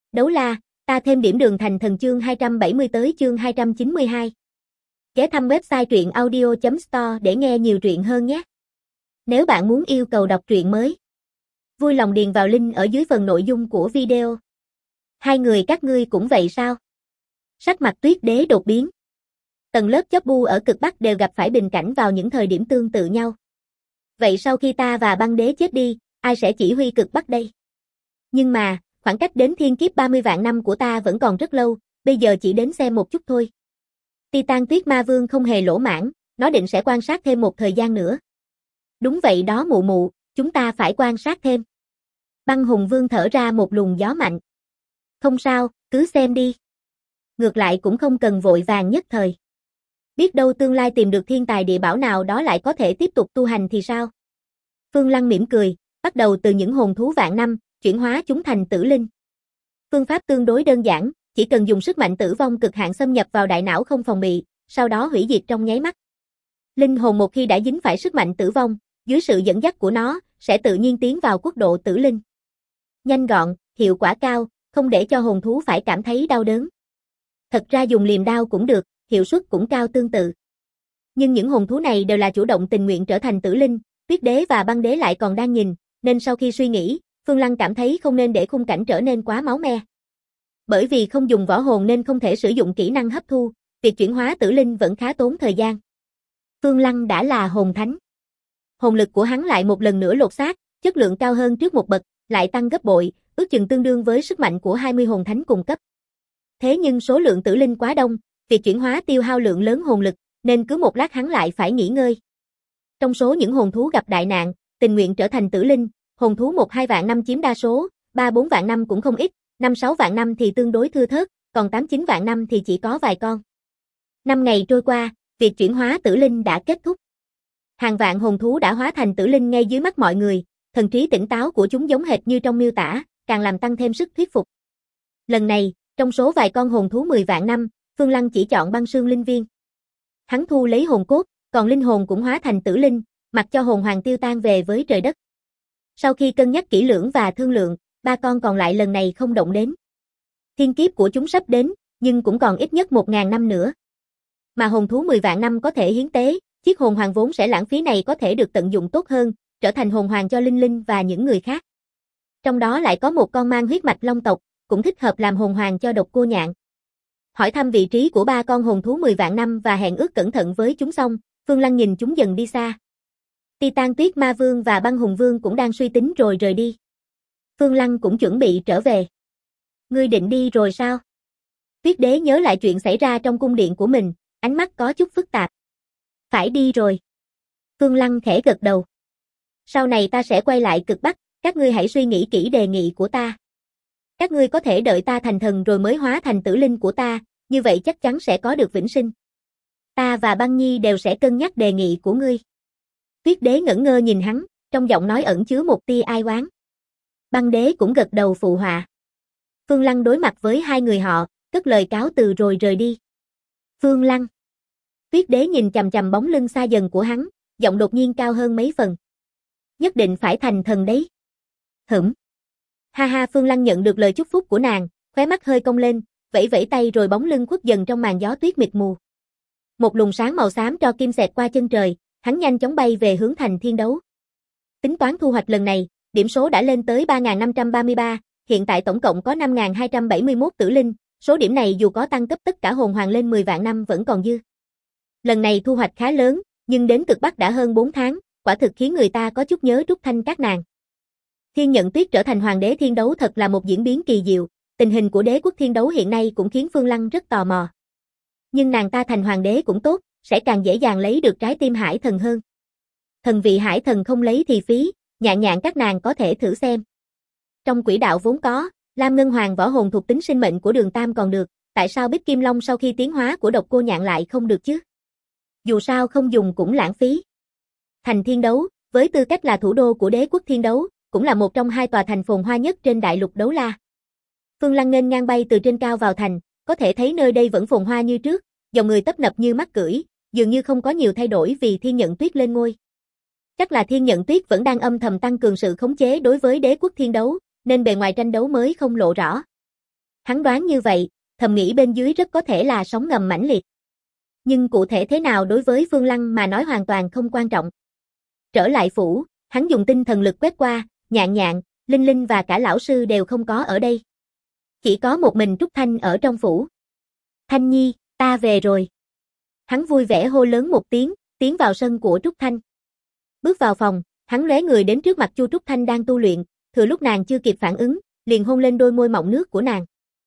Đấu la, ta thêm điểm đường thành thần chương 270 tới chương 292. Ghé thăm website truyện audio.store để nghe nhiều truyện hơn nhé. Nếu bạn muốn yêu cầu đọc truyện mới, vui lòng điền vào link ở dưới phần nội dung của video. Hai người các ngươi cũng vậy sao? Sắc mặt Tuyết Đế đột biến. Tầng lớp chóp bu ở cực Bắc đều gặp phải bình cảnh vào những thời điểm tương tự nhau. Vậy sau khi ta và băng đế chết đi, ai sẽ chỉ huy cực Bắc đây? Nhưng mà, khoảng cách đến thiên kiếp 30 vạn năm của ta vẫn còn rất lâu, bây giờ chỉ đến xem một chút thôi. Titan Tuyết Ma Vương không hề lỗ mãn, nó định sẽ quan sát thêm một thời gian nữa. Đúng vậy đó mụ mụ, chúng ta phải quan sát thêm. Băng Hùng Vương thở ra một luồng gió mạnh. Không sao, cứ xem đi. Ngược lại cũng không cần vội vàng nhất thời. Biết đâu tương lai tìm được thiên tài địa bảo nào đó lại có thể tiếp tục tu hành thì sao? Phương Lăng mỉm cười, bắt đầu từ những hồn thú vạn năm, chuyển hóa chúng thành tử linh. Phương pháp tương đối đơn giản, chỉ cần dùng sức mạnh tử vong cực hạn xâm nhập vào đại não không phòng bị, sau đó hủy diệt trong nháy mắt. Linh hồn một khi đã dính phải sức mạnh tử vong, dưới sự dẫn dắt của nó, sẽ tự nhiên tiến vào quốc độ tử linh. Nhanh gọn, hiệu quả cao, không để cho hồn thú phải cảm thấy đau đớn. Thật ra dùng liềm đao cũng được, hiệu suất cũng cao tương tự. Nhưng những hồn thú này đều là chủ động tình nguyện trở thành tử linh, Tuyết Đế và Băng Đế lại còn đang nhìn, nên sau khi suy nghĩ, Phương Lăng cảm thấy không nên để khung cảnh trở nên quá máu me. Bởi vì không dùng võ hồn nên không thể sử dụng kỹ năng hấp thu, việc chuyển hóa tử linh vẫn khá tốn thời gian. Phương Lăng đã là hồn thánh. Hồn lực của hắn lại một lần nữa lột xác, chất lượng cao hơn trước một bậc, lại tăng gấp bội, ước chừng tương đương với sức mạnh của 20 hồn thánh cùng cấp. Thế nhưng số lượng tử linh quá đông, việc chuyển hóa tiêu hao lượng lớn hồn lực, nên cứ một lát hắn lại phải nghỉ ngơi. Trong số những hồn thú gặp đại nạn, tình nguyện trở thành tử linh, hồn thú 1-2 vạn năm chiếm đa số, 3-4 vạn năm cũng không ít, 5-6 vạn năm thì tương đối thưa thớt, còn 8-9 vạn năm thì chỉ có vài con. 5 ngày trôi qua, việc chuyển hóa tử linh đã kết thúc. Hàng vạn hồn thú đã hóa thành tử linh ngay dưới mắt mọi người, thần trí tỉnh táo của chúng giống hệt như trong miêu tả, càng làm tăng thêm sức thuyết phục. Lần này, trong số vài con hồn thú 10 vạn năm, Phương Lăng chỉ chọn băng sương linh viên. Hắn thu lấy hồn cốt, còn linh hồn cũng hóa thành tử linh, mặc cho hồn hoàng tiêu tan về với trời đất. Sau khi cân nhắc kỹ lưỡng và thương lượng, 3 con còn lại lần này không động đến. Thiên kiếp của chúng sắp đến, nhưng cũng còn ít nhất 1000 năm nữa. Mà hồn thú 10 vạn năm có thể hiến tế, chiếc hồn hoàng vốn sẽ lãng phí này có thể được tận dụng tốt hơn, trở thành hồn hoàng cho Linh Linh và những người khác. Trong đó lại có một con mang huyết mạch long tộc, cũng thích hợp làm hồn hoàng cho Độc Cô Nhạn. Hỏi thăm vị trí của 3 con hồn thú 10 vạn năm và hẹn ước cẩn thận với chúng xong, Phương Lăng nhìn chúng dần đi xa. Titan Tuyết Ma Vương và Băng Hùng Vương cũng đang suy tính rồi rời đi. Phương Lăng cũng chuẩn bị trở về. Ngươi định đi rồi sao? Tuyết Đế nhớ lại chuyện xảy ra trong cung điện của mình, ánh mắt có chút phức tạp. Phải đi rồi. Phương Lăng khẽ gật đầu. Sau này ta sẽ quay lại cực Bắc, các ngươi hãy suy nghĩ kỹ đề nghị của ta. Các ngươi có thể đợi ta thành thần rồi mới hóa thành tử linh của ta, như vậy chắc chắn sẽ có được vĩnh sinh. Ta và Băng Nhi đều sẽ cân nhắc đề nghị của ngươi. Tuyết Đế ngẩn ngơ nhìn hắn, trong giọng nói ẩn chứa một tia ai oán. Băng Đế cũng gật đầu phụ họa. Phương Lăng đối mặt với hai người họ, cất lời cáo từ rồi rời đi. Phương Lăng. Tuyết Đế nhìn chằm chằm bóng lưng xa dần của hắn, giọng đột nhiên cao hơn mấy phần. Nhất định phải thành thần đấy. Hửm. Ha ha, Phương Lăng nhận được lời chúc phúc của nàng, khóe mắt hơi cong lên, vẫy vẫy tay rồi bóng lưng khuất dần trong màn gió tuyết mịt mù. Một luồng sáng màu xám cho kim xẹt qua chân trời, hắn nhanh chóng bay về hướng thành thiên đấu. Tính toán thu hoạch lần này, điểm số đã lên tới 3533, hiện tại tổng cộng có 5271 tử linh, số điểm này dù có tăng cấp tất cả hồn hoàng lên 10 vạn năm vẫn còn dư. Lần này thu hoạch khá lớn, nhưng đến cực Bắc đã hơn 4 tháng, quả thực khiến người ta có chút nhớ Trúc Thanh các nàng. Thiên Nhận Tuyết trở thành hoàng đế thiên đấu thật là một diễn biến kỳ diệu, tình hình của đế quốc thiên đấu hiện nay cũng khiến Phương Lăng rất tò mò. Nhưng nàng ta thành hoàng đế cũng tốt, sẽ càng dễ dàng lấy được trái tim hải thần hơn. Thần vị hải thần không lấy thì phí, Nhạn Nhạn các nàng có thể thử xem. Trong quỹ đạo vốn có, Lam Ngân Hoàng võ hồn thuộc tính sinh mệnh của Đường Tam còn được, tại sao Bích Kim Long sau khi tiến hóa của Độc Cô Nhạn lại không được chứ? Dù sao không dùng cũng lãng phí. Thành thiên đấu, với tư cách là thủ đô của đế quốc thiên đấu, cũng là một trong hai tòa thành phồn hoa nhất trên đại lục đấu la. Phương Lăng nghênh ngang bay từ trên cao vào thành, có thể thấy nơi đây vẫn phồn hoa như trước, dòng người tấp nập như mắc cưỡi, dường như không có nhiều thay đổi vì Thiên Nhận Tuyết lên ngôi. Chắc là Thiên Nhận Tuyết vẫn đang âm thầm tăng cường sự khống chế đối với đế quốc thiên đấu, nên bề ngoài tranh đấu mới không lộ rõ. Hắn đoán như vậy, thầm nghĩ bên dưới rất có thể là sóng ngầm mãnh liệt. Nhưng cụ thể thế nào đối với Phương Lăng mà nói hoàn toàn không quan trọng. Trở lại phủ, hắn dùng tinh thần lực quét qua, Nhạn Nhạn, Linh Linh và cả lão sư đều không có ở đây. Chỉ có một mình Trúc Thanh ở trong phủ. Thanh Nhi, ta về rồi. Hắn vui vẻ hô lớn một tiếng, tiến vào sân của Trúc Thanh. Bước vào phòng, hắn lóe người đến trước mặt Chu Trúc Thanh đang tu luyện, thừa lúc nàng chưa kịp phản ứng, liền hôn lên đôi môi mọng nước của nàng.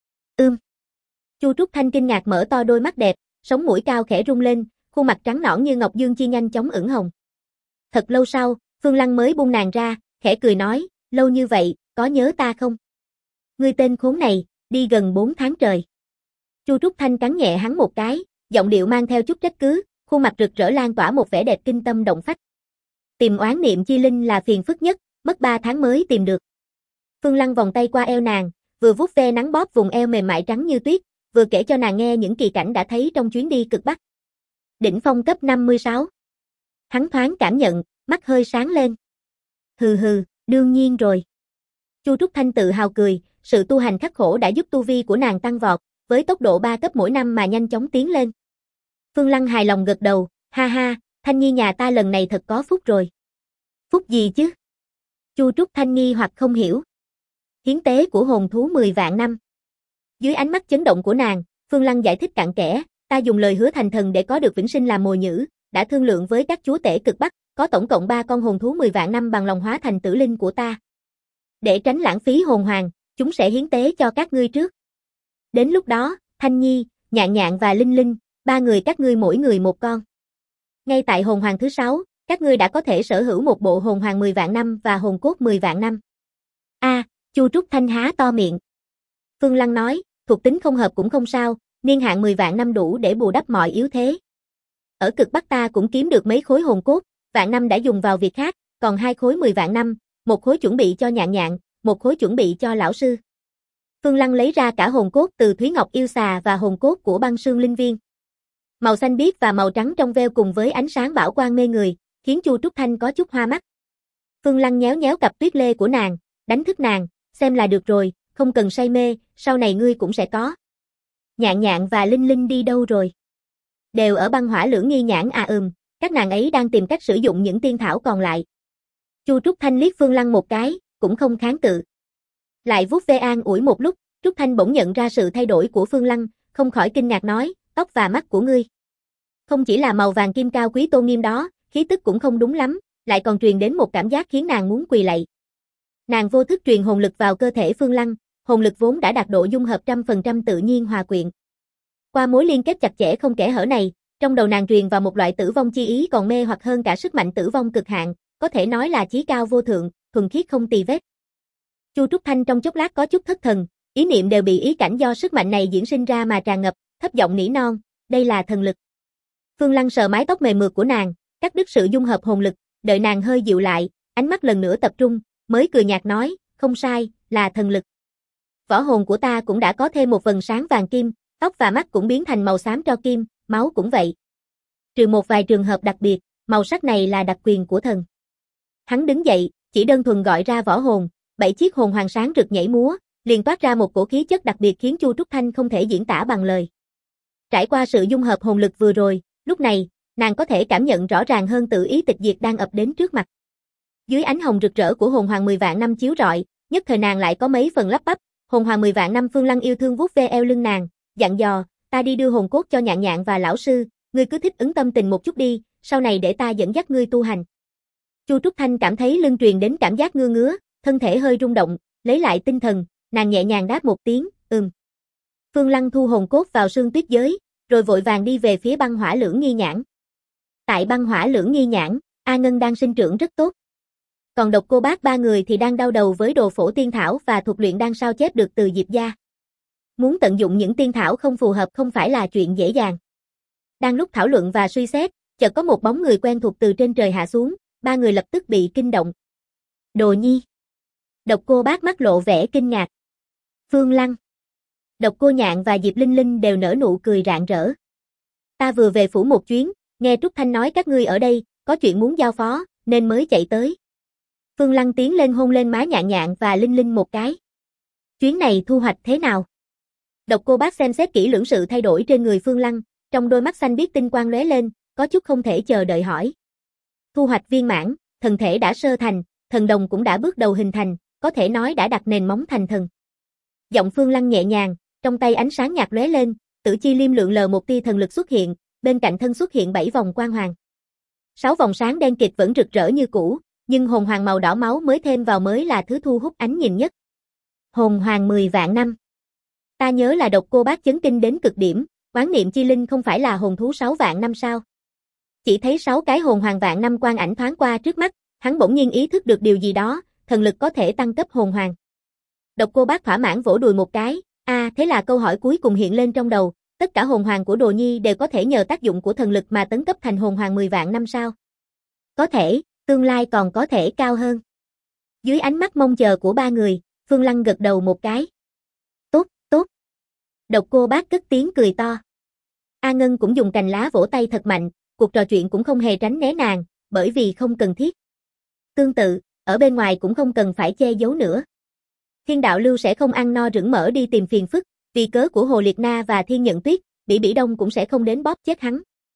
Chu Trúc Thanh kinh ngạc mở to đôi mắt đẹp, sống mũi cao khẽ rung lên, khuôn mặt trắng nõn như ngọc dương chi nhanh chóng ửng hồng. Thật lâu sau, Phương Lăng mới buông nàng ra, khẽ cười nói, lâu như vậy, có nhớ ta không? Ngươi tên khốn này, đi gần 4 tháng trời. Chu Trúc Thanh cắn nhẹ hắn một cái, giọng điệu mang theo chút trách cứ, khuôn mặt rực rỡ lan tỏa một vẻ đẹp kinh tâm động phách. Tìm oán niệm chi linh là phiền phức nhất, mất 3 tháng mới tìm được. Phương Lăng vòng tay qua eo nàng, vừa vuốt ve nắng bóp vùng eo mềm mại trắng như tuyết, vừa kể cho nàng nghe những kỳ cảnh đã thấy trong chuyến đi cực Bắc. Đỉnh phong cấp 56. Hắn thoáng cảm nhận, mắt hơi sáng lên. Hừ hừ, đương nhiên rồi. Chu Trúc Thanh tự hào cười, sự tu hành khắc khổ đã giúp tu vi của nàng tăng vọt, với tốc độ 3 cấp mỗi năm mà nhanh chóng tiến lên. Phương Lăng hài lòng gật đầu, ha ha, Thanh Nhi nhà ta lần này thật có phúc rồi. Phúc gì chứ? Chu Trúc Thanh nghi hoặc không hiểu. Hiến tế của hồn thú 10 vạn năm. Dưới ánh mắt chấn động của nàng, Phương Lăng giải thích cặn kẽ, ta dùng lời hứa thành thần để có được vĩnh sinh làm mồi nhử, đã thương lượng với các chúa tể cực Bắc, có tổng cộng 3 con hồn thú 10 vạn năm bằng lòng hóa thành tử linh của ta. Để tránh lãng phí hồn hoàng, chúng sẽ hiến tế cho các ngươi trước. Đến lúc đó, Thanh Nhi, Nhạn Nhạn và Linh Linh, 3 người các ngươi mỗi người một con. Ngay tại hồn hoàng thứ 6, các ngươi đã có thể sở hữu một bộ hồn hoàng 10 vạn năm và hồn cốt 10 vạn năm. Chu Trúc Thanh há to miệng. Phương Lăng nói, thuộc tính không hợp cũng không sao, niên hạn 10 vạn năm đủ để bù đắp mọi yếu thế. Ở cực Bắc ta cũng kiếm được mấy khối hồn cốt, vạn năm đã dùng vào việc khác, còn 2 khối 10 vạn năm, một khối chuẩn bị cho Nhạn Nhạn, một khối chuẩn bị cho lão sư. Phương Lăng lấy ra cả hồn cốt từ Thúy Ngọc Yêu Xà và hồn cốt của Băng Sương Linh Viên. Màu xanh biếc và màu trắng trong veo cùng với ánh sáng bảo quang mê người, khiến Chu Trúc Thanh có chút hoa mắt. Phương Lăng nhéo nhéo cặp tuyết lê của nàng, đánh thức nàng, xem là được rồi, không cần say mê, sau này ngươi cũng sẽ có. Nhạn Nhạn và Linh Linh đi đâu rồi? Đều ở băng hỏa lưỡng nghi nhãn các nàng ấy đang tìm cách sử dụng những tiên thảo còn lại. Chu Trúc Thanh liếc Phương Lăng một cái, cũng không kháng cự. Lại vuốt ve an ủi một lúc, Trúc Thanh bỗng nhận ra sự thay đổi của Phương Lăng, không khỏi kinh ngạc nói, tóc và mắt của ngươi. Không chỉ là màu vàng kim cao quý tôn nghiêm đó, khí tức cũng không đúng lắm, lại còn truyền đến một cảm giác khiến nàng muốn quỳ lạy. Nàng vô thức truyền hồn lực vào cơ thể Phương Lăng, hồn lực vốn đã đạt độ dung hợp 100% tự nhiên hòa quyện. Qua mối liên kết chặt chẽ không kẽ hở này, trong đầu nàng truyền vào một loại tử vong chi ý còn mê hoặc hơn cả sức mạnh tử vong cực hạn, có thể nói là chí cao vô thượng, thuần khiết không tì vết. Chu Trúc Thanh trong chốc lát có chút thất thần, ý niệm đều bị ý cảnh do sức mạnh này diễn sinh ra mà tràn ngập, thấp giọng nỉ non, đây là thần lực. Phương Lăng sờ mái tóc mềm mượt của nàng, cắt đứt sự dung hợp hồn lực, đợi nàng hơi dịu lại, ánh mắt lần nữa tập trung, mới cười nhạt nói, không sai, là thần lực. Võ hồn của ta cũng đã có thêm một vầng sáng vàng kim, tóc và mắt cũng biến thành màu xám tro kim, máu cũng vậy. Trừ một vài trường hợp đặc biệt, màu sắc này là đặc quyền của thần. Hắn đứng dậy, chỉ đơn thuần gọi ra võ hồn, 7 chiếc hồn hoàng sáng rực nhảy múa, liền toát ra một cổ khí chất đặc biệt khiến Chu Trúc Thanh không thể diễn tả bằng lời. Trải qua sự dung hợp hồn lực vừa rồi, lúc này, nàng có thể cảm nhận rõ ràng hơn tự ý tịch diệt đang ập đến trước mặt. Dưới ánh hồng rực rỡ của hồn hoàng 10 vạn năm chiếu rọi, nhất thời nàng lại có mấy phần lắp bắp, hồn hoàng 10 vạn năm. Phương Lăng yêu thương vuốt ve eo lưng nàng, dặn dò, ta đi đưa hồn cốt cho Nhạn Nhạn và lão sư, ngươi cứ thích ứng tâm tình một chút đi, sau này để ta dẫn dắt ngươi tu hành. Chu Trúc Thanh cảm thấy lưng truyền đến cảm giác ngứa ngứa, thân thể hơi rung động, lấy lại tinh thần, nàng nhẹ nhàng đáp một tiếng, Phương Lăng thu hồn cốt vào sương tuyết giới, rồi vội vàng đi về phía băng hỏa lưỡng nghi nhãn. Tại băng hỏa lưỡng nghi nhãn, A Ngân đang sinh trưởng rất tốt. Còn Độc Cô Bác 3 người thì đang đau đầu với đồ phổ tiên thảo và thuật luyện đang sao chép được từ Diệp gia. Muốn tận dụng những tiên thảo không phù hợp không phải là chuyện dễ dàng. Đang lúc thảo luận và suy xét, chợt có một bóng người quen thuộc từ trên trời hạ xuống, 3 người lập tức bị kinh động. Đồ Nhi. Độc Cô Bác mắt lộ vẻ kinh ngạc. Phương Lăng. Độc Cô Nhạn và Diệp Linh Linh đều nở nụ cười rạng rỡ. Ta vừa về phủ một chuyến, nghe Trúc Thanh nói các ngươi ở đây, có chuyện muốn giao phó, nên mới chạy tới. Phương Lăng tiến lên hôn lên má Nhạn Nhạn và Linh Linh một cái. Chuyến này thu hoạch thế nào? Độc Cô Bác xem xét kỹ lưỡng sự thay đổi trên người Phương Lăng, trong đôi mắt xanh biếc tinh quang lóe lên, có chút không thể chờ đợi hỏi. Thu hoạch viên mãn, thần thể đã sơ thành, thần đồng cũng đã bước đầu hình thành, có thể nói đã đặt nền móng thành thần. Giọng Phương Lăng nhẹ nhàng, trong tay ánh sáng nhạt lóe lên, tử chi liêm lượn lờ một tia thần lực xuất hiện, bên cạnh thân xuất hiện 7 vòng quang hoàng. 6 vòng sáng đen kịt vẫn rực rỡ như cũ, nhưng hồn hoàng màu đỏ máu mới thêm vào mới là thứ thu hút ánh nhìn nhất. Hồn hoàng 10 vạn năm. Ta nhớ là Độc Cô Bác chấn kinh đến cực điểm, Oán Niệm Chi Linh không phải là hồn thú 6 vạn năm sao? Chỉ thấy 6 cái hồn hoàng vạn năm quang ảnh thoáng qua trước mắt, hắn bỗng nhiên ý thức được điều gì đó, thần lực có thể tăng cấp hồn hoàng. Độc Cô Bác thỏa mãn vỗ đùi một cái, thế là câu hỏi cuối cùng hiện lên trong đầu, tất cả hồn hoàng của Đồ Nhi đều có thể nhờ tác dụng của thần lực mà tấn cấp thành hồn hoàng 10 vạn năm sao? Có thể, tương lai còn có thể cao hơn. Dưới ánh mắt mong chờ của ba người, Phương Lăng gật đầu một cái. Tốt, tốt. Độc Cô Bác cất tiếng cười to. A Ngân cũng dùng cành lá vỗ tay thật mạnh, cuộc trò chuyện cũng không hề tránh né nàng, bởi vì không cần thiết. Tương tự, ở bên ngoài cũng không cần phải che giấu nữa. Thiên Đạo Lưu sẽ không ăn no rửng mỡ đi tìm phiền phức, vì cớ của Hồ Liệt Na và Thiên Nhận Tuyết, Bỉ Bỉ Đông cũng sẽ không đến bóp chết hắn.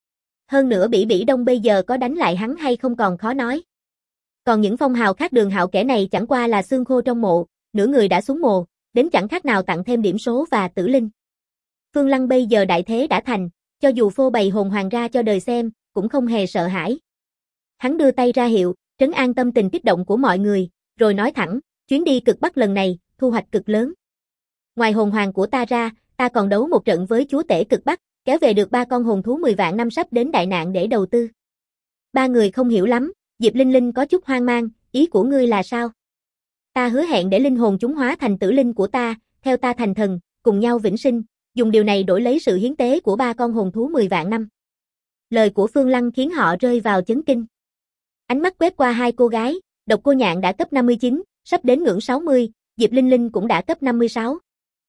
Hơn nữa Bỉ Bỉ Đông bây giờ có đánh lại hắn hay không còn khó nói. Còn những phong hào khác Đường Hạo kẻ này chẳng qua là xương khô trong mộ, nửa người đã xuống mồ, đến chẳng khác nào tặng thêm điểm số và tử linh. Phương Lăng bây giờ đại thế đã thành, cho dù phô bày hồn hoàng ra cho đời xem, cũng không hề sợ hãi. Hắn đưa tay ra hiệu, trấn an tâm tình kích động của mọi người, rồi nói thẳng, chuyến đi cực Bắc lần này, thu hoạch cực lớn. Ngoài hồn hoàng của ta ra, ta còn đấu một trận với chúa tể cực Bắc, kéo về được 3 con hồn thú 10 vạn năm sắp đến đại nạn để đầu tư. Ba người không hiểu lắm, Diệp Linh Linh có chút hoang mang, ý của ngươi là sao? Ta hứa hẹn để linh hồn chúng hóa thành tử linh của ta, theo ta thành thần, cùng nhau vĩnh sinh, dùng điều này đổi lấy sự hiến tế của 3 con hồn thú 10 vạn năm. Lời của Phương Lăng khiến họ rơi vào chấn kinh. Ánh mắt quét qua hai cô gái, Độc Cô Nhạn đã cấp 59, sắp đến ngưỡng 60, Diệp Linh Linh cũng đã cấp 56.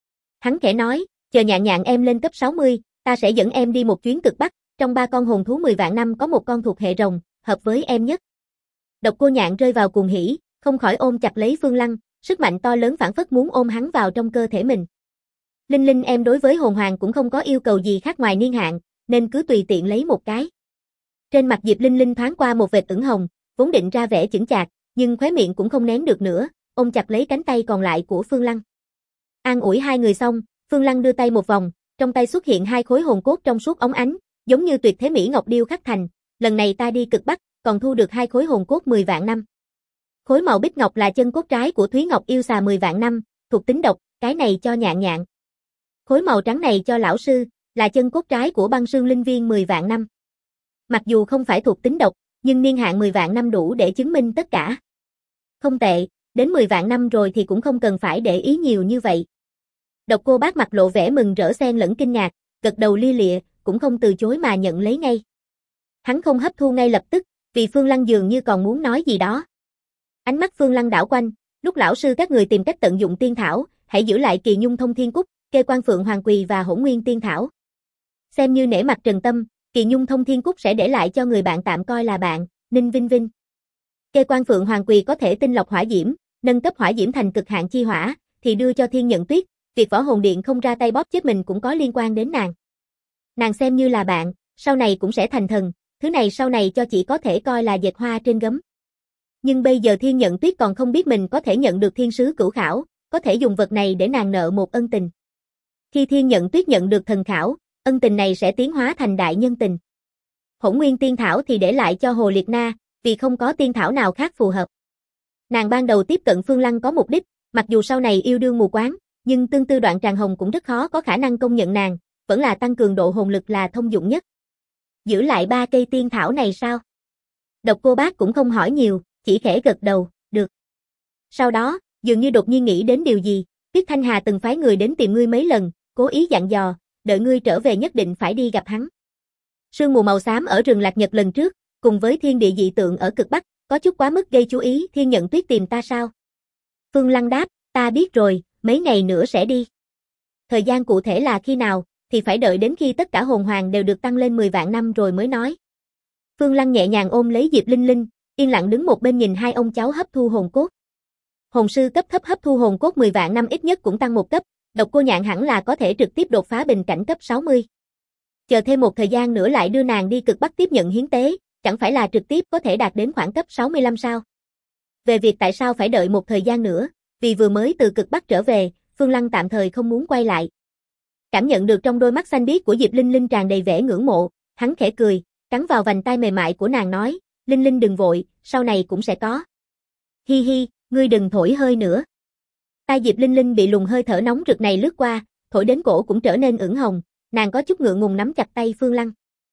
Hắn khẽ nói, chờ Nhạn Nhạn em lên cấp 60, ta sẽ dẫn em đi một chuyến cực Bắc, trong 3 con hồn thú 10 vạn năm có một con thuộc hệ rồng, hợp với em nhất. Độc Cô Nhạn rơi vào cuồng hỉ, không khỏi ôm chặt lấy Phương Lăng, sức mạnh to lớn phảng phất muốn ôm hắn vào trong cơ thể mình. Linh Linh em đối với hồn hoàng cũng không có yêu cầu gì khác ngoài niên hạn, nên cứ tùy tiện lấy một cái. Trên mặt Diệp Linh Linh thoáng qua một vệt ửng hồng, vốn định ra vẻ chững chạc, nhưng khóe miệng cũng không nén được nữa, ôm chặt lấy cánh tay còn lại của Phương Lăng. An ủi hai người xong, Phương Lăng đưa tay một vòng, trong tay xuất hiện 2 khối hồn cốt trong suốt óng ánh, giống như tuyệt thế mỹ ngọc điêu khắc thành, lần này ta đi cực Bắc, còn thu được 2 khối hồn cốt 10 vạn năm. Khối màu bích ngọc là chân cốt trái của Thúy Ngọc yêu xà 10 vạn năm, thuộc tính độc, cái này cho Nhạn Nhạn. Khối màu trắng này cho lão sư, là chân cốt trái của Băng Sương Linh Viên 10 vạn năm. Mặc dù không phải thuộc tính độc, nhưng niên hạn 10 vạn năm đủ để chứng minh tất cả. Không tệ, đến 10 vạn năm rồi thì cũng không cần phải để ý nhiều như vậy. Độc Cô Bác mặt lộ vẻ mừng rỡ xen lẫn kinh ngạc, gật đầu lia lịa, cũng không từ chối mà nhận lấy ngay. Hắn không hấp thu ngay lập tức, vì Phương Lăng dường như còn muốn nói gì đó. Ánh mắt Phương Lăng đảo quanh, lúc lão sư các người tìm cách tận dụng tiên thảo, hãy giữ lại Kỳ Nhung Thông Thiên Cúc, Kê Quan Phượng Hoàng Quỳ và Hỗn Nguyên Tiên Thảo. Xem như nể mặt Trần Tâm, Kỳ Nhung Thông Thiên Cúc sẽ để lại cho người bạn tạm coi là bạn, Ninh Vinh Vinh. Kê Quan Phượng Hoàng Quỳ có thể tinh lọc hỏa diễm, nâng cấp hỏa diễm thành cực hạn chi hỏa, thì đưa cho Thiên Nhận Tuyết, việc Võ Hồn Điện không ra tay bóp chết mình cũng có liên quan đến nàng. Nàng xem như là bạn, sau này cũng sẽ thành thần, thứ này sau này cho chỉ có thể coi là dệt hoa trên gấm. Nhưng bây giờ Thiên Nhận Tuyết còn không biết mình có thể nhận được thiên sứ cửu khảo, có thể dùng vật này để nàng nợ một ân tình. Khi Thiên Nhận Tuyết nhận được thần khảo, ân tình này sẽ tiến hóa thành đại nhân tình. Hỗn Nguyên Tiên Thảo thì để lại cho Hồ Liệt Na, vì không có tiên thảo nào khác phù hợp. Nàng ban đầu tiếp cận Phương Lăng có mục đích, mặc dù sau này yêu đương mù quáng, nhưng tương tư Đoạn Tràng Hồng cũng rất khó có khả năng công nhận nàng, vẫn là tăng cường độ hồn lực là thông dụng nhất. Giữ lại 3 cây tiên thảo này sao? Độc Cô Bác cũng không hỏi nhiều, chỉ khẽ gật đầu, được. Sau đó, dường như đột nhiên nghĩ đến điều gì, Tuyết Thanh Hà từng phái người đến tìm ngươi mấy lần, cố ý dặn dò, đợi ngươi trở về nhất định phải đi gặp hắn. Sương mù màu xám ở rừng Lạc Nhật lần trước, cùng với thiên địa dị tượng ở cực Bắc, có chút quá mức gây chú ý. Thiên Nhận Tuyết tìm ta sao? Phương Lăng đáp, ta biết rồi, mấy ngày nữa sẽ đi. Thời gian cụ thể là khi nào, thì phải đợi đến khi tất cả hồn hoàng đều được tăng lên 10 vạn năm rồi mới nói. Phương Lăng nhẹ nhàng ôm lấy Diệp Linh Linh, yên lặng đứng một bên nhìn hai ông cháu hấp thu hồn cốt. Hồn sư cấp thấp hấp thu hồn cốt 10 vạn năm ít nhất cũng tăng một cấp, Độc Cô Nhạn hẳn là có thể trực tiếp đột phá bình cảnh cấp 60. Chờ thêm một thời gian nữa lại đưa nàng đi cực Bắc tiếp nhận hiến tế, chẳng phải là trực tiếp có thể đạt đến khoảng cấp 65 sao? Về việc tại sao phải đợi một thời gian nữa, vì vừa mới từ cực Bắc trở về, Phương Lăng tạm thời không muốn quay lại. Cảm nhận được trong đôi mắt xanh biếc của Diệp Linh Linh tràn đầy vẻ ngưỡng mộ, hắn khẽ cười, cắn vào vành tai mềm mại của nàng nói, Linh Linh đừng vội, sau này cũng sẽ có. Hi hi, ngươi đừng thổi hơi nữa. Tai Diệp Linh Linh bị luồng hơi thở nóng rực này lướt qua, thổi đến cổ cũng trở nên ửng hồng, nàng có chút ngượng ngùng nắm chặt tay Phương Lăng.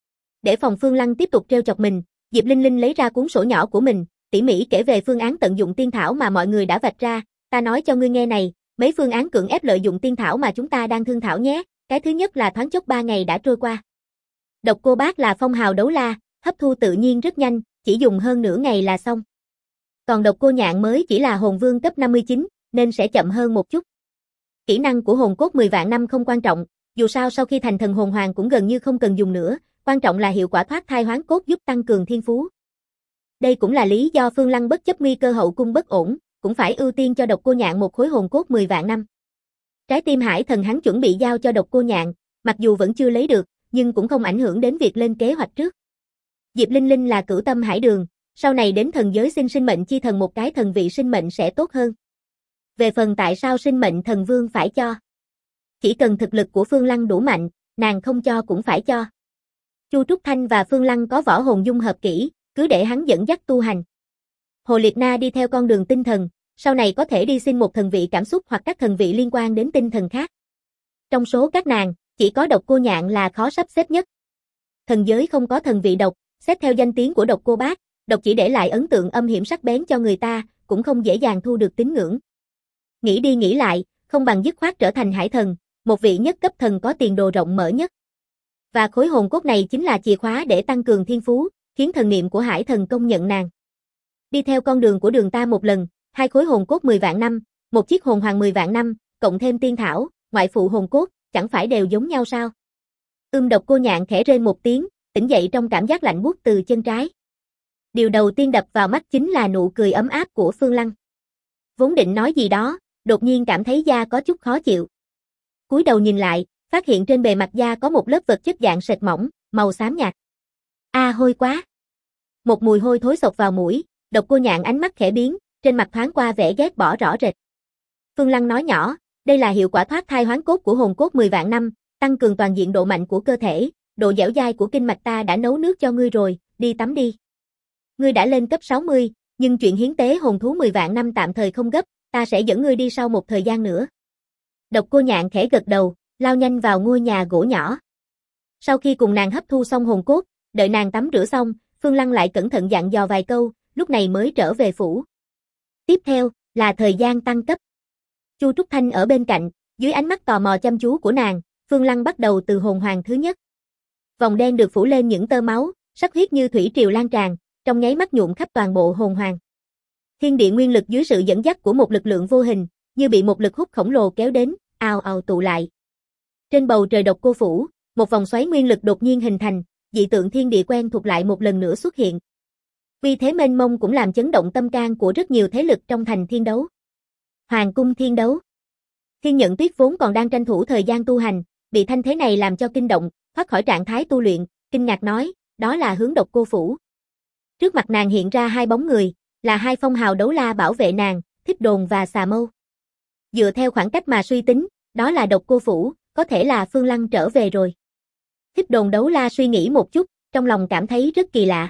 Để phòng Phương Lăng tiếp tục trêu chọc mình, Diệp Linh Linh lấy ra cuốn sổ nhỏ của mình, tỉ mỉ kể về phương án tận dụng tiên thảo mà mọi người đã vạch ra, ta nói cho ngươi nghe này, mấy phương án cưỡng ép lợi dụng tiên thảo mà chúng ta đang thương thảo nhé, cái thứ nhất là thoáng chốc 3 ngày đã trôi qua. Độc Cô Bác là phong hào đấu la, hấp thu tự nhiên rất nhanh, chỉ dùng hơn nửa ngày là xong. Còn Độc Cô Nhạn mới chỉ là hồn vương cấp 59, nên sẽ chậm hơn một chút. Kỹ năng của hồn cốt 10 vạn năm không quan trọng, dù sao sau khi thành thần hồn hoàng cũng gần như không cần dùng nữa, quan trọng là hiệu quả thoát thai hoán cốt giúp tăng cường thiên phú. Đây cũng là lý do Phương Lăng bất chấp nguy cơ hậu cung bất ổn, cũng phải ưu tiên cho Độc Cô Nhạn một khối hồn cốt 10 vạn năm. Trái tim hải thần hắn chuẩn bị giao cho Độc Cô Nhạn, mặc dù vẫn chưa lấy được, nhưng cũng không ảnh hưởng đến việc lên kế hoạch trước. Diệp Linh Linh là cửu tâm hải đường, sau này đến thần giới xin sinh mệnh chi thần một cái thần vị sinh mệnh sẽ tốt hơn. Về phần tại sao sinh mệnh thần vương phải cho, chỉ cần thực lực của Phương Lăng đủ mạnh, nàng không cho cũng phải cho. Chu Trúc Thanh và Phương Lăng có võ hồn dung hợp kỹ, cứ để hắn dẫn dắt tu hành. Hồ Liệt Na đi theo con đường tinh thần, sau này có thể đi xin một thần vị cảm xúc hoặc các thần vị liên quan đến tinh thần khác. Trong số các nàng, chỉ có Độc Cô Nhạn là khó sắp xếp nhất. Thần giới không có thần vị độc, xét theo danh tiếng của Độc Cô Bác, độc chỉ để lại ấn tượng âm hiểm sắc bén cho người ta, cũng không dễ dàng thu được tín ngưỡng. Nghĩ đi nghĩ lại, không bằng dứt khoát trở thành hải thần, một vị nhất cấp thần có tiền đồ rộng mở nhất. Và khối hồn cốt này chính là chìa khóa để tăng cường thiên phú, khiến thần niệm của hải thần công nhận nàng. Đi theo con đường của đường ta một lần, 2 khối hồn cốt 10 vạn năm, một chiếc hồn hoàng 10 vạn năm, cộng thêm tiên thảo, ngoại phụ hồn cốt, chẳng phải đều giống nhau sao? Độc Cô Nhạn khẽ rên một tiếng, tỉnh dậy trong cảm giác lạnh buốt từ chân trái. Điều đầu tiên đập vào mắt chính là nụ cười ấm áp của Phương Lăng. Vốn định nói gì đó, đột nhiên cảm thấy da có chút khó chịu. Cúi đầu nhìn lại, phát hiện trên bề mặt da có một lớp vật chất dạng sệt mỏng, màu xám nhạt. Hôi quá. Một mùi hôi thối xộc vào mũi, Độc Cô Nhạn ánh mắt khẽ biến, trên mặt thoáng qua vẻ ghét bỏ rõ rệt. Phương Lăng nói nhỏ, đây là hiệu quả thoát thai hoán cốt của hồn cốt 10 vạn năm, tăng cường toàn diện độ mạnh của cơ thể, độ dẻo dai của kinh mạch ta đã nấu nước cho ngươi rồi, đi tắm đi. Ngươi đã lên cấp 60, nhưng chuyện hiến tế hồn thú 10 vạn năm tạm thời không gấp, ta sẽ dẫn ngươi đi sau một thời gian nữa. Độc Cô Nhạn khẽ gật đầu, lao nhanh vào ngôi nhà gỗ nhỏ. Sau khi cùng nàng hấp thu xong hồn cốt, đợi nàng tắm rửa xong, Phương Lăng lại cẩn thận dặn dò vài câu, lúc này mới trở về phủ. Tiếp theo, là thời gian tăng cấp. Chu Trúc Thanh ở bên cạnh, dưới ánh mắt tò mò chăm chú của nàng, Phương Lăng bắt đầu từ hồn hoàng thứ nhất. Vòng đen được phủ lên những tơ máu, sắc huyết như thủy triều lan tràn, trong nháy mắt nhuộm khắp toàn bộ hồn hoàng. Thiên địa nguyên lực dưới sự dẫn dắt của một lực lượng vô hình, như bị một lực hút khổng lồ kéo đến, ào ào tụ lại. Trên bầu trời Độc Cô phủ, một vòng xoáy nguyên lực đột nhiên hình thành, dị tượng thiên địa quen thuộc lại một lần nữa xuất hiện. Vì thế mênh mông cũng làm chấn động tâm can của rất nhiều thế lực trong thành thiên đấu. Hoàng cung thiên đấu. Thiên Nhận Tuyết vốn còn đang tranh thủ thời gian tu hành, bị thanh thế này làm cho kinh động, thoát khỏi trạng thái tu luyện, kinh ngạc nói, đó là hướng Độc Cô phủ. Trước mặt nàng hiện ra 2 bóng người, là 2 phong hào đấu la bảo vệ nàng, Thích Đồn và Xà Mâu. Dựa theo khoảng cách mà suy tính, đó là Độc Cô phủ, có thể là Phương Lăng trở về rồi. Thích Đồn đấu la suy nghĩ một chút, trong lòng cảm thấy rất kỳ lạ.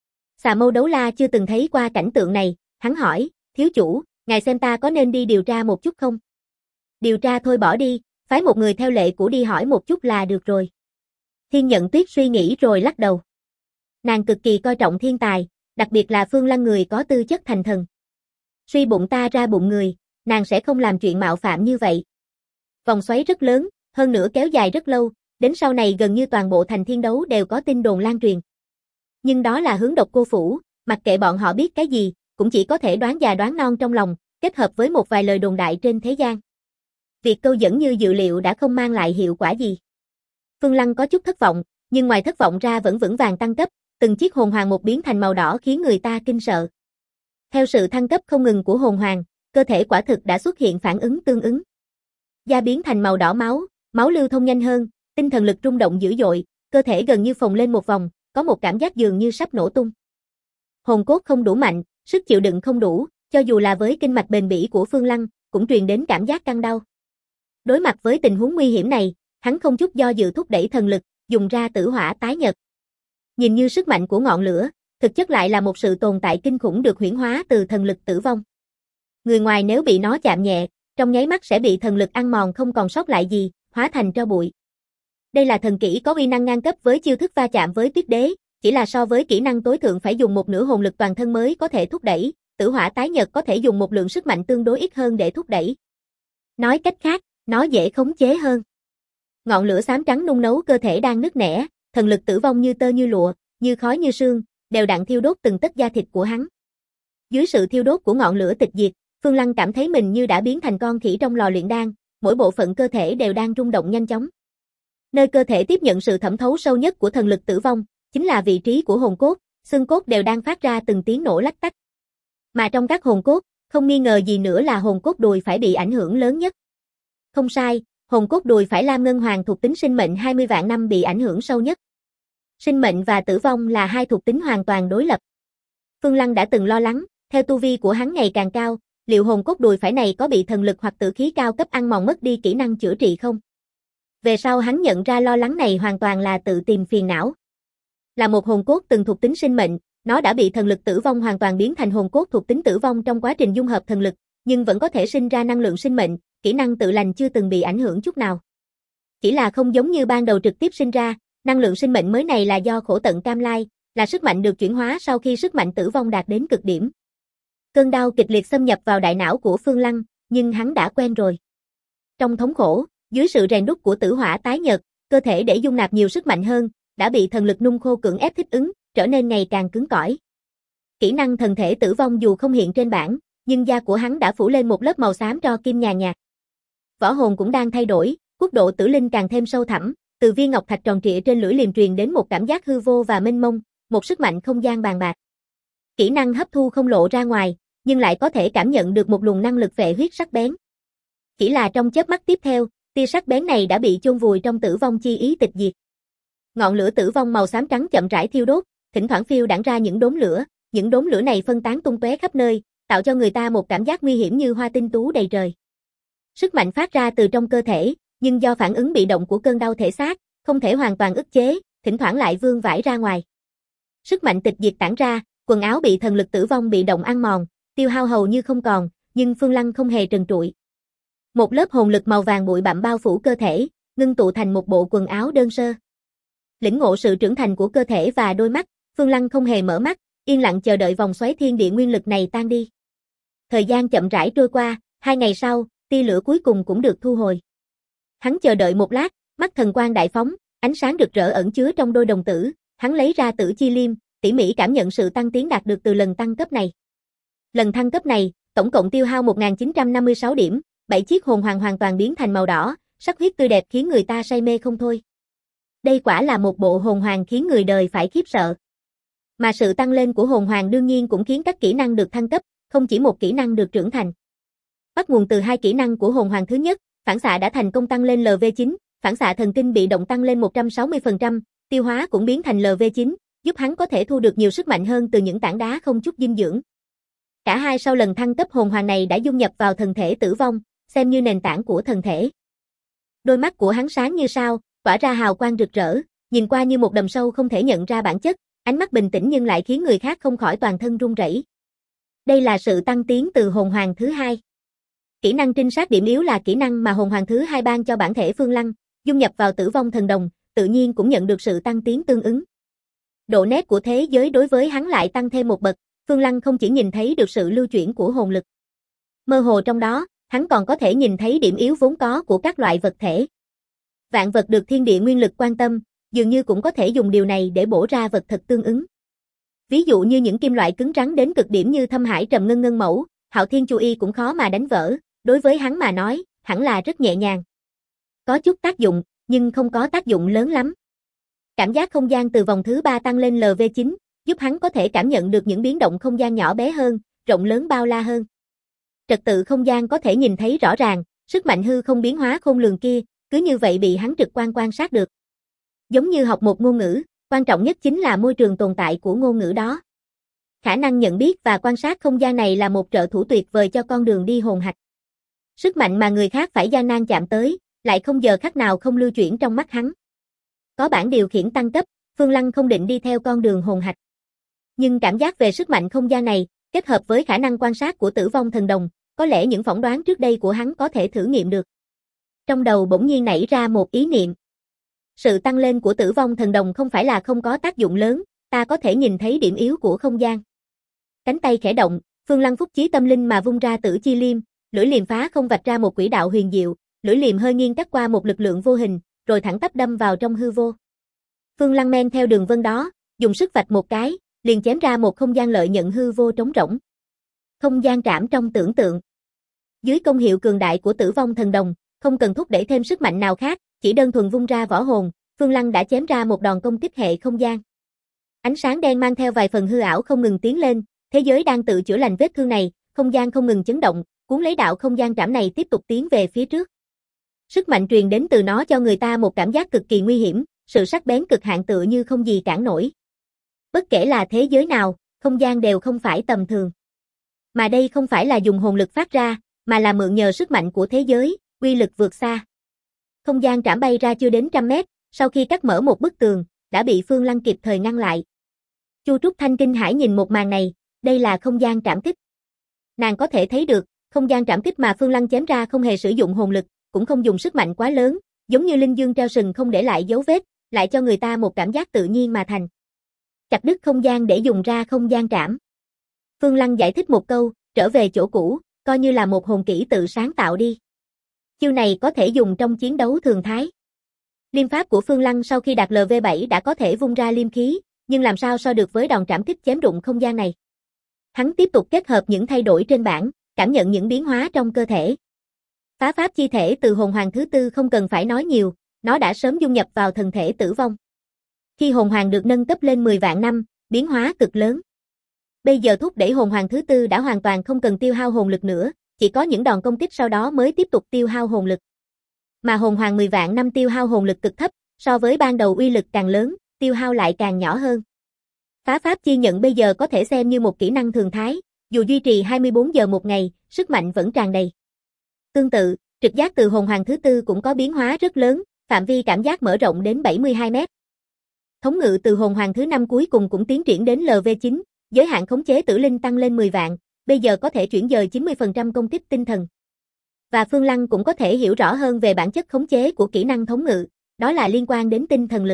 Xà Mâu đấu la chưa từng thấy qua cảnh tượng này, hắn hỏi, thiếu chủ, ngài xem ta có nên đi điều tra một chút không? Điều tra thôi bỏ đi, phái một người theo lệ cũ đi hỏi một chút là được rồi. Thiên Nhận Tuyết suy nghĩ rồi lắc đầu. Nàng cực kỳ coi trọng thiên tài, đặc biệt là Phương Lăng người có tư chất thành thần. Suy bụng ta ra bụng người, nàng sẽ không làm chuyện mạo phạm như vậy. Vòng xoáy rất lớn, hơn nữa kéo dài rất lâu, đến sau này gần như toàn bộ thành thiên đấu đều có tin đồn lan truyền. Nhưng đó là hướng Độc Cô phủ, mặc kệ bọn họ biết cái gì, cũng chỉ có thể đoán già đoán non trong lòng, kết hợp với một vài lời đồn đại trên thế gian. Việc câu dẫn như dự liệu đã không mang lại hiệu quả gì. Phương Lăng có chút thất vọng, nhưng ngoài thất vọng ra vẫn vững vàng tăng cấp, từng chiếc hồn hoàng một biến thành màu đỏ khiến người ta kinh sợ. Theo sự thăng cấp không ngừng của hồn hoàng, cơ thể quả thực đã xuất hiện phản ứng tương ứng. Da biến thành màu đỏ máu, máu lưu thông nhanh hơn, tinh thần lực rung động dữ dội, cơ thể gần như phồng lên một vòng, có một cảm giác dường như sắp nổ tung. Hồn cốt không đủ mạnh, sức chịu đựng không đủ, cho dù là với kinh mạch bền bỉ của Phương Lăng, cũng truyền đến cảm giác căng đau. Đối mặt với tình huống nguy hiểm này, hắn không chút do dự thúc đẩy thần lực, dùng ra tử hỏa tái nhật. Nhìn như sức mạnh của ngọn lửa, thực chất lại là một sự tồn tại kinh khủng được huyễn hóa từ thần lực tử vong. Người ngoài nếu bị nó chạm nhẹ, trong nháy mắt sẽ bị thần lực ăn mòn không còn sót lại gì, hóa thành tro bụi. Đây là thần kỹ có uy năng ngang cấp với chiêu thức va chạm với tuyết đế, chỉ là so với kỹ năng tối thượng phải dùng một nửa hồn lực toàn thân mới có thể thúc đẩy, tử hỏa tái nhật có thể dùng một lượng sức mạnh tương đối ít hơn để thúc đẩy. Nói cách khác, nó dễ khống chế hơn. Ngọn lửa xám trắng nung nấu cơ thể đang nứt nẻ, thần lực tử vong như tơ như lụa, như khói như sương, đều đặn thiêu đốt từng tấc da thịt của hắn. Dưới sự thiêu đốt của ngọn lửa tịch diệt, Phương Lăng cảm thấy mình như đã biến thành con khỉ trong lò luyện đan, mỗi bộ phận cơ thể đều đang rung động nhanh chóng. Nơi cơ thể tiếp nhận sự thẩm thấu sâu nhất của thần lực tử vong, chính là vị trí của hồn cốt, xương cốt đều đang phát ra từng tiếng nổ lách tách. Mà trong các hồn cốt, không nghi ngờ gì nữa là hồn cốt đùi phải bị ảnh hưởng lớn nhất. Không sai, hồn cốt đùi phải Lam Ngân Hoàng thuộc tính sinh mệnh 20 vạn năm bị ảnh hưởng sâu nhất. Sinh mệnh và tử vong là hai thuộc tính hoàn toàn đối lập. Phương Lăng đã từng lo lắng, theo tu vi của hắn ngày càng cao, liệu hồn cốt đùi phải này có bị thần lực hoặc tử khí cao cấp ăn mòn mất đi kỹ năng chữa trị không? Về sau hắn nhận ra lo lắng này hoàn toàn là tự tìm phiền não. Là một hồn cốt từng thuộc tính sinh mệnh, nó đã bị thần lực tử vong hoàn toàn biến thành hồn cốt thuộc tính tử vong trong quá trình dung hợp thần lực, nhưng vẫn có thể sinh ra năng lượng sinh mệnh, kỹ năng tự lành chưa từng bị ảnh hưởng chút nào. Chỉ là không giống như ban đầu trực tiếp sinh ra, năng lượng sinh mệnh mới này là do khổ tận cam lai, là sức mạnh được chuyển hóa sau khi sức mạnh tử vong đạt đến cực điểm. Cơn đau kịch liệt xâm nhập vào đại não của Phương Lăng, nhưng hắn đã quen rồi. Trong thống khổ, dưới sự rèn đúc của tử hỏa tái nhật, cơ thể để dung nạp nhiều sức mạnh hơn, đã bị thần lực nung khô cưỡng ép thích ứng, trở nên ngày càng cứng cỏi. Kỹ năng thần thể tử vong dù không hiện trên bảng, nhưng da của hắn đã phủ lên một lớp màu xám tro kim nhàn nhạt. Võ hồn cũng đang thay đổi, quốc độ tử linh càng thêm sâu thẳm, từ viên ngọc thạch tròn trịa trên lưỡi liềm truyền đến một cảm giác hư vô và mênh mông, một sức mạnh không gian bàn bạc. Kỹ năng hấp thu không lộ ra ngoài, nhưng lại có thể cảm nhận được một luồng năng lực vệ huyết sắc bén. Chỉ là trong chớp mắt tiếp theo, tia sắc bén này đã bị chôn vùi trong tử vong chi ý tịch diệt. Ngọn lửa tử vong màu xám trắng chậm rãi thiêu đốt, thỉnh thoảng phiêu đãng ra những đốm lửa này phân tán tung tóe khắp nơi, tạo cho người ta một cảm giác nguy hiểm như hoa tinh tú đầy trời. Sức mạnh phát ra từ trong cơ thể, nhưng do phản ứng bị động của cơn đau thể xác, không thể hoàn toàn ức chế, thỉnh thoảng lại vương vãi ra ngoài. Sức mạnh tịch diệt tản ra, quần áo bị thần lực tử vong bị động ăn mòn, tiêu hao hầu như không còn, nhưng Phương Lăng không hề trần trụi. Một lớp hồn lực màu vàng bụi bặm bao phủ cơ thể, ngưng tụ thành một bộ quần áo đơn sơ. Lĩnh ngộ sự trưởng thành của cơ thể và đôi mắt, Phương Lăng không hề mở mắt, yên lặng chờ đợi vòng xoáy thiên địa nguyên lực này tan đi. Thời gian chậm rãi trôi qua, 2 ngày sau, tia lửa cuối cùng cũng được thu hồi. Hắn chờ đợi một lát, mắt thần quang đại phóng, ánh sáng rực rỡ ẩn chứa trong đôi đồng tử, hắn lấy ra tử chi liêm, tỉ mỉ cảm nhận sự tăng tiến đạt được từ lần tăng cấp này. Lần thăng cấp này, tổng cộng tiêu hao 1956 điểm, 7 chiếc hồn hoàng hoàn toàn biến thành màu đỏ, sắc huyết tươi đẹp khiến người ta say mê không thôi. Đây quả là một bộ hồn hoàng khiến người đời phải khiếp sợ. Mà sự tăng lên của hồn hoàng đương nhiên cũng khiến các kỹ năng được thăng cấp, không chỉ một kỹ năng được trưởng thành. Bắt nguồn từ hai kỹ năng của hồn hoàng thứ nhất, phản xạ đã thành công tăng lên LV9, phản xạ thần kinh bị động tăng lên 160%, tiêu hóa cũng biến thành LV9, giúp hắn có thể thu được nhiều sức mạnh hơn từ những tảng đá không chút dinh dưỡng. Cả hai sau lần thăng cấp hồn hoàng này đã dung nhập vào thần thể tử vong, xem như nền tảng của thần thể. Đôi mắt của hắn sáng như sao, tỏa ra hào quang rực rỡ, nhìn qua như một đầm sâu không thể nhận ra bản chất, ánh mắt bình tĩnh nhưng lại khiến người khác không khỏi toàn thân run rẩy. Đây là sự tăng tiến từ hồn hoàng thứ hai. Kỹ năng trinh sát điểm yếu là kỹ năng mà hồn hoàng thứ hai ban cho bản thể Phương Lăng, dung nhập vào tử vong thần đồng, tự nhiên cũng nhận được sự tăng tiến tương ứng. Độ nét của thế giới đối với hắn lại tăng thêm một bậc, Phương Lăng không chỉ nhìn thấy được sự lưu chuyển của hồn lực. Mơ hồ trong đó, hắn còn có thể nhìn thấy điểm yếu vốn có của các loại vật thể. Vạn vật được thiên địa nguyên lực quan tâm, dường như cũng có thể dùng điều này để bổ ra vật thật tương ứng. Ví dụ như những kim loại cứng rắn đến cực điểm như thâm hải trầm ngân ngân mẫu, hạo thiên chu y cũng khó mà đánh vỡ, đối với hắn mà nói, hẳn là rất nhẹ nhàng. Có chút tác dụng, nhưng không có tác dụng lớn lắm. Cảm giác không gian từ vòng thứ 3 tăng lên LV9, giúp hắn có thể cảm nhận được những biến động không gian nhỏ bé hơn, rộng lớn bao la hơn. Trật tự không gian có thể nhìn thấy rõ ràng, Sức mạnh hư không biến hóa khôn lường kia, cứ như vậy bị hắn trực quan quan sát được. Giống như học một ngôn ngữ, quan trọng nhất chính là môi trường tồn tại của ngôn ngữ đó. Khả năng nhận biết và quan sát không gian này là một trợ thủ tuyệt vời cho con đường đi hồn hạch. Sức mạnh mà người khác phải gian nan chạm tới, lại không giờ khắc nào không lưu chuyển trong mắt hắn. Có bản điều khiển tăng cấp, Phương Lăng không định đi theo con đường hồn hạch. Nhưng cảm giác về sức mạnh không gian này, kết hợp với khả năng quan sát của Tử Vong Thần Đồng, có lẽ những phỏng đoán trước đây của hắn có thể thử nghiệm được. Trong đầu bỗng nhiên nảy ra một ý niệm. Sự tăng lên của Tử Vong Thần Đồng không phải là không có tác dụng lớn, ta có thể nhìn thấy điểm yếu của không gian. Cánh tay khẽ động, Phương Lăng phúc chí tâm linh mà vung ra Tử Chi Liêm, lưỡi liềm phá không vạch ra một quỹ đạo huyền diệu, lưỡi liềm hơi nghiêng cắt qua một lực lượng vô hình, rồi thẳng tắp đâm vào trong hư vô. Phương Lăng men theo đường vân đó, dùng sức vạch một cái, liền chém ra một không gian lợi nhận hư vô trống rỗng. Không gian trảm trong tưởng tượng. Dưới công hiệu cường đại của Tử Vong Thần Đồng, không cần thúc đẩy thêm sức mạnh nào khác, chỉ đơn thuần vung ra võ hồn, Phương Lăng đã chém ra một đòn công kích hệ không gian. Ánh sáng đen mang theo vài phần hư ảo không ngừng tiến lên, thế giới đang tự chữa lành vết thương này, không gian không ngừng chấn động, cuốn lấy đạo không gian trảm này tiếp tục tiến về phía trước. Sức mạnh truyền đến từ nó cho người ta một cảm giác cực kỳ nguy hiểm, sự sắc bén cực hạn tựa như không gì cản nổi. Bất kể là thế giới nào, không gian đều không phải tầm thường. Mà đây không phải là dùng hồn lực phát ra, mà là mượn nhờ sức mạnh của thế giới, uy lực vượt xa. Không gian trảm bay ra chưa đến 100 mét, sau khi cắt mở một bức tường, đã bị Phương Lăng kịp thời ngăn lại. Chu Trúc Thanh kinh hãi nhìn một màn này, đây là không gian trảm kích. Nàng có thể thấy được, không gian trảm kích mà Phương Lăng chém ra không hề sử dụng hồn lực, cũng không dùng sức mạnh quá lớn, giống như linh dương treo sừng không để lại dấu vết, lại cho người ta một cảm giác tự nhiên mà thành. Chặt đứt không gian để dùng ra không gian trảm. Phương Lăng giải thích một câu, trở về chỗ cũ, coi như là một hồn kỹ tự sáng tạo đi. Chiêu này có thể dùng trong chiến đấu thường thái. Liêm pháp của Phương Lăng sau khi đạt LV7 đã có thể vung ra liêm khí, nhưng làm sao so được với đòn trảm kích chém rụng không gian này. Hắn tiếp tục kết hợp những thay đổi trên bảng, cảm nhận những biến hóa trong cơ thể. Phá pháp chi thể từ hồn hoàng thứ tư không cần phải nói nhiều, nó đã sớm dung nhập vào thần thể tử vong. Khi hồn hoàng được nâng cấp lên 10 vạn năm, biến hóa cực lớn. Bây giờ thúc đẩy hồn hoàng thứ tư đã hoàn toàn không cần tiêu hao hồn lực nữa, chỉ có những đòn công kích sau đó mới tiếp tục tiêu hao hồn lực. Mà hồn hoàng 10 vạn năm tiêu hao hồn lực cực thấp, so với ban đầu uy lực càng lớn, tiêu hao lại càng nhỏ hơn. Phá pháp chi nhận bây giờ có thể xem như một kỹ năng thường thái, dù duy trì 24 giờ một ngày, sức mạnh vẫn tràn đầy. Tương tự, trực giác từ hồn hoàng thứ tư cũng có biến hóa rất lớn, phạm vi cảm giác mở rộng đến 72 mét. Thống ngự từ hồn hoàng thứ năm cuối cùng cũng tiến triển đến LV9, giới hạn khống chế tử linh tăng lên 10 vạn, bây giờ có thể chuyển dời 90% công kích tinh thần. Và Phương Lăng cũng có thể hiểu rõ hơn về bản chất khống chế của kỹ năng thống ngự, đó là liên quan đến tinh thần lực.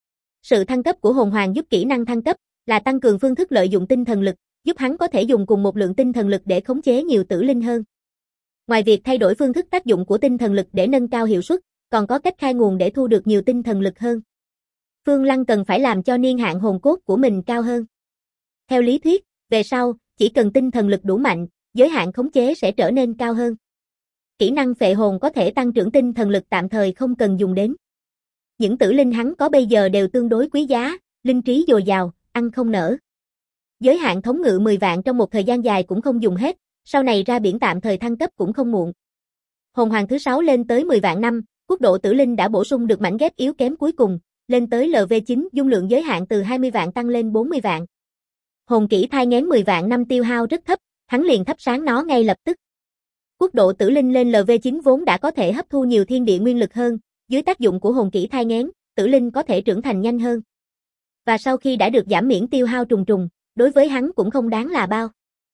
Sự thăng cấp của hồn hoàng giúp kỹ năng thăng cấp, là tăng cường phương thức lợi dụng tinh thần lực, giúp hắn có thể dùng cùng một lượng tinh thần lực để khống chế nhiều tử linh hơn. Ngoài việc thay đổi phương thức tác dụng của tinh thần lực để nâng cao hiệu suất, còn có cách khai nguồn để thu được nhiều tinh thần lực hơn. Phương Lăng cần phải làm cho niên hạn hồn cốt của mình cao hơn. Theo lý thuyết, về sau, chỉ cần tinh thần lực đủ mạnh, giới hạn khống chế sẽ trở nên cao hơn. Kỹ năng phệ hồn có thể tăng trưởng tinh thần lực tạm thời không cần dùng đến. Những tử linh hắn có bây giờ đều tương đối quý giá, linh trí dồi dào, ăn không nở. Giới hạn thống ngự 10 vạn trong một thời gian dài cũng không dùng hết, sau này ra biển tạm thời thăng cấp cũng không muộn. Hồn hoàng thứ 6 lên tới 10 vạn năm, quốc độ tử linh đã bổ sung được mảnh ghép yếu kém cuối cùng, lên tới LV9, dung lượng giới hạn từ 20 vạn tăng lên 40 vạn. Hồn kỹ thai nghén 10 vạn năm tiêu hao rất thấp, hắn liền thắp sáng nó ngay lập tức. Quốc độ tử linh lên LV9 vốn đã có thể hấp thu nhiều thiên địa nguyên lực hơn, dưới tác dụng của hồn kỹ thai nghén, tử linh có thể trưởng thành nhanh hơn. Và sau khi đã được giảm miễn tiêu hao trùng trùng, đối với hắn cũng không đáng là bao.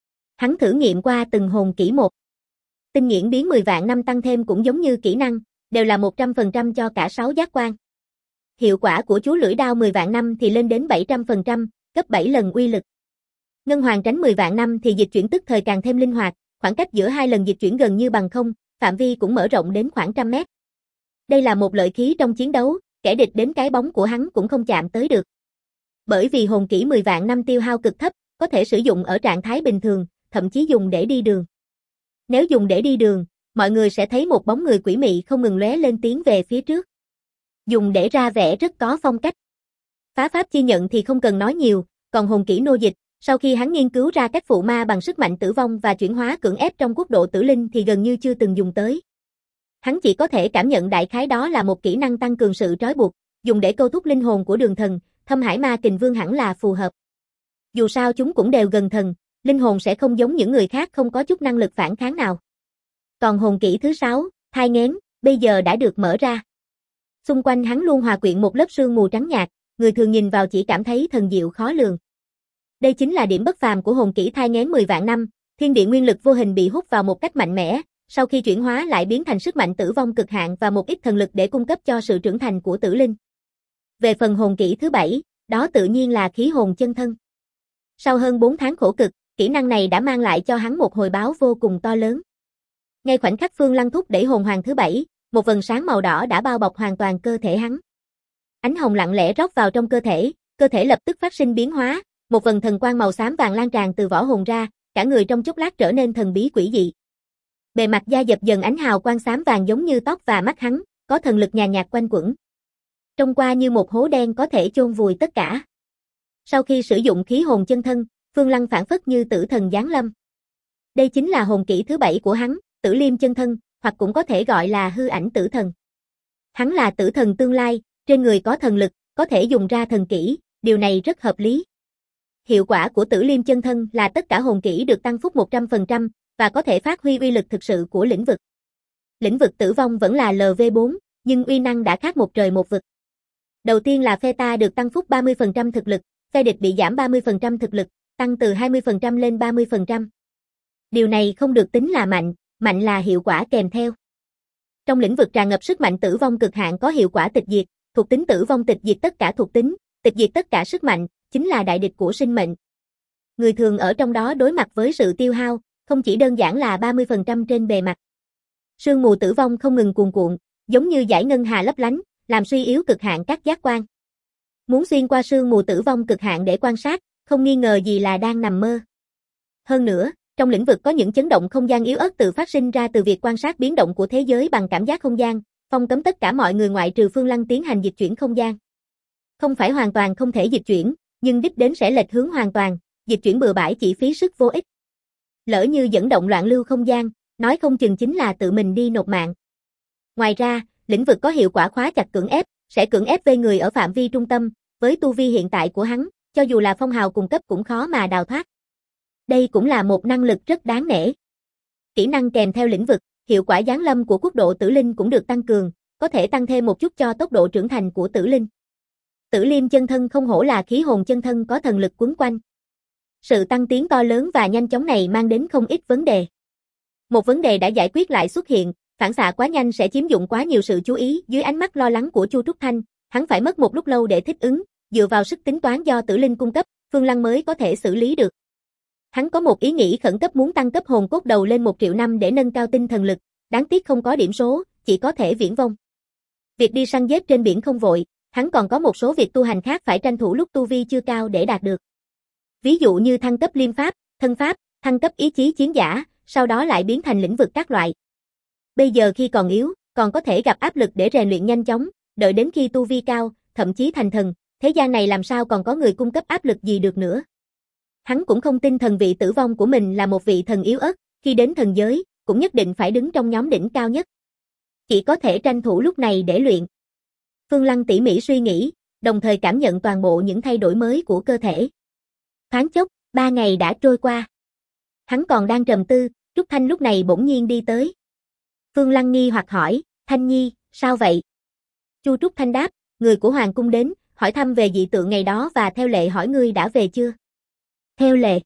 Hắn thử nghiệm qua từng hồn kỹ một. Tinh nghiễn biến 10 vạn năm tăng thêm cũng giống như kỹ năng, đều là 100% cho cả 6 giác quan. Hiệu quả của chú lưỡi đao 10 vạn năm thì lên đến 700%, gấp 7 lần uy lực. Ngân hoàng tránh 10 vạn năm thì dịch chuyển tức thời càng thêm linh hoạt, khoảng cách giữa hai lần dịch chuyển gần như bằng không, phạm vi cũng mở rộng đến khoảng 100 mét. Đây là một lợi khí trong chiến đấu, kẻ địch đến cái bóng của hắn cũng không chạm tới được. Bởi vì hồn kỹ 10 vạn năm tiêu hao cực thấp, có thể sử dụng ở trạng thái bình thường, thậm chí dùng để đi đường. Nếu dùng để đi đường, mọi người sẽ thấy một bóng người quỷ mị không ngừng lóe lên tiến về phía trước. Dùng để ra vẻ rất có phong cách. Phá pháp chi nhận thì không cần nói nhiều, còn hồn kỹ nô dịch, sau khi hắn nghiên cứu ra cách phụ ma bằng sức mạnh tử vong và chuyển hóa cưỡng ép trong quốc độ tử linh thì gần như chưa từng dùng tới. Hắn chỉ có thể cảm nhận đại khái đó là một kỹ năng tăng cường sự trói buộc, dùng để câu thúc linh hồn của Đường Thần, Thâm Hải Ma Kình Vương hẳn là phù hợp. Dù sao chúng cũng đều gần thần, linh hồn sẽ không giống những người khác không có chút năng lực phản kháng nào. Còn hồn kỹ thứ 6, thai nghén, bây giờ đã được mở ra. Xung quanh hắn luôn hòa quyện một lớp sương mù trắng nhạt, người thường nhìn vào chỉ cảm thấy thần diệu khó lường. Đây chính là điểm bất phàm của hồn kỹ thai nghén 10 vạn năm, thiên địa nguyên lực vô hình bị hút vào một cách mạnh mẽ, sau khi chuyển hóa lại biến thành sức mạnh tử vong cực hạn và một ít thần lực để cung cấp cho sự trưởng thành của tử linh. Về phần hồn kỹ thứ 7, đó tự nhiên là khí hồn chân thân. Sau hơn 4 tháng khổ cực, kỹ năng này đã mang lại cho hắn một hồi báo vô cùng to lớn. Ngay khoảnh khắc Phương Lăng thúc đẩy hồn hoàng thứ 7, một vầng sáng màu đỏ đã bao bọc hoàn toàn cơ thể hắn. Ánh hồng lặng lẽ rót vào trong cơ thể lập tức phát sinh biến hóa, một vầng thần quang màu xám vàng lan tràn từ võ hồn ra, cả người trong chốc lát trở nên thần bí quỷ dị. Bề mặt da dập dần ánh hào quang xám vàng giống như tóc và mắt hắn, có thần lực nhàn nhạt quanh quẩn. Trông qua như một hố đen có thể chôn vùi tất cả. Sau khi sử dụng khí hồn chân thân, Phương Lăng phảng phất như tử thần giáng lâm. Đây chính là hồn kỹ thứ 7 của hắn, Tử Liêm chân thân, hoặc cũng có thể gọi là hư ảnh tử thần. Hắn là tử thần tương lai, trên người có thần lực, có thể dùng ra thần kỹ, điều này rất hợp lý. Hiệu quả của Tử Liêm chân thân là tất cả hồn kỹ được tăng phúc 100% và có thể phát huy uy lực thực sự của lĩnh vực. Lĩnh vực tử vong vẫn là LV4, nhưng uy năng đã khác một trời một vực. Đầu tiên là phe ta được tăng phúc 30% thực lực, phe địch bị giảm 30% thực lực, tăng từ 20% lên 30%. Điều này không được tính là mạnh, mạnh là hiệu quả kèm theo. Trong lĩnh vực tràn ngập sức mạnh tử vong cực hạn có hiệu quả tịch diệt, thuộc tính tử vong tịch diệt tất cả thuộc tính, tịch diệt tất cả sức mạnh, chính là đại địch của sinh mệnh. Người thường ở trong đó đối mặt với sự tiêu hao, không chỉ đơn giản là 30% trên bề mặt. Sương mù tử vong không ngừng cuồn cuộn, giống như dải ngân hà lấp lánh, làm suy yếu cực hạn các giác quan. Muốn xuyên qua sương mù tử vong cực hạn để quan sát, không nghi ngờ gì là đang nằm mơ. Hơn nữa, trong lĩnh vực có những chấn động không gian yếu ớt tự phát sinh ra từ việc quan sát biến động của thế giới bằng cảm giác không gian, phong cấm tất cả mọi người ngoại trừ Phương Lăng tiến hành dịch chuyển không gian. Không phải hoàn toàn không thể dịch chuyển, nhưng đích đến sẽ lệch hướng hoàn toàn, dịch chuyển bừa bãi chỉ phí sức vô ích. Lỡ như dẫn động loạn lưu không gian, nói không chừng chính là tự mình đi nộp mạng. Ngoài ra, lĩnh vực có hiệu quả khóa chặt cưỡng ép, sẽ cưỡng ép về người ở phạm vi trung tâm, với tu vi hiện tại của hắn, cho dù là phong hào cùng cấp cũng khó mà đào thoát. Đây cũng là một năng lực rất đáng nể. Kỹ năng kèm theo lĩnh vực, hiệu quả giáng lâm của quốc độ tử linh cũng được tăng cường, có thể tăng thêm một chút cho tốc độ trưởng thành của tử linh. Tử Liêm chân thân không hổ là khí hồn chân thân có thần lực quấn quanh. Sự tăng tiến to lớn và nhanh chóng này mang đến không ít vấn đề. Một vấn đề đã giải quyết lại xuất hiện, phản xạ quá nhanh sẽ chiếm dụng quá nhiều sự chú ý. Dưới ánh mắt lo lắng của Chu Trúc Thanh, hắn phải mất một lúc lâu để thích ứng, dựa vào sức tính toán do tử linh cung cấp, Phương Lăng mới có thể xử lý được. Hắn có một ý nghĩ khẩn cấp muốn tăng cấp hồn cốt đầu lên 1 triệu năm để nâng cao tinh thần lực, đáng tiếc không có điểm số, chỉ có thể viễn vông. Việc đi săn giết trên biển không vội, hắn còn có một số việc tu hành khác phải tranh thủ lúc tu vi chưa cao để đạt được. Ví dụ như thăng cấp liêm pháp, thân pháp, thăng cấp ý chí chiến giả, sau đó lại biến thành lĩnh vực các loại. Bây giờ khi còn yếu, còn có thể gặp áp lực để rèn luyện nhanh chóng, đợi đến khi tu vi cao, thậm chí thành thần, thế gian này làm sao còn có người cung cấp áp lực gì được nữa. Hắn cũng không tin thần vị tử vong của mình là một vị thần yếu ớt, khi đến thần giới, cũng nhất định phải đứng trong nhóm đỉnh cao nhất. Chỉ có thể tranh thủ lúc này để luyện. Phương Lăng tỉ mỉ suy nghĩ, đồng thời cảm nhận toàn bộ những thay đổi mới của cơ thể. Thoáng chốc, 3 ngày đã trôi qua. Hắn còn đang trầm tư, Trúc Thanh lúc này bỗng nhiên đi tới. Phương Lăng nghi hoặc hỏi, Thanh Nhi, sao vậy? Chu Trúc Thanh đáp, người của Hoàng cung đến, hỏi thăm về dị tượng ngày đó và theo lệ hỏi ngươi đã về chưa? Theo lệ?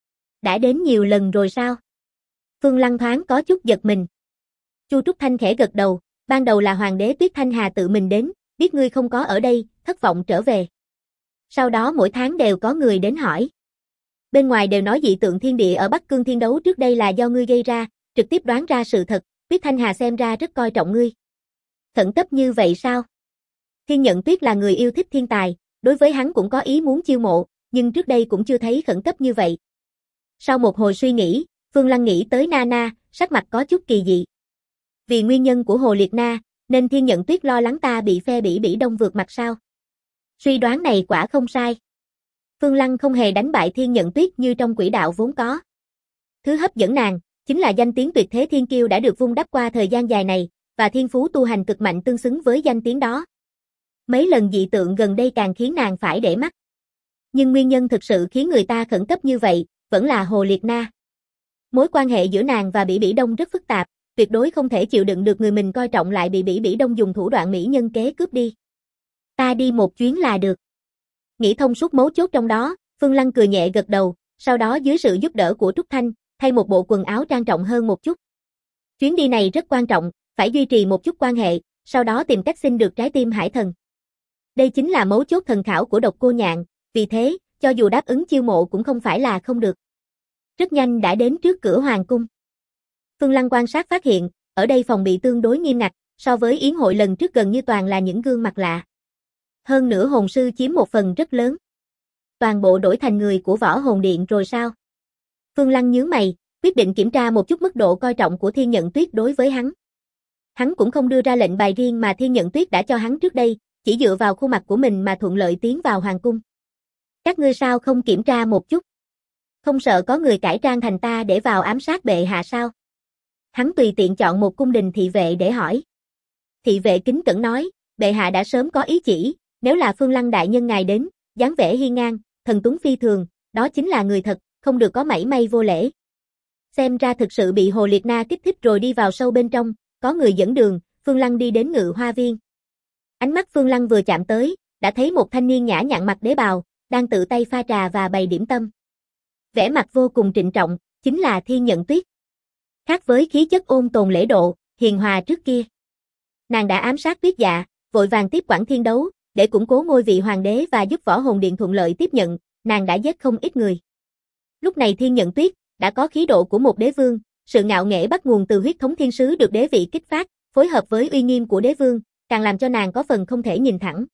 Đã đến nhiều lần rồi sao? Phương Lăng thoáng có chút giật mình. Chu Trúc Thanh khẽ gật đầu, ban đầu là Hoàng đế Tuyết Thanh Hà tự mình đến, biết ngươi không có ở đây, thất vọng trở về. Sau đó mỗi tháng đều có người đến hỏi. Bên ngoài đều nói dị tượng thiên địa ở Bắc Cương Thiên Đấu trước đây là do ngươi gây ra, trực tiếp đoán ra sự thật, Tuyết Thanh Hà xem ra rất coi trọng ngươi. Khẩn cấp như vậy sao? Thiên Nhận Tuyết là người yêu thích thiên tài, đối với hắn cũng có ý muốn chiêu mộ, nhưng trước đây cũng chưa thấy khẩn cấp như vậy. Sau một hồi suy nghĩ, Phương Lăng nghĩ tới Nana, sắc mặt có chút kỳ dị. Vì nguyên nhân của Hồ Liệt Na, nên Thiên Nhận Tuyết lo lắng ta bị phe Bỉ Đông vượt mặt sao? Suy đoán này quả không sai. Phương Lăng không hề đánh bại Thiên Nhận Tuyết như trong quỹ đạo vốn có. Thứ hấp dẫn nàng, chính là danh tiếng tuyệt thế thiên kiêu đã được vun đắp qua thời gian dài này, và thiên phú tu hành cực mạnh tương xứng với danh tiếng đó. Mấy lần dị tượng gần đây càng khiến nàng phải để mắt. Nhưng nguyên nhân thực sự khiến người ta khẩn cấp như vậy, vẫn là Hồ Liệt Na. Mối quan hệ giữa nàng và Bỉ Bỉ Đông rất phức tạp, tuyệt đối không thể chịu đựng được người mình coi trọng lại bị Bỉ Bỉ Đông dùng thủ đoạn mỹ nhân kế cướp đi. Ta đi một chuyến là được. Nghĩ thông suốt mấu chốt trong đó, Phương Lăng cười nhẹ gật đầu, sau đó dưới sự giúp đỡ của Trúc Thanh, thay một bộ quần áo trang trọng hơn một chút. Chuyến đi này rất quan trọng, phải duy trì một chút quan hệ, sau đó tìm cách xin được trái tim hải thần. Đây chính là mấu chốt thần khảo của Độc Cô Nhạn, vì thế, cho dù đáp ứng chiêu mộ cũng không phải là không được. Rất nhanh đã đến trước cửa hoàng cung. Phương Lăng quan sát phát hiện, ở đây phòng bị tương đối nghiêm ngặt, so với yến hội lần trước gần như toàn là những gương mặt lạ. Hơn nữa hồn sư chiếm một phần rất lớn. Toàn bộ đổi thành người của Võ Hồn Điện rồi sao? Phương Lăng nhướng mày, quyết định kiểm tra một chút mức độ coi trọng của Thiên Nhận Tuyết đối với hắn. Hắn cũng không đưa ra lệnh bài riêng mà Thiên Nhận Tuyết đã cho hắn trước đây, chỉ dựa vào khuôn mặt của mình mà thuận lợi tiến vào hoàng cung. Các ngươi sao không kiểm tra một chút? Không sợ có người cải trang thành ta để vào ám sát bệ hạ sao? Hắn tùy tiện chọn một cung đình thị vệ để hỏi. Thị vệ kính cẩn nói, bệ hạ đã sớm có ý chỉ, nếu là Phương Lăng đại nhân ngài đến, dáng vẻ hiên ngang, thần tuấn phi thường, đó chính là người thật, không được có mảy may vô lễ. Xem ra thực sự bị Hồ Liệt Na kích thích rồi đi vào sâu bên trong, có người dẫn đường, Phương Lăng đi đến Ngự Hoa Viên. Ánh mắt Phương Lăng vừa chạm tới, đã thấy một thanh niên nhã nhặn mặc đế bào, đang tự tay pha trà và bày điểm tâm. Vẻ mặt vô cùng trịnh trọng, chính là Thiên Nhận Tuyết. Khác với khí chất ôn tồn lễ độ, hiền hòa trước kia. Nàng đã ám sát Tuyết Dạ, vội vàng tiếp quản thiên đấu, để củng cố ngôi vị hoàng đế và giúp Võ Hồn Điện thuận lợi tiếp nhận, nàng đã giết không ít người. Lúc này Thiên Nhận Tuyết đã có khí độ của một đế vương, sự ngạo nghễ bắt nguồn từ huyết thống thiên sứ được đế vị kích phát, phối hợp với uy nghiêm của đế vương, càng làm cho nàng có phần không thể nhìn thẳng.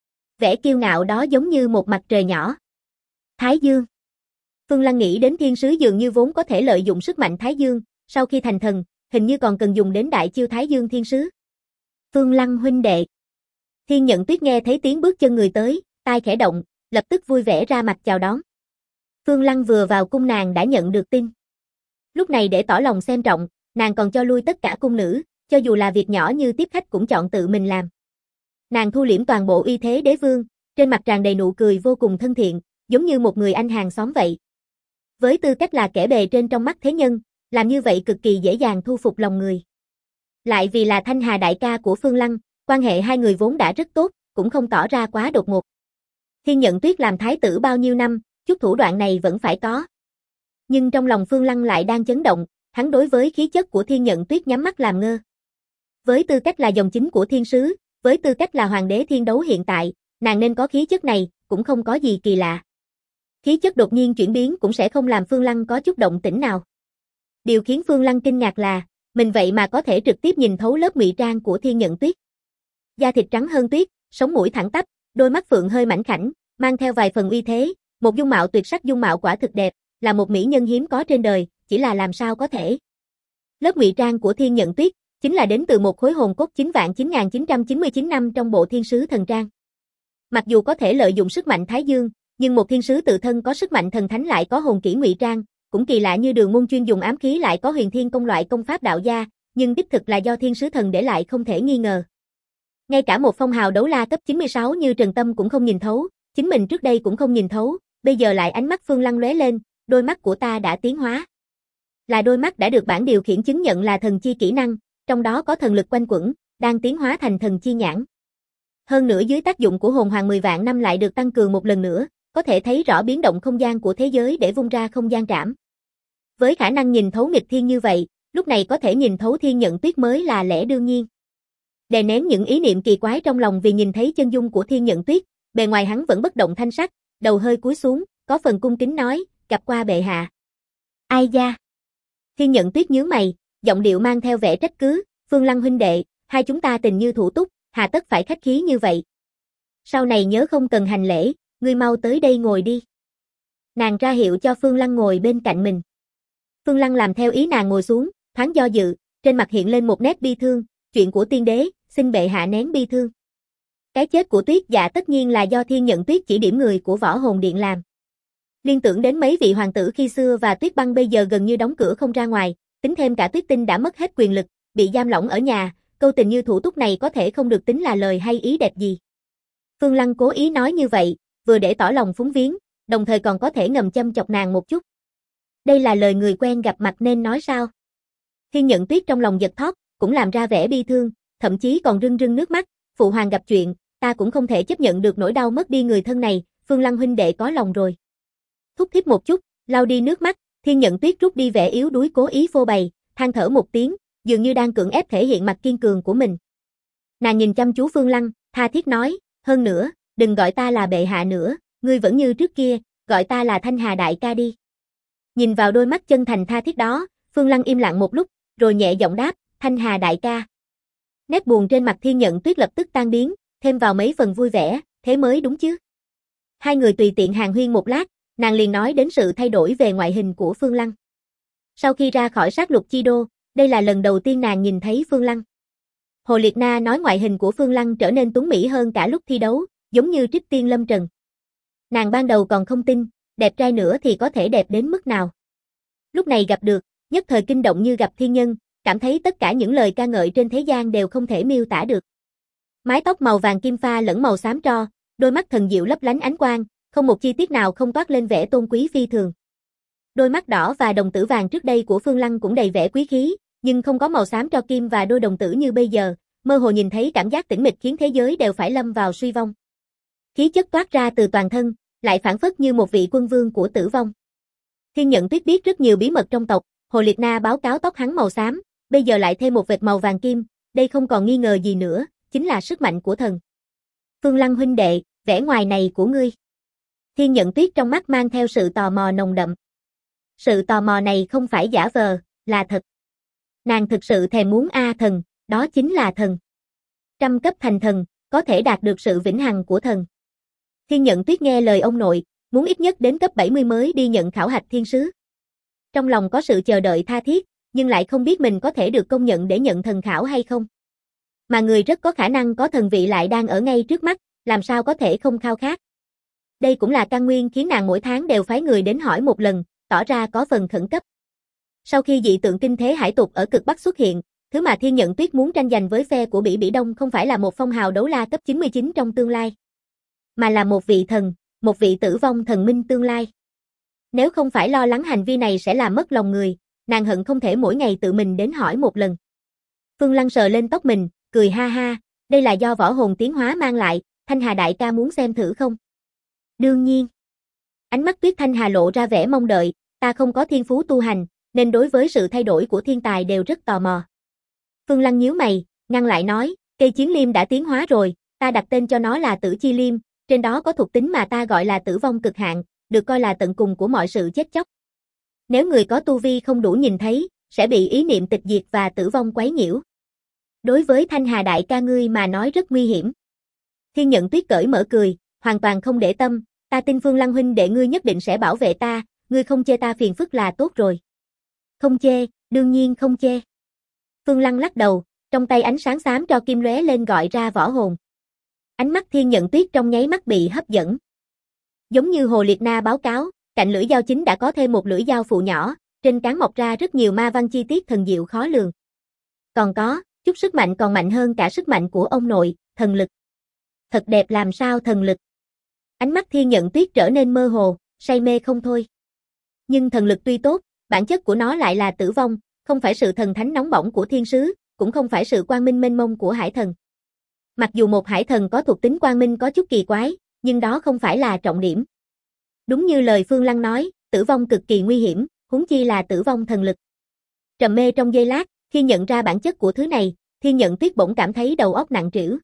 Vẻ kiêu ngạo đó giống như một mặt trời nhỏ. Thái Dương. Phương Lăng nghĩ đến thiên sứ dường như vốn có thể lợi dụng sức mạnh Thái Dương, sau khi thành thần, hình như còn cần dùng đến đại chiêu Thái Dương thiên sứ. Phương Lăng huynh đệ. Thiên Nhận Tuyết nghe thấy tiếng bước chân người tới, tai khẽ động, lập tức vui vẻ ra mặt chào đón. Phương Lăng vừa vào cung nàng đã nhận được tin. Lúc này để tỏ lòng xem trọng, nàng còn cho lui tất cả cung nữ, cho dù là việc nhỏ như tiếp khách cũng chọn tự mình làm. Nàng thu liễm toàn bộ uy thế đế vương, trên mặt tràn đầy nụ cười vô cùng thân thiện, giống như một người anh hàng xóm vậy. Với tư cách là kẻ bề trên trong mắt thế nhân, làm như vậy cực kỳ dễ dàng thu phục lòng người. Lại vì là Thanh Hà đại ca của Phương Lăng, quan hệ hai người vốn đã rất tốt, cũng không tỏ ra quá đột ngột. Thiên Nhận Tuyết làm thái tử bao nhiêu năm, chút thủ đoạn này vẫn phải có. Nhưng trong lòng Phương Lăng lại đang chấn động, hắn đối với khí chất của Thiên Nhận Tuyết nhắm mắt làm ngơ. Với tư cách là dòng chính của thiên sứ, với tư cách là hoàng đế thiên đấu hiện tại, nàng nên có khí chất này, cũng không có gì kỳ lạ. Khí chất đột nhiên chuyển biến cũng sẽ không làm Phương Lăng có chút động tĩnh nào. Điều khiến Phương Lăng kinh ngạc là, mình vậy mà có thể trực tiếp nhìn thấu lớp ngụy trang của Thiên Nhận Tuyết. Da thịt trắng hơn tuyết, sống mũi thẳng tắp, đôi mắt phượng hơi mảnh khảnh, mang theo vài phần uy thế, một dung mạo tuyệt sắc, dung mạo quả thực đẹp, là một mỹ nhân hiếm có trên đời, chỉ là làm sao có thể. Lớp ngụy trang của Thiên Nhận Tuyết chính là đến từ một khối hồn cốt 9.9999 năm trong bộ thiên sứ thần trang. Mặc dù có thể lợi dụng sức mạnh Thái Dương, nhưng một thiên sứ tự thân có sức mạnh thần thánh lại có hồn kỹ ngụy trang, cũng kỳ lạ như Đường Môn chuyên dùng ám khí lại có Huyền Thiên công loại công pháp đạo gia, nhưng đích thực là do thiên sứ thần để lại không thể nghi ngờ. Ngay cả một phong hào đấu la cấp 96 như Trần Tâm cũng không nhìn thấu, chính mình trước đây cũng không nhìn thấu, bây giờ lại ánh mắt Phương Lăng lóe lên, đôi mắt của ta đã tiến hóa. Là đôi mắt đã được bản điều khiển chứng nhận là thần chi kỹ năng, trong đó có thần lực quanh quẩn, đang tiến hóa thành thần chi nhãn. Hơn nữa dưới tác dụng của hồn hoàng 10 vạn năm lại được tăng cường một lần nữa, có thể thấy rõ biến động không gian của thế giới để vung ra không gian trảm. Với khả năng nhìn thấu nghịch thiên như vậy, lúc này có thể nhìn thấu Thiên Nhận Tuyết mới là lẽ đương nhiên. Đè nén những ý niệm kỳ quái trong lòng vì nhìn thấy chân dung của Thiên Nhận Tuyết, bề ngoài hắn vẫn bất động thanh sắc, đầu hơi cúi xuống, có phần cung kính nói, gặp qua bệ hạ. Ai da? Thiên Nhận Tuyết nhướng mày, giọng điệu mang theo vẻ trách cứ, Phương Lăng huynh đệ, hai chúng ta tình như thủ túc, hà tất phải khách khí như vậy. Sau này nhớ không cần hành lễ, ngươi mau tới đây ngồi đi. Nàng ra hiệu cho Phương Lăng ngồi bên cạnh mình. Phương Lăng làm theo ý nàng ngồi xuống, thoáng do dự, trên mặt hiện lên một nét bi thương, chuyện của tiên đế, xin bệ hạ nén bi thương. Cái chết của Tuyết Dạ tất nhiên là do Thiên Nhận Tuyết chỉ điểm người của Võ Hồn Điện làm. Liên tưởng đến mấy vị hoàng tử khi xưa và Tuyết Băng bây giờ gần như đóng cửa không ra ngoài, tính thêm cả Tuyết Tinh đã mất hết quyền lực, bị giam lỏng ở nhà, câu tình như thủ túc này có thể không được tính là lời hay ý đẹp gì. Phương Lăng cố ý nói như vậy, vừa để tỏ lòng phúng viếng, đồng thời còn có thể ngầm châm chọc nàng một chút. Đây là lời người quen gặp mặt nên nói sao? Thiên Nhận Tuyết trong lòng giật thót, cũng làm ra vẻ bi thương, thậm chí còn rưng rưng nước mắt, phụ hoàng gặp chuyện, ta cũng không thể chấp nhận được nỗi đau mất đi người thân này, Phương Lăng huynh đệ có lòng rồi. Thúc thiết một chút, lau đi nước mắt, Thiên Nhận Tuyết rút đi vẻ yếu đuối cố ý phô bày, than thở một tiếng, dường như đang cưỡng ép thể hiện mặt kiên cường của mình. Nàng nhìn chăm chú Phương Lăng, tha thiết nói, hơn nữa, đừng gọi ta là bệ hạ nữa, ngươi vẫn như trước kia, gọi ta là Thanh Hà đại ca đi. Nhìn vào đôi mắt chân thành tha thiết đó, Phương Lăng im lặng một lúc, rồi nhẹ giọng đáp, Thanh Hà đại ca. Nét buồn trên mặt Thiên Nhận Tuyết lập tức tan biến, thêm vào mấy phần vui vẻ, thế mới đúng chứ. Hai người tùy tiện hàn huyên một lát, nàng liền nói đến sự thay đổi về ngoại hình của Phương Lăng. Sau khi ra khỏi sát lục chi đô, đây là lần đầu tiên nàng nhìn thấy Phương Lăng. Hồ Liệt Na nói ngoại hình của Phương Lăng trở nên tuấn mỹ hơn cả lúc thi đấu, giống như trích tiên lâm trần. Nàng ban đầu còn không tin, đẹp trai nữa thì có thể đẹp đến mức nào. Lúc này gặp được, nhất thời kinh động như gặp thiên nhân, cảm thấy tất cả những lời ca ngợi trên thế gian đều không thể miêu tả được. Mái tóc màu vàng kim pha lẫn màu xám tro, đôi mắt thần diệu lấp lánh ánh quang, không một chi tiết nào không toát lên vẻ tôn quý phi thường. Đôi mắt đỏ và đồng tử vàng trước đây của Phương Lăng cũng đầy vẻ quý khí, nhưng không có màu xám tro kim và đôi đồng tử như bây giờ, mơ hồ nhìn thấy cảm giác tĩnh mịch khiến thế giới đều phải lâm vào suy vong. Khí chất toát ra từ toàn thân, lại phảng phất như một vị quân vương của tử vong. Thiên Nhận Tuyết biết rất nhiều bí mật trong tộc, Hồ Liệt Na báo cáo tóc hắn màu xám, bây giờ lại thêm một vệt màu vàng kim, đây không còn nghi ngờ gì nữa, chính là sức mạnh của thần. Phương Lăng huynh đệ, vẻ ngoài này của ngươi. Thiên Nhận Tuyết trong mắt mang theo sự tò mò nồng đậm. Sự tò mò này không phải giả vờ, là thật. Nàng thực sự thèm muốn thần, đó chính là thần. Trăm cấp thành thần, có thể đạt được sự vĩnh hằng của thần. Thiên Nhận Tuyết nghe lời ông nội, muốn ít nhất đến cấp 70 mới đi nhận khảo hạch thiên sứ. Trong lòng có sự chờ đợi tha thiết, nhưng lại không biết mình có thể được công nhận để nhận thần khảo hay không. Mà người rất có khả năng có thần vị lại đang ở ngay trước mắt, làm sao có thể không khao khát. Đây cũng là căn nguyên khiến nàng mỗi tháng đều phái người đến hỏi một lần, tỏ ra có phần khẩn cấp. Sau khi dị tượng kinh thế hải tục ở cực Bắc xuất hiện, thứ mà Thiên Nhận Tuyết muốn tranh giành với phe của Bỉ Bỉ Đông không phải là một phong hào đấu la cấp 99 trong tương lai, mà là một vị thần, một vị tử vong thần minh tương lai. Nếu không phải lo lắng hành vi này sẽ làm mất lòng người, nàng hận không thể mỗi ngày tự mình đến hỏi một lần. Phương Lăng sờ lên tóc mình, cười ha ha, đây là do võ hồn tiến hóa mang lại, Thanh Hà đại ca muốn xem thử không? Đương nhiên. Ánh mắt Tuyết Thanh Hà lộ ra vẻ mong đợi, ta không có thiên phú tu hành, nên đối với sự thay đổi của thiên tài đều rất tò mò. Phương Lăng nhíu mày, ngăn lại nói, cây chiến liêm đã tiến hóa rồi, ta đặt tên cho nó là Tử Chi Liêm, trên đó có thuộc tính mà ta gọi là tử vong cực hạn, được coi là tận cùng của mọi sự chết chóc. Nếu người có tu vi không đủ nhìn thấy, sẽ bị ý niệm tịch diệt và tử vong quấy nhiễu. Đối với Thanh Hà đại ca ngươi mà nói rất nguy hiểm. Thiên Nhận Tuyết cởi mở cười, hoàn toàn không để tâm, ta tin Phương Lăng huynh đệ ngươi nhất định sẽ bảo vệ ta, ngươi không chê ta phiền phức là tốt rồi. Không chê, đương nhiên không chê. Phương Lăng lắc đầu, trong tay ánh sáng xám cho kim lóe lên gọi ra võ hồn. Ánh mắt Thiên Nhận Tuyết trong nháy mắt bị hấp dẫn. Giống như Hồ Liệt Na báo cáo, cạnh lưỡi dao chính đã có thêm một lưỡi dao phụ nhỏ, trên cán mọc ra rất nhiều ma văn chi tiết thần diệu khó lường. Còn có, chút sức mạnh còn mạnh hơn cả sức mạnh của ông nội, thần lực. Thật đẹp làm sao thần lực. Ánh mắt Thiên Nhận Tuyết trở nên mơ hồ, say mê không thôi. Nhưng thần lực tuy tốt, bản chất của nó lại là tử vong, không phải sự thần thánh nóng bỏng của thiên sứ, cũng không phải sự quang minh mênh mông của hải thần. Mặc dù một hải thần có thuộc tính quang minh có chút kỳ quái, nhưng đó không phải là trọng điểm. Đúng như lời Phương Lăng nói, tử vong cực kỳ nguy hiểm, huống chi là tử vong thần lực. Trầm mê trong giây lát, khi nhận ra bản chất của thứ này, Thiên Nhận Tuyết bỗng cảm thấy đầu óc nặng trĩu.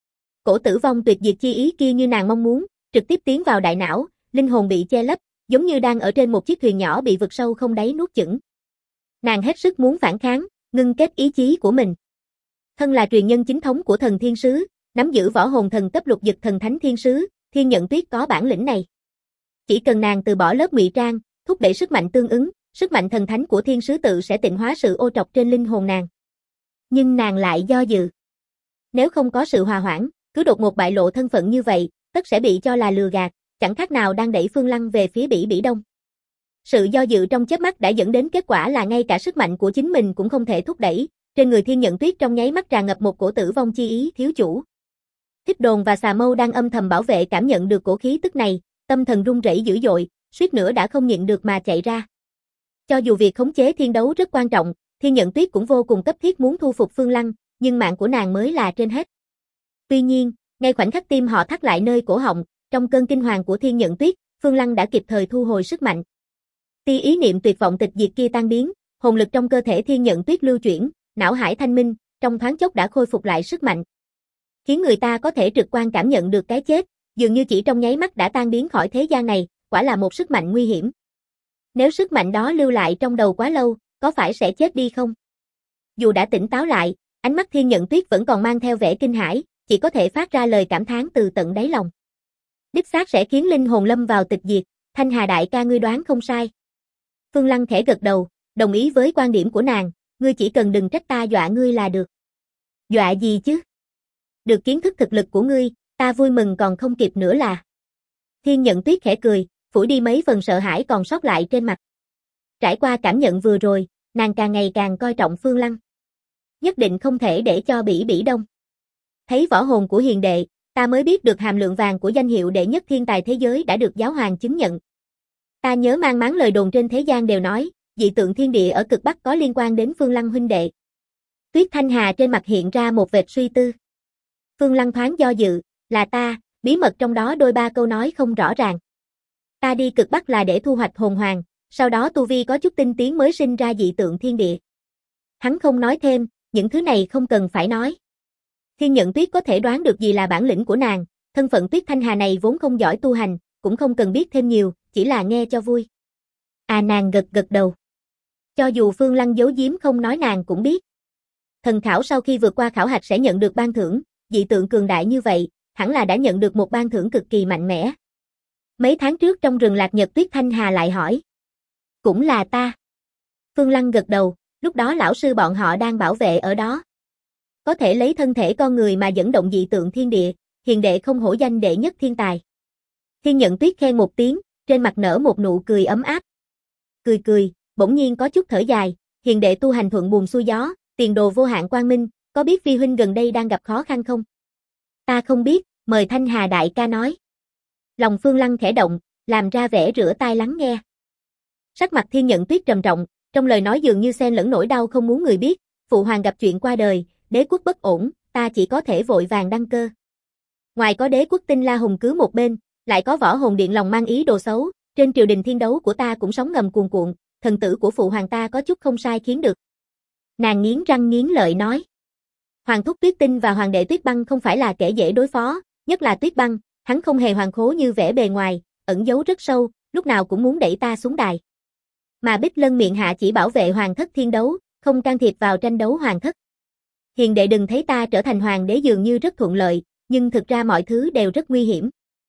Cổ tử vong tuyệt diệt chi ý kia như nàng mong muốn, trực tiếp tiến vào đại não, linh hồn bị che lấp, giống như đang ở trên một chiếc thuyền nhỏ bị vực sâu không đáy nuốt chửng. Nàng hết sức muốn phản kháng, ngưng kết ý chí của mình. Thân là truyền nhân chính thống của thần thiên sứ, nắm giữ võ hồn thần cấp lục dực thần thánh thiên sứ, Thiên Nhận Tuyết có bản lĩnh này. Chỉ cần nàng từ bỏ lớp ngụy trang, thúc đẩy sức mạnh tương ứng, sức mạnh thần thánh của thiên sứ tự sẽ tịnh hóa sự ô trọc trên linh hồn nàng. Nhưng nàng lại do dự. Nếu không có sự hòa hoãn, cứ đột ngột bại lộ thân phận như vậy, tất sẽ bị cho là lừa gạt, chẳng khác nào đang đẩy Phương Lăng về phía Bỉ Bỉ Đông. Sự do dự trong chớp mắt đã dẫn đến kết quả là ngay cả sức mạnh của chính mình cũng không thể thúc đẩy, Trên người Thiên Nhận Tuyết trong nháy mắt tràn ngập một cổ tử vong chi ý, thiếu chủ. Thích Đồn và Xà Mâu đang âm thầm bảo vệ cảm nhận được cổ khí tức này, tâm thần run rẩy dữ dội, suýt nữa đã không nhịn được mà chạy ra. Cho dù việc khống chế thiên đấu rất quan trọng, Thiên Nhận Tuyết cũng vô cùng cấp thiết muốn thu phục Phương Lăng, nhưng mạng của nàng mới là trên hết. Tuy nhiên, ngay khoảnh khắc tim họ thắt lại nơi cổ họng, trong cơn kinh hoàng của Thiên Nhận Tuyết, Phương Lăng đã kịp thời thu hồi sức mạnh. Tia ý niệm tuyệt vọng tịch diệt kia tan biến, hồn lực trong cơ thể Thiên Nhận Tuyết lưu chuyển, não hải thanh minh, trong thoáng chốc đã khôi phục lại sức mạnh. Khiến người ta có thể trực quan cảm nhận được cái chết, dường như chỉ trong nháy mắt đã tan biến khỏi thế gian này, quả là một sức mạnh nguy hiểm. Nếu sức mạnh đó lưu lại trong đầu quá lâu, có phải sẽ chết đi không? Dù đã tỉnh táo lại, ánh mắt Thiên Nhận Tuyết vẫn còn mang theo vẻ kinh hãi, chỉ có thể phát ra lời cảm thán từ tận đáy lòng. Đích xác sẽ khiến linh hồn lâm vào tịch diệt, Thanh Hà đại ca ngươi đoán không sai. Phương Lăng khẽ gật đầu, đồng ý với quan điểm của nàng, ngươi chỉ cần đừng trách ta dọa ngươi là được. Dọa gì chứ? Được kiến thức thực lực của ngươi, ta vui mừng còn không kịp nữa là. Thiên Nhận Tuyết khẽ cười, phủi đi mấy phần sợ hãi còn sót lại trên mặt. Trải qua cảm nhận vừa rồi, nàng càng ngày càng coi trọng Phương Lăng. Nhất định không thể để cho bỉ bỉ đông. Thấy võ hồn của hiền đệ, ta mới biết được hàm lượng vàng của danh hiệu đệ nhất thiên tài thế giới đã được giáo hoàng chứng nhận. Ta nhớ mang máng lời đồn trên thế gian đều nói, dị tượng thiên địa ở cực Bắc có liên quan đến Phương Lăng huynh đệ. Tuyết Thanh Hà trên mặt hiện ra một vệt suy tư. Phương Lăng thoáng do dự, là ta, bí mật trong đó đôi ba câu nói không rõ ràng. Ta đi cực Bắc là để thu hoạch hồn hoàng, sau đó tu vi có chút tinh tiến mới sinh ra dị tượng thiên địa. Hắn không nói thêm, những thứ này không cần phải nói. Thiên Nhận Tuyết có thể đoán được gì là bản lĩnh của nàng, thân phận Tuyết Thanh Hà này vốn không giỏi tu hành, cũng không cần biết thêm nhiều, chỉ là nghe cho vui. Nàng gật gật đầu. Cho dù Phương Lăng giấu giếm không nói nàng cũng biết. Thần Thảo sau khi vượt qua khảo hạch sẽ nhận được ban thưởng, dị tượng cường đại như vậy, hẳn là đã nhận được một ban thưởng cực kỳ mạnh mẽ. Mấy tháng trước trong rừng Lạc Nhật Tuyết Thanh Hà lại hỏi. Cũng là ta. Phương Lăng gật đầu, lúc đó lão sư bọn họ đang bảo vệ ở đó. Có thể lấy thân thể con người mà dẫn động dị tượng thiên địa, hiền đệ không hổ danh đệ nhất thiên tài. Thiên Nhận Tuyết khen một tiếng, trên mặt nở một nụ cười ấm áp. Cười, bỗng nhiên có chút thở dài, hiền đệ tu hành thuận buồm xuôi gió, tiền đồ vô hạn quang minh, có biết vi huynh gần đây đang gặp khó khăn không? Ta không biết, mời Thanh Hà đại ca nói. Lòng Phương Lăng khẽ động, làm ra vẻ rửa tai lắng nghe. Sắc mặt Thiên Nhận Tuyết trầm trọng, trong lời nói dường như xen lẫn nỗi đau không muốn người biết, phụ hoàng gặp chuyện qua đời, đế quốc bất ổn, ta chỉ có thể vội vàng đăng cơ. Ngoài có đế quốc Tinh La Hùng cứ một bên, lại có võ hồn điện lòng mang ý đồ xấu, trên triều đình thiên đấu của ta cũng sóng ngầm cuồn cuộn, thần tử của phụ hoàng ta có chút không sai khiến được. Nàng nghiến răng nghiến lợi nói. Hoàng thúc Tuyết Tinh và hoàng đệ Tuyết Băng không phải là kẻ dễ đối phó, nhất là Tuyết Băng, hắn không hề hoàn khố như vẻ bề ngoài, ẩn giấu rất sâu, lúc nào cũng muốn đẩy ta xuống đài. Mà Bích Lân miệng hạ chỉ bảo vệ hoàng thất thiên đấu, không can thiệp vào tranh đấu hoàng thất. Hiền đệ đừng thấy ta trở thành hoàng đế dường như rất thuận lợi, nhưng thực ra mọi thứ đều rất nguy hiểm.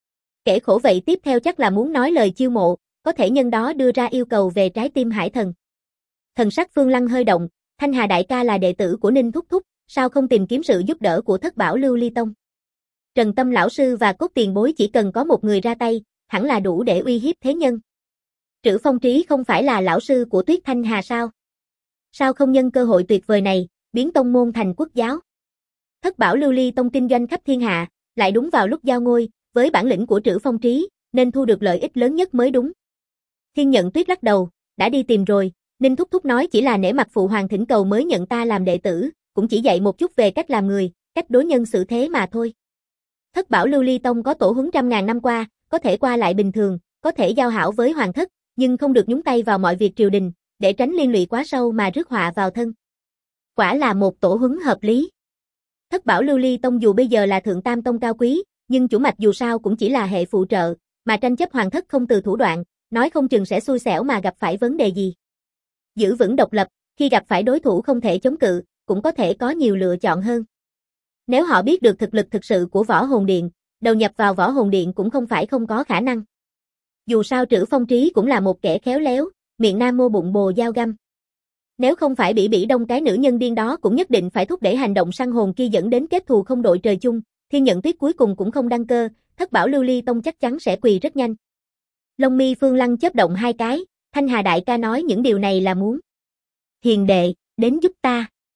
Kẻ khổ vậy tiếp theo chắc là muốn nói lời chiêu mộ, có thể nhân đó đưa ra yêu cầu về trái tim hải thần. Thần sắc Phương Lăng hơi động, Thanh Hà đại ca là đệ tử của Ninh Thúc Thúc, sao không tìm kiếm sự giúp đỡ của thất bảo Lưu Ly Tông? Trần Tâm lão sư và Cốt tiền bối chỉ cần có một người ra tay, hẳn là đủ để uy hiếp thế nhân. Trữ Phong Trí không phải là lão sư của Tuyết Thanh Hà sao? Sao không nhân cơ hội tuyệt vời này, biến tông môn thành quốc giáo? Thất bảo Lưu Ly Tông kinh doanh khắp thiên hạ, lại đúng vào lúc giao ngôi, với bản lĩnh của Trữ Phong Trí, nên thu được lợi ích lớn nhất mới đúng. Thiên Nhận Tuyết lắc đầu, đã đi tìm rồi, Ninh Thúc Thúc nói chỉ là nể mặt phụ hoàng thỉnh cầu mới nhận ta làm đệ tử, cũng chỉ dạy một chút về cách làm người, cách đối nhân xử thế mà thôi. Thất bảo Lưu Ly Tông có tổ huấn trăm ngàn năm qua, có thể qua lại bình thường, có thể giao hảo với hoàng thất, nhưng không được nhúng tay vào mọi việc triều đình, để tránh liên lụy quá sâu mà rước họa vào thân. Quả là một tổ huấn hợp lý. Thất bảo Lưu Ly Tông dù bây giờ là thượng tam tông cao quý, nhưng chủ mạch dù sao cũng chỉ là hệ phụ trợ, mà tranh chấp hoàng thất không từ thủ đoạn, nói không chừng sẽ xui xẻo mà gặp phải vấn đề gì. Giữ vững độc lập, khi gặp phải đối thủ không thể chống cự, cũng có thể có nhiều lựa chọn hơn. Nếu họ biết được thực lực thực sự của Võ Hồn Điện, đầu nhập vào Võ Hồn Điện cũng không phải không có khả năng. Dù sao Trữ Phong Trí cũng là một kẻ khéo léo, miệng nam mô bụng bồ dao găm. Nếu không phải Bỉ Bỉ Đông cái nữ nhân điên đó cũng nhất định phải thúc đẩy hành động săn hồn kia dẫn đến kết thù không đội trời chung, Thiên Nhận Tuyết cuối cùng cũng không đăng cơ, Thất bảo Lưu Ly Tông chắc chắn sẽ quỳ rất nhanh. Lông mi Phương Lăng chớp động hai cái, Thanh Hà đại ca nói những điều này là muốn. Hiền đệ, đến giúp ta.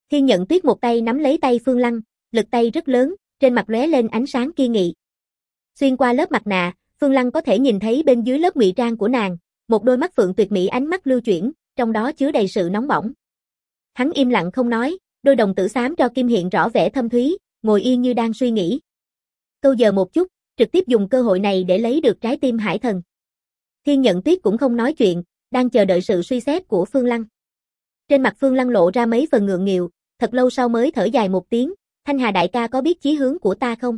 Thiên Nhận Tuyết một tay nắm lấy tay Phương Lăng, lực tay rất lớn, trên mặt lóe lên ánh sáng kiên nghị. Xuyên qua lớp mặt nạ, Phương Lăng có thể nhìn thấy bên dưới lớp ngụy trang của nàng, một đôi mắt phượng tuyệt mỹ ánh mắt lưu chuyển, trong đó chứa đầy sự nóng bỏng. Hắn im lặng không nói, đôi đồng tử xám cho kim hiện rõ vẻ thâm thúy, ngồi yên như đang suy nghĩ. Câu giờ một chút, trực tiếp dùng cơ hội này để lấy được trái tim Hải Thần. Thiên Nhận Tuyết cũng không nói chuyện, đang chờ đợi sự suy xét của Phương Lăng. Trên mặt Phương Lăng lộ ra mấy phần ngượng nghịu, thật lâu sau mới thở dài một tiếng, Thanh Hà đại ca có biết chí hướng của ta không?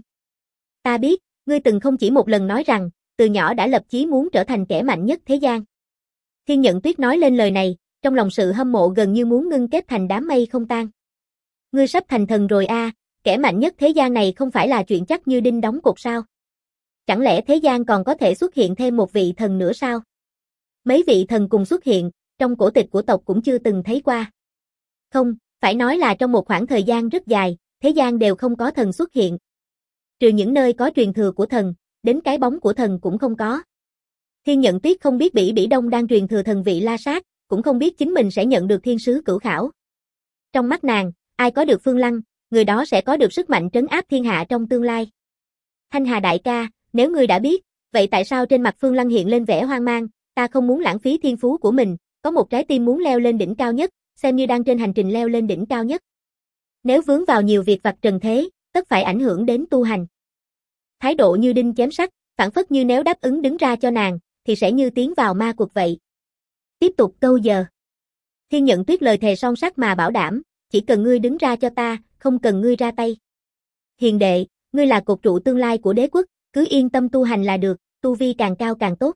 Ta biết, ngươi từng không chỉ một lần nói rằng, từ nhỏ đã lập chí muốn trở thành kẻ mạnh nhất thế gian. Thiên Nhận Tuyết nói lên lời này, trong lòng sự hâm mộ gần như muốn ngưng kết thành đám mây không tan. Ngươi sắp thành thần rồi a, kẻ mạnh nhất thế gian này không phải là chuyện chắc như đinh đóng cột sao? Chẳng lẽ thế gian còn có thể xuất hiện thêm một vị thần nữa sao? Mấy vị thần cùng xuất hiện, trong cổ tịch của tộc cũng chưa từng thấy qua. Không, phải nói là trong một khoảng thời gian rất dài, thế gian đều không có thần xuất hiện. Trừ những nơi có truyền thừa của thần, đến cái bóng của thần cũng không có. Thiên Nhận Tuyết không biết Bỉ Bỉ Đông đang truyền thừa thần vị La Sát, cũng không biết chính mình sẽ nhận được thiên sứ cửu khảo. Trong mắt nàng, ai có được Phương Lăng, người đó sẽ có được sức mạnh trấn áp thiên hạ trong tương lai. Thanh Hà đại ca, nếu ngươi đã biết, vậy tại sao trên mặt Phương Lăng hiện lên vẻ hoang mang, ta không muốn lãng phí thiên phú của mình, có một trái tim muốn leo lên đỉnh cao nhất, xem như đang trên hành trình leo lên đỉnh cao nhất. Nếu vướng vào nhiều việc vặt trần thế, tất phải ảnh hưởng đến tu hành. Thái độ như đinh chém sắt, phảng phất như nếu đáp ứng đứng ra cho nàng, thì sẽ như tiến vào ma cuộc vậy. Tiếp tục câu giờ. Thiên Nhận Tuyết lời thề son sắt mà bảo đảm, chỉ cần ngươi đứng ra cho ta, không cần ngươi ra tay. Hiền đệ, ngươi là cột trụ tương lai của đế quốc, cứ yên tâm tu hành là được, tu vi càng cao càng tốt.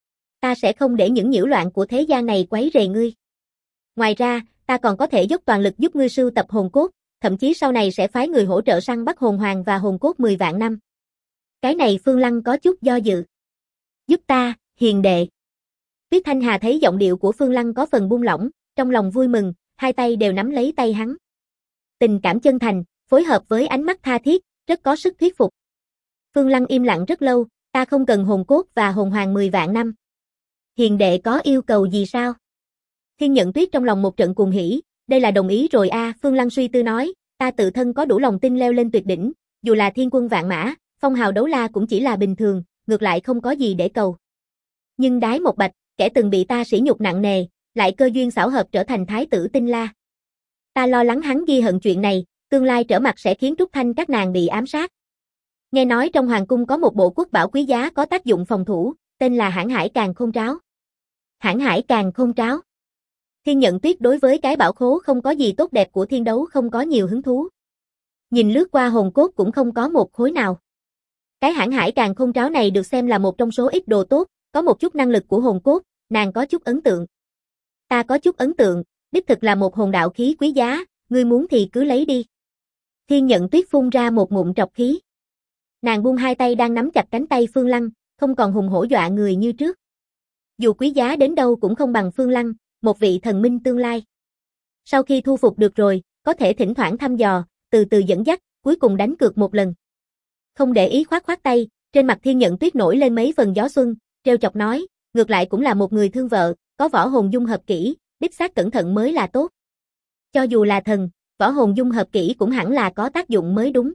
Ta sẽ không để những nhiễu loạn của thế gian này quấy rầy ngươi. Ngoài ra, ta còn có thể dốc toàn lực giúp ngươi sưu tập hồn cốt, thậm chí sau này sẽ phái người hỗ trợ săn bắt hồn hoàng và hồn cốt 10 vạn năm. Cái này Phương Lăng có chút do dự. Giúp ta, hiền đệ. Tuyết Thanh Hà thấy giọng điệu của Phương Lăng có phần buông lỏng, trong lòng vui mừng, hai tay đều nắm lấy tay hắn. Tình cảm chân thành, phối hợp với ánh mắt tha thiết, rất có sức thuyết phục. Phương Lăng im lặng rất lâu, ta không cần hồn cốt và hồn hoàng 10 vạn năm. Hiền đệ có yêu cầu gì sao? Thiên Nhận Tuyết trong lòng một trận cuồng hỉ, đây là đồng ý rồi a. Phương Lăng suy tư nói, ta tự thân có đủ lòng tin leo lên tuyệt đỉnh, dù là thiên quân vạn mã, phong hào đấu la cũng chỉ là bình thường, ngược lại không có gì để cầu. Nhưng Đái Một Bạch, kẻ từng bị ta sỉ nhục nặng nề, lại cơ duyên xảo hợp trở thành thái tử Tinh La. Ta lo lắng hắn ghi hận chuyện này, tương lai trở mặt sẽ khiến Trúc Thanh các nàng bị ám sát. Nghe nói trong hoàng cung có một bộ quốc bảo quý giá có tác dụng phòng thủ, tên là Hãn Hải Càn Khôn Tráo. Hãn Hải Càn Khôn Tráo. Thiên Nhận Tuyết đối với cái bảo khố không có gì tốt đẹp của thiên đấu không có nhiều hứng thú. Nhìn lướt qua hồn cốt cũng không có một khối nào. Cái Hãn Hải Càn Khôn Tráo này được xem là một trong số ít đồ tốt, có một chút năng lực của hồn cốt, nàng có chút ấn tượng. Ta có chút ấn tượng, đích thực là một hồn đạo khí quý giá, ngươi muốn thì cứ lấy đi. Thiên Nhận Tuyết phun ra một ngụm trọc khí. Nàng buông hai tay đang nắm chặt cánh tay Phương Lăng, không còn hùng hổ dọa người như trước. Dù quý giá đến đâu cũng không bằng Phương Lăng, một vị thần minh tương lai. Sau khi thu phục được rồi, có thể thỉnh thoảng thăm dò, từ từ dẫn dắt, cuối cùng đánh cược một lần. Không để ý khoát khoát tay, trên mặt Thiên Nhận Tuyết nổi lên mấy phần gió xuân, trêu chọc nói, ngược lại cũng là một người thương vợ, có võ hồn dung hợp kỹ, đích xác cẩn thận mới là tốt. Cho dù là thần, võ hồn dung hợp kỹ cũng hẳn là có tác dụng mới đúng.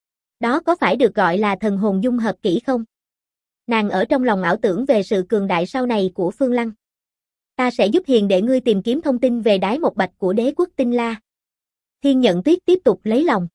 Đó có phải được gọi là thần hồn dung hợp kỹ không? Nàng ở trong lòng ảo tưởng về sự cường đại sau này của Phương Lăng. Ta sẽ giúp hiền đệ ngươi tìm kiếm thông tin về Đái Một Bạch của đế quốc Tinh La. Thiên Nhận Tuyết tiếp tục lấy lòng.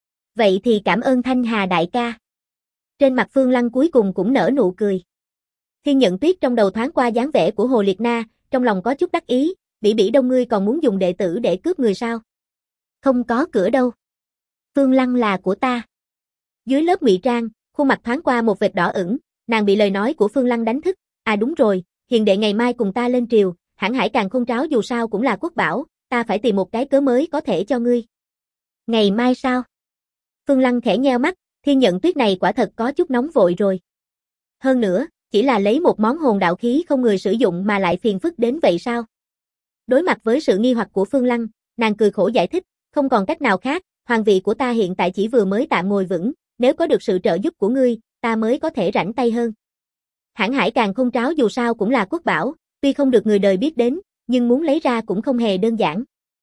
Vậy thì cảm ơn Thanh Hà đại ca. Trên mặt Phương Lăng cuối cùng cũng nở nụ cười. Thiên Nhận Tuyết trong đầu thoáng qua dáng vẻ của Hồ Liệt Na, trong lòng có chút đắc ý, Bỉ Bỉ Đông ngươi còn muốn dùng đệ tử để cướp người sao? Không có cửa đâu. Phương Lăng là của ta. Dưới lớp ngụy trang, khuôn mặt thoáng qua một vệt đỏ ửng, nàng bị lời nói của Phương Lăng đánh thức, à đúng rồi, hiền đệ ngày mai cùng ta lên triều, Hãn Hải Càn Khôn Tráo dù sao cũng là quốc bảo, ta phải tìm một cái cớ mới có thể cho ngươi. Ngày mai sao? Phương Lăng khẽ nheo mắt, Thiên Nhận Tuyết này quả thật có chút nóng vội rồi. Hơn nữa, chỉ là lấy một món hồn đạo khí không người sử dụng mà lại phiền phức đến vậy sao? Đối mặt với sự nghi hoặc của Phương Lăng, nàng cười khổ giải thích, không còn cách nào khác, hoàng vị của ta hiện tại chỉ vừa mới tạm ngồi vững, nếu có được sự trợ giúp của ngươi, ta mới có thể rảnh tay hơn. Hãn Hải Càn Khôn Tráo dù sao cũng là quốc bảo, tuy không được người đời biết đến, nhưng muốn lấy ra cũng không hề đơn giản.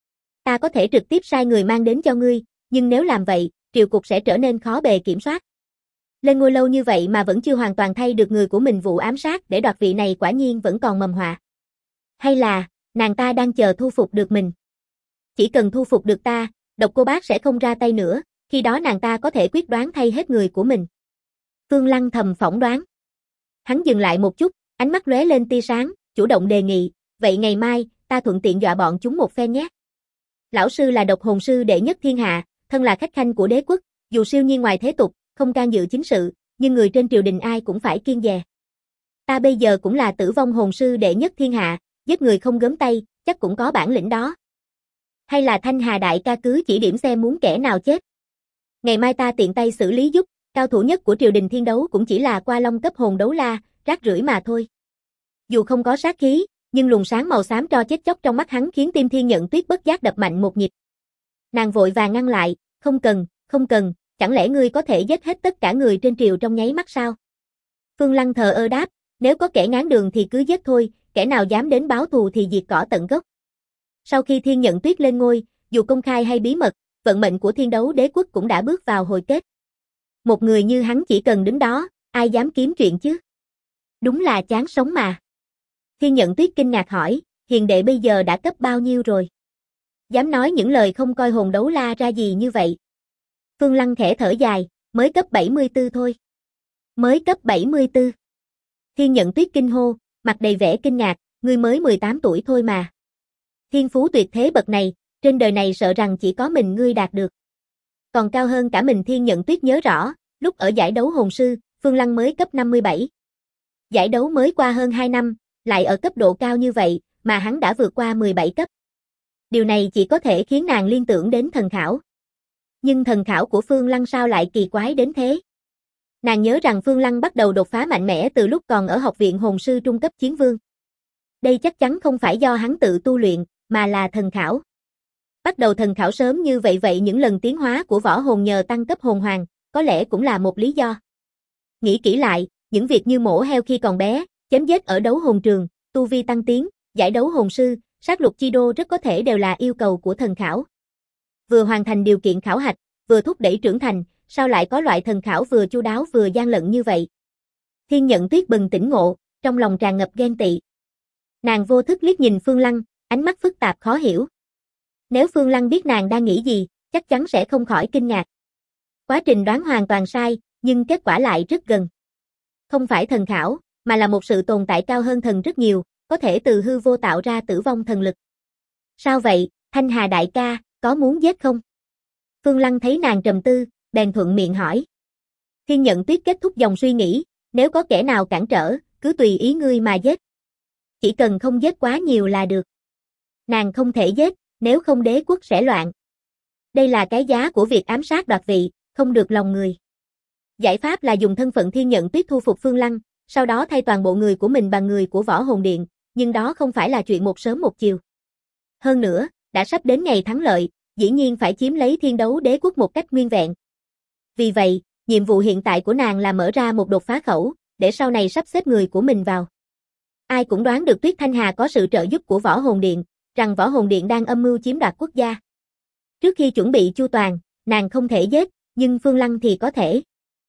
Ta có thể trực tiếp sai người mang đến cho ngươi, nhưng nếu làm vậy, triều cục sẽ trở nên khó bề kiểm soát. Lên ngôi lâu như vậy mà vẫn chưa hoàn toàn thay được người của mình vụ ám sát để đoạt vị này quả nhiên vẫn còn mầm họa. Hay là, nàng ta đang chờ thu phục được mình. Chỉ cần thu phục được ta, Độc Cô Bác sẽ không ra tay nữa, khi đó nàng ta có thể quyết đoán thay hết người của mình. Phương Lăng thầm phỏng đoán. Hắn dừng lại một chút, ánh mắt lóe lên tia sáng, chủ động đề nghị, vậy ngày mai, ta thuận tiện dọa bọn chúng một phen nhé. Lão sư là độc hồn sư đệ nhất thiên hạ, thân là khách khanh của đế quốc, dù siêu nhiên ngoài thế tục, không can dự chính sự, nhưng người trên triều đình ai cũng phải kiêng dè. Ta bây giờ cũng là tử vong hồn sư đệ nhất thiên hạ, giết người không gớm tay, chắc cũng có bản lĩnh đó. Hay là Thanh Hà đại ca cứ chỉ điểm xem muốn kẻ nào chết. Ngày mai ta tiện tay xử lý giúp, cao thủ nhất của triều đình thiên đấu cũng chỉ là qua long cấp hồn đấu la, rác rưởi mà thôi. Dù không có sát khí, nhưng luồng sáng màu xám tro chết chóc trong mắt hắn khiến tim Thiên Nhận Tuyết bất giác đập mạnh một nhịp. Nàng vội vàng ngăn lại, không cần, chẳng lẽ ngươi có thể giết hết tất cả người trên triều trong nháy mắt sao? Phương Lăng thờ ơ đáp, nếu có kẻ ngáng đường thì cứ giết thôi, kẻ nào dám đến báo thù thì diệt cỏ tận gốc. Sau khi Thiên Nhận Tuyết lên ngôi, dù công khai hay bí mật, vận mệnh của thiên đấu đế quốc cũng đã bước vào hồi kết. Một người như hắn chỉ cần đứng đó, ai dám kiếm chuyện chứ? Đúng là chán sống mà. Thiên Nhận Tuyết kinh ngạc hỏi, hiền đệ bây giờ đã cấp bao nhiêu rồi? Dám nói những lời không coi hồn đấu la ra gì như vậy. Phương Lăng khẽ thở dài, mới cấp 74 thôi. Mới cấp 74. Thiên Nhận Tuyết kinh hô, mặt đầy vẻ kinh ngạc, ngươi mới 18 tuổi thôi mà. Thiên phú tuyệt thế bậc này, trên đời này sợ rằng chỉ có mình ngươi đạt được. Còn cao hơn cả mình. Thiên Nhận Tuyết nhớ rõ, lúc ở giải đấu hồn sư, Phương Lăng mới cấp 57. Giải đấu mới qua hơn 2 năm, lại ở cấp độ cao như vậy, mà hắn đã vượt qua 17 cấp. Điều này chỉ có thể khiến nàng liên tưởng đến thần khảo. Nhưng thần khảo của Phương Lăng sao lại kỳ quái đến thế? Nàng nhớ rằng Phương Lăng bắt đầu đột phá mạnh mẽ từ lúc còn ở học viện hồn sư trung cấp chiến vương. Đây chắc chắn không phải do hắn tự tu luyện, mà là thần khảo. Bắt đầu thần khảo sớm như vậy những lần tiến hóa của võ hồn nhờ tăng cấp hồn hoàng, có lẽ cũng là một lý do. Nghĩ kỹ lại, những việc như mổ heo khi còn bé, chém giết ở đấu hồn trường, tu vi tăng tiến, giải đấu hồn sư, sát lục chi đô rất có thể đều là yêu cầu của thần khảo. Vừa hoàn thành điều kiện khảo hạch, vừa thúc đẩy trưởng thành, sao lại có loại thần khảo vừa chu đáo vừa gian lận như vậy? Thiên Nhận Tuyết bừng tỉnh ngộ, trong lòng tràn ngập ghen tị. Nàng vô thức liếc nhìn Phương Lăng, ánh mắt phức tạp khó hiểu. Nếu Phương Lăng biết nàng đang nghĩ gì, chắc chắn sẽ không khỏi kinh ngạc. Quá trình đoán hoàn toàn sai, nhưng kết quả lại rất gần. Không phải thần khảo, mà là một sự tồn tại cao hơn thần rất nhiều, có thể từ hư vô tạo ra tử vong thần lực. Sao vậy, Thanh Hà đại ca, có muốn giết không? Phương Lăng thấy nàng trầm tư, bèn thuận miệng hỏi. Thiên Nhận Tuyết kết thúc dòng suy nghĩ, nếu có kẻ nào cản trở, cứ tùy ý ngươi mà giết. Chỉ cần không giết quá nhiều là được. Nàng không thể giết, nếu không đế quốc sẽ loạn. Đây là cái giá của việc ám sát đoạt vị, không được lòng người. Giải pháp là dùng thân phận Thiên Nhận Tuyết thu phục Phương Lăng, sau đó thay toàn bộ người của mình bằng người của Võ Hồn Điện, nhưng đó không phải là chuyện một sớm một chiều. Hơn nữa, đã sắp đến ngày thắng lợi, dĩ nhiên phải chiếm lấy thiên đấu đế quốc một cách nguyên vẹn. Vì vậy, nhiệm vụ hiện tại của nàng là mở ra một đột phá khẩu, để sau này sắp xếp người của mình vào. Ai cũng đoán được Tuyết Thanh Hà có sự trợ giúp của Võ Hồn Điện, rằng Võ Hồn Điện đang âm mưu chiếm đoạt quốc gia. Trước khi chuẩn bị chu toàn, nàng không thể giết, nhưng Phương Lăng thì có thể.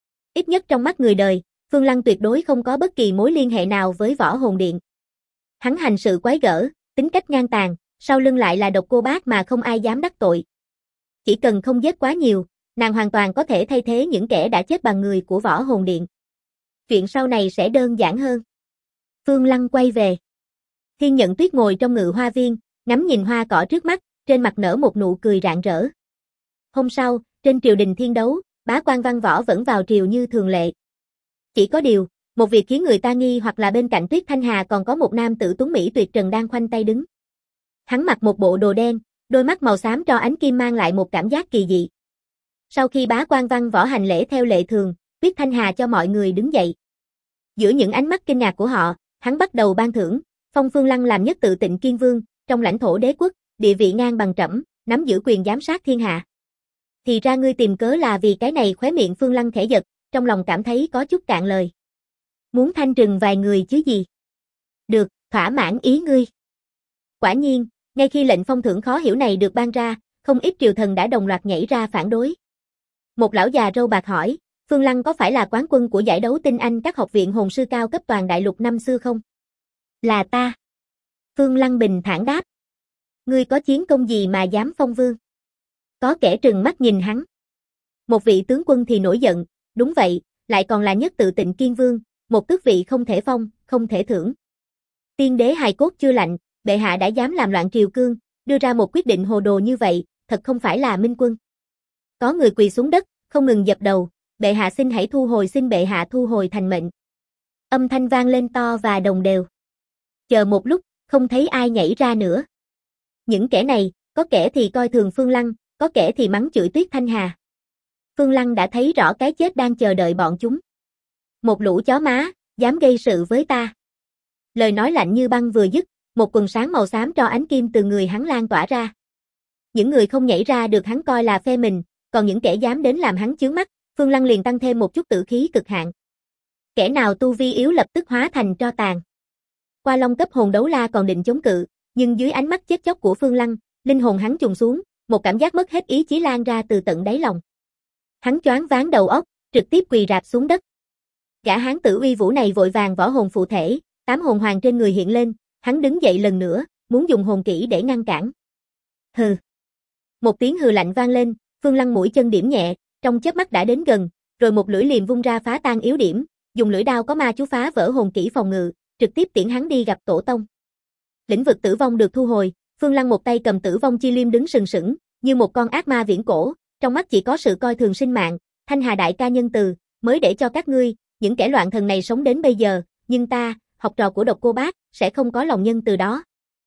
Ít nhất trong mắt người đời, Phương Lăng tuyệt đối không có bất kỳ mối liên hệ nào với Võ Hồn Điện. Hắn hành sự quái gở, tính cách ngang tàn, sau lưng lại là Độc Cô Bác mà không ai dám đắc tội. Chỉ cần không giết quá nhiều, nàng hoàn toàn có thể thay thế những kẻ đã chết bằng người của Võ Hồn Điện. Chuyện sau này sẽ đơn giản hơn. Phương Lăng quay về. Thiên Nhận Tuyết ngồi trong ngự hoa viên, ngắm nhìn hoa cỏ trước mắt, trên mặt nở một nụ cười rạng rỡ. Hôm sau, trên triều đình thiên đấu, bá quan văn võ vẫn vào triều như thường lệ. Chỉ có điều, một việc khiến người ta nghi hoặc là bên cạnh Tuyết Thanh Hà còn có một nam tử tuấn mỹ tuyệt trần đang khoanh tay đứng. Hắn mặc một bộ đồ đen, đôi mắt màu xám tro ánh kim mang lại một cảm giác kỳ dị. Sau khi bá quan văn võ hành lễ theo lệ thường, Tuyết Thanh Hà cho mọi người đứng dậy. Giữa những ánh mắt kinh ngạc của họ, hắn bắt đầu ban thưởng, phong Phương Lăng làm nhất tự Tịnh Kiên Vương, trong lãnh thổ đế quốc, địa vị ngang bằng trẫm, nắm giữ quyền giám sát thiên hạ. Thì ra ngươi tìm cớ là vì cái này. Khóe miệng Phương Lăng khẽ giật, trong lòng cảm thấy có chút cạn lời. Muốn thanh trừng vài người chứ gì? Được, thỏa mãn ý ngươi. Quả nhiên, Ngay khi lệnh phong thưởng khó hiểu này được ban ra, không ít triều thần đã đồng loạt nhảy ra phản đối. Một lão già râu bạc hỏi, Phương Lăng có phải là quán quân của giải đấu tinh anh các học viện hồn sư cao cấp toàn đại lục năm xưa không? Là ta. Phương Lăng bình thản đáp. Ngươi có chiến công gì mà dám phong vương? Có kẻ trừng mắt nhìn hắn. Một vị tướng quân thì nổi giận, đúng vậy, lại còn là nhất tự Tịnh Kiên Vương, một tước vị không thể phong, không thể thưởng. Tiên đế hài cốt chưa lạnh, bệ hạ đã dám làm loạn triều cương, đưa ra một quyết định hồ đồ như vậy, thật không phải là minh quân. Có người quỳ xuống đất, không ngừng dập đầu, bệ hạ xin hãy thu hồi, xin bệ hạ thu hồi thành mệnh. Âm thanh vang lên to và đồng đều. Chờ một lúc, không thấy ai nhảy ra nữa. Những kẻ này, có kẻ thì coi thường Phương Lăng, có kẻ thì mắng chửi Tuyết Thanh Hà. Phương Lăng đã thấy rõ cái chết đang chờ đợi bọn chúng. Một lũ chó má, dám gây sự với ta. Lời nói lạnh như băng vừa dứt, một quần sáng màu xám tro ánh kim từ người hắn lan tỏa ra. Những người không nhảy ra được hắn coi là phe mình, còn những kẻ dám đến làm hắn chướng mắt, Phương Lăng liền tăng thêm một chút tử khí cực hạn. Kẻ nào tu vi yếu lập tức hóa thành tro tàn. Qua Long cấp hồn đấu la còn định chống cự, nhưng dưới ánh mắt chết chóc của Phương Lăng, linh hồn hắn trùng xuống, một cảm giác mất hết ý chí lan ra từ tận đáy lòng. Hắn choáng váng đầu óc, trực tiếp quỳ rạp xuống đất. Gã hán tử uy vũ này vội vàng võ hồn phụ thể, 8 hồn hoàng trên người hiện lên, hắn đứng dậy lần nữa, muốn dùng hồn kỹ để ngăn cản. Hừ. Một tiếng hừ lạnh vang lên, Phương Lăng mũi chân điểm nhẹ, trong chớp mắt đã đến gần, rồi một lưỡi liềm vung ra phá tan yếu điểm, dùng lưỡi đao có ma chú phá vỡ hồn kỹ phòng ngự, trực tiếp tiễn hắn đi gặp tổ tông. Lĩnh vực tử vong được thu hồi, Phương Lăng một tay cầm tử vong chi liêm đứng sừng sững, như một con ác ma viễn cổ, trong mắt chỉ có sự coi thường sinh mạng. Thanh Hà đại ca nhân từ, mới để cho các ngươi, những kẻ loạn thần này sống đến bây giờ, nhưng ta, học trò của Độc Cô Bác, sẽ không có lòng nhân từ đó.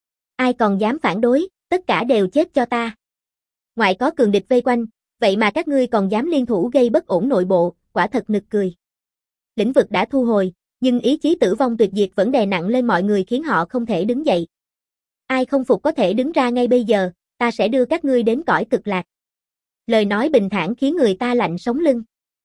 Ai còn dám phản đối, tất cả đều chết cho ta. Ngoại có cường địch vây quanh, vậy mà các ngươi còn dám liên thủ gây bất ổn nội bộ, quả thật nực cười. Lĩnh vực đã thu hồi, nhưng ý chí tử vong tuyệt diệt vẫn đè nặng lên mọi người khiến họ không thể đứng dậy. Ai không phục có thể đứng ra ngay bây giờ, ta sẽ đưa các ngươi đến cõi cực lạc. Lời nói bình thản khiến người ta lạnh sống lưng.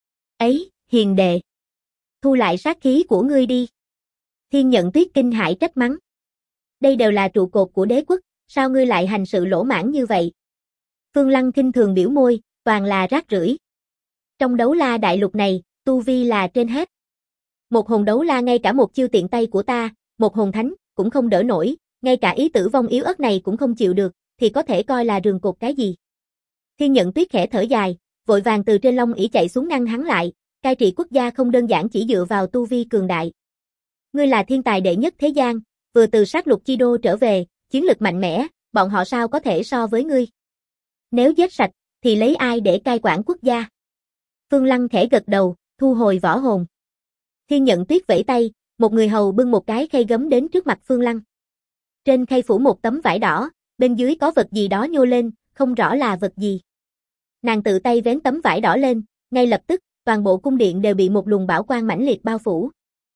Ấy, hiền đệ. Thu lại sát khí của ngươi đi. Thiên Nhận Tuyết kinh hãi trách mắng. Đây đều là trụ cột của đế quốc, sao ngươi lại hành sự lỗ mãng như vậy? Phương Lăng khinh thường biểu môi, toàn là rác rưởi. Trong đấu la đại lục này, tu vi là trên hết. Một hồn đấu la ngay cả một chiêu tiện tay của ta, một hồn thánh, cũng không đỡ nổi, ngay cả ý tử vong yếu ớt này cũng không chịu được, thì có thể coi là rường cột cái gì. Thiên Nhận Tuyết khẽ thở dài, vội vàng từ trên long ỷ chạy xuống ngăn hắn lại, cai trị quốc gia không đơn giản chỉ dựa vào tu vi cường đại. Ngươi là thiên tài đệ nhất thế gian, vừa từ sát lục chi đô trở về, chiến lực mạnh mẽ, bọn họ sao có thể so với ngươi? Nếu giết sạch, thì lấy ai để cai quản quốc gia? Phương Lăng khẽ gật đầu, thu hồi võ hồn. Thiên Nhận Tuyết vẫy tay, một người hầu bưng một cái khay gấm đến trước mặt Phương Lăng. Trên khay phủ một tấm vải đỏ, bên dưới có vật gì đó nhô lên, không rõ là vật gì. Nàng tự tay vén tấm vải đỏ lên, ngay lập tức, toàn bộ cung điện đều bị một luồng bảo quang mãnh liệt bao phủ.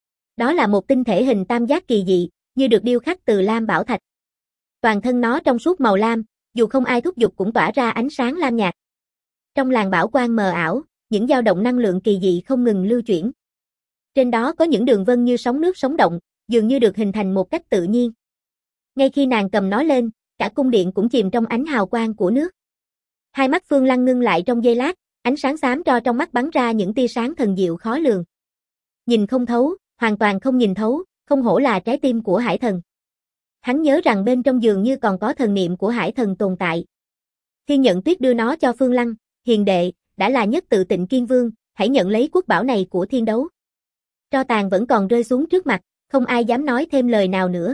Đó là một tinh thể hình tam giác kỳ dị, như được điêu khắc từ lam bảo thạch. Toàn thân nó trong suốt màu lam, dù không ai thúc giục cũng tỏa ra ánh sáng lam nhạt. Trong làn bảo quang mờ ảo, những dao động năng lượng kỳ dị không ngừng lưu chuyển. Trên đó có những đường vân như sóng nước sống động, dường như được hình thành một cách tự nhiên. Ngay khi nàng cầm nó lên, cả cung điện cũng chìm trong ánh hào quang của nước. Hai mắt Phương Lăng ngưng lại trong giây lát, ánh sáng xám tro trong mắt bắn ra những tia sáng thần diệu khó lường. Nhìn không thấu, hoàn toàn không nhìn thấu, không hổ là trái tim của hải thần. Hắn nhớ rằng bên trong dường như còn có thần niệm của hải thần tồn tại. Thiên Nhận Tuyết đưa nó cho Phương Lăng, hiền đệ, đã là nhất tự Tịnh Kiên Vương, hãy nhận lấy quốc bảo này của thiên đấu. Tro tàn vẫn còn rơi xuống trước mặt, không ai dám nói thêm lời nào nữa.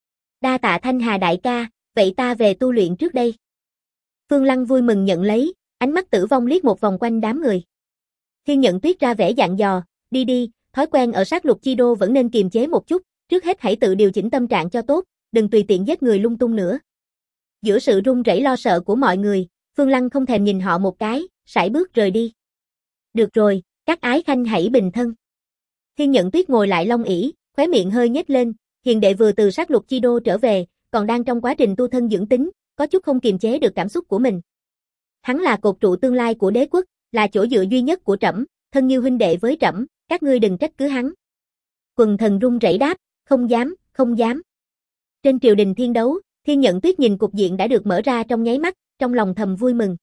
Đa tạ Thanh Hà đại ca, vậy ta về tu luyện trước đây. Phương Lăng vui mừng nhận lấy, ánh mắt tử vong liếc một vòng quanh đám người. Thiên Nhận Tuyết ra vẻ dặn dò, đi đi, thói quen ở sát lục chi đô vẫn nên kiềm chế một chút, trước hết hãy tự điều chỉnh tâm trạng cho tốt, đừng tùy tiện giết người lung tung nữa. Giữa sự run rẩy lo sợ của mọi người, Phương Lăng không thèm nhìn họ một cái, sải bước rời đi. Được rồi, các ái khanh hãy bình thân. Thiên Nhận Tuyết ngồi lại long ỷ, khóe miệng hơi nhếch lên, hiền đệ vừa từ sát lục chi đô trở về, còn đang trong quá trình tu thân dưỡng tính, có chút không kiềm chế được cảm xúc của mình. Hắn là cột trụ tương lai của đế quốc, là chỗ dựa duy nhất của trẫm, thân như huynh đệ với trẫm, các ngươi đừng trách cứ hắn. Quần thần run rẩy đáp, không dám, không dám. Trên triều đình thiên đấu, Thiên Nhận Tuyết nhìn cục diện đã được mở ra trong nháy mắt, trong lòng thầm vui mừng.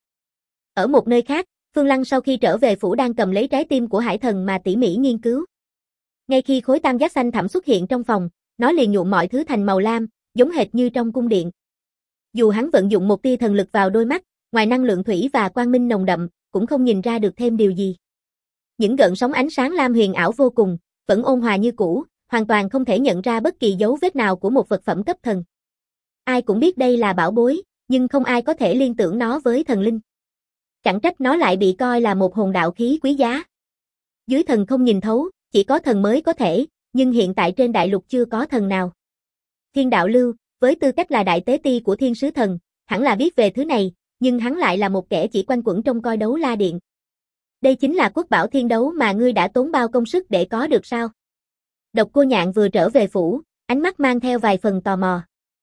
Ở một nơi khác, Phương Lăng sau khi trở về phủ đang cầm lấy trái tim của hải thần mà tỉ mỉ nghiên cứu. Ngay khi khối tam giác xanh thẳm xuất hiện trong phòng, nó liền nhuộm mọi thứ thành màu lam, giống hệt như trong cung điện. Dù hắn vận dụng một tia thần lực vào đôi mắt, ngoài năng lượng thủy và quang minh nồng đậm, cũng không nhìn ra được thêm điều gì. Những gợn sóng ánh sáng lam huyền ảo vô cùng, vẫn ôn hòa như cũ, hoàn toàn không thể nhận ra bất kỳ dấu vết nào của một vật phẩm cấp thần. Ai cũng biết đây là bảo bối, nhưng không ai có thể liên tưởng nó với thần linh. Chẳng trách nó lại bị coi là một hồn đạo khí quý giá. Dưới thần không nhìn thấu, chỉ có thần mới có thể, nhưng hiện tại trên đại lục chưa có thần nào. Thiên Đạo Lưu, với tư cách là đại tế ti của Thiên Sứ Thần, hẳn là biết về thứ này, nhưng hắn lại là một kẻ chỉ quanh quẩn trong coi đấu la điện. Đây chính là quốc bảo thiên đấu mà ngươi đã tốn bao công sức để có được sao? Độc Cô Nhạn vừa trở về phủ, ánh mắt mang theo vài phần tò mò.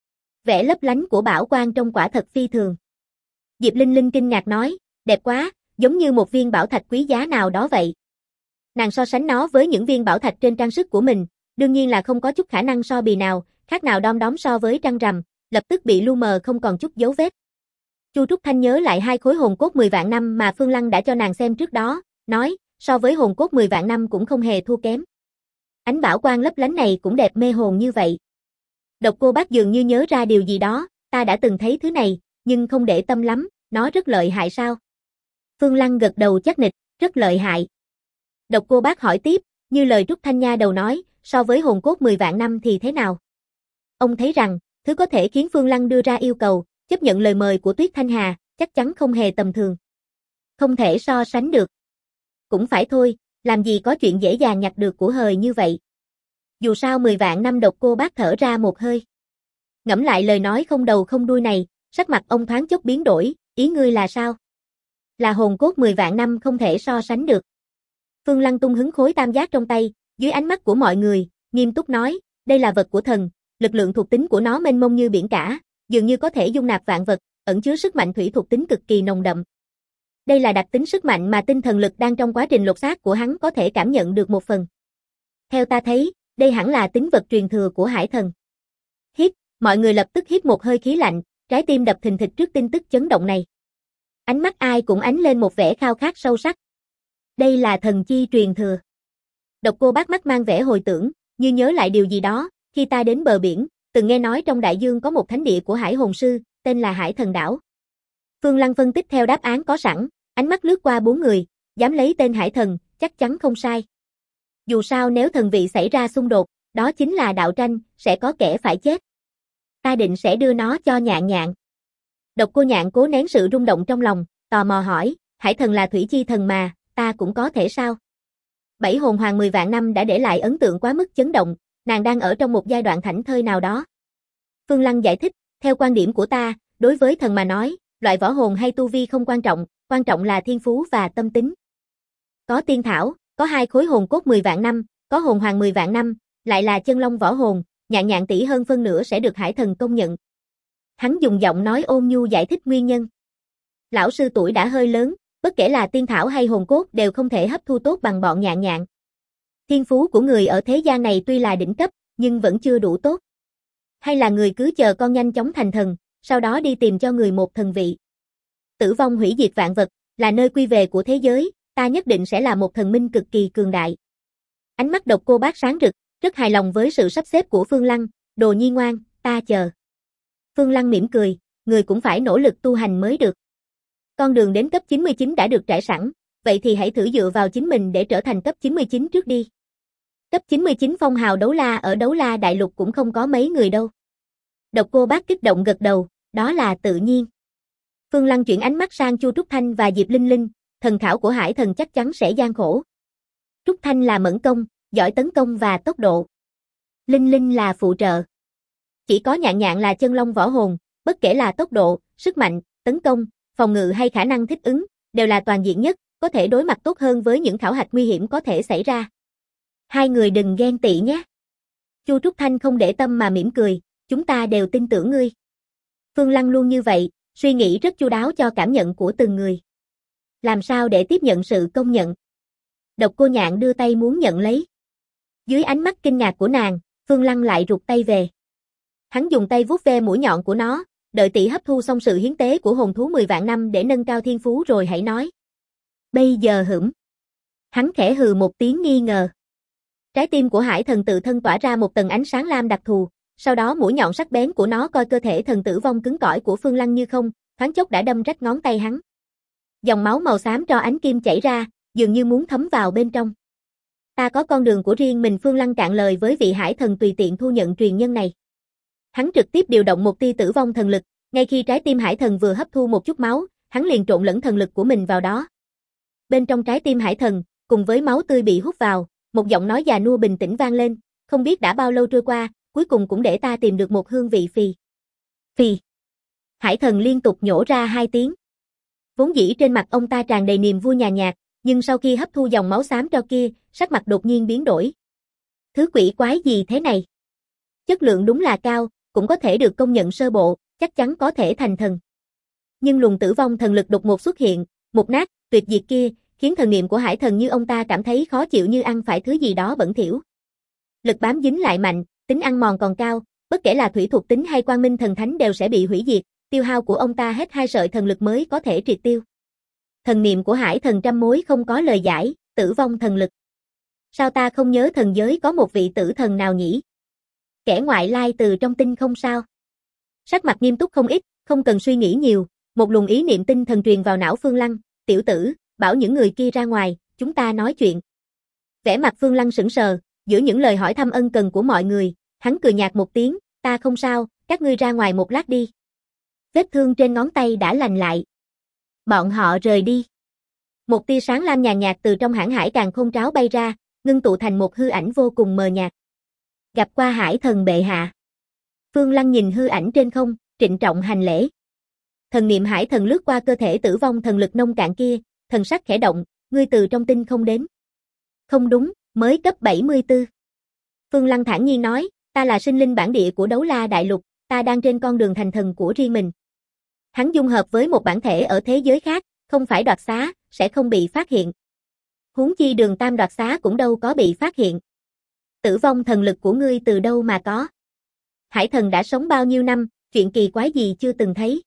Vẻ lấp lánh của bảo quang trông quả thật phi thường. Diệp Linh Linh kinh ngạc nói, đẹp quá, giống như một viên bảo thạch quý giá nào đó vậy. Nàng so sánh nó với những viên bảo thạch trên trang sức của mình, đương nhiên là không có chút khả năng so bì nào, khác nào đom đóm so với trăng rằm, lập tức bị lu mờ không còn chút dấu vết. Chu Trúc Thanh nhớ lại 2 khối hồn cốt 10 vạn năm mà Phương Lăng đã cho nàng xem trước đó, nói, so với hồn cốt 10 vạn năm cũng không hề thua kém. Ánh bảo quang lấp lánh này cũng đẹp mê hồn như vậy. Độc Cô Bác dường như nhớ ra điều gì đó, ta đã từng thấy thứ này, nhưng không để tâm lắm, nó rất lợi hại sao? Phương Lăng gật đầu chắc nịch, rất lợi hại. Độc Cô Bác hỏi tiếp, như lời Trúc Thanh Nha đầu nói, so với hồn cốt 10 vạn năm thì thế nào? Ông thấy rằng, thứ có thể khiến Phương Lăng đưa ra yêu cầu, chấp nhận lời mời của Tuyết Thanh Hà, chắc chắn không hề tầm thường. Không thể so sánh được. Cũng phải thôi, làm gì có chuyện dễ dàng nhặt được của hời như vậy. Dù sao 10 vạn năm. Độc Cô Bác thở ra một hơi. Ngẫm lại lời nói không đầu không đuôi này, sắc mặt ông thoáng chốc biến đổi, ý ngươi là sao? Là hồn cốt 10 vạn năm không thể so sánh được. Phương Lăng tung hứng khối tam giác trong tay, dưới ánh mắt của mọi người, nghiêm túc nói, đây là vật của thần, lực lượng thuộc tính của nó mênh mông như biển cả, dường như có thể dung nạp vạn vật, ẩn chứa sức mạnh thủy thuộc tính cực kỳ nồng đậm. Đây là đặc tính sức mạnh mà tinh thần lực đang trong quá trình lột xác của hắn có thể cảm nhận được một phần. Theo ta thấy, đây hẳn là tính vật truyền thừa của hải thần. Hít, mọi người lập tức hít một hơi khí lạnh, trái tim đập thình thịch trước tin tức chấn động này. Ánh mắt ai cũng ánh lên một vẻ khao khát sâu sắc. Đây là thần chi truyền thừa. Độc Cô Bác mắt mang vẻ hồi tưởng, như nhớ lại điều gì đó, khi ta đến bờ biển, từng nghe nói trong đại dương có một thánh địa của hải hồn sư, tên là Hải Thần Đảo. Phương Lăng phân tích theo đáp án có sẵn, ánh mắt lướt qua 4 người, dám lấy tên hải thần, chắc chắn không sai. Dù sao nếu thần vị xảy ra xung đột, đó chính là đạo tranh, sẽ có kẻ phải chết. Ta định sẽ đưa nó cho Nhạn Nhạn. Độc Cô Nhạn cố nén sự rung động trong lòng, tò mò hỏi, hải thần là thủy chi thần mà, ta cũng có thể sao? 7 hồn hoàng 10 vạn năm đã để lại ấn tượng quá mức chấn động, nàng đang ở trong một giai đoạn thảnh thơi nào đó. Phương Lăng giải thích, theo quan điểm của ta, đối với thần mà nói, loại võ hồn hay tu vi không quan trọng là thiên phú và tâm tính. Có tiên thảo, có 2 khối hồn cốt 10 vạn năm, có hồn hoàng 10 vạn năm, lại là chân long võ hồn, Nhạn Nhạn tỷ hơn phân nửa sẽ được hải thần công nhận. Hắn dùng giọng nói ôn nhu giải thích nguyên nhân. Lão sư tuổi đã hơi lớn, bất kể là tiên thảo hay hồn cốt đều không thể hấp thu tốt bằng bọn Nhạn Nhạn. Thiên phú của người ở thế gian này tuy là đỉnh cấp, nhưng vẫn chưa đủ tốt. Hay là người cứ chờ con nhanh chóng thành thần, sau đó đi tìm cho người một thần vị. Tử vong hủy diệt vạn vật, là nơi quy về của thế giới, ta nhất định sẽ là một thần minh cực kỳ cường đại. Ánh mắt Độc Cô Bác sáng rực, rất hài lòng với sự sắp xếp của Phương Lăng, đồ nhi ngoan, ta chờ. Phương Lăng mỉm cười, người cũng phải nỗ lực tu hành mới được. Con đường đến cấp 99 đã được trải sẵn, vậy thì hãy thử dựa vào chính mình để trở thành cấp 99 trước đi. Cấp 99 phong hào đấu la ở đấu la đại lục cũng không có mấy người đâu. Độc Cô Bác kích động gật đầu, đó là tự nhiên. Phương Lăng chuyển ánh mắt sang Chu Trúc Thanh và Diệp Linh Linh, thần khảo của hải thần chắc chắn sẽ gian khổ. Trúc Thanh là mẫn công, giỏi tấn công và tốc độ. Linh Linh là phụ trợ. Chỉ có Nhạn Nhạn là chân long võ hồn, bất kể là tốc độ, sức mạnh, tấn công, phòng ngự hay khả năng thích ứng, đều là toàn diện nhất, có thể đối mặt tốt hơn với những khảo hạch nguy hiểm có thể xảy ra. Hai người đừng ghen tị nhé. Chu Trúc Thanh không để tâm mà mỉm cười, chúng ta đều tin tưởng ngươi. Phương Lăng luôn như vậy, suy nghĩ rất chu đáo cho cảm nhận của từng người. Làm sao để tiếp nhận sự công nhận? Độc Cô Nhạn đưa tay muốn nhận lấy. Dưới ánh mắt kinh ngạc của nàng, Phương Lăng lại rụt tay về. Hắn dùng tay vuốt ve mũi nhọn của nó, đợi tỷ hấp thu xong sự hiến tế của hồn thú 10 vạn năm để nâng cao thiên phú rồi hãy nói. Bây giờ hửm. Hắn khẽ hừ một tiếng nghi ngờ. Trái tim của hải thần tự thân tỏa ra một tầng ánh sáng lam đặc thù, sau đó mũi nhọn sắc bén của nó coi cơ thể thần tử vong cứng cỏi của Phương Lăng như không, thoáng chốc đã đâm rách ngón tay hắn. Dòng máu màu xám tro ánh kim chảy ra, dường như muốn thấm vào bên trong. Ta có con đường của riêng mình, Phương Lăng cạn lời với vị hải thần tùy tiện thu nhận truyền nhân này. Hắn trực tiếp điều động một tia tử vong thần lực, ngay khi trái tim hải thần vừa hấp thu một chút máu, hắn liền trộn lẫn thần lực của mình vào đó. Bên trong trái tim hải thần, cùng với máu tươi bị hút vào, một giọng nói già nua bình tĩnh vang lên, không biết đã bao lâu trôi qua, cuối cùng cũng để ta tìm được một hương vị phì. Phì. Hải thần liên tục nhổ ra 2 tiếng. Vốn dĩ trên mặt ông ta tràn đầy niềm vui nhàn nhạt, nhưng sau khi hấp thu dòng máu xám tro kia, sắc mặt đột nhiên biến đổi. Thứ quỷ quái gì thế này? Chất lượng đúng là cao, cũng có thể được công nhận sơ bộ, chắc chắn có thể thành thần. Nhưng luồng tử vong thần lực đột ngột xuất hiện, mục nát, tuyệt diệt kia, khiến thần niệm của hải thần như ông ta cảm thấy khó chịu như ăn phải thứ gì đó bẩn thỉu. Lực bám dính lại mạnh, tính ăn mòn còn cao, bất kể là thủy thuộc tính hay quang minh thần thánh đều sẽ bị hủy diệt, tiêu hao của ông ta hết 2 sợi thần lực mới có thể triệt tiêu. Thần niệm của hải thần trăm mối không có lời giải, tử vong thần lực. Sao ta không nhớ thần giới có một vị tử thần nào nhỉ? Kẻ ngoại lai từ trong tinh không sao? Sắc mặt nghiêm túc không ít, không cần suy nghĩ nhiều, một luồng ý niệm tinh thần truyền vào não Phương Lăng, tiểu tử, bảo những người kia ra ngoài, chúng ta nói chuyện. Vẻ mặt Phương Lăng sững sờ, giữa những lời hỏi thăm ân cần của mọi người, hắn cười nhạt một tiếng, ta không sao, các ngươi ra ngoài một lát đi. Vết thương trên ngón tay đã lành lại. Bọn họ rời đi. Một tia sáng lam nhàn nhạt từ trong hãn hải càn khôn tráo bay ra, ngưng tụ thành một hư ảnh vô cùng mờ nhạt. Gặp qua hải thần bệ hạ. Phương Lăng nhìn hư ảnh trên không, trịnh trọng hành lễ. Thần niệm hải thần lướt qua cơ thể tử vong thần lực nông cạn kia, thần sắc khẽ động, ngươi từ trong tinh không đến. Không đúng, mới cấp 74. Phương Lăng thản nhiên nói, ta là sinh linh bản địa của Đấu La Đại Lục, ta đang trên con đường thành thần của riêng mình. Hắn dung hợp với một bản thể ở thế giới khác, không phải đoạt xá, sẽ không bị phát hiện. Huống chi Đường Tam đoạt xá cũng đâu có bị phát hiện. Tử vong thần lực của ngươi từ đâu mà có? Hải thần đã sống bao nhiêu năm, chuyện kỳ quái gì chưa từng thấy.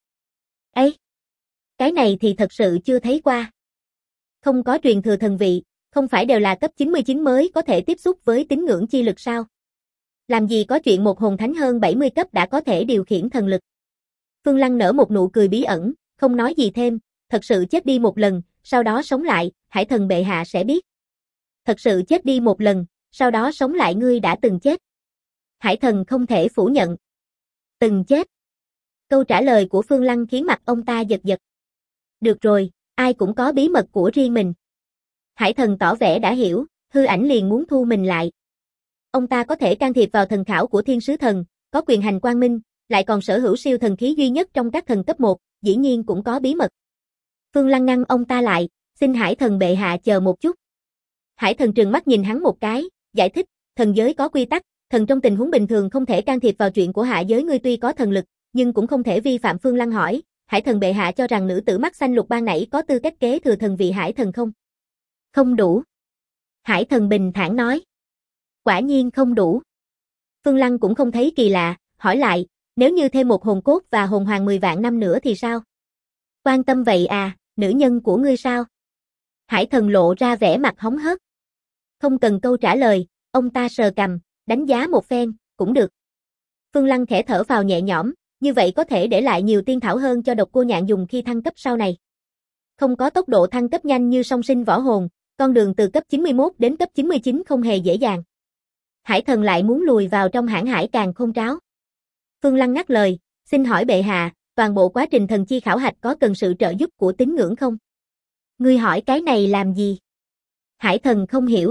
Ê! Cái này thì thật sự chưa thấy qua. Không có truyền thừa thần vị, không phải đều là cấp 99 mới có thể tiếp xúc với tín ngưỡng chi lực sao? Làm gì có chuyện một hồn thánh hơn 70 cấp đã có thể điều khiển thần lực. Phương Lăng nở một nụ cười bí ẩn, không nói gì thêm, thật sự chết đi một lần, sau đó sống lại, hải thần bệ hạ sẽ biết. Thật sự chết đi một lần, sau đó sống lại ngươi đã từng chết. Hải thần không thể phủ nhận. Từng chết. Câu trả lời của Phương Lăng khiến mặt ông ta giật giật. Được rồi, ai cũng có bí mật của riêng mình. Hải thần tỏ vẻ đã hiểu, hư ảnh liền muốn thu mình lại. Ông ta có thể can thiệp vào thần khảo của thiên sứ thần, có quyền hành quang minh, lại còn sở hữu siêu thần khí duy nhất trong các thần cấp 1, dĩ nhiên cũng có bí mật. Phương Lăng ngăn ông ta lại, xin hải thần bệ hạ chờ một chút. Hải thần trừng mắt nhìn hắn một cái, giải thích, thần giới có quy tắc, thần trong tình huống bình thường không thể can thiệp vào chuyện của hạ giới, ngươi tuy có thần lực, nhưng cũng không thể vi phạm. Phương Lăng hỏi, hải thần bệ hạ cho rằng nữ tử mắt xanh lục ban nãy có tư cách kế thừa thần vị hải thần không? Không đủ. Hải thần bình thản nói. Quả nhiên không đủ. Phương Lăng cũng không thấy kỳ lạ, hỏi lại, nếu như thêm một hồn cốt và hồn hoàng 10 vạn năm nữa thì sao? Quan tâm vậy à, nữ nhân của ngươi sao? Hải thần lộ ra vẻ mặt hóng hớt. Không cần câu trả lời, ông ta sờ cằm, đánh giá một phen, cũng được. Phương Lăng khẽ thở vào nhẹ nhõm, như vậy có thể để lại nhiều tiên thảo hơn cho Độc Cô Nhạn dùng khi thăng cấp sau này. Không có tốc độ thăng cấp nhanh như song sinh võ hồn, con đường từ cấp 91 đến cấp 99 không hề dễ dàng. Hải thần lại muốn lùi vào trong hãn hải càn khôn tráo. Phương Lăng ngắt lời, xin hỏi bệ hạ, toàn bộ quá trình thần chi khảo hạch có cần sự trợ giúp của tín ngưỡng không? Ngươi hỏi cái này làm gì? Hải thần không hiểu.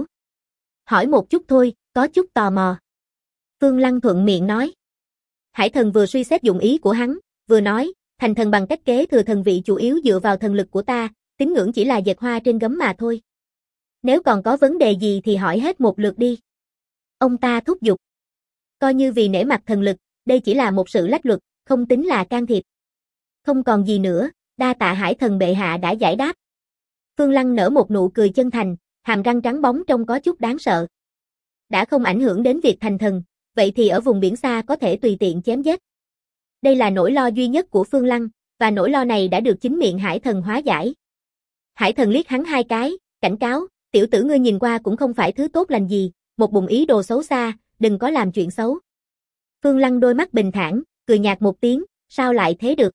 Hỏi một chút thôi, có chút tò mò. Phương Lăng thuận miệng nói. Hải thần vừa suy xét dụng ý của hắn, vừa nói, thành thần bằng cách kế thừa thần vị chủ yếu dựa vào thần lực của ta, tín ngưỡng chỉ là dệt hoa trên gấm mà thôi. Nếu còn có vấn đề gì thì hỏi hết một lượt đi. Ông ta thúc giục. Coi như vì nể mặt thần lực, đây chỉ là một sự lách luật, không tính là can thiệp. Không còn gì nữa, đa tạ hải thần bệ hạ đã giải đáp. Phương Lăng nở một nụ cười chân thành, hàm răng trắng bóng trông có chút đáng sợ. Đã không ảnh hưởng đến việc thành thần, vậy thì ở vùng biển xa có thể tùy tiện chém giết. Đây là nỗi lo duy nhất của Phương Lăng, và nỗi lo này đã được chính miệng Hải Thần hóa giải. Hải Thần liếc hắn hai cái, cảnh cáo, tiểu tử ngươi nhìn qua cũng không phải thứ tốt lành gì, một bụng ý đồ xấu xa, đừng có làm chuyện xấu. Phương Lăng đôi mắt bình thản, cười nhạt một tiếng, sao lại thế được?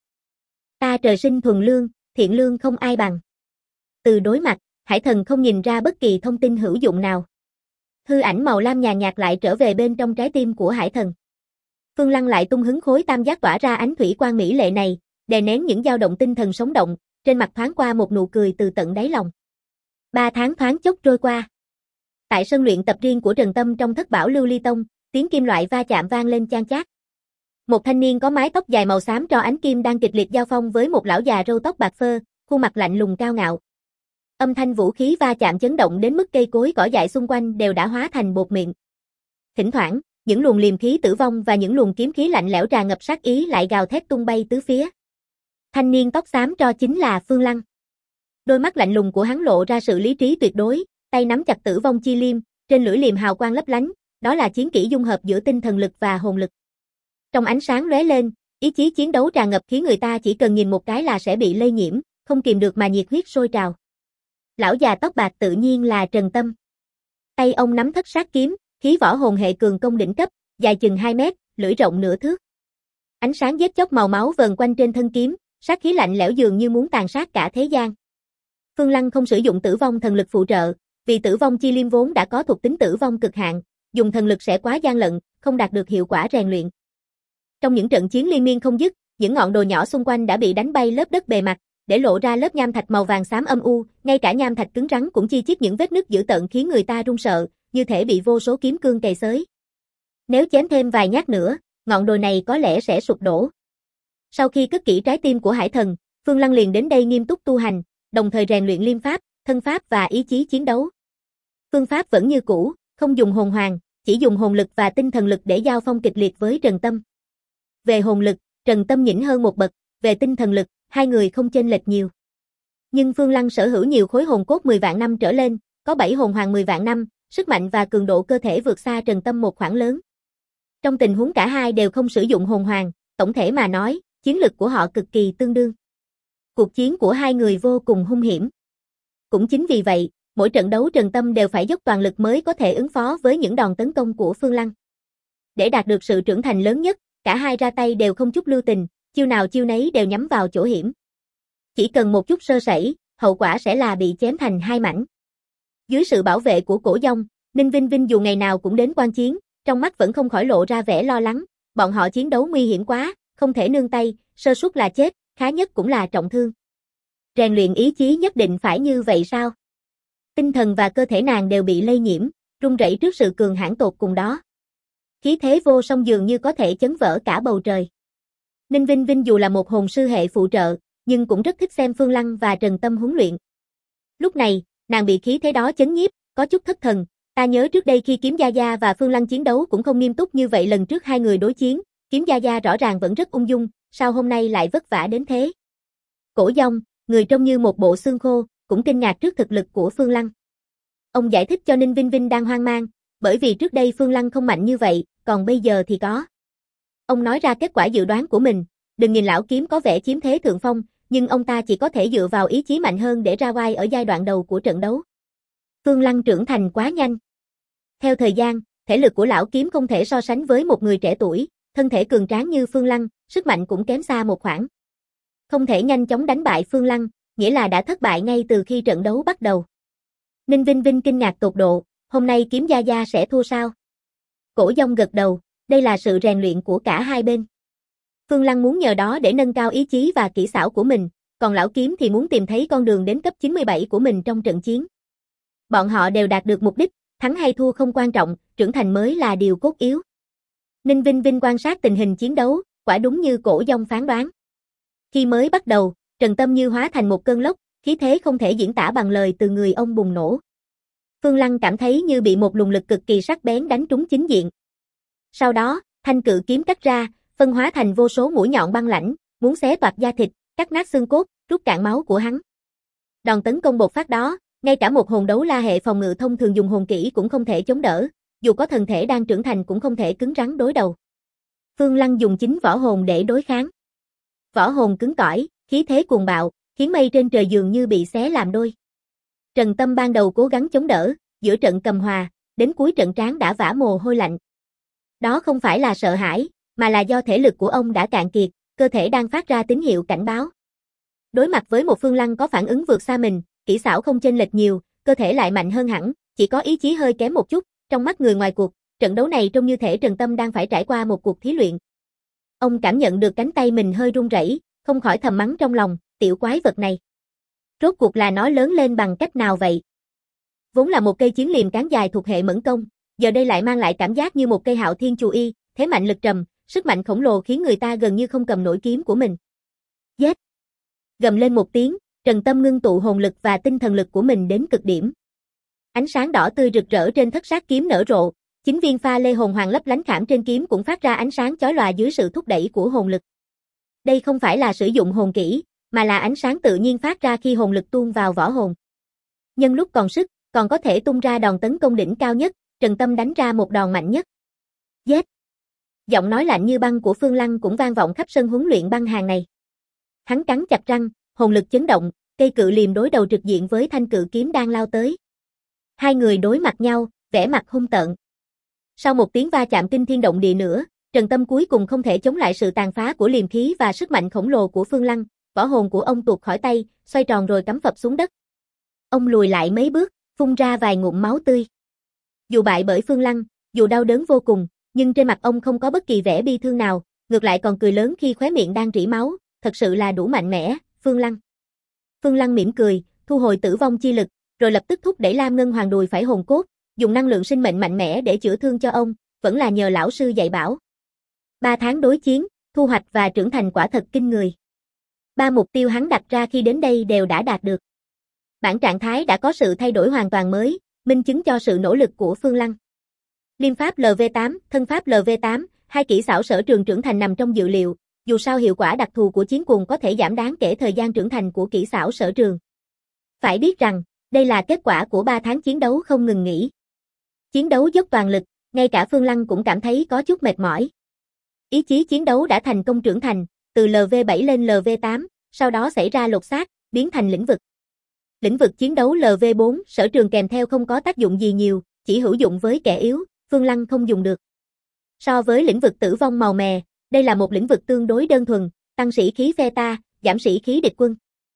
Ta trời sinh thuần lương, thiện lương không ai bằng. Từ đối mặt, Hải Thần không nhìn ra bất kỳ thông tin hữu dụng nào. Hư ảnh màu lam nhàn nhạt lại trở về bên trong trái tim của Hải Thần. Phương Lăng lại tung hứng khối tam giác tỏa ra ánh thủy quang mỹ lệ này, đè nén những dao động tinh thần sống động, trên mặt thoáng qua một nụ cười từ tận đáy lòng. 3 tháng thoáng chốc trôi qua. Tại sân luyện tập riêng của Trần Tâm trong Thất Bảo Lưu Ly Tông, tiếng kim loại va chạm vang lên chan chát. Một thanh niên có mái tóc dài màu xám tro ánh kim đang kịch liệt giao phong với một lão già râu tóc bạc phơ, khuôn mặt lạnh lùng cao ngạo. Âm thanh vũ khí va chạm chấn động đến mức cây cối cỏ dại xung quanh đều đã hóa thành bột mịn. Thỉnh thoảng, những luồng liềm khí tử vong và những luồng kiếm khí lạnh lẽo tràn ngập sát ý lại gào thét tung bay tứ phía. Thanh niên tóc xám tro chính là Phương Lăng. Đôi mắt lạnh lùng của hắn lộ ra sự lý trí tuyệt đối, tay nắm chặt Tử Vong Chi Liêm, trên lưỡi liềm hào quang lấp lánh, đó là chiến kỹ dung hợp giữa tinh thần lực và hồn lực. Trong ánh sáng lóe lên, ý chí chiến đấu tràn ngập khiến người ta chỉ cần nhìn một cái là sẽ bị lây nhiễm, không kìm được mà nhiệt huyết sôi trào. Lão già tóc bạc tự nhiên là Trần Tâm. Tay ông nắm thất sát kiếm, khí võ hồn hệ cường công đỉnh cấp, dài chừng 2 mét, lưỡi rộng nửa thước. Ánh sáng giết chóc màu máu vờn quanh trên thân kiếm, sát khí lạnh lẽo dường như muốn tàn sát cả thế gian. Phương Lăng không sử dụng tử vong thần lực phụ trợ, vì Tử Vong Chi Liêm vốn đã có thuộc tính tử vong cực hạn, dùng thần lực sẽ quá gian lận, không đạt được hiệu quả rèn luyện. Trong những trận chiến liên miên không dứt, những ngọn đồ nhỏ xung quanh đã bị đánh bay lớp đất bề mặt, để lộ ra lớp nham thạch màu vàng xám âm u, ngay cả nham thạch cứng rắn cũng chi chít những vết nứt dữ tợn khiến người ta run sợ, như thể bị vô số kiếm cương cày xới. Nếu chém thêm vài nhát nữa, ngọn đồi này có lẽ sẽ sụp đổ. Sau khi cất kỹ trái tim của Hải Thần, Phương Lăng liền đến đây nghiêm túc tu hành, đồng thời rèn luyện liêm pháp, thân pháp và ý chí chiến đấu. Phương pháp vẫn như cũ, không dùng hồn hoàng, chỉ dùng hồn lực và tinh thần lực để giao phong kịch liệt với Trần Tâm. Về hồn lực, Trần Tâm nhỉnh hơn một bậc, về tinh thần lực, hai người không chênh lệch nhiều. Nhưng Phương Lăng sở hữu nhiều khối hồn cốt 10 vạn năm trở lên, có 7 hồn hoàng 10 vạn năm, sức mạnh và cường độ cơ thể vượt xa Trần Tâm một khoảng lớn. Trong tình huống cả hai đều không sử dụng hồn hoàng, tổng thể mà nói, chiến lực của họ cực kỳ tương đương. Cuộc chiến của hai người vô cùng hung hiểm. Cũng chính vì vậy, mỗi trận đấu Trần Tâm đều phải dốc toàn lực mới có thể ứng phó với những đòn tấn công của Phương Lăng. Để đạt được sự trưởng thành lớn nhất, cả hai ra tay đều không chút lưu tình, chiêu nào chiêu nấy đều nhắm vào chỗ hiểm. Chỉ cần một chút sơ sẩy, hậu quả sẽ là bị chém thành hai mảnh. Dưới sự bảo vệ của Cổ Dông, Ninh Vinh Vinh dù ngày nào cũng đến quan chiến, trong mắt vẫn không khỏi lộ ra vẻ lo lắng, bọn họ chiến đấu nguy hiểm quá, không thể nương tay, sơ suất là chết, khá nhất cũng là trọng thương. Rèn luyện ý chí nhất định phải như vậy sao? Tinh thần và cơ thể nàng đều bị lây nhiễm, run rẩy trước sự cường hãn tột cùng đó. Khí thế vô song dường như có thể chấn vỡ cả bầu trời. Ninh Vinh Vinh dù là một hồn sư hệ phụ trợ, nhưng cũng rất thích xem Phương Lăng và Trần Tâm huấn luyện. Lúc này, nàng bị khí thế đó chấn nhiếp, có chút thất thần. Ta nhớ trước đây khi Kiếm Gia Gia và Phương Lăng chiến đấu cũng không nghiêm túc như vậy, lần trước hai người đối chiến, Kiếm Gia Gia rõ ràng vẫn rất ung dung, sao hôm nay lại vất vả đến thế? Cổ Dông, người trông như một bộ xương khô, cũng kinh ngạc trước thực lực của Phương Lăng. Ông giải thích cho Ninh Vinh Vinh đang hoang mang, bởi vì trước đây Phương Lăng không mạnh như vậy, còn bây giờ thì có. Ông nói ra kết quả dự đoán của mình, đừng nhìn lão kiếm có vẻ chiếm thế thượng phong, nhưng ông ta chỉ có thể dựa vào ý chí mạnh hơn để ra oai ở giai đoạn đầu của trận đấu. Phương Lăng trưởng thành quá nhanh. Theo thời gian, thể lực của lão kiếm không thể so sánh với một người trẻ tuổi, thân thể cường tráng như Phương Lăng, sức mạnh cũng kém xa một khoảng. Không thể nhanh chóng đánh bại Phương Lăng, nghĩa là đã thất bại ngay từ khi trận đấu bắt đầu. Ninh Vinh Vinh kinh ngạc tột độ, hôm nay Kiếm Gia Gia sẽ thua sao? Cổ Dông gật đầu, đây là sự rèn luyện của cả hai bên. Phương Lăng muốn nhờ đó để nâng cao ý chí và kỹ xảo của mình, còn lão kiếm thì muốn tìm thấy con đường đến cấp 97 của mình trong trận chiến. Bọn họ đều đạt được mục đích, thắng hay thua không quan trọng, trưởng thành mới là điều cốt yếu. Ninh Vinh Vinh quan sát tình hình chiến đấu, quả đúng như Cổ Dông phán đoán. Khi mới bắt đầu, Trần Tâm như hóa thành một cơn lốc, khí thế không thể diễn tả bằng lời từ người ông bùng nổ. Phương Lăng cảm thấy như bị một luồng lực cực kỳ sắc bén đánh trúng chính diện. Sau đó, thanh cự kiếm cắt ra, phân hóa thành vô số mũi nhọn băng lãnh, muốn xé toạc da thịt, cắt nát xương cốt, rút cạn máu của hắn. Đòn tấn công bột phát đó, ngay cả một hồn đấu la hệ phòng ngự thông thường dùng hồn kỹ cũng không thể chống đỡ, dù có thần thể đang trưởng thành cũng không thể cứng rắn đối đầu. Phương Lăng dùng chính võ hồn để đối kháng. Võ hồn cứng cỏi, khí thế cuồng bạo, khiến mây trên trời dường như bị xé làm đôi. Trần Tâm ban đầu cố gắng chống đỡ, giữa trận cầm hòa, đến cuối trận trán đã vã mồ hôi lạnh. Đó không phải là sợ hãi, mà là do thể lực của ông đã cạn kiệt, cơ thể đang phát ra tín hiệu cảnh báo. Đối mặt với một Phương Lăng có phản ứng vượt xa mình, kỹ xảo không chênh lệch nhiều, cơ thể lại mạnh hơn hẳn, chỉ có ý chí hơi kém một chút, trong mắt người ngoài cuộc, trận đấu này trông như thể Trần Tâm đang phải trải qua một cuộc thí luyện. Ông cảm nhận được cánh tay mình hơi run rẩy, không khỏi thầm mắng trong lòng, tiểu quái vật này. Rốt cuộc là nó lớn lên bằng cách nào vậy? Vốn là một cây chiến liềm cán dài thuộc hệ mẫn công, giờ đây lại mang lại cảm giác như một cây Hạo Thiên Chù Y, thế mạnh lực trầm, sức mạnh khổng lồ khiến người ta gần như không cầm nổi kiếm của mình. Giết! Gầm lên một tiếng, Trần Tâm ngưng tụ hồn lực và tinh thần lực của mình đến cực điểm. Ánh sáng đỏ tươi rực rỡ trên thất sát kiếm nở rộ, 9 viên pha lê hồn hoàng lấp lánh khảm trên kiếm cũng phát ra ánh sáng chói lòa dưới sự thúc đẩy của hồn lực. Đây không phải là sử dụng hồn kỹ, mà là ánh sáng tự nhiên phát ra khi hồn lực tuôn vào võ hồn. Nhân lúc còn sức, còn có thể tung ra đòn tấn công đỉnh cao nhất, Trần Tâm đánh ra một đòn mạnh nhất. Giết! Giọng nói lạnh như băng của Phương Lăng cũng vang vọng khắp sân huấn luyện băng hàng này. Hắn cắn chặt răng, hồn lực chấn động, cây cự liềm đối đầu trực diện với thanh cự kiếm đang lao tới. Hai người đối mặt nhau, vẻ mặt hung tợn. Sau một tiếng va chạm kinh thiên động địa nữa, Trần Tâm cuối cùng không thể chống lại sự tàn phá của liềm khí và sức mạnh khổng lồ của Phương Lăng, võ hồn của ông tuột khỏi tay, xoay tròn rồi cắm phập xuống đất. Ông lùi lại mấy bước, phun ra vài ngụm máu tươi. Dù bại bởi Phương Lăng, dù đau đớn vô cùng, nhưng trên mặt ông không có bất kỳ vẻ bi thương nào, ngược lại còn cười lớn khi khóe miệng đang rỉ máu, thật sự là đủ mạnh mẽ, Phương Lăng. Phương Lăng mỉm cười, thu hồi tử vong chi lực, rồi lập tức thúc đẩy Lam Ngân Hoàng đùi phải hồn cốt, dùng năng lượng sinh mệnh mạnh mẽ để chữa thương cho ông, vẫn là nhờ lão sư dạy bảo. 3 tháng đối chiến, thu hoạch và trưởng thành quả thật kinh người. 3 mục tiêu hắn đặt ra khi đến đây đều đã đạt được. Bản trạng thái đã có sự thay đổi hoàn toàn mới, minh chứng cho sự nỗ lực của Phương Lăng. Liêm pháp LV8, thân pháp LV8, hai kỹ xảo sở trường trưởng thành nằm trong dự liệu, dù sao hiệu quả đặc thù của chiến cuồng có thể giảm đáng kể thời gian trưởng thành của kỹ xảo sở trường. Phải biết rằng, đây là kết quả của 3 tháng chiến đấu không ngừng nghỉ. Chiến đấu dốc toàn lực, ngay cả Phương Lăng cũng cảm thấy có chút mệt mỏi. Ý chí chiến đấu đã thành công trưởng thành, từ LV7 lên LV8, sau đó xảy ra lột xác, biến thành lĩnh vực. Lĩnh vực chiến đấu LV4 sở trường kèm theo không có tác dụng gì nhiều, chỉ hữu dụng với kẻ yếu, Phương Lăng không dùng được. So với lĩnh vực tử vong màu mè, đây là một lĩnh vực tương đối đơn thuần, tăng sĩ khí phe ta, giảm sĩ khí địch quân.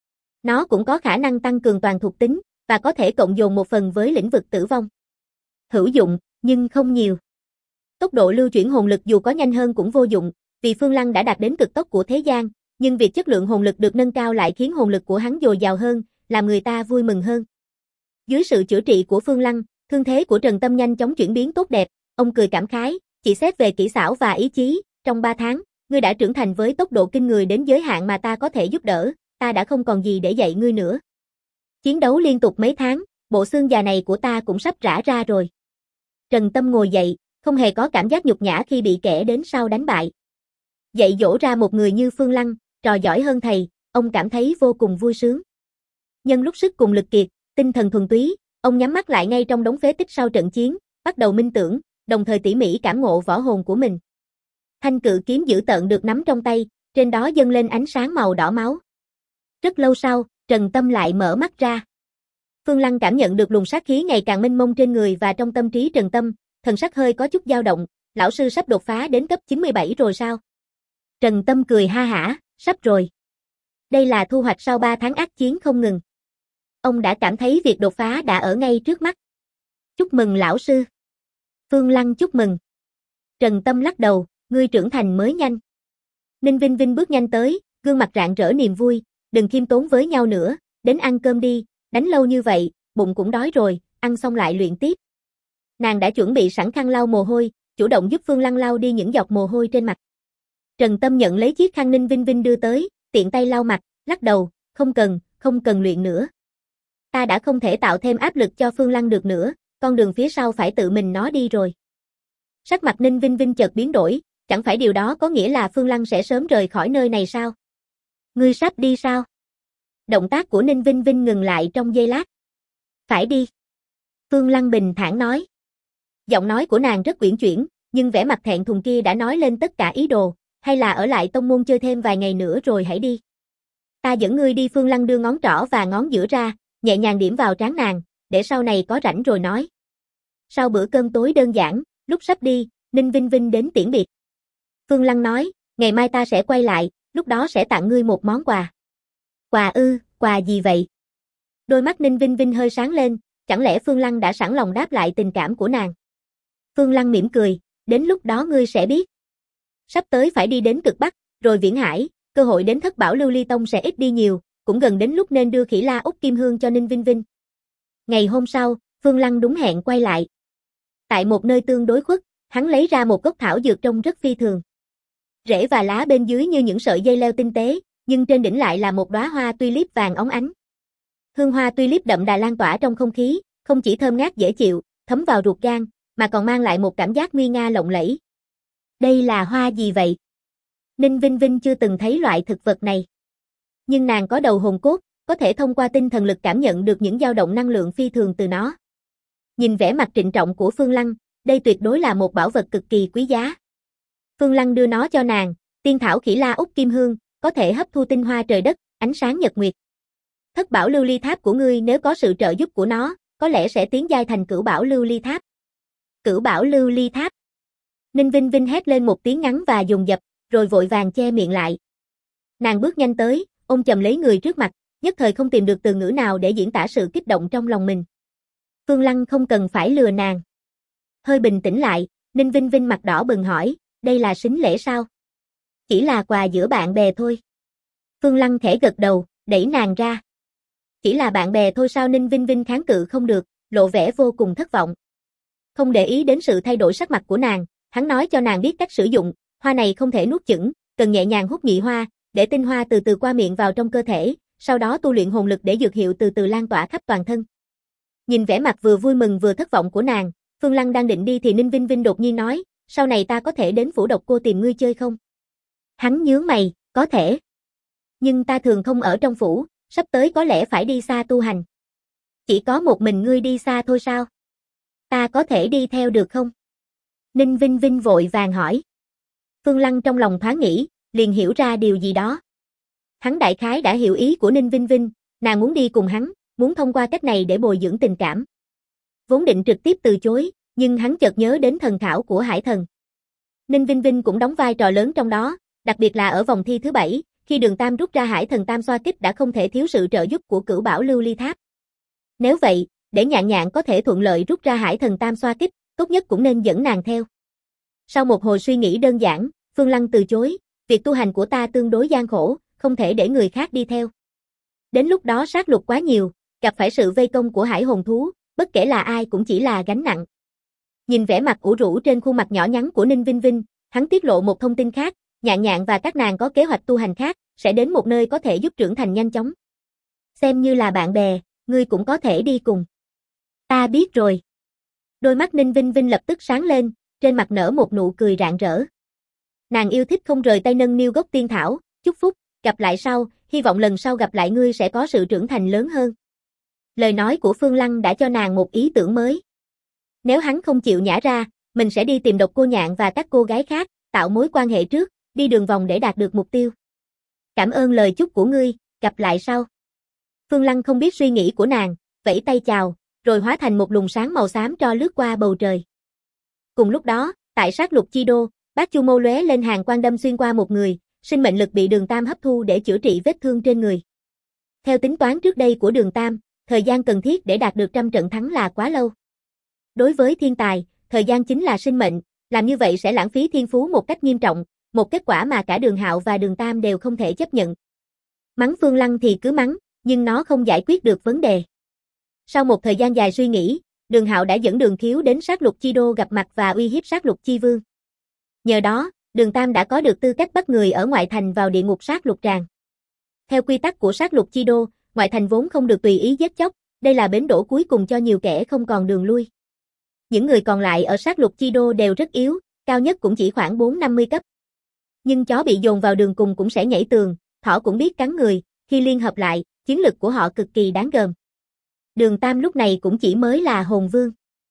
Nó cũng có khả năng tăng cường toàn thuộc tính, và có thể cộng dồn một phần với lĩnh vực tử vong. Hữu dụng, nhưng không nhiều. Tốc độ lưu chuyển hồn lực dù có nhanh hơn cũng vô dụng, vì Phương Lăng đã đạt đến cực tốc của thế gian, nhưng việc chất lượng hồn lực được nâng cao lại khiến hồn lực của hắn dồi dào hơn, làm người ta vui mừng hơn. Dưới sự chữa trị của Phương Lăng, thương thế của Trần Tâm nhanh chóng chuyển biến tốt đẹp, ông cười cảm khái, chỉ xét về kỹ xảo và ý chí, trong 3 tháng, ngươi đã trưởng thành với tốc độ kinh người đến giới hạn mà ta có thể giúp đỡ, ta đã không còn gì để dạy ngươi nữa. Chiến đấu liên tục mấy tháng, bộ xương già này của ta cũng sắp rã ra rồi. Trần Tâm ngồi dậy, không hề có cảm giác nhục nhã khi bị kẻ đến sau đánh bại. Dạy dỗ ra một người như Phương Lăng, trò giỏi hơn thầy, ông cảm thấy vô cùng vui sướng. Nhân lúc sức cùng lực kiệt, tinh thần thuần túy, ông nhắm mắt lại ngay trong đống phế tích sau trận chiến, bắt đầu minh tưởng, đồng thời tỉ mỉ cảm ngộ võ hồn của mình. Thanh cự kiếm dữ tợn được nắm trong tay, trên đó dâng lên ánh sáng màu đỏ máu. Rất lâu sau, Trần Tâm lại mở mắt ra. Phương Lăng cảm nhận được luồng sát khí ngày càng mênh mông trên người và trong tâm trí Trần Tâm, thần sắc hơi có chút dao động, lão sư sắp đột phá đến cấp 97 rồi sao? Trần Tâm cười ha hả, sắp rồi. Đây là thu hoạch sau 3 tháng ác chiến không ngừng. Ông đã cảm thấy việc đột phá đã ở ngay trước mắt. Chúc mừng lão sư. Phương Lăng chúc mừng. Trần Tâm lắc đầu, ngươi trưởng thành mới nhanh. Ninh Vinh Vinh bước nhanh tới, gương mặt rạng rỡ niềm vui, đừng khiêm tốn với nhau nữa, đến ăn cơm đi, đánh lâu như vậy, bụng cũng đói rồi, ăn xong lại luyện tiếp. Nàng đã chuẩn bị sẵn khăn lau mồ hôi, chủ động giúp Phương Lăng lau đi những giọt mồ hôi trên mặt. Trần Tâm nhận lấy chiếc khăn Ninh Vinh Vinh đưa tới, tiện tay lau mặt, lắc đầu, không cần luyện nữa. Ta đã không thể tạo thêm áp lực cho Phương Lăng được nữa, con đường phía sau phải tự mình nó đi rồi. Sắc mặt Ninh Vinh Vinh chợt biến đổi, chẳng phải điều đó có nghĩa là Phương Lăng sẽ sớm rời khỏi nơi này sao? Ngươi sắp đi sao? Động tác của Ninh Vinh Vinh ngừng lại trong giây lát. Phải đi. Phương Lăng bình thản nói. Giọng nói của nàng rất uyển chuyển, nhưng vẻ mặt thẹn thùng kia đã nói lên tất cả ý đồ, hay là ở lại tông môn chơi thêm vài ngày nữa rồi hãy đi. Ta dẫn ngươi đi. Phương Lăng đưa ngón trỏ và ngón giữa ra, nhẹ nhàng điểm vào trán nàng, để sau này có rảnh rồi nói. Sau bữa cơm tối đơn giản, lúc sắp đi, Ninh Vinh Vinh đến tiễn biệt. Phương Lăng nói, ngày mai ta sẽ quay lại, lúc đó sẽ tặng ngươi một món quà. Quà ư, quà gì vậy? Đôi mắt Ninh Vinh Vinh hơi sáng lên, chẳng lẽ Phương Lăng đã sẵn lòng đáp lại tình cảm của nàng? Phương Lăng mỉm cười, đến lúc đó ngươi sẽ biết. Sắp tới phải đi đến cực Bắc, rồi Viễn Hải, cơ hội đến Thất Bảo Lưu Ly Tông sẽ ít đi nhiều, cũng gần đến lúc nên đưa Khỉ La Úc Kim Hương cho Ninh Vinh Vinh. Ngày hôm sau, Phương Lăng đúng hẹn quay lại. Tại một nơi tương đối khuất, hắn lấy ra một gốc thảo dược trông rất phi thường. Rễ và lá bên dưới như những sợi dây leo tinh tế, nhưng trên đỉnh lại là một đóa hoa tulip vàng óng ánh. Hương hoa tulip đậm đà lan tỏa trong không khí, không chỉ thơm ngát dễ chịu, thấm vào ruột gan, mà còn mang lại một cảm giác nguy nga lộng lẫy. Đây là hoa gì vậy? Ninh Vinh Vinh chưa từng thấy loại thực vật này. Nhưng nàng có đầu hồn cốt, có thể thông qua tinh thần lực cảm nhận được những dao động năng lượng phi thường từ nó. Nhìn vẻ mặt trịnh trọng của Phương Lăng, đây tuyệt đối là một bảo vật cực kỳ quý giá. Phương Lăng đưa nó cho nàng, tiên thảo Khỉ La Úc Kim Hương, có thể hấp thu tinh hoa trời đất, ánh sáng nhật nguyệt. Thất bảo lưu ly tháp của ngươi nếu có sự trợ giúp của nó, có lẽ sẽ tiến giai thành cửu bảo lưu ly tháp. Cửu bảo lưu ly tháp. Ninh Vinh Vinh hét lên một tiếng ngắn và dồn dập, rồi vội vàng che miệng lại. Nàng bước nhanh tới, ôm chầm lấy người trước mặt, nhất thời không tìm được từ ngữ nào để diễn tả sự kích động trong lòng mình. Phương Lăng không cần phải lừa nàng. Hơi bình tĩnh lại, Ninh Vinh Vinh mặt đỏ bừng hỏi, đây là sính lễ sao? Chỉ là quà giữa bạn bè thôi. Phương Lăng khẽ gật đầu, đẩy nàng ra. Chỉ là bạn bè thôi sao? Ninh Vinh Vinh kháng cự không được, lộ vẻ vô cùng thất vọng. Không để ý đến sự thay đổi sắc mặt của nàng, hắn nói cho nàng biết cách sử dụng, hoa này không thể nuốt chửng, cần nhẹ nhàng hút nhị hoa, để tinh hoa từ từ qua miệng vào trong cơ thể, sau đó tu luyện hồn lực để dược hiệu từ từ lan tỏa khắp toàn thân. Nhìn vẻ mặt vừa vui mừng vừa thất vọng của nàng, Phương Lăng đang định đi thì Ninh Vinh Vinh đột nhiên nói, sau này ta có thể đến Phủ Độc Cô tìm ngươi chơi không? Hắn nhướng mày, có thể. Nhưng ta thường không ở trong phủ, sắp tới có lẽ phải đi xa tu hành. Chỉ có một mình ngươi đi xa thôi sao? Ta có thể đi theo được không? Ninh Vinh Vinh vội vàng hỏi. Phương Lăng trong lòng thoáng nghĩ, liền hiểu ra điều gì đó. Hắn đại khái đã hiểu ý của Ninh Vinh Vinh, nàng muốn đi cùng hắn, muốn thông qua cách này để bồi dưỡng tình cảm. Vốn định trực tiếp từ chối, nhưng hắn chợt nhớ đến thần thảo của Hải Thần. Ninh Vinh Vinh cũng đóng vai trò lớn trong đó, đặc biệt là ở vòng thi thứ 7, khi Đường Tam rút ra Hải Thần Tam Xoa Kích đã không thể thiếu sự trợ giúp của Cửu Bảo Lưu Ly Tháp. Nếu vậy, để Nhạn Nhạn có thể thuận lợi rút ra Hải Thần Tam Xoa Kích, tốt nhất cũng nên dẫn nàng theo. Sau một hồi suy nghĩ đơn giản, Phương Lăng từ chối, việc tu hành của ta tương đối gian khổ, không thể để người khác đi theo. Đến lúc đó sát lục quá nhiều, gặp phải sự vây công của hải hồn thú, bất kể là ai cũng chỉ là gánh nặng. Nhìn vẻ mặt ủ rũ trên khuôn mặt nhỏ nhắn của Ninh Vinh Vinh, hắn tiết lộ một thông tin khác, Nhạn Nhạn và các nàng có kế hoạch tu hành khác, sẽ đến một nơi có thể giúp trưởng thành nhanh chóng. Xem như là bạn bè, ngươi cũng có thể đi cùng. Ta biết rồi. Đôi mắt Ninh Vinh Vinh lập tức sáng lên, trên mặt nở một nụ cười rạng rỡ. Nàng yêu thích không rời tay nâng niu gốc tiên thảo, chúc phúc, gặp lại sau, hy vọng lần sau gặp lại ngươi sẽ có sự trưởng thành lớn hơn. Lời nói của Phương Lăng đã cho nàng một ý tưởng mới. Nếu hắn không chịu nhả ra, mình sẽ đi tìm Độc Cô Nhạn và các cô gái khác, tạo mối quan hệ trước, đi đường vòng để đạt được mục tiêu. Cảm ơn lời chúc của ngươi, gặp lại sau. Phương Lăng không biết suy nghĩ của nàng, vẫy tay chào, rồi hóa thành một luồng sáng màu xám tro lướt qua bầu trời. Cùng lúc đó, tại sát lục chi đô, Bát Chu Mâu lóe lên hàng quang đâm xuyên qua một người, sinh mệnh lực bị Đường Tam hấp thu để chữa trị vết thương trên người. Theo tính toán trước đây của Đường Tam, thời gian cần thiết để đạt được 100 trận thắng là quá lâu. Đối với thiên tài, thời gian chính là sinh mệnh, làm như vậy sẽ lãng phí thiên phú một cách nghiêm trọng, một kết quả mà cả Đường Hạo và Đường Tam đều không thể chấp nhận. Mắng Phương Lăng thì cứ mắng, nhưng nó không giải quyết được vấn đề. Sau một thời gian dài suy nghĩ, Đường Hạo đã dẫn Đường Khiếu đến sát lục chi đô gặp mặt và uy hiếp sát lục chi vương. Nhờ đó, Đường Tam đã có được tư cách bắt người ở ngoại thành vào địa ngục sát lục tràng. Theo quy tắc của sát lục chi đô, ngoại thành vốn không được tùy ý giết chóc, đây là bến đỗ cuối cùng cho nhiều kẻ không còn đường lui. Những người còn lại ở sát lục chi đô đều rất yếu, cao nhất cũng chỉ khoảng 4-50 cấp. Nhưng chó bị dồn vào đường cùng cũng sẽ nhảy tường, thỏ cũng biết cắn người, khi liên hợp lại, chiến lực của họ cực kỳ đáng gờm. Đường Tam lúc này cũng chỉ mới là hồn vương.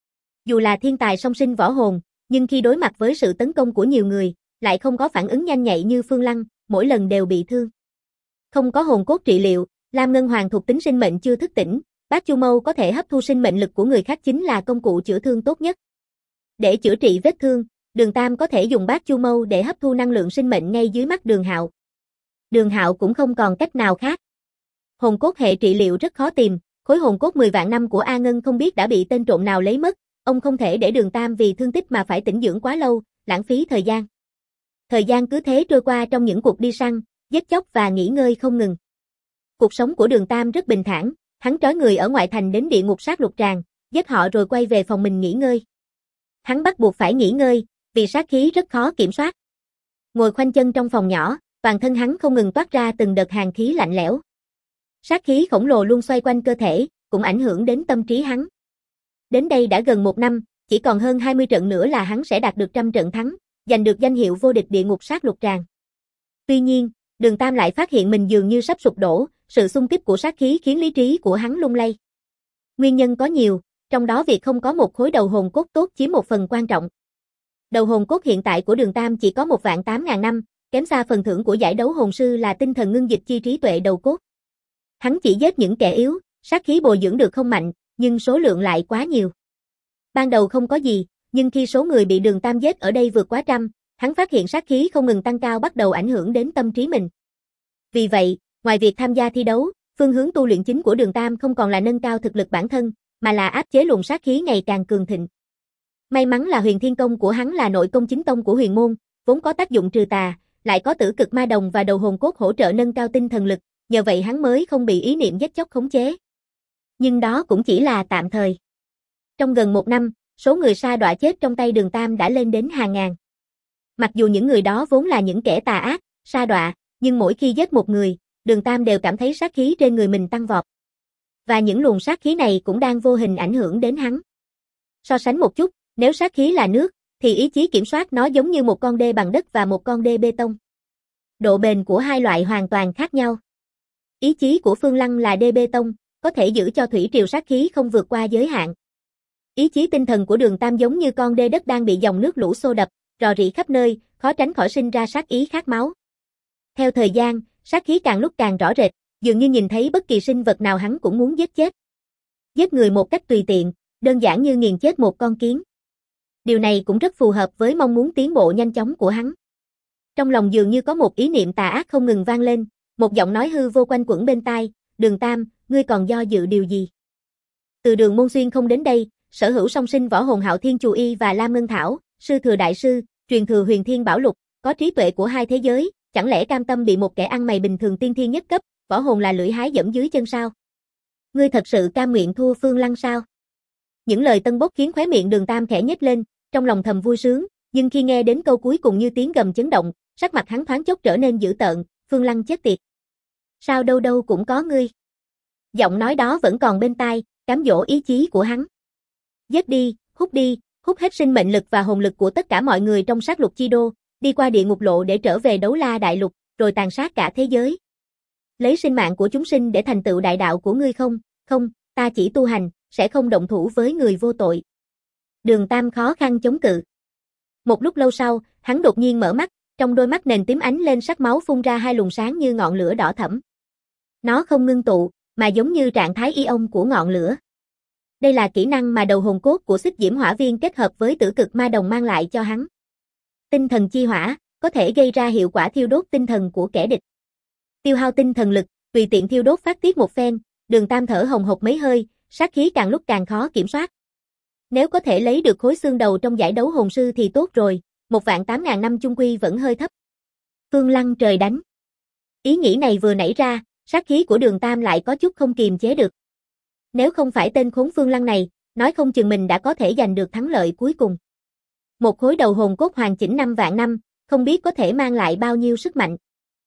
Dù là thiên tài song sinh võ hồn, nhưng khi đối mặt với sự tấn công của nhiều người, lại không có phản ứng nhanh nhạy như Phương Lăng, mỗi lần đều bị thương. Không có hồn cốt trị liệu, Lam Ngân Hoàng thuộc tính sinh mệnh chưa thức tỉnh, Bát Chu Mâu có thể hấp thu sinh mệnh lực của người khác chính là công cụ chữa thương tốt nhất. Để chữa trị vết thương, Đường Tam có thể dùng Bát Chu Mâu để hấp thu năng lượng sinh mệnh ngay dưới mắt Đường Hạo. Đường Hạo cũng không còn cách nào khác. Hồn cốt hệ trị liệu rất khó tìm, khối hồn cốt 10 vạn năm của A Ngân không biết đã bị tên trộm nào lấy mất, ông không thể để Đường Tam vì thương tích mà phải tĩnh dưỡng quá lâu, lãng phí thời gian. Thời gian cứ thế trôi qua trong những cuộc đi săn, giết chóc và nghỉ ngơi không ngừng. Cuộc sống của Đường Tam rất bình thản, hắn trói người ở ngoại thành đến địa ngục sát lục tràng, giết họ rồi quay về phòng mình nghỉ ngơi. Hắn bắt buộc phải nghỉ ngơi, vì sát khí rất khó kiểm soát. Ngồi khoanh chân trong phòng nhỏ, toàn thân hắn không ngừng toát ra từng đợt hàn khí lạnh lẽo. Sát khí khổng lồ luôn xoay quanh cơ thể, cũng ảnh hưởng đến tâm trí hắn. Đến đây đã gần 1 năm, chỉ còn hơn 20 trận nữa là hắn sẽ đạt được 100 trận thắng, giành được danh hiệu vô địch địa ngục sát lục tràng. Tuy nhiên, Đường Tam lại phát hiện mình dường như sắp sụp đổ, sự xung kích của sát khí khiến lý trí của hắn lung lay. Nguyên nhân có nhiều, trong đó việc không có một khối đầu hồn cốt tốt chiếm một phần quan trọng. Đầu hồn cốt hiện tại của Đường Tam chỉ có 1.800.000 năm, kém xa phần thưởng của giải đấu hồn sư là tinh thần ngưng dịch chi trí tuệ đầu cốt. Hắn chỉ giết những kẻ yếu, sát khí bồi dưỡng được không mạnh, nhưng số lượng lại quá nhiều. Ban đầu không có gì, nhưng khi số người bị Đường Tam giết ở đây vượt quá 100, hắn phát hiện sát khí không ngừng tăng cao bắt đầu ảnh hưởng đến tâm trí mình. Vì vậy, ngoài việc tham gia thi đấu, phương hướng tu luyện chính của Đường Tam không còn là nâng cao thực lực bản thân, mà là áp chế luồng sát khí ngày càng cường thịnh. May mắn là Huyền Thiên Công của hắn là nội công chính tông của Huyền môn, vốn có tác dụng trừ tà, lại có tử cực ma đồng và đầu hồn cốt hỗ trợ nâng cao tinh thần lực, nhờ vậy hắn mới không bị ý niệm giết chóc khống chế. Nhưng đó cũng chỉ là tạm thời. Trong gần 1 năm, số người sa đọa chết trong tay Đường Tam đã lên đến hàng ngàn. Mặc dù những người đó vốn là những kẻ tà ác, sa đọa, nhưng mỗi khi giết một người, Đường Tam đều cảm thấy sát khí trên người mình tăng vọt. Và những luồng sát khí này cũng đang vô hình ảnh hưởng đến hắn. So sánh một chút, nếu sát khí là nước, thì ý chí kiểm soát nó giống như một con đê bằng đất và một con đê bê tông. Độ bền của hai loại hoàn toàn khác nhau. Ý chí của Phương Lăng là đê bê tông, có thể giữ cho thủy triều sát khí không vượt qua giới hạn. Ý chí tinh thần của Đường Tam giống như con đê đất đang bị dòng nước lũ xô đập, rò rỉ khắp nơi, khó tránh khỏi sinh ra sát ý khát máu. Theo thời gian, sát khí càng lúc càng rõ rệt, dường như nhìn thấy bất kỳ sinh vật nào hắn cũng muốn giết chết. Giết người một cách tùy tiện, đơn giản như nghiền chết một con kiến. Điều này cũng rất phù hợp với mong muốn tiến bộ nhanh chóng của hắn. Trong lòng dường như có một ý niệm tà ác không ngừng vang lên, một giọng nói hư vô quanh quẩn bên tai, Đường Tam, ngươi còn do dự điều gì? Từ Đường Môn Xuyên không đến đây, sở hữu song sinh võ hồn Hạo Thiên Chù Y và Lam Ngân Thảo, sư thừa đại sư, truyền thừa Huyền Thiên Bảo Lục, có trí tuệ của hai thế giới, chẳng lẽ cam tâm bị một kẻ ăn mày bình thường tiên thiên nhất cấp, võ hồn là lưỡi hái dẫm dưới chân sao? Ngươi thật sự cam nguyện thua Phương Lăng sao? Những lời tân bốc khiến khóe miệng Đường Tam khẽ nhếch lên, trong lòng thầm vui sướng, nhưng khi nghe đến câu cuối cùng như tiếng gầm chấn động, sắc mặt hắn thoáng chốc trở nên dữ tợn, Phương Lăng chết tiệt. Sao đâu đâu cũng có ngươi. Giọng nói đó vẫn còn bên tai, cám dỗ ý chí của hắn. Giết đi, hút hết sinh mệnh lực và hồn lực của tất cả mọi người trong sát lục chi đô, đi qua địa ngục lộ để trở về Đấu La Đại Lục, rồi tàn sát cả thế giới. Lấy sinh mạng của chúng sinh để thành tựu đại đạo của ngươi không, ta chỉ tu hành, sẽ không động thủ với người vô tội. Đường Tam khó khăn chống cự. Một lúc lâu sau, hắn đột nhiên mở mắt, trong đôi mắt nền tím ánh lên sắc máu phun ra hai luồng sáng như ngọn lửa đỏ thẫm. Nó không ngưng tụ, mà giống như trạng thái ion của ngọn lửa. Đây là kỹ năng mà đầu hồn cốt của Xích Diễm Hỏa Viên kết hợp với tử cực ma đồng mang lại cho hắn. Tinh thần chi hỏa, có thể gây ra hiệu quả thiêu đốt tinh thần của kẻ địch. Tiêu hao tinh thần lực, tùy tiện thiêu đốt phát tiết một phen, Đường Tam thở hồng hộc mấy hơi, sát khí càng lúc càng khó kiểm soát. Nếu có thể lấy được khối xương đầu trong giải đấu hồn sư thì tốt rồi, 1.800.000 năm chung quy vẫn hơi thấp. Phương Lăng trời đánh. Ý nghĩ này vừa nảy ra, sát khí của Đường Tam lại có chút không kiềm chế được. Nếu không phải tên khốn Phương Lăng này, nói không chừng mình đã có thể giành được thắng lợi cuối cùng. Một khối đầu hồn cốt hoàn chỉnh 5 vạn năm, không biết có thể mang lại bao nhiêu sức mạnh.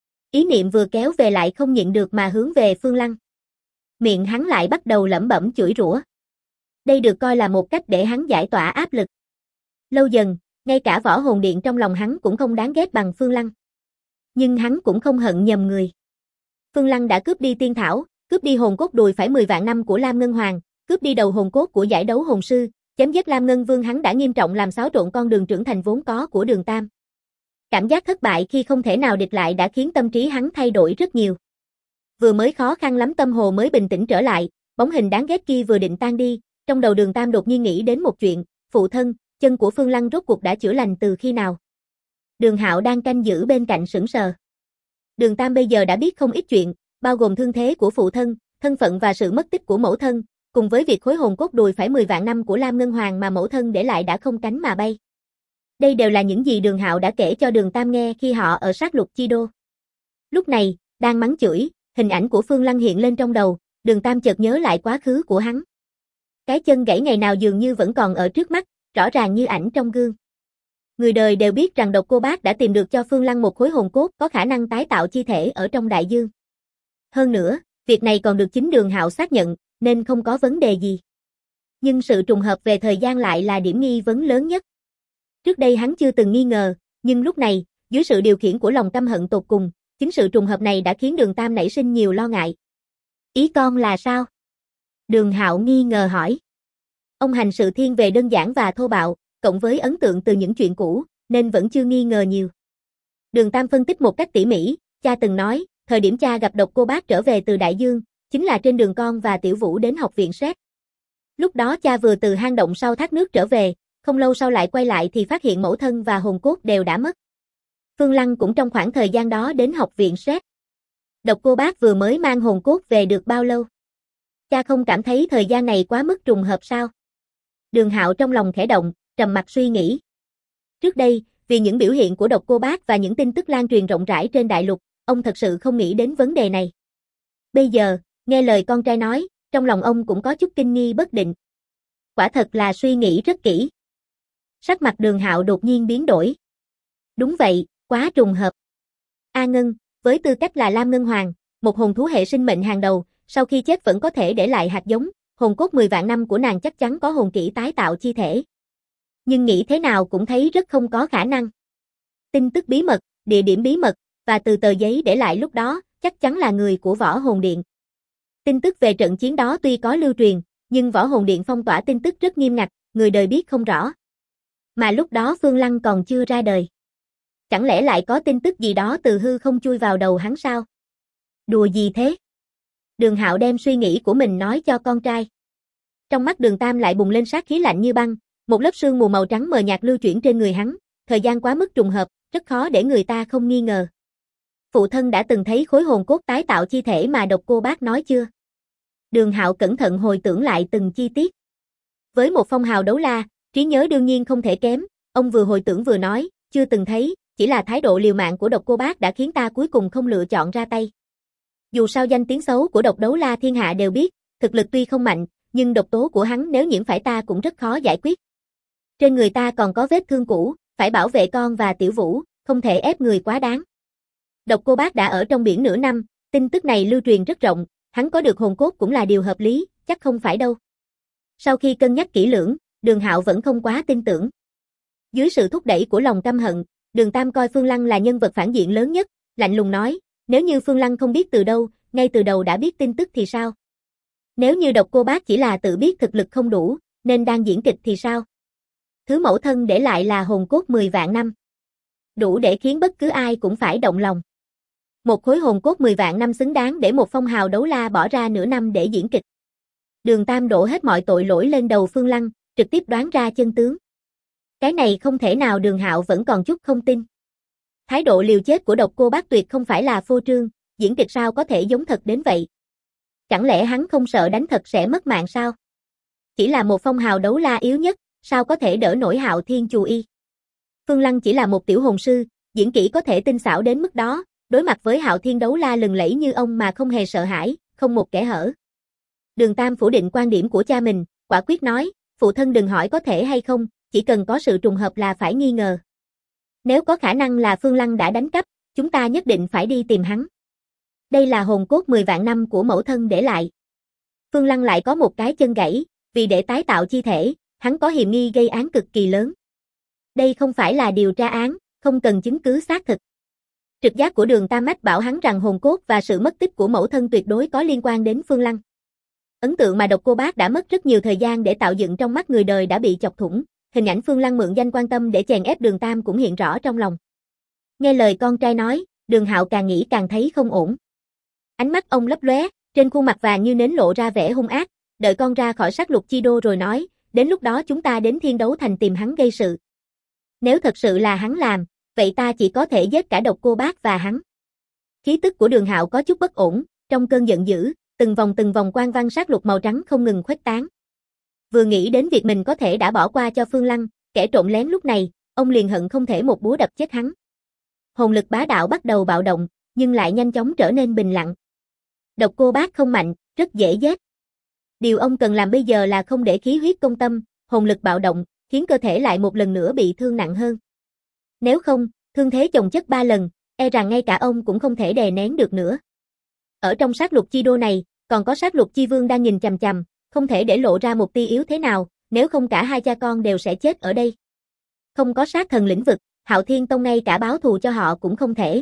Ý niệm vừa kéo về lại không nhịn được mà hướng về Phương Lăng. Miệng hắn lại bắt đầu lẩm bẩm chửi rủa. Đây được coi là một cách để hắn giải tỏa áp lực. Lâu dần, ngay cả võ hồn điện trong lòng hắn cũng không đáng ghét bằng Phương Lăng. Nhưng hắn cũng không hận nhầm người. Phương Lăng đã cướp đi tiên thảo, cướp đi hồn cốt đùi phải 10 vạn năm của Lam Ngân Hoàng, cướp đi đầu hồn cốt của giải đấu hồn sư, Chém giết Lam Ngân Vương hắn đã nghiêm trọng làm xáo trộn con đường trưởng thành vốn có của Đường Tam. Cảm giác thất bại khi không thể nào địch lại đã khiến tâm trí hắn thay đổi rất nhiều. Vừa mới khó khăn lắm tâm hồ mới bình tĩnh trở lại, bóng hình đáng ghét kia vừa định tan đi, trong đầu Đường Tam đột nhiên nghĩ đến một chuyện, phụ thân, chân của Phương Lăng rốt cuộc đã chữa lành từ khi nào? Đường Hạo đang canh giữ bên cạnh sững sờ. Đường Tam bây giờ đã biết không ít chuyện, bao gồm thương thế của phụ thân, thân phận và sự mất tích của mẫu thân, cùng với việc khối hồn cốt đùi phải 10 vạn năm của Lam Ngân Hoàng mà mẫu thân để lại đã không cánh mà bay. Đây đều là những gì Đường Hạo đã kể cho Đường Tam nghe khi họ ở sát lục chi đô. Lúc này, đang mắng chửi, hình ảnh của Phương Lăng hiện lên trong đầu, Đường Tam chợt nhớ lại quá khứ của hắn. Cái chân gãy ngày nào dường như vẫn còn ở trước mắt, rõ ràng như ảnh trong gương. Người đời đều biết rằng Độc Cô Bác đã tìm được cho Phương Lăng một khối hồn cốt có khả năng tái tạo chi thể ở trong đại dương. Hơn nữa, việc này còn được chính Đường Hạo xác nhận, nên không có vấn đề gì. Nhưng sự trùng hợp về thời gian lại là điểm nghi vấn lớn nhất. Trước đây hắn chưa từng nghi ngờ, nhưng lúc này, dưới sự điều khiển của lòng căm hận tột cùng, chính sự trùng hợp này đã khiến Đường Tam nảy sinh nhiều lo ngại. Ý con là sao? Đường Hạo nghi ngờ hỏi. Ông hành sự thiên về đơn giản và thô bạo, cộng với ấn tượng từ những chuyện cũ, nên vẫn chưa nghi ngờ nhiều. Đường Tam phân tích một cách tỉ mỉ, cha từng nói, thời điểm cha gặp Độc Cô Bác trở về từ đại dương, chính là trên đường con và Tiểu Vũ đến học viện Sét. Lúc đó cha vừa từ hang động sau thác nước trở về, không lâu sau lại quay lại thì phát hiện mẫu thân và hồn cốt đều đã mất. Phương Lăng cũng trong khoảng thời gian đó đến học viện Sét. Độc Cô Bác vừa mới mang hồn cốt về được bao lâu? Cha không cảm thấy thời gian này quá mức trùng hợp sao? Đường Hạo trong lòng khẽ động, trầm mặc suy nghĩ. Trước đây, vì những biểu hiện của Độc Cô Bác và những tin tức lan truyền rộng rãi trên đại lục, ông thật sự không nghĩ đến vấn đề này. Bây giờ, nghe lời con trai nói, trong lòng ông cũng có chút kinh nghi bất định. Quả thật là suy nghĩ rất kỹ. Sắc mặt Đường Hạo đột nhiên biến đổi. Đúng vậy, quá trùng hợp. A Ngân, với tư cách là Lam Ngân Hoàng, một hồn thú hệ sinh mệnh hàng đầu, sau khi chết vẫn có thể để lại hạt giống, hồn cốt 10 vạn năm của nàng chắc chắn có hồn kỹ tái tạo chi thể. Nhưng nghĩ thế nào cũng thấy rất không có khả năng. Tin tức bí mật, địa điểm bí mật, và từ tờ giấy để lại lúc đó, chắc chắn là người của Võ Hồn Điện. Tin tức về trận chiến đó tuy có lưu truyền, nhưng Võ Hồn Điện phong tỏa tin tức rất nghiêm ngặt, người đời biết không rõ. Mà lúc đó Phương Lăng còn chưa ra đời. Chẳng lẽ lại có tin tức gì đó từ hư không chui vào đầu hắn sao? Đùa gì thế? Đường Hạo đem suy nghĩ của mình nói cho con trai. Trong mắt Đường Tam lại bùng lên sát khí lạnh như băng, một lớp sương mù màu trắng mờ nhạt lưu chuyển trên người hắn, thời gian quá mức trùng hợp, rất khó để người ta không nghi ngờ. Phụ thân đã từng thấy khối hồn cốt tái tạo chi thể mà Độc Cô Bác nói chưa? Đường Hạo cẩn thận hồi tưởng lại từng chi tiết. Với một phong hào đấu la, trí nhớ đương nhiên không thể kém, ông vừa hồi tưởng vừa nói, chưa từng thấy, chỉ là thái độ liều mạng của Độc Cô Bác đã khiến ta cuối cùng không lựa chọn ra tay. Dù sao danh tiếng xấu của độc đấu la thiên hạ đều biết, thực lực tuy không mạnh, nhưng độc tố của hắn nếu nhiễm phải ta cũng rất khó giải quyết. Trên người ta còn có vết thương cũ, phải bảo vệ con và Tiểu Vũ, không thể ép người quá đáng. Độc Cô Bác đã ở trong biển nửa năm, tin tức này lưu truyền rất rộng, hắn có được hồn cốt cũng là điều hợp lý, chắc không phải đâu. Sau khi cân nhắc kỹ lưỡng, Đường Hạo vẫn không quá tin tưởng. Dưới sự thúc đẩy của lòng căm hận, Đường Tam coi Phương Lăng là nhân vật phản diện lớn nhất, lạnh lùng nói, nếu như Phương Lăng không biết từ đâu, ngay từ đầu đã biết tin tức thì sao? Nếu như Độc Cô Bác chỉ là tự biết thực lực không đủ, nên đang diễn kịch thì sao? Thứ mẫu thân để lại là hồn cốt 10 vạn năm. Đủ để khiến bất cứ ai cũng phải động lòng. Một khối hồn cốt 10 vạn năm xứng đáng để một phong hào đấu la bỏ ra nửa năm để diễn kịch. Đường Tam đổ hết mọi tội lỗi lên đầu Phương Lăng, trực tiếp đoán ra chân tướng. Cái này không thể nào. Đường Hạo vẫn còn chút không tin. Thái độ liều chết của Độc Cô Bác tuyệt không phải là phô trương, diễn kịch sao có thể giống thật đến vậy? Chẳng lẽ hắn không sợ đánh thật sẽ mất mạng sao? Chỉ là một phong hào đấu la yếu nhất, sao có thể đỡ nổi Hạo Thiên Chù Y? Phương Lăng chỉ là một tiểu hồn sư, diễn kỹ có thể tinh xảo đến mức đó, đối mặt với Hạo Thiên đấu la lừng lẫy như ông mà không hề sợ hãi, không một kẽ hở. Đường Tam phủ định quan điểm của cha mình, quả quyết nói, phụ thân đừng hỏi có thể hay không, chỉ cần có sự trùng hợp là phải nghi ngờ. Nếu có khả năng là Phương Lăng đã đánh cắp, chúng ta nhất định phải đi tìm hắn. Đây là hồn cốt 10 vạn năm của mẫu thân để lại. Phương Lăng lại có một cái chân gãy, vì để tái tạo chi thể, hắn có hiềm nghi gây án cực kỳ lớn. Đây không phải là điều tra án, không cần chứng cứ xác thực. Trực giác của Đường Tam mách bảo hắn rằng hồn cốt và sự mất tích của mẫu thân tuyệt đối có liên quan đến Phương Lăng. Ấn tượng mà Độc Cô Bác đã mất rất nhiều thời gian để tạo dựng trong mắt người đời đã bị chọc thủng, hình ảnh Phương Lăng mượn danh quan tâm để chèn ép Đường Tam cũng hiện rõ trong lòng. Nghe lời con trai nói, Đường Hạo càng nghĩ càng thấy không ổn. Ánh mắt ông lấp lóe, trên khuôn mặt vàng như nến lộ ra vẻ hung ác, đợi con ra khỏi sát lục chi đô rồi nói, đến lúc đó chúng ta đến Thiên Đấu Thành tìm hắn gây sự. Nếu thật sự là hắn làm, vậy ta chỉ có thể giết cả Độc Cô Bác và hắn. Khí tức của Đường Hạo có chút bất ổn, trong cơn giận dữ, từng vòng quang văn sát lục màu trắng không ngừng khuếch tán. Vừa nghĩ đến việc mình có thể đã bỏ qua cho Phương Lăng, kẻ trộm lén lúc này, ông liền hận không thể một búa đập chết hắn. Hồn lực bá đạo bắt đầu bạo động, nhưng lại nhanh chóng trở nên bình lặng. Độc Cô Bác không mạnh, rất dễ giết. Điều ông cần làm bây giờ là không để khí huyết công tâm, hồn lực bạo động, khiến cơ thể lại một lần nữa bị thương nặng hơn. Nếu không, thương thế chồng chất 3 lần, e rằng ngay cả ông cũng không thể đè nén được nữa. Ở trong sát lục chi đô này, còn có sát lục chi vương đang nhìn chằm chằm, không thể để lộ ra một tia yếu thế nào, nếu không cả hai cha con đều sẽ chết ở đây. Không có sát thần lĩnh vực, Hạo Thiên Tông ngay cả báo thù cho họ cũng không thể.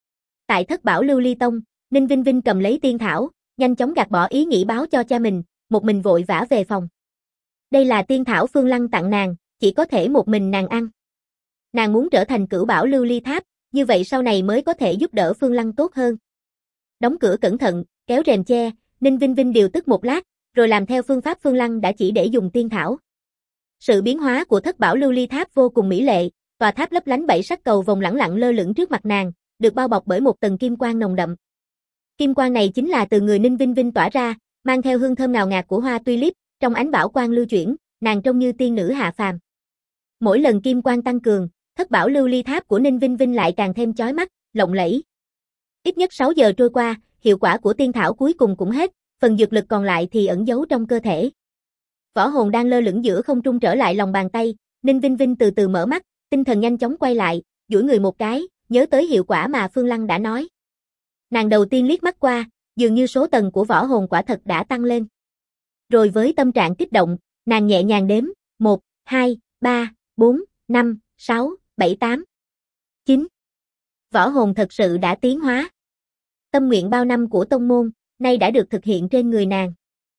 Tại Thất Bảo Lưu Ly Tông, Ninh Vinh Vinh cầm lấy tiên thảo, nhanh chóng gạt bỏ ý nghĩ báo cho cha mình, một mình vội vã về phòng. Đây là tiên thảo Phương Lăng tặng nàng, chỉ có thể một mình nàng ăn. Nàng muốn trở thành Cửu Bảo Lưu Ly Tháp, như vậy sau này mới có thể giúp đỡ Phương Lăng tốt hơn. Đóng cửa cẩn thận, kéo rèm che, Ninh Vinh Vinh điều tức một lát, rồi làm theo phương pháp Phương Lăng đã chỉ để dùng tiên thảo. Sự biến hóa của Thất Bảo Lưu Ly Tháp vô cùng mỹ lệ, tòa tháp lấp lánh 7 sắc cầu vòng lẳng lặng lơ lửng trước mặt nàng, được bao bọc bởi một tầng kim quang nồng đậm. Kim quang này chính là từ người Ninh Vinh Vinh tỏa ra, mang theo hương thơm ngào ngạt của hoa tulip, trong ánh bảo quang lưu chuyển, nàng trông như tiên nữ hạ phàm. Mỗi lần kim quang tăng cường, Thất Bảo Lưu Ly Tháp của Ninh Vinh Vinh lại càng thêm chói mắt, lộng lẫy. Ít nhất 6 giờ trôi qua, hiệu quả của tiên thảo cuối cùng cũng hết, phần dược lực còn lại thì ẩn giấu trong cơ thể. Võ hồn đang lơ lửng giữa không trung trở lại lòng bàn tay, Ninh Vinh Vinh từ từ mở mắt, tinh thần nhanh chóng quay lại, duỗi người một cái, nhớ tới hiệu quả mà Phương Lăng đã nói. Nàng đầu tiên liếc mắt qua, dường như số tầng của võ hồn quả thật đã tăng lên. Rồi với tâm trạng kích động, nàng nhẹ nhàng đếm, 1, 2, 3, 4, 5, 6, 7, 8, 9. Võ hồn thật sự đã tiến hóa. Tâm nguyện bao năm của tông môn, nay đã được thực hiện trên người nàng.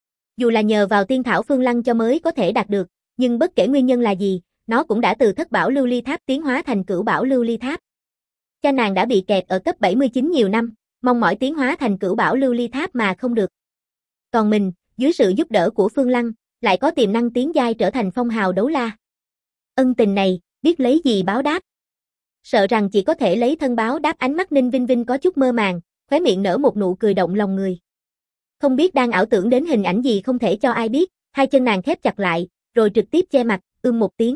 Dù là nhờ vào tiên thảo Phương Lăng cho mới có thể đạt được, nhưng bất kể nguyên nhân là gì, nó cũng đã từ Thất Bảo Lưu Ly Tháp tiến hóa thành Cửu Bảo Lưu Ly Tháp. Cha nàng đã bị kẹt ở cấp 79 nhiều năm, mong mỏi tiến hóa thành Cửu Bảo Lưu Ly Tháp mà không được. Còn mình, dưới sự giúp đỡ của Phương Lăng, lại có tiềm năng tiến giai trở thành phong hào đấu la. Ân tình này, biết lấy gì báo đáp? Sợ rằng chỉ có thể lấy thân báo đáp. Ánh mắt Ninh Vinh Vinh có chút mơ màng, khóe miệng nở một nụ cười động lòng người. Không biết đang ảo tưởng đến hình ảnh gì không thể cho ai biết, hai chân nàng khép chặt lại, rồi trực tiếp che mặt, một tiếng.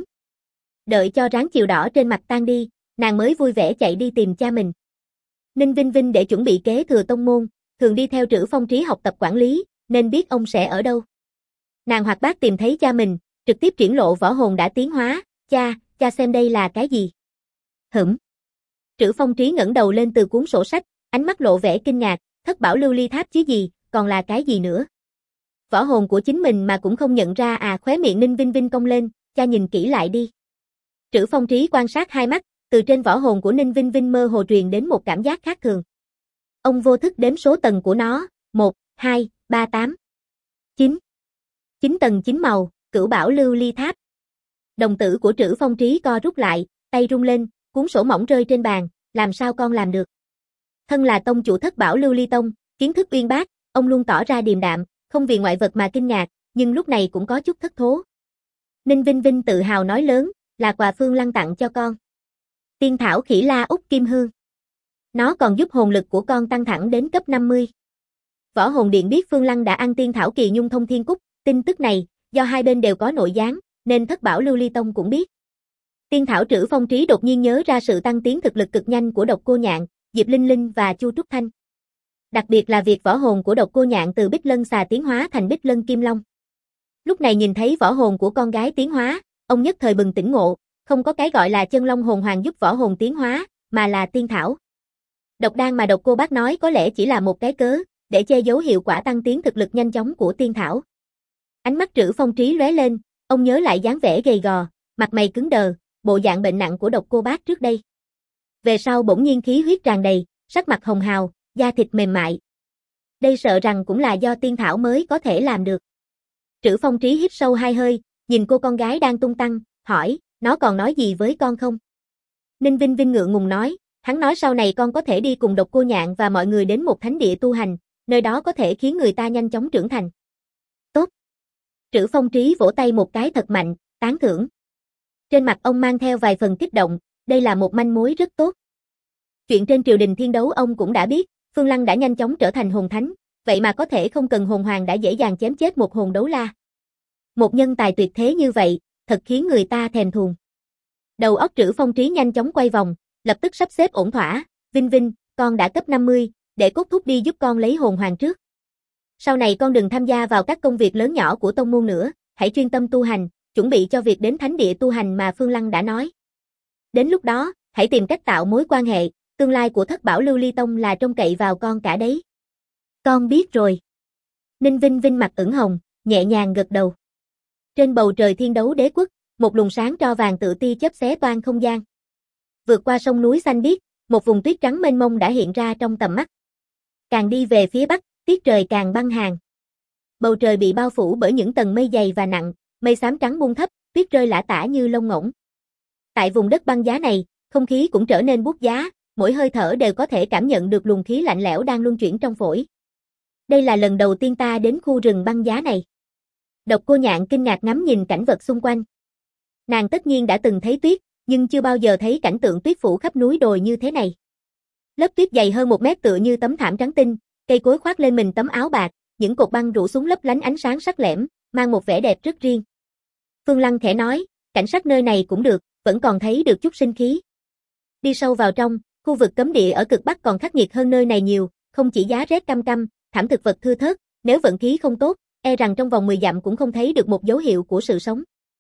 Đợi cho ráng chiều đỏ trên mặt tan đi, nàng mới vui vẻ chạy đi tìm cha mình. Ninh Vinh Vinh để chuẩn bị kế thừa tông môn, thường đi theo Trữ Phong Trí học tập quản lý, nên biết ông sẽ ở đâu. Nàng hoạt bát tìm thấy cha mình, trực tiếp triển lộ võ hồn đã tiến hóa, cha xem đây là cái gì? Trữ Phong Trí ngẩng đầu lên từ cuốn sổ sách, ánh mắt lộ vẻ kinh ngạc, Thất Bảo Lưu Ly Tháp chứ gì, còn là cái gì nữa? Võ hồn của chính mình mà cũng không nhận ra à? Khóe miệng Ninh Vinh Vinh cong lên, cha nhìn kỹ lại đi. Trữ Phong Trí quan sát hai mắt, từ trên võ hồn của Ninh Vinh Vinh mơ hồ truyền đến một cảm giác khác thường. Ông vô thức đếm số tầng của nó, 1, 2, 3, 8, 9. 9 tầng 9 màu, Cửu Bảo Lưu Ly Tháp. Đồng tử của Trữ Phong Trí co rút lại, tay rung lên, cuốn sổ mỏng rơi trên bàn, làm sao con làm được? Thân là tông chủ Thất Bảo Lưu Ly Tông, kiến thức uyên bác, ông luôn tỏ ra điềm đạm, không vì ngoại vật mà kinh ngạc, nhưng lúc này cũng có chút thất thố. Ninh Vinh Vinh tự hào nói lớn, là quà Phương Lăng tặng cho con. Tiên thảo Khỉ La Úc Kim Hương. Nó còn giúp hồn lực của con tăng thẳng đến cấp 50. Võ Hồn Điện biết Phương Lăng đã ăn tiên thảo Kỳ Nhung Thông Thiên Cúc, tin tức này, do hai bên đều có nội gián, nên Thất Bảo Lưu Ly Tông cũng biết. Tiên thảo Trữ Phong Trí đột nhiên nhớ ra sự tăng tiến thực lực cực nhanh của Độc Cô Nhạn, Diệp Linh Linh và Chu Trúc Thanh. Đặc biệt là việc võ hồn của Độc Cô Nhạn từ Bích Lân Xà tiến hóa thành Bích Lân Kim Long. Lúc này nhìn thấy võ hồn của con gái tiến hóa, ông nhất thời bừng tỉnh ngộ, không có cái gọi là chân long hồn hoàng giúp võ hồn tiến hóa, mà là tiên thảo. Độc đan mà Độc Cô Bác nói có lẽ chỉ là một cái cớ, để che giấu hiệu quả tăng tiến thực lực nhanh chóng của tiên thảo. Ánh mắt Trữ Phong Trí lóe lên, ông nhớ lại dáng vẻ gầy gò, mặt mày cứng đờ, bộ dạng bệnh nặng của Độc Cô Bác trước đây. Về sau bỗng nhiên khí huyết tràn đầy, sắc mặt hồng hào, da thịt mềm mại. Đây sợ rằng cũng là do tiên thảo mới có thể làm được. Trữ Phong Trí hít sâu 2 hơi, nhìn cô con gái đang tung tăng, hỏi, nó còn nói gì với con không? Ninh Vinh Vinh ngượng ngùng nói, hắn nói sau này con có thể đi cùng Độc Cô Nhạn và mọi người đến một thánh địa tu hành, nơi đó có thể khiến người ta nhanh chóng trưởng thành. Tốt. Trữ Phong Trí vỗ tay một cái thật mạnh, tán thưởng. Trên mặt ông mang theo vài phần kích động, đây là một manh mối rất tốt. Chuyện trên triều đình thiên đấu ông cũng đã biết, Phương Lăng đã nhanh chóng trở thành hồn thánh, vậy mà có thể không cần hồn hoàng đã dễ dàng chém chết một hồn đấu la. Một nhân tài tuyệt thế như vậy, thật khiến người ta thèm thuồng. Đầu óc Trữ Phong Trí nhanh chóng quay vòng, lập tức sắp xếp ổn thỏa, Vinh Vinh, con đã cấp 50, để Cốt Thúc đi giúp con lấy hồn hoàng trước. Sau này con đừng tham gia vào các công việc lớn nhỏ của tông môn nữa, hãy chuyên tâm tu hành, chuẩn bị cho việc đến thánh địa tu hành mà Phương Lăng đã nói. Đến lúc đó, hãy tìm cách tạo mối quan hệ, tương lai của Thất Bảo Lưu Ly Tông là trông cậy vào con cả đấy. Con biết rồi. Ninh Vinh Vinh mặt ửng hồng, nhẹ nhàng gật đầu. Trên bầu trời thiên đấu đế quốc, một luồng sáng tro vàng tự ti chớp xé toang không gian. Vượt qua sông núi xanh biếc, một vùng tuyết trắng mênh mông đã hiện ra trong tầm mắt. Càng đi về phía bắc, tiết trời càng băng hàn. Bầu trời bị bao phủ bởi những tầng mây dày và nặng, mây xám trắng buông thấp, tuyết rơi lả tả như lông ngỗng. Tại vùng đất băng giá này, không khí cũng trở nên buốt giá, mỗi hơi thở đều có thể cảm nhận được luồng khí lạnh lẽo đang luân chuyển trong phổi. Đây là lần đầu tiên ta đến khu rừng băng giá này. Độc Cô Nhạn kinh ngạc ngắm nhìn cảnh vật xung quanh. Nàng tất nhiên đã từng thấy tuyết, nhưng chưa bao giờ thấy cảnh tượng tuyết phủ khắp núi đồi như thế này. Lớp tuyết dày hơn 1 mét tựa như tấm thảm trắng tinh, cây cối khoác lên mình tấm áo bạc, những cột băng rủ xuống lấp lánh ánh sáng sắc lẻm, mang một vẻ đẹp rất riêng. Phương Lăng khẽ nói, cảnh sắc nơi này cũng được, vẫn còn thấy được chút sinh khí. Đi sâu vào trong, khu vực cấm địa ở cực Bắc còn khắc nghiệt hơn nơi này nhiều, không chỉ giá rét căm căm, thảm thực vật thưa thớt, nếu vận khí không tốt, e rằng trong vòng 10 dặm cũng không thấy được một dấu hiệu của sự sống.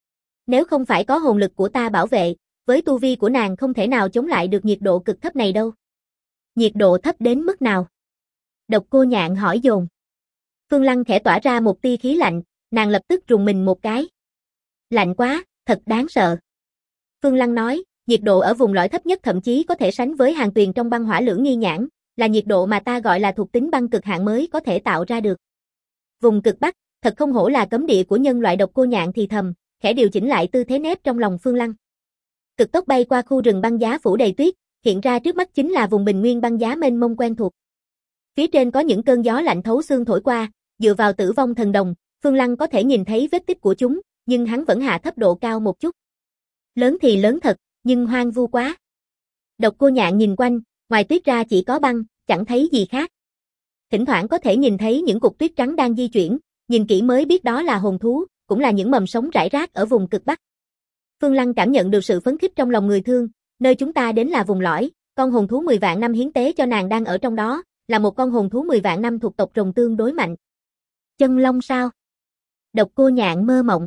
Nếu không phải có hồn lực của ta bảo vệ, với tu vi của nàng không thể nào chống lại được nhiệt độ cực thấp này đâu. Nhiệt độ thấp đến mức nào? Độc Cô Nhạn hỏi dồn. Phương Lăng khẽ tỏa ra một tia khí lạnh, nàng lập tức rùng mình một cái. Lạnh quá, thật đáng sợ. Phương Lăng nói, nhiệt độ ở vùng lõi thấp nhất thậm chí có thể sánh với hàng tuyền trong băng hỏa lưỡng nghi nhãn, là nhiệt độ mà ta gọi là thuộc tính băng cực hạn mới có thể tạo ra được. Vùng cực Bắc, thật không hổ là cấm địa của nhân loại. Độc Cô Nhạn thì thầm, khẽ điều chỉnh lại tư thế nép trong lòng Phương Lăng. Cực tốc bay qua khu rừng băng giá phủ đầy tuyết, hiện ra trước mắt chính là vùng bình nguyên băng giá mênh mông quen thuộc. Phía trên có những cơn gió lạnh thấu xương thổi qua, dựa vào Tử Vong Thần Đồng, Phương Lăng có thể nhìn thấy vết tích của chúng, nhưng hắn vẫn hạ thấp độ cao một chút. Lớn thì lớn thật, nhưng hoang vu quá. Độc Cô Nhạn nhìn quanh, ngoài tuyết ra chỉ có băng, chẳng thấy gì khác. Thỉnh thoảng có thể nhìn thấy những cục tuyết trắng đang di chuyển, nhìn kỹ mới biết đó là hồn thú, cũng là những mầm sống rải rác ở vùng cực Bắc. Phương Lăng cảm nhận được sự phấn khích trong lòng người thương, nơi chúng ta đến là vùng lõi, con hồn thú 10 vạn năm hiến tế cho nàng đang ở trong đó, là một con hồn thú 10 vạn năm thuộc tộc rồng tương đối mạnh. Chân long sao? Độc Cô Nhạn mơ mộng.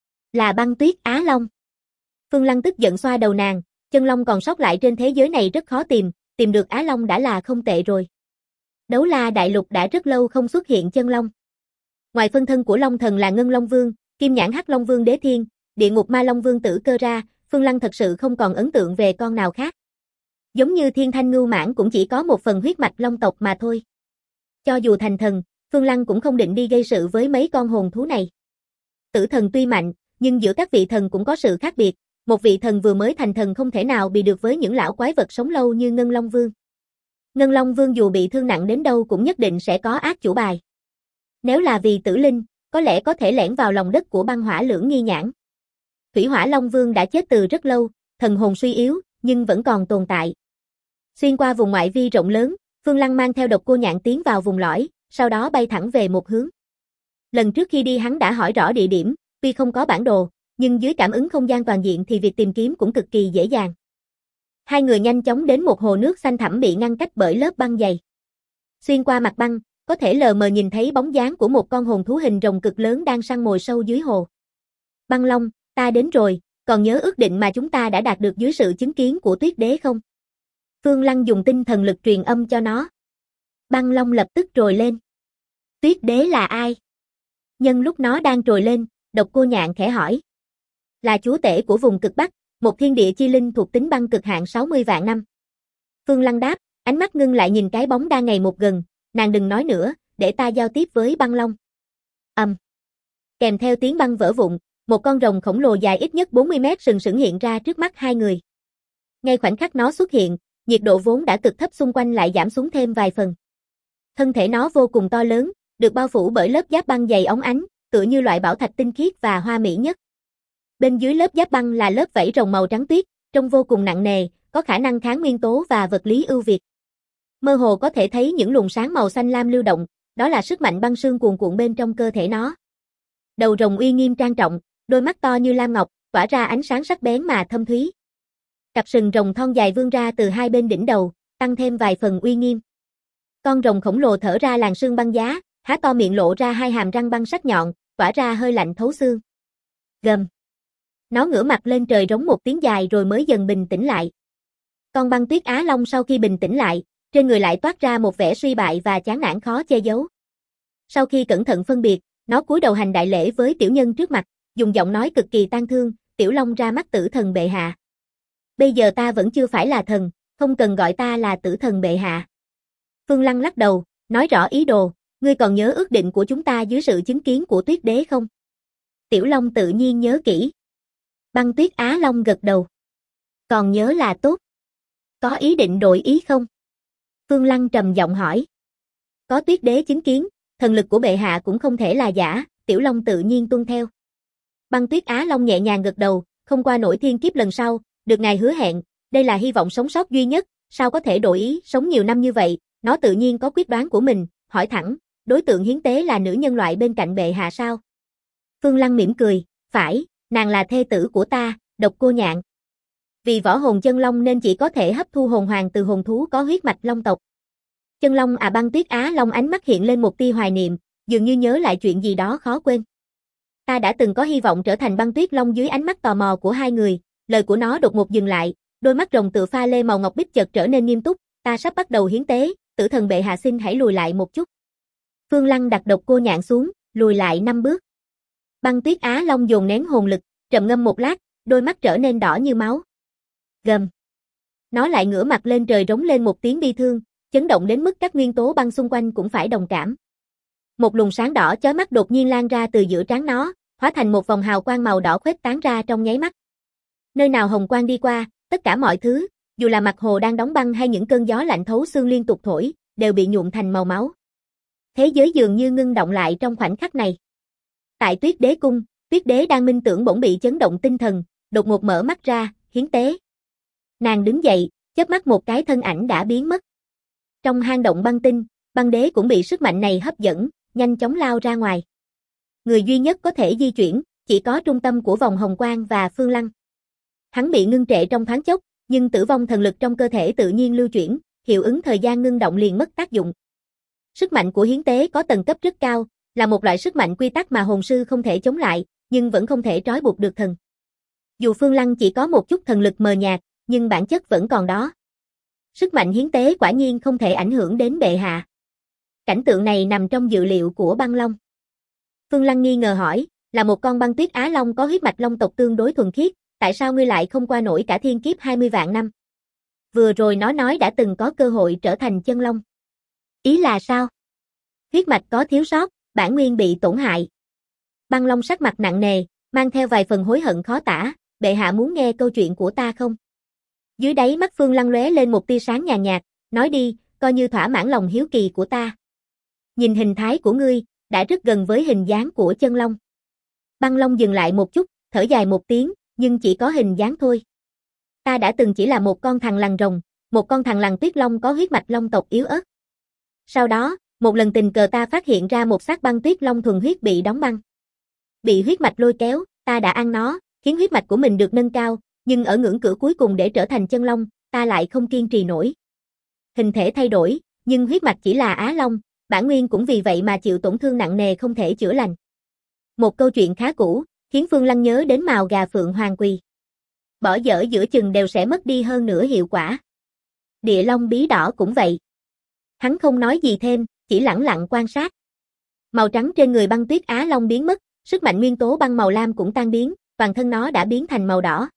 Là băng tuyết Á Long. Phương Lăng tức giận xoa đầu nàng, chân long còn sót lại trên thế giới này rất khó tìm được Á Long đã là không tệ rồi. Đấu La Đại Lục đã rất lâu không xuất hiện chân long. Ngoài phân thân của Long Thần là Ngân Long Vương, Kim Nhãn Hắc Long Vương Đế Thiên, Địa Ngục Ma Long Vương Tử Cơ ra, Phương Lăng thật sự không còn ấn tượng về con nào khác. Giống như Thiên Thanh Ngưu Mãng cũng chỉ có một phần huyết mạch long tộc mà thôi. Cho dù thành thần, Phương Lăng cũng không định đi gây sự với mấy con hồn thú này. Tử thần tuy mạnh, nhưng giữa các vị thần cũng có sự khác biệt, một vị thần vừa mới thành thần không thể nào bị được với những lão quái vật sống lâu như Ngân Long Vương. Ngân Long Vương dù bị thương nặng đến đâu cũng nhất định sẽ có ác chủ bài. Nếu là vì tử linh, có lẽ có thể lẻn vào lòng đất của băng hỏa lưỡng nghi nhãn. Thủy Hỏa Long Vương đã chết từ rất lâu, thần hồn suy yếu, nhưng vẫn còn tồn tại. Xuyên qua vùng ngoại vi rộng lớn, Phương Lăng mang theo Độc Cô Nhạn tiến vào vùng lõi, sau đó bay thẳng về một hướng. Lần trước khi đi hắn đã hỏi rõ địa điểm, tuy không có bản đồ, nhưng dưới cảm ứng không gian toàn diện thì việc tìm kiếm cũng cực kỳ dễ dàng. Hai người nhanh chóng đến một hồ nước xanh thẳm bị ngăn cách bởi lớp băng dày. Xuyên qua mặt băng, có thể lờ mờ nhìn thấy bóng dáng của một con hồn thú hình rồng cực lớn đang săn mồi sâu dưới hồ. Băng Long, ta đến rồi, còn nhớ ước định mà chúng ta đã đạt được dưới sự chứng kiến của Tuyết Đế không? Phương Lăng dùng tinh thần lực truyền âm cho nó. Băng Long lập tức trồi lên. Tuyết Đế là ai? Nhân lúc nó đang trồi lên, Độc Cô Nhạn khẽ hỏi. Là chúa tể của vùng cực Bắc, một thiên địa chi linh thuộc tính băng cực hạn 60 vạn năm. Phương Lăng đáp, ánh mắt ngưng lại nhìn cái bóng đang ngày một gần, nàng đừng nói nữa, để ta giao tiếp với băng long. Kèm theo tiếng băng vỡ vụn, một con rồng khổng lồ dài ít nhất 40 mét sừng sững hiện ra trước mắt hai người. Ngay khoảnh khắc nó xuất hiện, nhiệt độ vốn đã cực thấp xung quanh lại giảm xuống thêm vài phần. Thân thể nó vô cùng to lớn, được bao phủ bởi lớp giáp băng dày óng ánh, tựa như loại bảo thạch tinh khiết và hoa mỹ nhất. Bên dưới lớp giáp băng là lớp vảy rồng màu trắng tuyết, trông vô cùng nặng nề, có khả năng kháng nguyên tố và vật lý ưu việt. Mơ hồ có thể thấy những luồng sáng màu xanh lam lưu động, đó là sức mạnh băng sương cuồn cuộn bên trong cơ thể nó. Đầu rồng uy nghiêm trang trọng, đôi mắt to như lam ngọc, tỏa ra ánh sáng sắc bén mà thâm thúy. Cặp sừng rồng thon dài vươn ra từ hai bên đỉnh đầu, tăng thêm vài phần uy nghiêm. Con rồng khổng lồ thở ra làn sương băng giá, há to miệng lộ ra hai hàm răng băng sắc nhọn, tỏa ra hơi lạnh thấu xương. Gầm. Nó ngửa mặt lên trời rống một tiếng dài rồi mới dần bình tĩnh lại. Con băng tuyết Á Long sau khi bình tĩnh lại, trên người lại toát ra một vẻ suy bại và chán nản khó che giấu. Sau khi cẩn thận phân biệt, nó cúi đầu hành đại lễ với tiểu nhân trước mặt, dùng giọng nói cực kỳ tang thương, "Tiểu Long ra mắt tử thần bệ hạ. Bây giờ ta vẫn chưa phải là thần, không cần gọi ta là tử thần bệ hạ." Phương Lăng lắc đầu, nói rõ ý đồ, "Ngươi còn nhớ ước định của chúng ta dưới sự chứng kiến của Tuyết Đế không?" Tiểu Long tự nhiên nhớ kỹ. Băng tuyết Á Long gật đầu. "Còn nhớ là tốt. Có ý định đổi ý không?" Phương Lăng trầm giọng hỏi. "Có Tuyết Đế chứng kiến, thần lực của bệ hạ cũng không thể là giả." Tiểu Long tự nhiên tuân theo. Băng tuyết Á Long nhẹ nhàng gật đầu, "Không qua nổi thiên kiếp lần sau, được ngài hứa hẹn, đây là hy vọng sống sót duy nhất, sao có thể đổi ý, sống nhiều năm như vậy." Nó tự nhiên có quyết đoán của mình, hỏi thẳng, "Đối tượng hiến tế là nữ nhân loại bên cạnh bệ hạ sao?" Phương Lăng mỉm cười, "Phải, nàng là thê tử của ta, Độc Cô Nhạn. Vì võ hồn chân long nên chỉ có thể hấp thu hồn hoàng từ hồn thú có huyết mạch long tộc." Chân long à? Băng tuyết Á Long ánh mắt hiện lên một tia hoài niệm, dường như nhớ lại chuyện gì đó khó quên. "Ta đã từng có hy vọng trở thành băng tuyết long." Dưới ánh mắt tò mò của hai người, lời của nó đột ngột dừng lại, đôi mắt rồng tựa pha lê màu ngọc bích chợt trở nên nghiêm túc, "Ta sắp bắt đầu hiến tế, tử thần bệ hạ xin hãy lùi lại một chút." Phương Lăng đặt Độc Cô Nhạn xuống, lùi lại 5 bước. Băng tuyết Á Long dồn nén hồn lực, trầm ngâm một lát, đôi mắt trở nên đỏ như máu. Gầm. Nó lại ngửa mặt lên trời rống lên một tiếng bi thương, chấn động đến mức các nguyên tố băng xung quanh cũng phải đồng cảm. Một luồng sáng đỏ chói mắt đột nhiên lan ra từ giữa trán nó, hóa thành một vòng hào quang màu đỏ khuếch tán ra trong nháy mắt. Nơi nào hồng quang đi qua, tất cả mọi thứ, dù là mặt hồ đang đóng băng hay những cơn gió lạnh thấu xương liên tục thổi, đều bị nhuộm thành màu máu. Thế giới dường như ngưng động lại trong khoảnh khắc này. Tại Tuyết Đế cung, Tuyết Đế đang minh tưởng bỗng bị chấn động tinh thần, đột ngột mở mắt ra, "Hiến tế." Nàng đứng dậy, chớp mắt một cái thân ảnh đã biến mất. Trong hang động băng tinh, băng đế cũng bị sức mạnh này hấp dẫn, nhanh chóng lao ra ngoài. Người duy nhất có thể di chuyển, chỉ có trung tâm của vòng hồng quang và Phương Lăng. Hắn bị ngưng trệ trong thoáng chốc, nhưng tử vong thần lực trong cơ thể tự nhiên lưu chuyển, hiệu ứng thời gian ngưng động liền mất tác dụng. Sức mạnh của hiến tế có tầng cấp rất cao, là một loại sức mạnh quy tắc mà hồn sư không thể chống lại, nhưng vẫn không thể trói buộc được thần. Dù Phương Lăng chỉ có một chút thần lực mờ nhạt, nhưng bản chất vẫn còn đó. Sức mạnh hiến tế quả nhiên không thể ảnh hưởng đến bệ hạ. Cảnh tượng này nằm trong dự liệu của băng long. Phương Lăng nghi ngờ hỏi, "Là một con băng tuyết Á Long có huyết mạch long tộc tương đối thuần khiết, tại sao ngươi lại không qua nổi cả thiên kiếp 20 vạn năm? Vừa rồi nó nói đã từng có cơ hội trở thành chân long. Ý là sao?" "Huyết mạch có thiếu sót, bản nguyên bị tổn hại." Băng long sắc mặt nặng nề, mang theo vài phần hối hận khó tả, "Bệ hạ muốn nghe câu chuyện của ta không?" Dưới đáy mắt Phương Lăng lóe lên một tia sáng nhàn nhạt, "Nói đi, coi như thỏa mãn lòng hiếu kỳ của ta. Nhìn hình thái của ngươi, đã rất gần với hình dáng của chân long." Băng long dừng lại một chút, thở dài một tiếng, "Nhưng chỉ có hình dáng thôi. Ta đã từng chỉ là một con thằn lằn rồng, một con thằn lằn tuyết long có huyết mạch long tộc yếu ớt. Sau đó, một lần tình cờ ta phát hiện ra một xác băng tuyết long thuần huyết bị đóng băng. Bị huyết mạch lôi kéo, ta đã ăn nó, khiến huyết mạch của mình được nâng cao, nhưng ở ngưỡng cửa cuối cùng để trở thành chân long, ta lại không kiên trì nổi. Hình thể thay đổi, nhưng huyết mạch chỉ là Á Long, bản nguyên cũng vì vậy mà chịu tổn thương nặng nề không thể chữa lành." Một câu chuyện khá cũ, khiến Phương Lăng nhớ đến mào gà Phượng Hoàng Quỳ. Bỏ dở giữa chừng đều sẽ mất đi hơn nửa hiệu quả. Địa long bí đỏ cũng vậy. Hắn không nói gì thêm, chỉ lẳng lặng quan sát. Màu trắng trên người băng tuyết Á Long biến mất, sức mạnh nguyên tố băng màu lam cũng tan biến, toàn thân nó đã biến thành màu đỏ.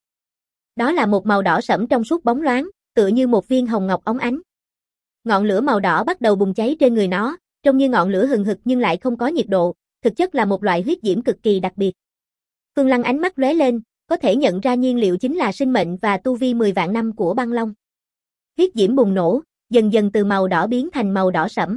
Đó là một màu đỏ sẫm trong suốt bóng loáng, tựa như một viên hồng ngọc óng ánh. Ngọn lửa màu đỏ bắt đầu bùng cháy trên người nó, trông như ngọn lửa hừng hực nhưng lại không có nhiệt độ, thực chất là một loại huyết diễm cực kỳ đặc biệt. Phương Lăng ánh mắt lóe lên, có thể nhận ra nhiên liệu chính là sinh mệnh và tu vi 10 vạn năm của băng long. Huyết diễm bùng nổ, dần dần từ màu đỏ biến thành màu đỏ sẫm.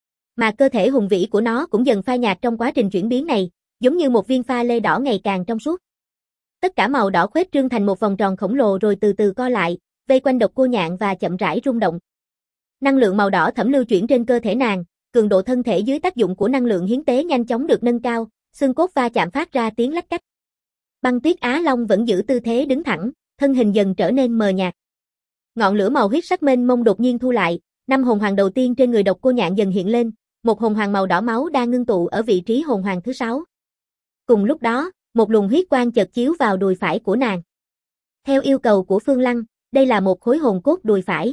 Mà cơ thể hùng vĩ của nó cũng dần phai nhạt trong quá trình chuyển biến này, giống như một viên pha lê đỏ ngày càng trong suốt. Tất cả màu đỏ khuếch trương thành một vòng tròn khổng lồ rồi từ từ co lại, vây quanh Độc Cô Nhạn và chậm rãi rung động. Năng lượng màu đỏ thẫm lưu chuyển trên cơ thể nàng, cường độ thân thể dưới tác dụng của năng lượng hiến tế nhanh chóng được nâng cao, xương cốt va chạm phát ra tiếng lách cách. Băng Tuyết Á Long vẫn giữ tư thế đứng thẳng, thân hình dần trở nên mờ nhạt. Ngọn lửa màu huyết sắc mênh mông đột nhiên thu lại, 5 hồn hoàng đầu tiên trên người Độc Cô Nhạn dần hiện lên, một hồn hoàng màu đỏ máu đang ngưng tụ ở vị trí hồn hoàng thứ 6. Cùng lúc đó, một luồng huyết quang chợt chiếu vào đùi phải của nàng. Theo yêu cầu của Phương Lăng, đây là một khối hồn cốt đùi phải.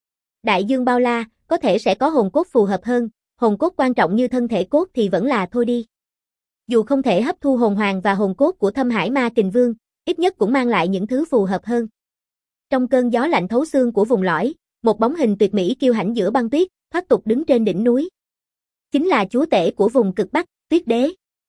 Đại dương bao la, có thể sẽ có hồn cốt phù hợp hơn, hồn cốt quan trọng như thân thể cốt thì vẫn là thôi đi. Dù không thể hấp thu hồn hoàng và hồn cốt của Thâm Hải Ma Kình Vương, ít nhất cũng mang lại những thứ phù hợp hơn. Trong cơn gió lạnh thấu xương của vùng lõi, một bóng hình tuyệt mỹ kiêu hãnh giữa băng tuyết, thoát tục đứng trên đỉnh núi. Chính là chúa tể của vùng cực Bắc, Tuyết Đế.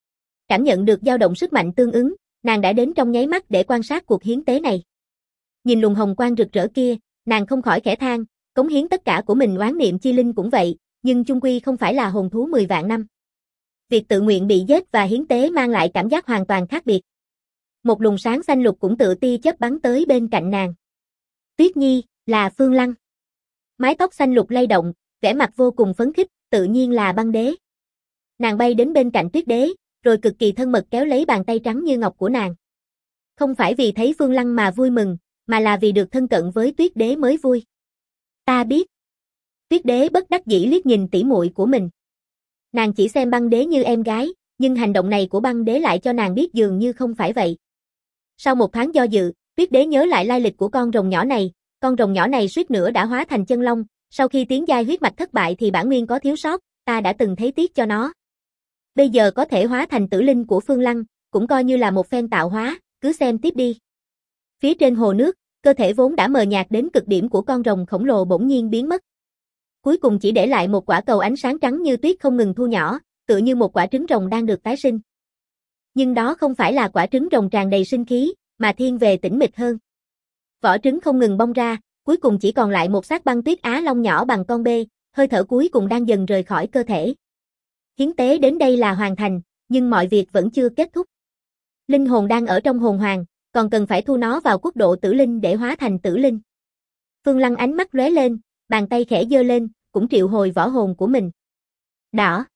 Cảm nhận được dao động sức mạnh tương ứng, nàng đã đến trong nháy mắt để quan sát cuộc hiến tế này. Nhìn luồng hồng quang rực rỡ kia, nàng không khỏi khẽ than, cống hiến tất cả của mình oán niệm chi linh cũng vậy, nhưng chung quy không phải là hồn thú 10 vạn năm. Việc tự nguyện bị giết và hiến tế mang lại cảm giác hoàn toàn khác biệt. Một luồng sáng xanh lục cũng tự tia chớp bắn tới bên cạnh nàng. Tuyết Nhi, là Phương Lăng. Mái tóc xanh lục lay động, vẻ mặt vô cùng phấn khích, tự nhiên là băng đế. Nàng bay đến bên cạnh Tuyết Đế, rồi cực kỳ thân mật kéo lấy bàn tay trắng như ngọc của nàng. Không phải vì thấy Phương Lăng mà vui mừng, mà là vì được thân cận với Tuyết Đế mới vui. Ta biết. Tuyết Đế bất đắc dĩ liếc nhìn tỷ muội của mình. Nàng chỉ xem băng đế như em gái, nhưng hành động này của băng đế lại cho nàng biết dường như không phải vậy. Sau một thoáng do dự, Tuyết Đế nhớ lại lai lịch của con rồng nhỏ này, con rồng nhỏ này suýt nữa đã hóa thành chân long, sau khi tiến giai huyết mạch thất bại thì bản nguyên có thiếu sót, ta đã từng thấy tiếc cho nó. Bây giờ có thể hóa thành tử linh của Phương Lăng, cũng coi như là một phen tạo hóa, cứ xem tiếp đi. Phía trên hồ nước, cơ thể vốn đã mờ nhạt đến cực điểm của con rồng khổng lồ bỗng nhiên biến mất. Cuối cùng chỉ để lại một quả cầu ánh sáng trắng như tuyết không ngừng thu nhỏ, tựa như một quả trứng rồng đang được tái sinh. Nhưng đó không phải là quả trứng rồng tràn đầy sinh khí, mà thiên về tĩnh mịch hơn. Vỏ trứng không ngừng bong ra, cuối cùng chỉ còn lại một xác băng tuyết á long nhỏ bằng con bê, hơi thở cuối cùng đang dần rời khỏi cơ thể. Hiến tế đến đây là hoàn thành, nhưng mọi việc vẫn chưa kết thúc. Linh hồn đang ở trong hồn hoàng, còn cần phải thu nó vào quốc độ tử linh để hóa thành tử linh. Phương Lăng ánh mắt lóe lên, bàn tay khẽ giơ lên, cũng triệu hồi võ hồn của mình. Đỏ,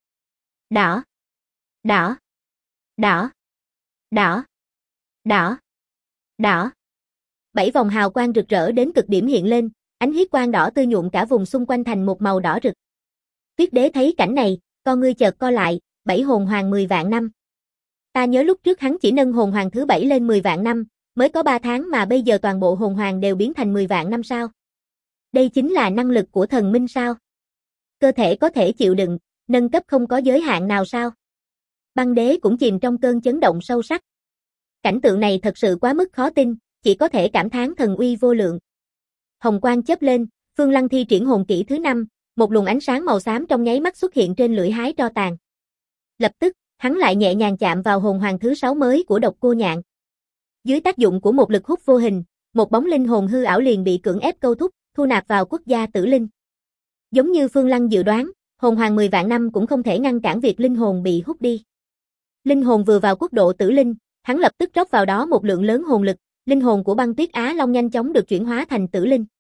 đỏ, đỏ, đỏ, đỏ, đỏ, đỏ. 7 vòng hào quang rực rỡ đến cực điểm hiện lên, ánh huyết quang đỏ tươi nhuộm cả vùng xung quanh thành một màu đỏ rực. Tuyết Đế thấy cảnh này, con ngươi chợt co lại, 7 hồn hoàng 10 vạn năm. Ta nhớ lúc trước hắn chỉ nâng hồn hoàng thứ 7 lên 10 vạn năm, mới có 3 tháng mà bây giờ toàn bộ hồn hoàng đều biến thành 10 vạn năm sao? Đây chính là năng lực của thần minh sao? Cơ thể có thể chịu đựng, nâng cấp không có giới hạn nào sao? Băng Đế cũng chìm trong cơn chấn động sâu sắc. Cảnh tượng này thật sự quá mức khó tin, chỉ có thể cảm thán thần uy vô lượng. Hồng quang chớp lên, Phương Lăng thi triển hồn kỹ thứ 5, một luồng ánh sáng màu xám trong nháy mắt xuất hiện trên lưỡi hái tro tàn. Lập tức, hắn lại nhẹ nhàng chạm vào hồn hoàng thứ 6 mới của Độc Cô Nhạn. Dưới tác dụng của một lực hút vô hình, một bóng linh hồn hư ảo liền bị cưỡng ép câu thúc, thu nạp vào quốc gia tử linh. Giống như Phương Lăng dự đoán, hồn hoàng 10 vạn năm cũng không thể ngăn cản việc linh hồn bị hút đi. Linh hồn vừa vào quốc độ tử linh, hắn lập tức rót vào đó một lượng lớn hồn lực, linh hồn của băng tuyết Á Long nhanh chóng được chuyển hóa thành tử linh.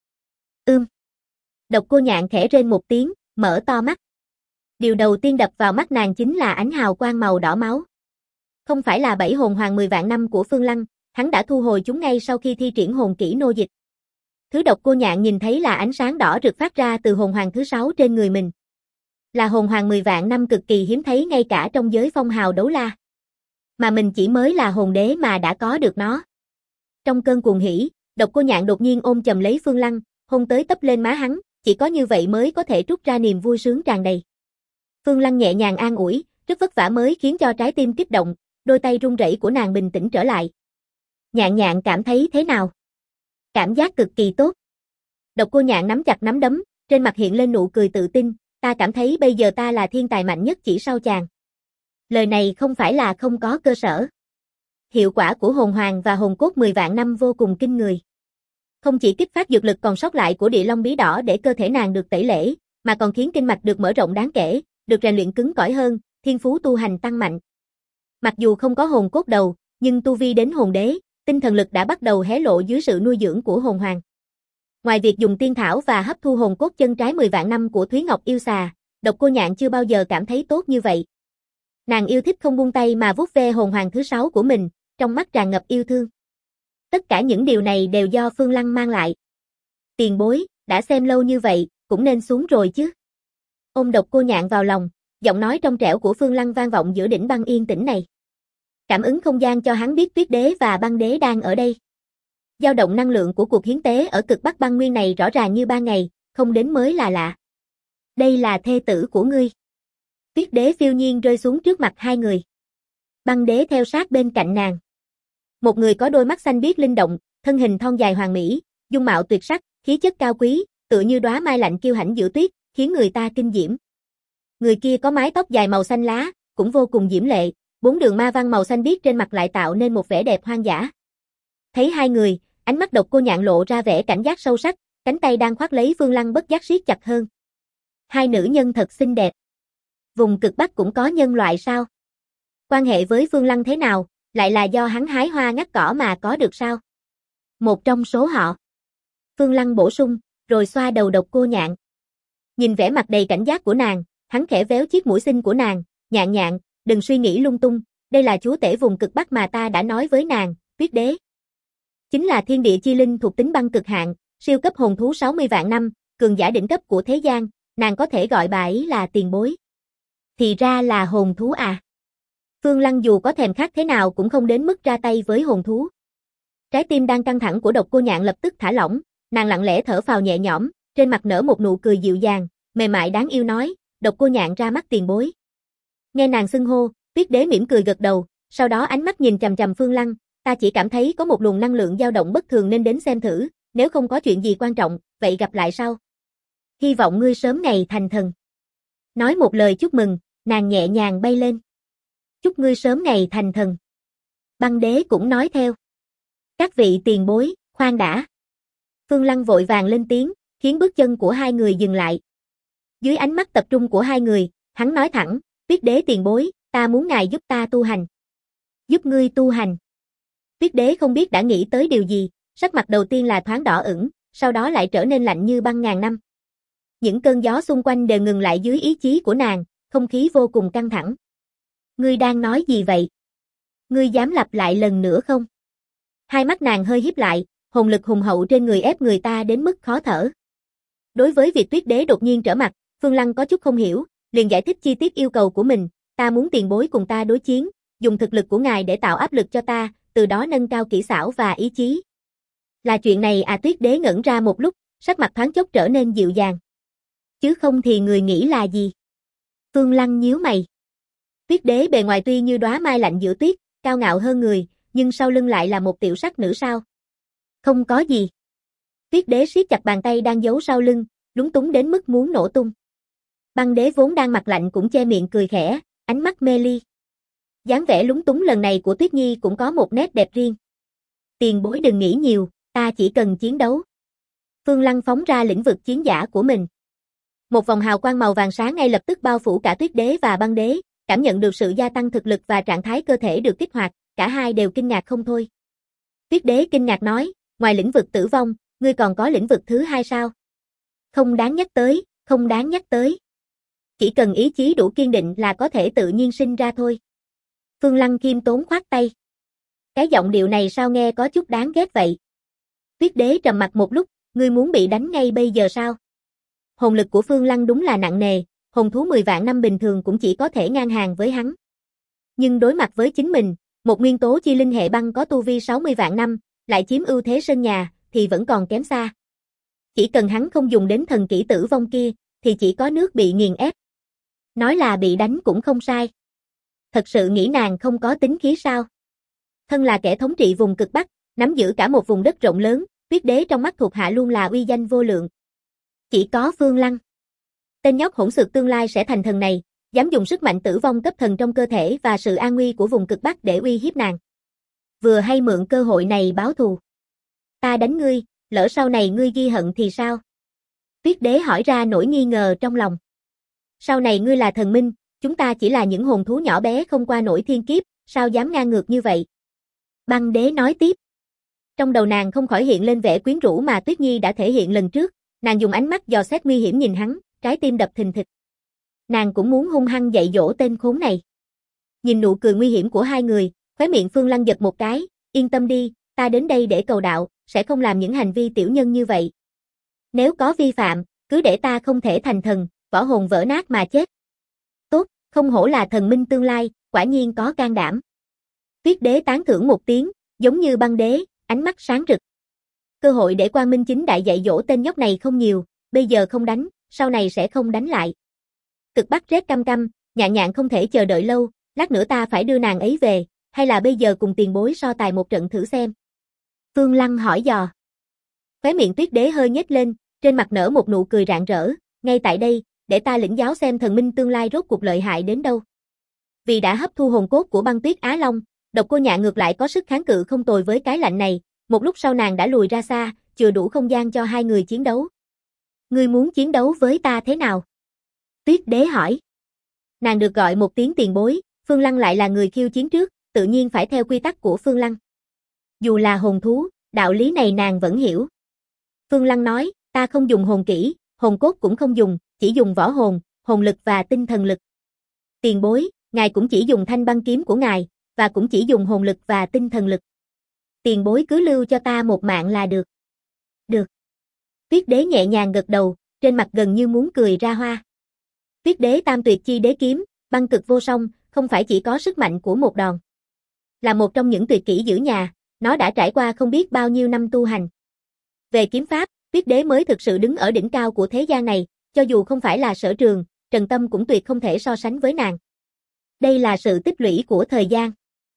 Độc Cô Nhạn khẽ rên một tiếng, mở to mắt. Điều đầu tiên đập vào mắt nàng chính là ánh hào quang màu đỏ máu. Không phải là 7 hồn hoàng 10 vạn năm của Phương Lăng, hắn đã thu hồi chúng ngay sau khi thi triển hồn kỹ nô dịch. Thứ Độc Cô Nhạn nhìn thấy là ánh sáng đỏ rực phát ra từ hồn hoàng thứ 6 trên người mình. Là hồn hoàng 10 vạn năm cực kỳ hiếm thấy ngay cả trong giới phong hào đấu la. Mà mình chỉ mới là hồn đế mà đã có được nó. Trong cơn cuồng hỉ, Độc Cô Nhạn đột nhiên ôm chầm lấy Phương Lăng, hôn tới tấp lên má hắn, chỉ có như vậy mới có thể trút ra niềm vui sướng tràn đầy. Phương Lăng nhẹ nhàng an ủi, rất vất vả mới khiến cho trái tim kích động, đôi tay run rẩy của nàng bình tĩnh trở lại. Nhạn Nhạn cảm thấy thế nào? Cảm giác cực kỳ tốt. Độc Cô Nhạn nắm chặt nắm đấm, trên mặt hiện lên nụ cười tự tin, ta cảm thấy bây giờ ta là thiên tài mạnh nhất chỉ sau chàng. Lời này không phải là không có cơ sở. Hiệu quả của hồn hoàng và hồn cốt 10 vạn năm vô cùng kinh người. Không chỉ kích phát dược lực còn sót lại của địa long bí đỏ để cơ thể nàng được tẩy lễ, mà còn khiến kinh mạch được mở rộng đáng kể, được rèn luyện cứng cỏi hơn, thiên phú tu hành tăng mạnh. Mặc dù không có hồn cốt đầu, nhưng tu vi đến hồn đế, tinh thần lực đã bắt đầu hé lộ dưới sự nuôi dưỡng của hồn hoàng. Ngoài việc dùng tiên thảo và hấp thu hồn cốt chân trái 10 vạn năm của Thúy Ngọc yêu xà, Độc Cô Nhạn chưa bao giờ cảm thấy tốt như vậy. Nàng yêu thích không buông tay mà vuốt ve hồn hoàng thứ 6 của mình, trong mắt tràn ngập yêu thương. Tất cả những điều này đều do Phương Lăng mang lại. Tiền bối, đã xem lâu như vậy, cũng nên xuống rồi chứ. Ôm Độc Cô Nhạn vào lòng, giọng nói trong trẻo của Phương Lăng vang vọng giữa đỉnh băng yên tĩnh này. Cảm ứng không gian cho hắn biết Tuyết Đế và Băng Đế đang ở đây. Dao động năng lượng của cuộc hiến tế ở cực Bắc băng nguyên này rõ ràng như ban ngày, không đến mới là lạ. Đây là thê tử của ngươi. Tuyết Đế phiêu nhiên rơi xuống trước mặt hai người. Băng Đế theo sát bên cạnh nàng. Một người có đôi mắt xanh biếc linh động, thân hình thon dài hoàn mỹ, dung mạo tuyệt sắc, khí chất cao quý, tựa như đóa mai lạnh kiêu hãnh giữa tuyết, khiến người ta kinh diễm. Người kia có mái tóc dài màu xanh lá, cũng vô cùng diễm lệ, 4 đường ma văn màu xanh biếc trên mặt lại tạo nên một vẻ đẹp hoang dã. Thấy hai người, ánh mắt Độc Cô Nhạn lộ ra vẻ cảnh giác sâu sắc, cánh tay đang khoác lấy Phương Lăng bất giác siết chặt hơn. Hai nữ nhân thật xinh đẹp. Vùng cực Bắc cũng có nhân loại sao? Quan hệ với Phương Lăng thế nào, lại là do hắn hái hoa ngắt cỏ mà có được sao? Một trong số họ. Phương Lăng bổ sung, rồi xoa đầu Độc Cô Nhạn. Nhìn vẻ mặt đầy cảnh giác của nàng, hắn khẽ véo chiếc mũi xinh của nàng, Nhạn Nhạn, đừng suy nghĩ lung tung, đây là chúa tể vùng cực Bắc mà ta đã nói với nàng, Tuyết Đế. Chính là thiên địa chi linh thuộc tính băng cực hạn, siêu cấp hồn thú 60 vạn năm, cường giả đỉnh cấp của thế gian, nàng có thể gọi bà ấy là tiền bối. Thì ra là hồn thú à. Phương Lăng dù có thèm khát thế nào cũng không đến mức ra tay với hồn thú. Trái tim đang căng thẳng của Độc Cô Nhạn lập tức thả lỏng, nàng lặng lẽ thở phào nhẹ nhõm, trên mặt nở một nụ cười dịu dàng, mềm mại đáng yêu nói, Độc Cô Nhạn ra mắt tiền bối. Nghe nàng xưng hô, Tuyết Đế mỉm cười gật đầu, sau đó ánh mắt nhìn chằm chằm Phương Lăng, ta chỉ cảm thấy có một luồng năng lượng dao động bất thường nên đến xem thử, nếu không có chuyện gì quan trọng, vậy gặp lại sau. Hy vọng ngươi sớm ngày thành thần. Nói một lời chúc mừng, nàng nhẹ nhàng bay lên. Chúc ngươi sớm ngày thành thần. Băng Đế cũng nói theo. Các vị tiền bối, khoan đã. Phương Lăng vội vàng lên tiếng, khiến bước chân của hai người dừng lại. Dưới ánh mắt tập trung của hai người, hắn nói thẳng, Tuyết Đế tiền bối, ta muốn ngài giúp ta tu hành. Giúp ngươi tu hành. Tuyết Đế không biết đã nghĩ tới điều gì, sắc mặt đầu tiên là thoáng đỏ ửng, sau đó lại trở nên lạnh như băng ngàn năm. Những cơn gió xung quanh đều ngừng lại dưới ý chí của nàng, không khí vô cùng căng thẳng. Ngươi đang nói gì vậy? Ngươi dám lặp lại lần nữa không? Hai mắt nàng hơi híp lại, hồn lực hùng hậu trên người ép người ta đến mức khó thở. Đối với việc Tuyết Đế đột nhiên trở mặt, Phương Lăng có chút không hiểu, liền giải thích chi tiết yêu cầu của mình, ta muốn tiền bối cùng ta đối chiến, dùng thực lực của ngài để tạo áp lực cho ta, từ đó nâng cao kỹ xảo và ý chí. Là chuyện này à? Tuyết Đế ngẩn ra một lúc, sắc mặt thoáng chốc trở nên dịu dàng. Chứ không thì người nghĩ là gì? Phương Lăng nhíu mày. Tuyết Đế bề ngoài tuy như đóa mai lạnh giữa tuyết, cao ngạo hơn người, nhưng sau lưng lại là một tiểu sắc nữ sao? Không có gì. Tuyết Đế siết chặt bàn tay đang giấu sau lưng, lúng túng đến mức muốn nổ tung. Băng Đế vốn đang mặt lạnh cũng che miệng cười khẽ, ánh mắt mê ly. Dáng vẻ lúng túng lần này của Tuyết Nhi cũng có một nét đẹp riêng. Tiền bối đừng nghĩ nhiều, ta chỉ cần chiến đấu. Phương Lăng phóng ra lĩnh vực chiến giả của mình. Một vòng hào quang màu vàng sáng ngay lập tức bao phủ cả Tuyết Đế và Băng Đế, cảm nhận được sự gia tăng thực lực và trạng thái cơ thể được kích hoạt, cả hai đều kinh ngạc không thôi. Tuyết Đế kinh ngạc nói, ngoài lĩnh vực tử vong, ngươi còn có lĩnh vực thứ hai sao? Không đáng nhắc tới, không đáng nhắc tới. Chỉ cần ý chí đủ kiên định là có thể tự nhiên sinh ra thôi. Phương Lăng khiêm tốn khoát tay. Cái giọng điệu này sao nghe có chút đáng ghét vậy? Tuyết Đế trầm mặt một lúc, ngươi muốn bị đánh ngay bây giờ sao? Hồn lực của Phương Lăng đúng là nặng nề, hồn thú 10 vạn năm bình thường cũng chỉ có thể ngang hàng với hắn. Nhưng đối mặt với chính mình, một nguyên tố chi linh hệ băng có tu vi 60 vạn năm, lại chiếm ưu thế sân nhà, thì vẫn còn kém xa. Chỉ cần hắn không dùng đến thần kỹ tử vong kia, thì chỉ có nước bị nghiền ép. Nói là bị đánh cũng không sai. Thật sự nghĩ nàng không có tính khí sao? Thân là kẻ thống trị vùng cực Bắc, nắm giữ cả một vùng đất rộng lớn, Tuyết Đế trong mắt thuộc hạ luôn là uy danh vô lượng. Chỉ có Phương Lăng. Tên nhóc hỗn xược tương lai sẽ thành thần này, dám dùng sức mạnh tử vong cấp thần trong cơ thể và sự an nguy của vùng cực Bắc để uy hiếp nàng. Vừa hay mượn cơ hội này báo thù. Ta đánh ngươi, lỡ sau này ngươi ghi hận thì sao? Tuyết đế hỏi ra nỗi nghi ngờ trong lòng. Sau này ngươi là thần minh, chúng ta chỉ là những hồn thú nhỏ bé không qua nổi thiên kiếp, sao dám ngang ngược như vậy? Băng đế nói tiếp. Trong đầu nàng không khỏi hiện lên vẻ quyến rũ mà Tuyết Nhi đã thể hiện lần trước, nàng dùng ánh mắt dò xét nguy hiểm nhìn hắn, trái tim đập thình thịch. Nàng cũng muốn hung hăng dạy dỗ tên khốn này. Nhìn nụ cười nguy hiểm của hai người, khóe miệng Phương Lăng giật một cái, yên tâm đi, ta đến đây để cầu đạo, sẽ không làm những hành vi tiểu nhân như vậy. Nếu có vi phạm, cứ để ta không thể thành thần, võ hồn vỡ nát mà chết. Tốt, không hổ là thần minh tương lai, quả nhiên có can đảm. Tuyết đế tán thưởng một tiếng, giống như băng đế, ánh mắt sáng rực. Cơ hội để Quang Minh chính đại dạy dỗ tên nhóc này không nhiều, bây giờ không đánh, sau này sẽ không đánh lại. Cực Bắc rét căm căm, Nhạn Nhạn không thể chờ đợi lâu, lát nữa ta phải đưa nàng ấy về, hay là bây giờ cùng tiền bối so tài một trận thử xem? Phương Lăng hỏi dò. Khóe miệng Tuyết đế hơi nhếch lên, trên mặt nở một nụ cười rạng rỡ, ngay tại đây, để ta lĩnh giáo xem thần minh tương lai rốt cuộc lợi hại đến đâu. Vì đã hấp thu hồn cốt của Băng Tuyết Á Long, Độc Cô Nhạn ngược lại có sức kháng cự không tồi với cái lạnh này, một lúc sau nàng đã lùi ra xa, chừa đủ không gian cho hai người chiến đấu. Ngươi muốn chiến đấu với ta thế nào? Tuyết đế hỏi. Nàng được gọi một tiếng tiền bối, Phương Lăng lại là người khiêu chiến trước, tự nhiên phải theo quy tắc của Phương Lăng. Dù là hồn thú, đạo lý này nàng vẫn hiểu. Phương Lăng nói, ta không dùng hồn kỹ, hồn cốt cũng không dùng, chỉ dùng võ hồn, hồn lực và tinh thần lực. Tiền bối, ngài cũng chỉ dùng thanh băng kiếm của ngài, và cũng chỉ dùng hồn lực và tinh thần lực. Tiền bối cứ lưu cho ta một mạng là được. Được. Tuyết đế nhẹ nhàng gật đầu, trên mặt gần như muốn cười ra hoa. Tuyết đế tam tuyệt chi đế kiếm, băng cực vô song, không phải chỉ có sức mạnh của một đòn. Là một trong những tuyệt kỹ giữ nhà, nó đã trải qua không biết bao nhiêu năm tu hành. Về kiếm pháp, Tuyết đế mới thực sự đứng ở đỉnh cao của thế gian này, cho dù không phải là Sở Trường, Trần Tâm cũng tuyệt không thể so sánh với nàng. Đây là sự tích lũy của thời gian,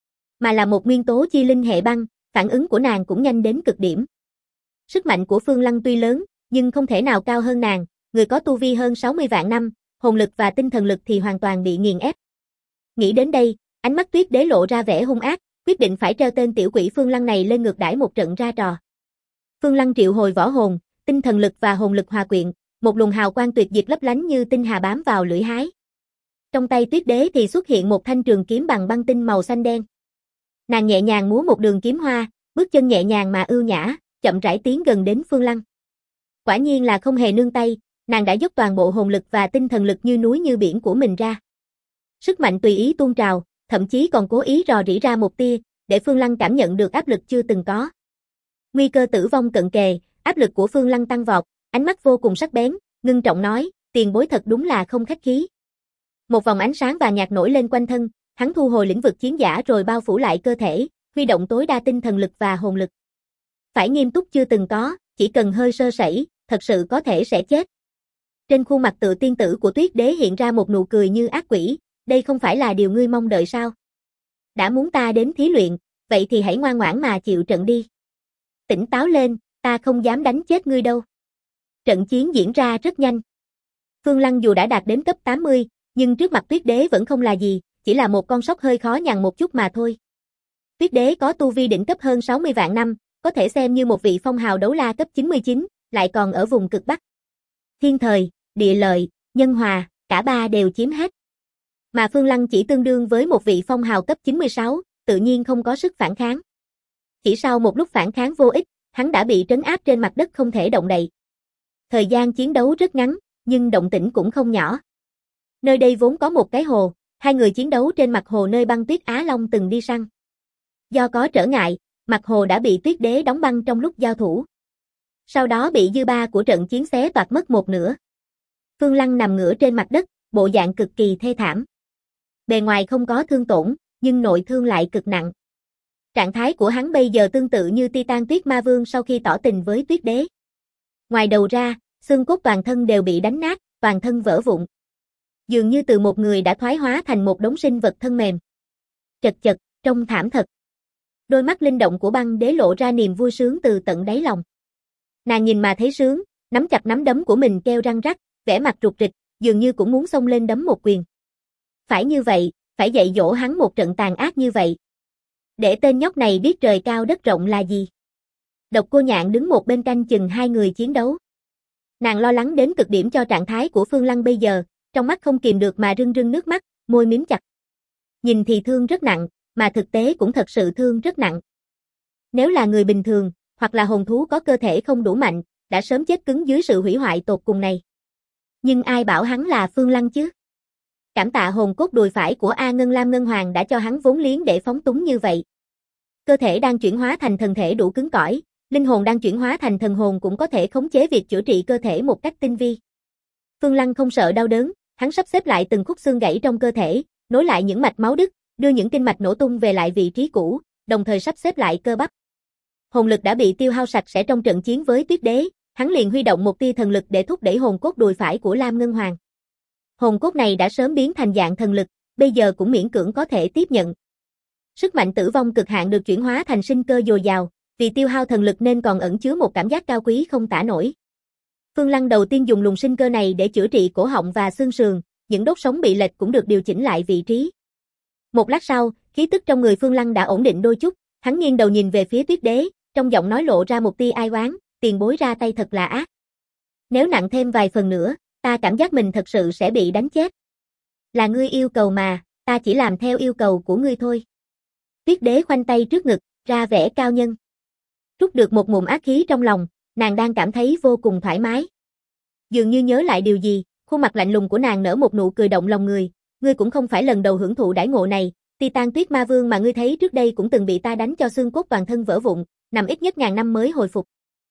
mà là một nguyên tố chi linh hệ băng, phản ứng của nàng cũng nhanh đến cực điểm. Sức mạnh của Phương Lăng tuy lớn, nhưng không thể nào cao hơn nàng, người có tu vi hơn 60 vạn năm, hồn lực và tinh thần lực thì hoàn toàn bị nghiền ép. Nghĩ đến đây, ánh mắt Tuyết đế lộ ra vẻ hung ác, quyết định phải treo tên tiểu quỷ Phương Lăng này lên ngược đãi một trận ra trò. Phương Lăng triệu hồi võ hồn, tinh thần lực và hồn lực hòa quyện, một luồng hào quang tuyệt diệt lấp lánh như tinh hà bám vào lưỡi hái. Trong tay Tuyết đế thì xuất hiện một thanh trường kiếm bằng băng tinh màu xanh đen. Nàng nhẹ nhàng múa một đường kiếm hoa, bước chân nhẹ nhàng mà ưu nhã, chậm rãi tiến gần đến Phương Lăng. Quả nhiên là không hề nương tay, nàng đã dốc toàn bộ hồn lực và tinh thần lực như núi như biển của mình ra. Sức mạnh tùy ý tuôn trào, thậm chí còn cố ý rò rỉ ra một tia, để Phương Lăng cảm nhận được áp lực chưa từng có. Nguy cơ tử vong cận kề, áp lực của Phương Lăng tăng vọt, ánh mắt vô cùng sắc bén, ngưng trọng nói, tiền bối thật đúng là không khách khí. Một vòng ánh sáng vàng nhạt nổi lên quanh thân, hắn thu hồi lĩnh vực chiến giả rồi bao phủ lại cơ thể, huy động tối đa tinh thần lực và hồn lực. Phải nghiêm túc chưa từng có, chỉ cần hơi sơ sẩy, thật sự có thể sẽ chết. Trên khuôn mặt tự tiên tử của Tuyết đế hiện ra một nụ cười như ác quỷ, đây không phải là điều ngươi mong đợi sao? Đã muốn ta đến thí luyện, vậy thì hãy ngoan ngoãn mà chịu trận đi. Tỉnh táo lên, ta không dám đánh chết ngươi đâu. Trận chiến diễn ra rất nhanh. Phương Lăng dù đã đạt đến cấp 80, nhưng trước mặt Tuyết đế vẫn không là gì, chỉ là một con sóc hơi khó nhằn một chút mà thôi. Tuyết đế có tu vi đỉnh cấp hơn 60 vạn năm, có thể xem như một vị phong hào đấu la cấp 99, lại còn ở vùng cực Bắc. Thiên thời, địa lợi, nhân hòa, cả ba đều chiếm hết. Mà Phương Lăng chỉ tương đương với một vị phong hào cấp 96, tự nhiên không có sức phản kháng. Chỉ sau một lúc phản kháng vô ích, hắn đã bị trấn áp trên mặt đất không thể động đậy. Thời gian chiến đấu rất ngắn, nhưng động tĩnh cũng không nhỏ. Nơi đây vốn có một cái hồ, hai người chiến đấu trên mặt hồ nơi Băng Tuyết Á Long từng đi săn. Do có trở ngại, mặt hồ đã bị Tuyết đế đóng băng trong lúc giao thủ. Sau đó bị dư ba của trận chiến xé toạc mất một nửa. Phương Lăng nằm ngửa trên mặt đất, bộ dạng cực kỳ thê thảm. Bề ngoài không có thương tổn, nhưng nội thương lại cực nặng. Trạng thái của hắn bây giờ tương tự như Titan Tuyết Ma Vương sau khi tỏ tình với Tuyết đế. Ngoài đầu ra, xương cốt toàn thân đều bị đánh nát, toàn thân vỡ vụn. Dường như từ một người đã thoái hóa thành một đống sinh vật thân mềm. Chật chật, trông thảm thật. Đôi mắt linh động của băng đế lộ ra niềm vui sướng từ tận đáy lòng. Nàng nhìn mà thấy sướng, nắm chặt nắm đấm của mình kêu răng rắc, vẻ mặt rụt rịch, dường như cũng muốn xông lên đấm một quyền. Phải như vậy, phải dạy dỗ hắn một trận tàn ác như vậy. Để tên nhóc này biết trời cao đất rộng là gì. Độc Cô Nhạn đứng một bên canh chừng hai người chiến đấu. Nàng lo lắng đến cực điểm cho trạng thái của Phương Lăng bây giờ, trong mắt không kìm được mà rưng rưng nước mắt, môi mím chặt. Nhìn thì thương rất nặng, mà thực tế cũng thật sự thương rất nặng. Nếu là người bình thường, hoặc là hồn thú có cơ thể không đủ mạnh, đã sớm chết cứng dưới sự hủy hoại tột cùng này. Nhưng ai bảo hắn là Phương Lăng chứ? Cảm tạ hồn cốt đùi phải của A Ngân Lam Ngân Hoàng đã cho hắn vốn liếng để phóng túng như vậy. Cơ thể đang chuyển hóa thành thần thể đủ cứng cỏi, linh hồn đang chuyển hóa thành thần hồn cũng có thể khống chế việc chữa trị cơ thể một cách tinh vi. Phương Lăng không sợ đau đớn, hắn sắp xếp lại từng khúc xương gãy trong cơ thể, nối lại những mạch máu đứt, đưa những kinh mạch nổ tung về lại vị trí cũ, đồng thời sắp xếp lại cơ bắp. Hồn lực đã bị tiêu hao sạch sẽ trong trận chiến với Tuyết Đế, hắn liền huy động một tia thần lực để thúc đẩy hồn cốt đùi phải của Lam Ngân Hoàng. Hồn cốt này đã sớm biến thành dạng thần lực, bây giờ cũng miễn cưỡng có thể tiếp nhận. Sức mạnh tử vong cực hạn được chuyển hóa thành sinh cơ dồi dào, vì tiêu hao thần lực nên còn ẩn chứa một cảm giác cao quý không tả nổi. Phương Lăng đầu tiên dùng luồng sinh cơ này để chữa trị cổ họng và xương sườn, những đốt sống bị lệch cũng được điều chỉnh lại vị trí. Một lát sau, khí tức trong người Phương Lăng đã ổn định đôi chút, hắn nghiêng đầu nhìn về phía Tuyết Đế, trong giọng nói lộ ra một tia ai oán, tiền bối ra tay thật là ác. Nếu nặng thêm vài phần nữa, ta cảm giác mình thật sự sẽ bị đánh chết. Là ngươi yêu cầu mà, ta chỉ làm theo yêu cầu của ngươi thôi. Tuyết Đế khoanh tay trước ngực, ra vẻ cao nhân. Trút được một ngụm ác khí trong lòng, nàng đang cảm thấy vô cùng thoải mái. Dường như nhớ lại điều gì, khuôn mặt lạnh lùng của nàng nở một nụ cười động lòng người, ngươi cũng không phải lần đầu hưởng thụ đãi ngộ này, Titan Tuyết Ma Vương mà ngươi thấy trước đây cũng từng bị ta đánh cho xương cốt toàn thân vỡ vụn, nằm ít nhất ngàn năm mới hồi phục.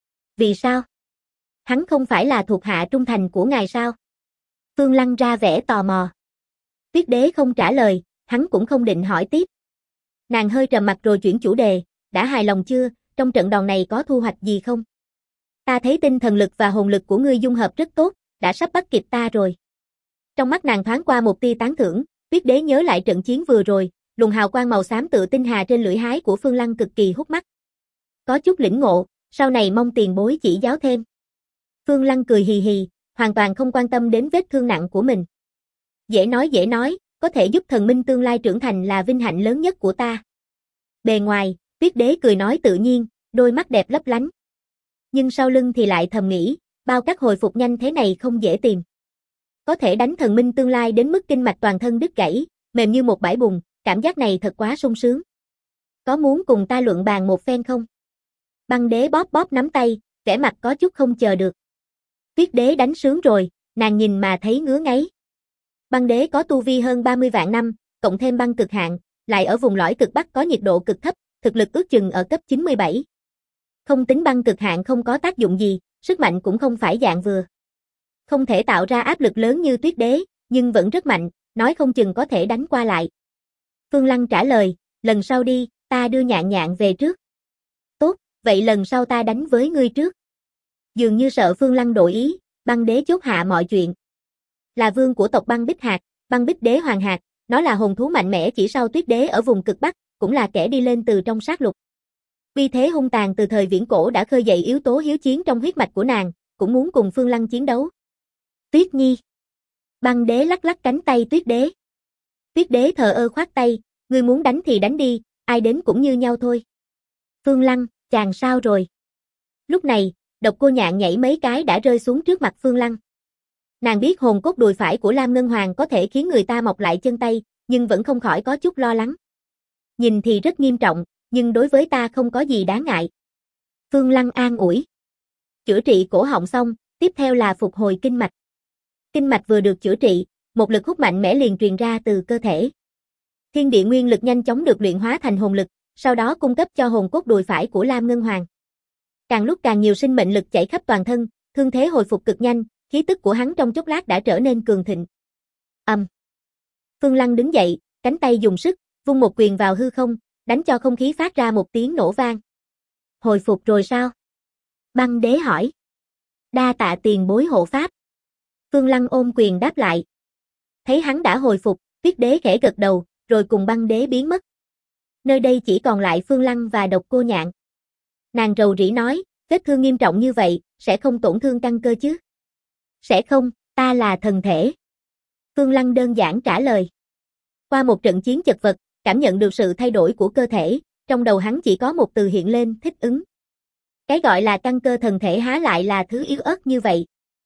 Vì sao? Hắn không phải là thuộc hạ trung thành của ngài sao? Phương Lăng ra vẻ tò mò. Tuyết Đế không trả lời, hắn cũng không định hỏi tiếp. Nàng hơi trầm mặt rồi chuyển chủ đề, đã hài lòng chưa, trong trận đòn này có thu hoạch gì không? Ta thấy tinh thần lực và hồn lực của ngươi dung hợp rất tốt, đã sắp bắt kịp ta rồi. Trong mắt nàng thoáng qua một tia tán thưởng, Tuyết Đế nhớ lại trận chiến vừa rồi, luồng hào quang màu xám tựa tinh hà trên lưỡi hái của Phương Lăng cực kỳ hút mắt. Có chút lĩnh ngộ, sau này mong tiền bối chỉ giáo thêm. Phương Lăng cười hì hì, hoàn toàn không quan tâm đến vết thương nặng của mình. Dễ nói, có thể giúp thần minh tương lai trưởng thành là vinh hạnh lớn nhất của ta. Bề ngoài, Tuyết Đế cười nói tự nhiên, đôi mắt đẹp lấp lánh. Nhưng sau lưng thì lại thầm nghĩ, bao cát hồi phục nhanh thế này không dễ tìm. Có thể đánh thần minh tương lai đến mức kinh mạch toàn thân đứt gãy, mềm như một bãi bùn, cảm giác này thật quá sung sướng. Có muốn cùng ta luận bàn một phen không? Băng Đế bóp bóp nắm tay, vẻ mặt có chút không chờ được. Tuyết Đế đánh sướng rồi, nàng nhìn mà thấy ngứa ngáy. Băng Đế có tu vi hơn 30 vạn năm, cộng thêm băng cực hạn, lại ở vùng lõi cực bắc có nhiệt độ cực thấp, thực lực ước chừng ở cấp 97. Không tính băng cực hạn không có tác dụng gì, sức mạnh cũng không phải dạng vừa. Không thể tạo ra áp lực lớn như Tuyết Đế, nhưng vẫn rất mạnh, nói không chừng có thể đánh qua lại. Phương Lăng trả lời, lần sau đi, ta đưa Nhạn Nhạn về trước. Tốt, vậy lần sau ta đánh với ngươi trước. Dường như sợ Phương Lăng đổi ý, Băng Đế chốt hạ mọi chuyện. Là vương của tộc Băng Bích Hạc, Băng Bích Đế Hoàng Hạc, nó là hồn thú mạnh mẽ chỉ sau Tuyết Đế ở vùng cực Bắc, cũng là kẻ đi lên từ trong sát lục. Uy thế hung tàn từ thời viễn cổ đã khơi dậy yếu tố hiếu chiến trong huyết mạch của nàng, cũng muốn cùng Phương Lăng chiến đấu. Tuyết Nhi. Băng Đế lắc lắc cánh tay Tuyết Đế. Tuyết Đế thờ ơ khoát tay, ngươi muốn đánh thì đánh đi, ai đến cũng như nhau thôi. Phương Lăng, chàng sao rồi? Lúc này, Độc Cô Nhạn nhảy mấy cái đã rơi xuống trước mặt Phương Lăng. Nàng biết hồn cốt đùi phải của Lam Ngân Hoàng có thể khiến người ta mọc lại chân tay, nhưng vẫn không khỏi có chút lo lắng. Nhìn thì rất nghiêm trọng, nhưng đối với ta không có gì đáng ngại. Phương Lăng an ủi. Chữa trị cổ họng xong, tiếp theo là phục hồi kinh mạch. Kinh mạch vừa được chữa trị, một lực hút mạnh mẽ liền truyền ra từ cơ thể. Thiên địa nguyên lực nhanh chóng được luyện hóa thành hồn lực, sau đó cung cấp cho hồn cốt đùi phải của Lam Ngân Hoàng. Càng lúc càng nhiều sinh mệnh lực chảy khắp toàn thân, thương thế hồi phục cực nhanh, khí tức của hắn trong chốc lát đã trở nên cường thịnh. Phương Lăng đứng dậy, cánh tay dùng sức, vung một quyền vào hư không, đánh cho không khí phát ra một tiếng nổ vang. Hồi phục rồi sao? Băng Đế hỏi. Đa tạ tiền bối hộ pháp. Phương Lăng ôm quyền đáp lại. Thấy hắn đã hồi phục, Tuyết Đế khẽ gật đầu, rồi cùng Băng Đế biến mất. Nơi đây chỉ còn lại Phương Lăng và Độc Cô Nhạn. Nàng rầu rĩ nói, vết thương nghiêm trọng như vậy, sẽ không tổn thương căn cơ chứ? Sẽ không, ta là thần thể. Phương Lăng đơn giản trả lời. Qua một trận chiến chật vật, cảm nhận được sự thay đổi của cơ thể, trong đầu hắn chỉ có một từ hiện lên, thích ứng. Cái gọi là căn cơ thần thể há lại là thứ yếu ớt như vậy.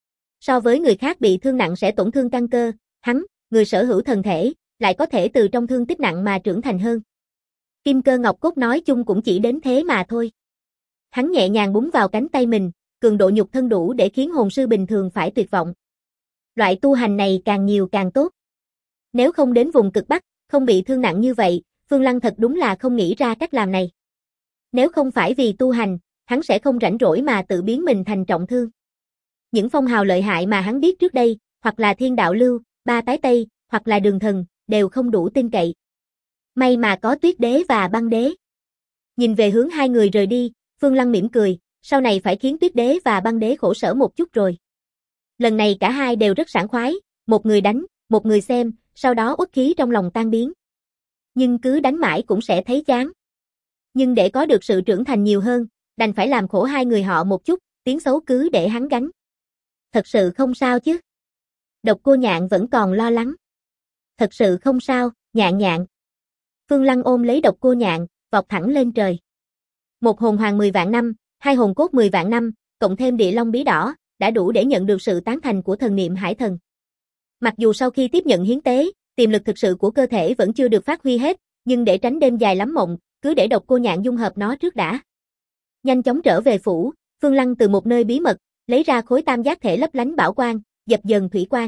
So với người khác bị thương nặng sẽ tổn thương căn cơ, hắn, người sở hữu thần thể, lại có thể từ trong thương tích nặng mà trưởng thành hơn. Kim cơ ngọc cốt nói chung cũng chỉ đến thế mà thôi. Hắn nhẹ nhàng búng vào cánh tay mình, cường độ nhục thân đủ để khiến hồn sư bình thường phải tuyệt vọng. Loại tu hành này càng nhiều càng tốt. Nếu không đến vùng cực Bắc, không bị thương nặng như vậy, Phương Lăng thật đúng là không nghĩ ra cách làm này. Nếu không phải vì tu hành, hắn sẽ không rảnh rỗi mà tự biến mình thành trọng thương. Những phong hào lợi hại mà hắn biết trước đây, hoặc là Thiên Đạo Lưu, Ba Tái Tây, hoặc là Đường Thần, đều không đủ tin cậy. May mà có Tuyết Đế và Băng Đế. Nhìn về hướng hai người rời đi, Phương Lăng mỉm cười, sau này phải khiến Tuyết Đế và Băng Đế khổ sở một chút rồi. Lần này cả hai đều rất sảng khoái, một người đánh, một người xem, sau đó uất khí trong lòng tan biến. Nhưng cứ đánh mãi cũng sẽ thấy chán. Nhưng để có được sự trưởng thành nhiều hơn, đành phải làm khổ hai người họ một chút, tiếng xấu cứ để hắn gánh. Thật sự không sao chứ? Độc Cô Nhạn vẫn còn lo lắng. Thật sự không sao, Nhạn Nhạn. Phương Lăng ôm lấy Độc Cô Nhạn, vọt thẳng lên trời. Một hồn hoàng 10 vạn năm, hai hồn cốt 10 vạn năm, cộng thêm địa long bí đỏ, đã đủ để nhận được sự tán thành của thần niệm hải thần. Mặc dù sau khi tiếp nhận hiến tế, tiềm lực thực sự của cơ thể vẫn chưa được phát huy hết, nhưng để tránh đêm dài lắm mộng, cứ để Độc Cô Nhạn dung hợp nó trước đã. Nhanh chóng trở về phủ, Phương Lăng từ một nơi bí mật, lấy ra khối tam giác thể lấp lánh bảo quang, dập dần thủy quang.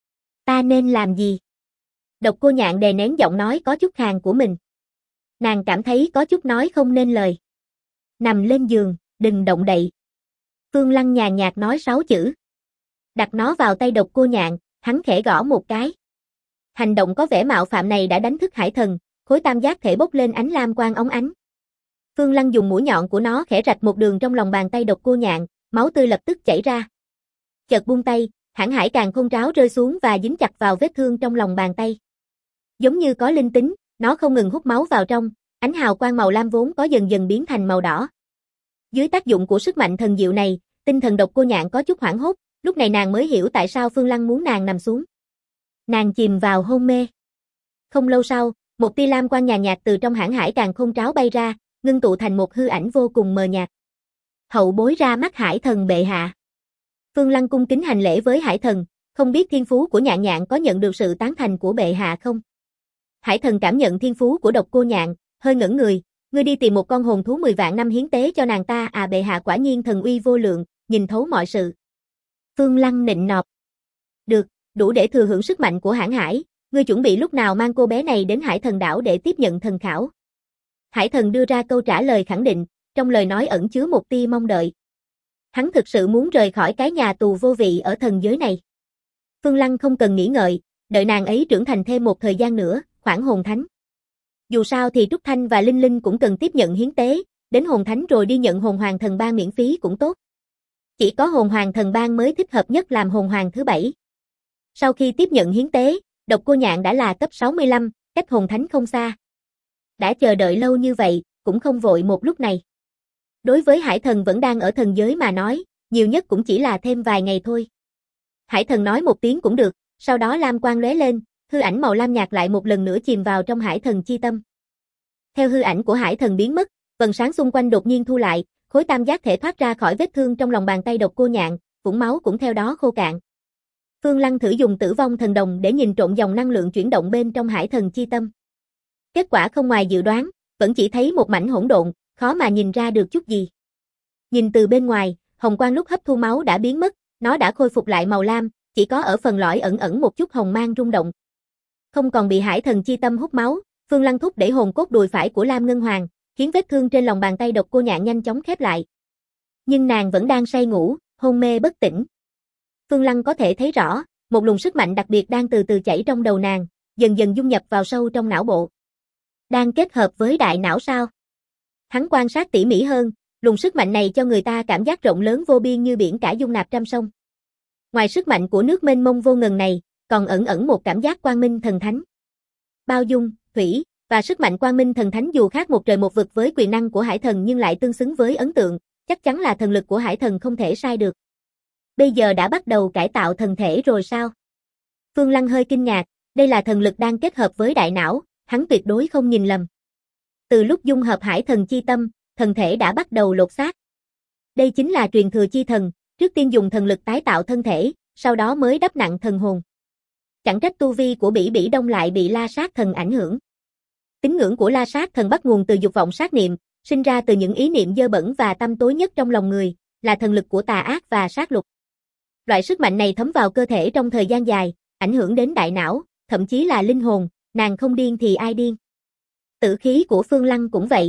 Ta nên làm gì? Độc Cô Nhạn đè nén giọng nói có chút khàn của mình. Nàng cảm thấy có chút nói không nên lời. Nằm lên giường, đừng động đậy. Phương Lăng nhàn nhạt nói 6 chữ. Đặt nó vào tay Độc Cô Nhạn, hắn khẽ gõ một cái. Hành động có vẻ mạo phạm này đã đánh thức hải thần, khối tam giác thể bốc lên ánh lam quang óng ánh. Phương Lăng dùng mũi nhọn của nó khẽ rạch một đường trong lòng bàn tay Độc Cô Nhạn, máu tươi lập tức chảy ra. Chợt buông tay, hãn hải càn khôn tráo rơi xuống và dính chặt vào vết thương trong lòng bàn tay. Giống như có linh tính, nó không ngừng hút máu vào trong, ánh hào quang màu lam vốn có dần dần biến thành màu đỏ. Dưới tác dụng của sức mạnh thần diệu này, tinh thần Độc Cô Nhạn có chút hoảng hốt, lúc này nàng mới hiểu tại sao Phương Lăng muốn nàng nằm xuống. Nàng chìm vào hôn mê. Không lâu sau, một tia lam quang nhàn nhạt từ trong hãn hải càn khôn tráo bay ra, ngưng tụ thành một hư ảnh vô cùng mờ nhạt. Hậu bối ra mắt hải thần bệ hạ. Phương Lăng cung kính hành lễ với hải thần, không biết thiên phú của Nhạn Nhạn có nhận được sự tán thành của bệ hạ không? Hải thần cảm nhận thiên phú của Độc Cô Nhạn, hơi ngẩn người, ngươi đi tìm một con hồn thú 10 vạn năm hiến tế cho nàng ta à, bệ hạ quả nhiên thần uy vô lượng, nhìn thấu mọi sự. Phương Lăng nịnh nọt. Được, đủ để thừa hưởng sức mạnh của hãn hải, ngươi chuẩn bị lúc nào mang cô bé này đến Hải Thần đảo để tiếp nhận thần khảo? Hải thần đưa ra câu trả lời khẳng định, trong lời nói ẩn chứa một tia mong đợi. Hắn thực sự muốn rời khỏi cái nhà tù vô vị ở thần giới này. Phương Lăng không cần nghĩ ngợi, đợi nàng ấy trưởng thành thêm một thời gian nữa, khoảng hồn thánh. Dù sao thì Trúc Thanh và Linh Linh cũng cần tiếp nhận hiến tế, đến hồn thánh rồi đi nhận hồn hoàng thần ban miễn phí cũng tốt. Chỉ có hồn hoàng thần ban mới thích hợp nhất làm hồn hoàng thứ 7. Sau khi tiếp nhận hiến tế, Độc Cô Nhạn đã là cấp 65, cách hồn thánh không xa. Đã chờ đợi lâu như vậy, cũng không vội một lúc này. Đối với Hải thần vẫn đang ở thần giới mà nói, nhiều nhất cũng chỉ là thêm vài ngày thôi. Hải thần nói một tiếng cũng được, sau đó lam quang lóe lên, hư ảnh màu lam nhạt lại một lần nữa chìm vào trong Hải thần chi tâm. Theo hư ảnh của Hải thần biến mất, vầng sáng xung quanh đột nhiên thu lại, khối tam giác thể thoát ra khỏi vết thương trong lòng bàn tay Độc Cô Nhạn, vũng máu cũng theo đó khô cạn. Phương Lăng thử dùng Tử Vong Thần Đồng để nhìn trộn dòng năng lượng chuyển động bên trong Hải thần chi tâm. Kết quả không ngoài dự đoán, vẫn chỉ thấy một mảnh hỗn độn, khó mà nhìn ra được chút gì. Nhìn từ bên ngoài, hồng quang lúc hấp thu máu đã biến mất, nó đã khôi phục lại màu lam, chỉ có ở phần lõi ẩn ẩn một chút hồng mang rung động. Không còn bị Hải thần chi tâm hút máu, Phương Lăng thúc đẩy hồn cốt đùi phải của Lam Ngân Hoàng, khiến vết thương trên lòng bàn tay Độc Cô Nhạn nhanh chóng khép lại. Nhưng nàng vẫn đang say ngủ, hôn mê bất tỉnh. Phương Lăng có thể thấy rõ, một luồng sức mạnh đặc biệt đang từ từ chảy trong đầu nàng, dần dần dung nhập vào sâu trong não bộ. Đang kết hợp với đại não sao? Hắn quan sát tỉ mỉ hơn, luồng sức mạnh này cho người ta cảm giác rộng lớn vô biên như biển cả dung nạp trăm sông. Ngoài sức mạnh của nước mênh mông vô ngần này, còn ẩn ẩn một cảm giác quang minh thần thánh. Bao dung, thủy, và sức mạnh quang minh thần thánh dù khác một trời một vực với quyền năng của Hải thần nhưng lại tương xứng với ấn tượng, chắc chắn là thần lực của Hải thần không thể sai được. Bây giờ đã bắt đầu cải tạo thần thể rồi sao? Phương Lăng hơi kinh ngạc, đây là thần lực đang kết hợp với đại não, hắn tuyệt đối không nhìn lầm. Từ lúc dung hợp hải thần chi tâm, thần thể đã bắt đầu lột xác. Đây chính là truyền thừa chi thần, trước tiên dùng thần lực tái tạo thân thể, sau đó mới đắp nặng thần hồn. Chẳng trách tu vi của Bỉ Bỉ Đông lại bị La Sát Thần ảnh hưởng. Tín ngưỡng của La Sát Thần bắt nguồn từ dục vọng sát niệm, sinh ra từ những ý niệm dơ bẩn và tăm tối nhất trong lòng người, là thần lực của tà ác và sát lục. Loại sức mạnh này thấm vào cơ thể trong thời gian dài, ảnh hưởng đến đại não, thậm chí là linh hồn, nàng không điên thì ai điên. Tử khí của Phương Lăng cũng vậy.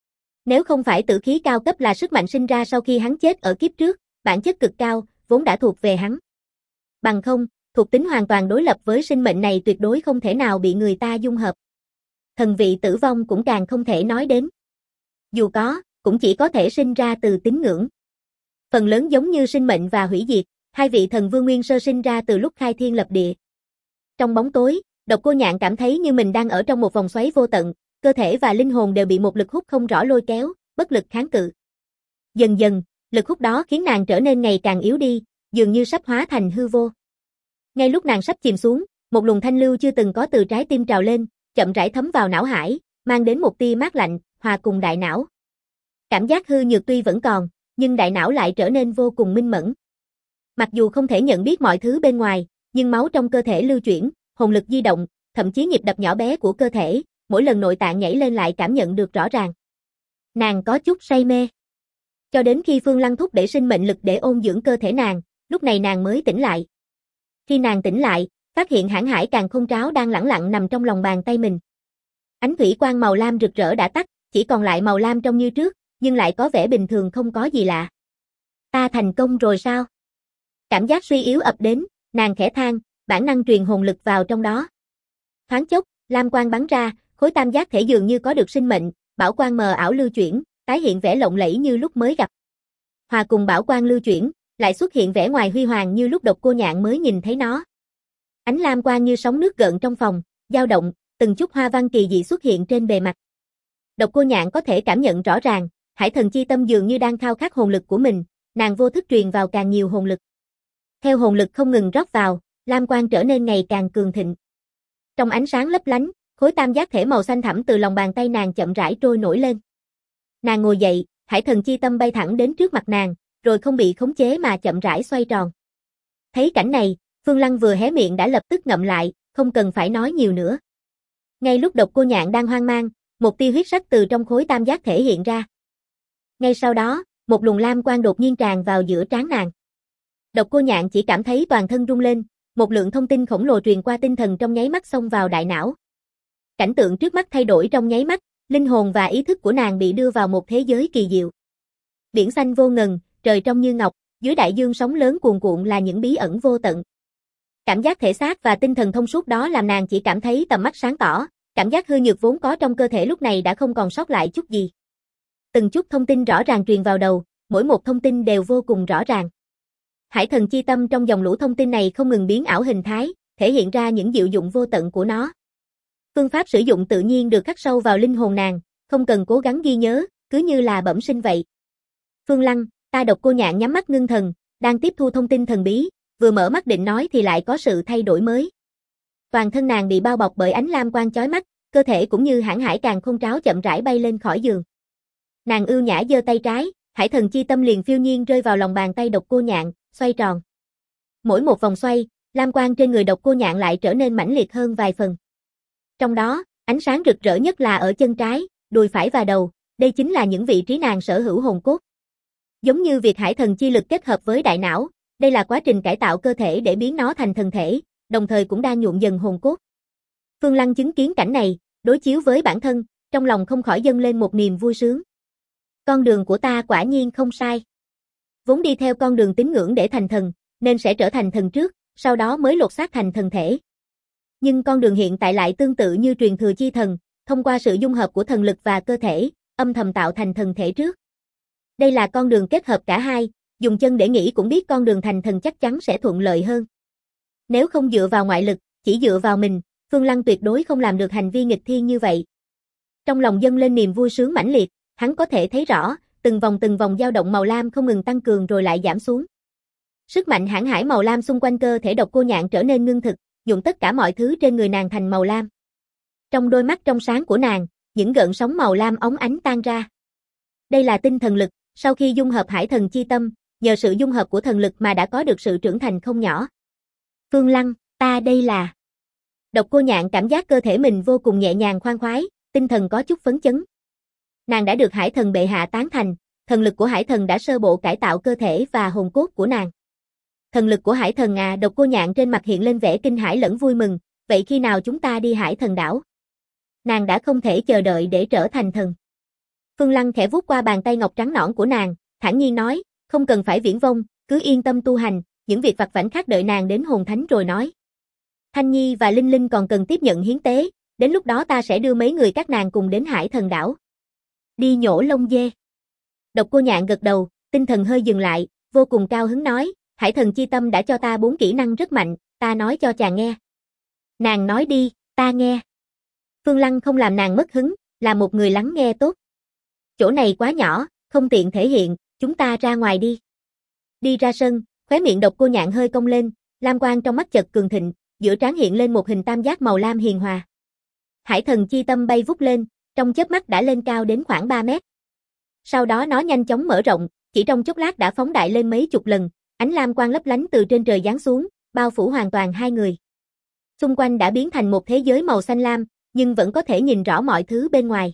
Nếu không phải tử khí cao cấp là sức mạnh sinh ra sau khi hắn chết ở kiếp trước, bản chất cực cao, vốn đã thuộc về hắn. Bằng không, thuộc tính hoàn toàn đối lập với sinh mệnh này tuyệt đối không thể nào bị người ta dung hợp. Thần vị tử vong cũng càng không thể nói đến. Dù có, cũng chỉ có thể sinh ra từ tín ngưỡng. Phần lớn giống như sinh mệnh và hủy diệt, hai vị thần vương nguyên sơ sinh ra từ lúc khai thiên lập địa. Trong bóng tối, Độc Cô Nhạn cảm thấy như mình đang ở trong một vòng xoáy vô tận, cơ thể và linh hồn đều bị một lực hút không rõ lôi kéo, bất lực kháng cự. Dần dần, lực hút đó khiến nàng trở nên ngày càng yếu đi, dường như sắp hóa thành hư vô. Ngay lúc nàng sắp chìm xuống, một luồng thanh lưu chưa từng có từ trái tim trào lên, chậm rãi thấm vào não hải, mang đến một tia mát lạnh, hòa cùng đại não. Cảm giác hư nhược tuy vẫn còn, nhưng đại não lại trở nên vô cùng minh mẫn. Mặc dù không thể nhận biết mọi thứ bên ngoài, nhưng máu trong cơ thể lưu chuyển, hồn lực di động, thậm chí nhịp đập nhỏ bé của cơ thể, mỗi lần nội tạng nhảy lên lại cảm nhận được rõ ràng. Nàng có chút say mê. Cho đến khi Phương Lăng thúc đẩy sinh mệnh lực để ôn dưỡng cơ thể nàng, lúc này nàng mới tỉnh lại. Khi nàng tỉnh lại, phát hiện Hãn Hải Càn Khôn Tráo đang lẳng lặng nằm trong lòng bàn tay mình. Ánh thủy quang màu lam rực rỡ đã tắt, chỉ còn lại màu lam trong như trước, nhưng lại có vẻ bình thường không có gì lạ. Ta thành công rồi sao? Cảm giác suy yếu ập đến, nàng khẽ than, bản năng truyền hồn lực vào trong đó. Thoáng chốc, lam quang bắn ra, khối tam giác thể dường như có được sinh mệnh, bảo quang mờ ảo lưu chuyển, tái hiện vẻ lộng lẫy như lúc mới gặp. Hòa cùng bảo quang lưu chuyển, lại xuất hiện vẻ ngoài huy hoàng như lúc Độc Cô Nhạn mới nhìn thấy nó. Ánh lam quang như sóng nước gợn trong phòng, dao động, từng chút hoa văn kỳ dị xuất hiện trên bề mặt. Độc Cô Nhạn có thể cảm nhận rõ ràng, Hải Thần Chi Tâm dường như đang khao khát hồn lực của mình, nàng vô thức truyền vào càng nhiều hồn lực. Theo hồn lực không ngừng rót vào, lam quang trở nên ngày càng cường thịnh. Trong ánh sáng lấp lánh, khối tam giác thể màu xanh thẳm từ lòng bàn tay nàng chậm rãi trôi nổi lên. Nàng ngồi dậy, Hải Thần Chi Tâm bay thẳng đến trước mặt nàng, rồi không bị khống chế mà chậm rãi xoay tròn. Thấy cảnh này, Phương Lăng vừa hé miệng đã lập tức ngậm lại, không cần phải nói nhiều nữa. Ngay lúc Độc Cô Nhạn đang hoang mang, một tia huyết sắc từ trong khối tam giác thể hiện ra. Ngay sau đó, một luồng lam quang đột nhiên tràn vào giữa trán nàng. Độc Cô Nhạn chỉ cảm thấy toàn thân rung lên, một lượng thông tin khổng lồ truyền qua tinh thần trong nháy mắt xông vào đại não. Cảnh tượng trước mắt thay đổi trong nháy mắt, linh hồn và ý thức của nàng bị đưa vào một thế giới kỳ diệu. Biển xanh vô ngần, trời trong như ngọc, dưới đại dương sóng lớn cuồn cuộn là những bí ẩn vô tận. Cảm giác thể xác và tinh thần thông suốt đó làm nàng chỉ cảm thấy tầm mắt sáng tỏ, cảm giác hư nhược vốn có trong cơ thể lúc này đã không còn sót lại chút gì. Từng chút thông tin rõ ràng truyền vào đầu, mỗi một thông tin đều vô cùng rõ ràng. Hải Thần Chi Tâm trong dòng lũ thông tin này không ngừng biến ảo hình thái, thể hiện ra những diệu dụng vô tận của nó. Phương pháp sử dụng tự nhiên được khắc sâu vào linh hồn nàng, không cần cố gắng ghi nhớ, cứ như là bẩm sinh vậy. Phương Lăng, ta Độc Cô Nhạn nhắm mắt ngưng thần, đang tiếp thu thông tin thần bí, vừa mở mắt định nói thì lại có sự thay đổi mới. Toàn thân nàng bị bao bọc bởi ánh lam quang chói mắt, cơ thể cũng như Hãn Hải Càn Khôn Tráo chậm rãi bay lên khỏi giường. Nàng ưu nhã giơ tay trái, Hải Thần Chi Tâm liền phiêu nhiên rơi vào lòng bàn tay Độc Cô Nhạn, xoay tròn. Mỗi một vòng xoay, lam quang trên người Độc Cô Nhạn lại trở nên mãnh liệt hơn vài phần. Trong đó, ánh sáng rực rỡ nhất là ở chân trái, đùi phải và đầu, đây chính là những vị trí nàng sở hữu hồn cốt. Giống như việc Hải Thần Chi lực kết hợp với đại não, đây là quá trình cải tạo cơ thể để biến nó thành thần thể, đồng thời cũng đang nhuộm dần hồn cốt. Phương Lăng chứng kiến cảnh này, đối chiếu với bản thân, trong lòng không khỏi dâng lên một niềm vui sướng. Con đường của ta quả nhiên không sai. Vốn đi theo con đường tín ngưỡng để thành thần, nên sẽ trở thành thần trước, sau đó mới lột xác thành thần thể. Nhưng con đường hiện tại lại tương tự như truyền thừa chi thần, thông qua sự dung hợp của thần lực và cơ thể, âm thầm tạo thành thần thể trước. Đây là con đường kết hợp cả hai, dùng chân để nghĩ cũng biết con đường thành thần chắc chắn sẽ thuận lợi hơn. Nếu không dựa vào ngoại lực, chỉ dựa vào mình, Phương Lăng tuyệt đối không làm được hành vi nghịch thiên như vậy. Trong lòng dâng lên niềm vui sướng mãnh liệt, hắn có thể thấy rõ, từng vòng dao động màu lam không ngừng tăng cường rồi lại giảm xuống. Sức mạnh hãn hải màu lam xung quanh cơ thể Độc Cô Nhạn trở nên ngưng thực, nhuộm tất cả mọi thứ trên người nàng thành màu lam. Trong đôi mắt trong sáng của nàng, những gợn sóng màu lam óng ánh tan ra. Đây là tinh thần lực, sau khi dung hợp hải thần chi tâm, nhờ sự dung hợp của thần lực mà đã có được sự trưởng thành không nhỏ. Phương Lăng, ta đây là... Độc Cô Nhạn cảm giác cơ thể mình vô cùng nhẹ nhàng khoan khoái, tinh thần có chút phấn chấn. Nàng đã được hải thần bệ hạ tán thành, thần lực của hải thần đã sơ bộ cải tạo cơ thể và hồn cốt của nàng. Thần lực của hải thần à? Độc Cô Nhạn trên mặt hiện lên vẻ kinh hãi lẫn vui mừng, vậy khi nào chúng ta đi hải thần đảo? Nàng đã không thể chờ đợi để trở thành thần. Phương Lăng khẽ vuốt qua bàn tay ngọc trắng nõn của nàng, thản nhiên nói, không cần phải viển vông, cứ yên tâm tu hành, những việc vặt vãnh khác đợi nàng đến hồn thánh rồi nói. Thanh Nhi và Linh Linh còn cần tiếp nhận hiến tế, đến lúc đó ta sẽ đưa mấy người các nàng cùng đến hải thần đảo. Đi nhổ lông dê. Độc Cô Nhạn gật đầu, tinh thần hơi dừng lại, vô cùng cao hứng nói, hải thần chi tâm đã cho ta 4 kỹ năng rất mạnh, ta nói cho chàng nghe. Nàng nói đi, ta nghe. Phương Lăng không làm nàng mất hứng, là một người lắng nghe tốt. Chỗ này quá nhỏ, không tiện thể hiện, chúng ta ra ngoài đi. Đi ra sân, khóe miệng Độc Cô Nhạn hơi cong lên, lam quang trong mắt chợt cường thịnh, giữa trán hiện lên một hình tam giác màu lam hiền hòa. Hải thần chi tâm bay vút lên, trong chớp mắt đã lên cao đến khoảng 3 mét. Sau đó nó nhanh chóng mở rộng, chỉ trong chốc lát đã phóng đại lên mấy chục lần, ánh lam quang lấp lánh từ trên trời giáng xuống, bao phủ hoàn toàn hai người. Xung quanh đã biến thành một thế giới màu xanh lam, nhưng vẫn có thể nhìn rõ mọi thứ bên ngoài.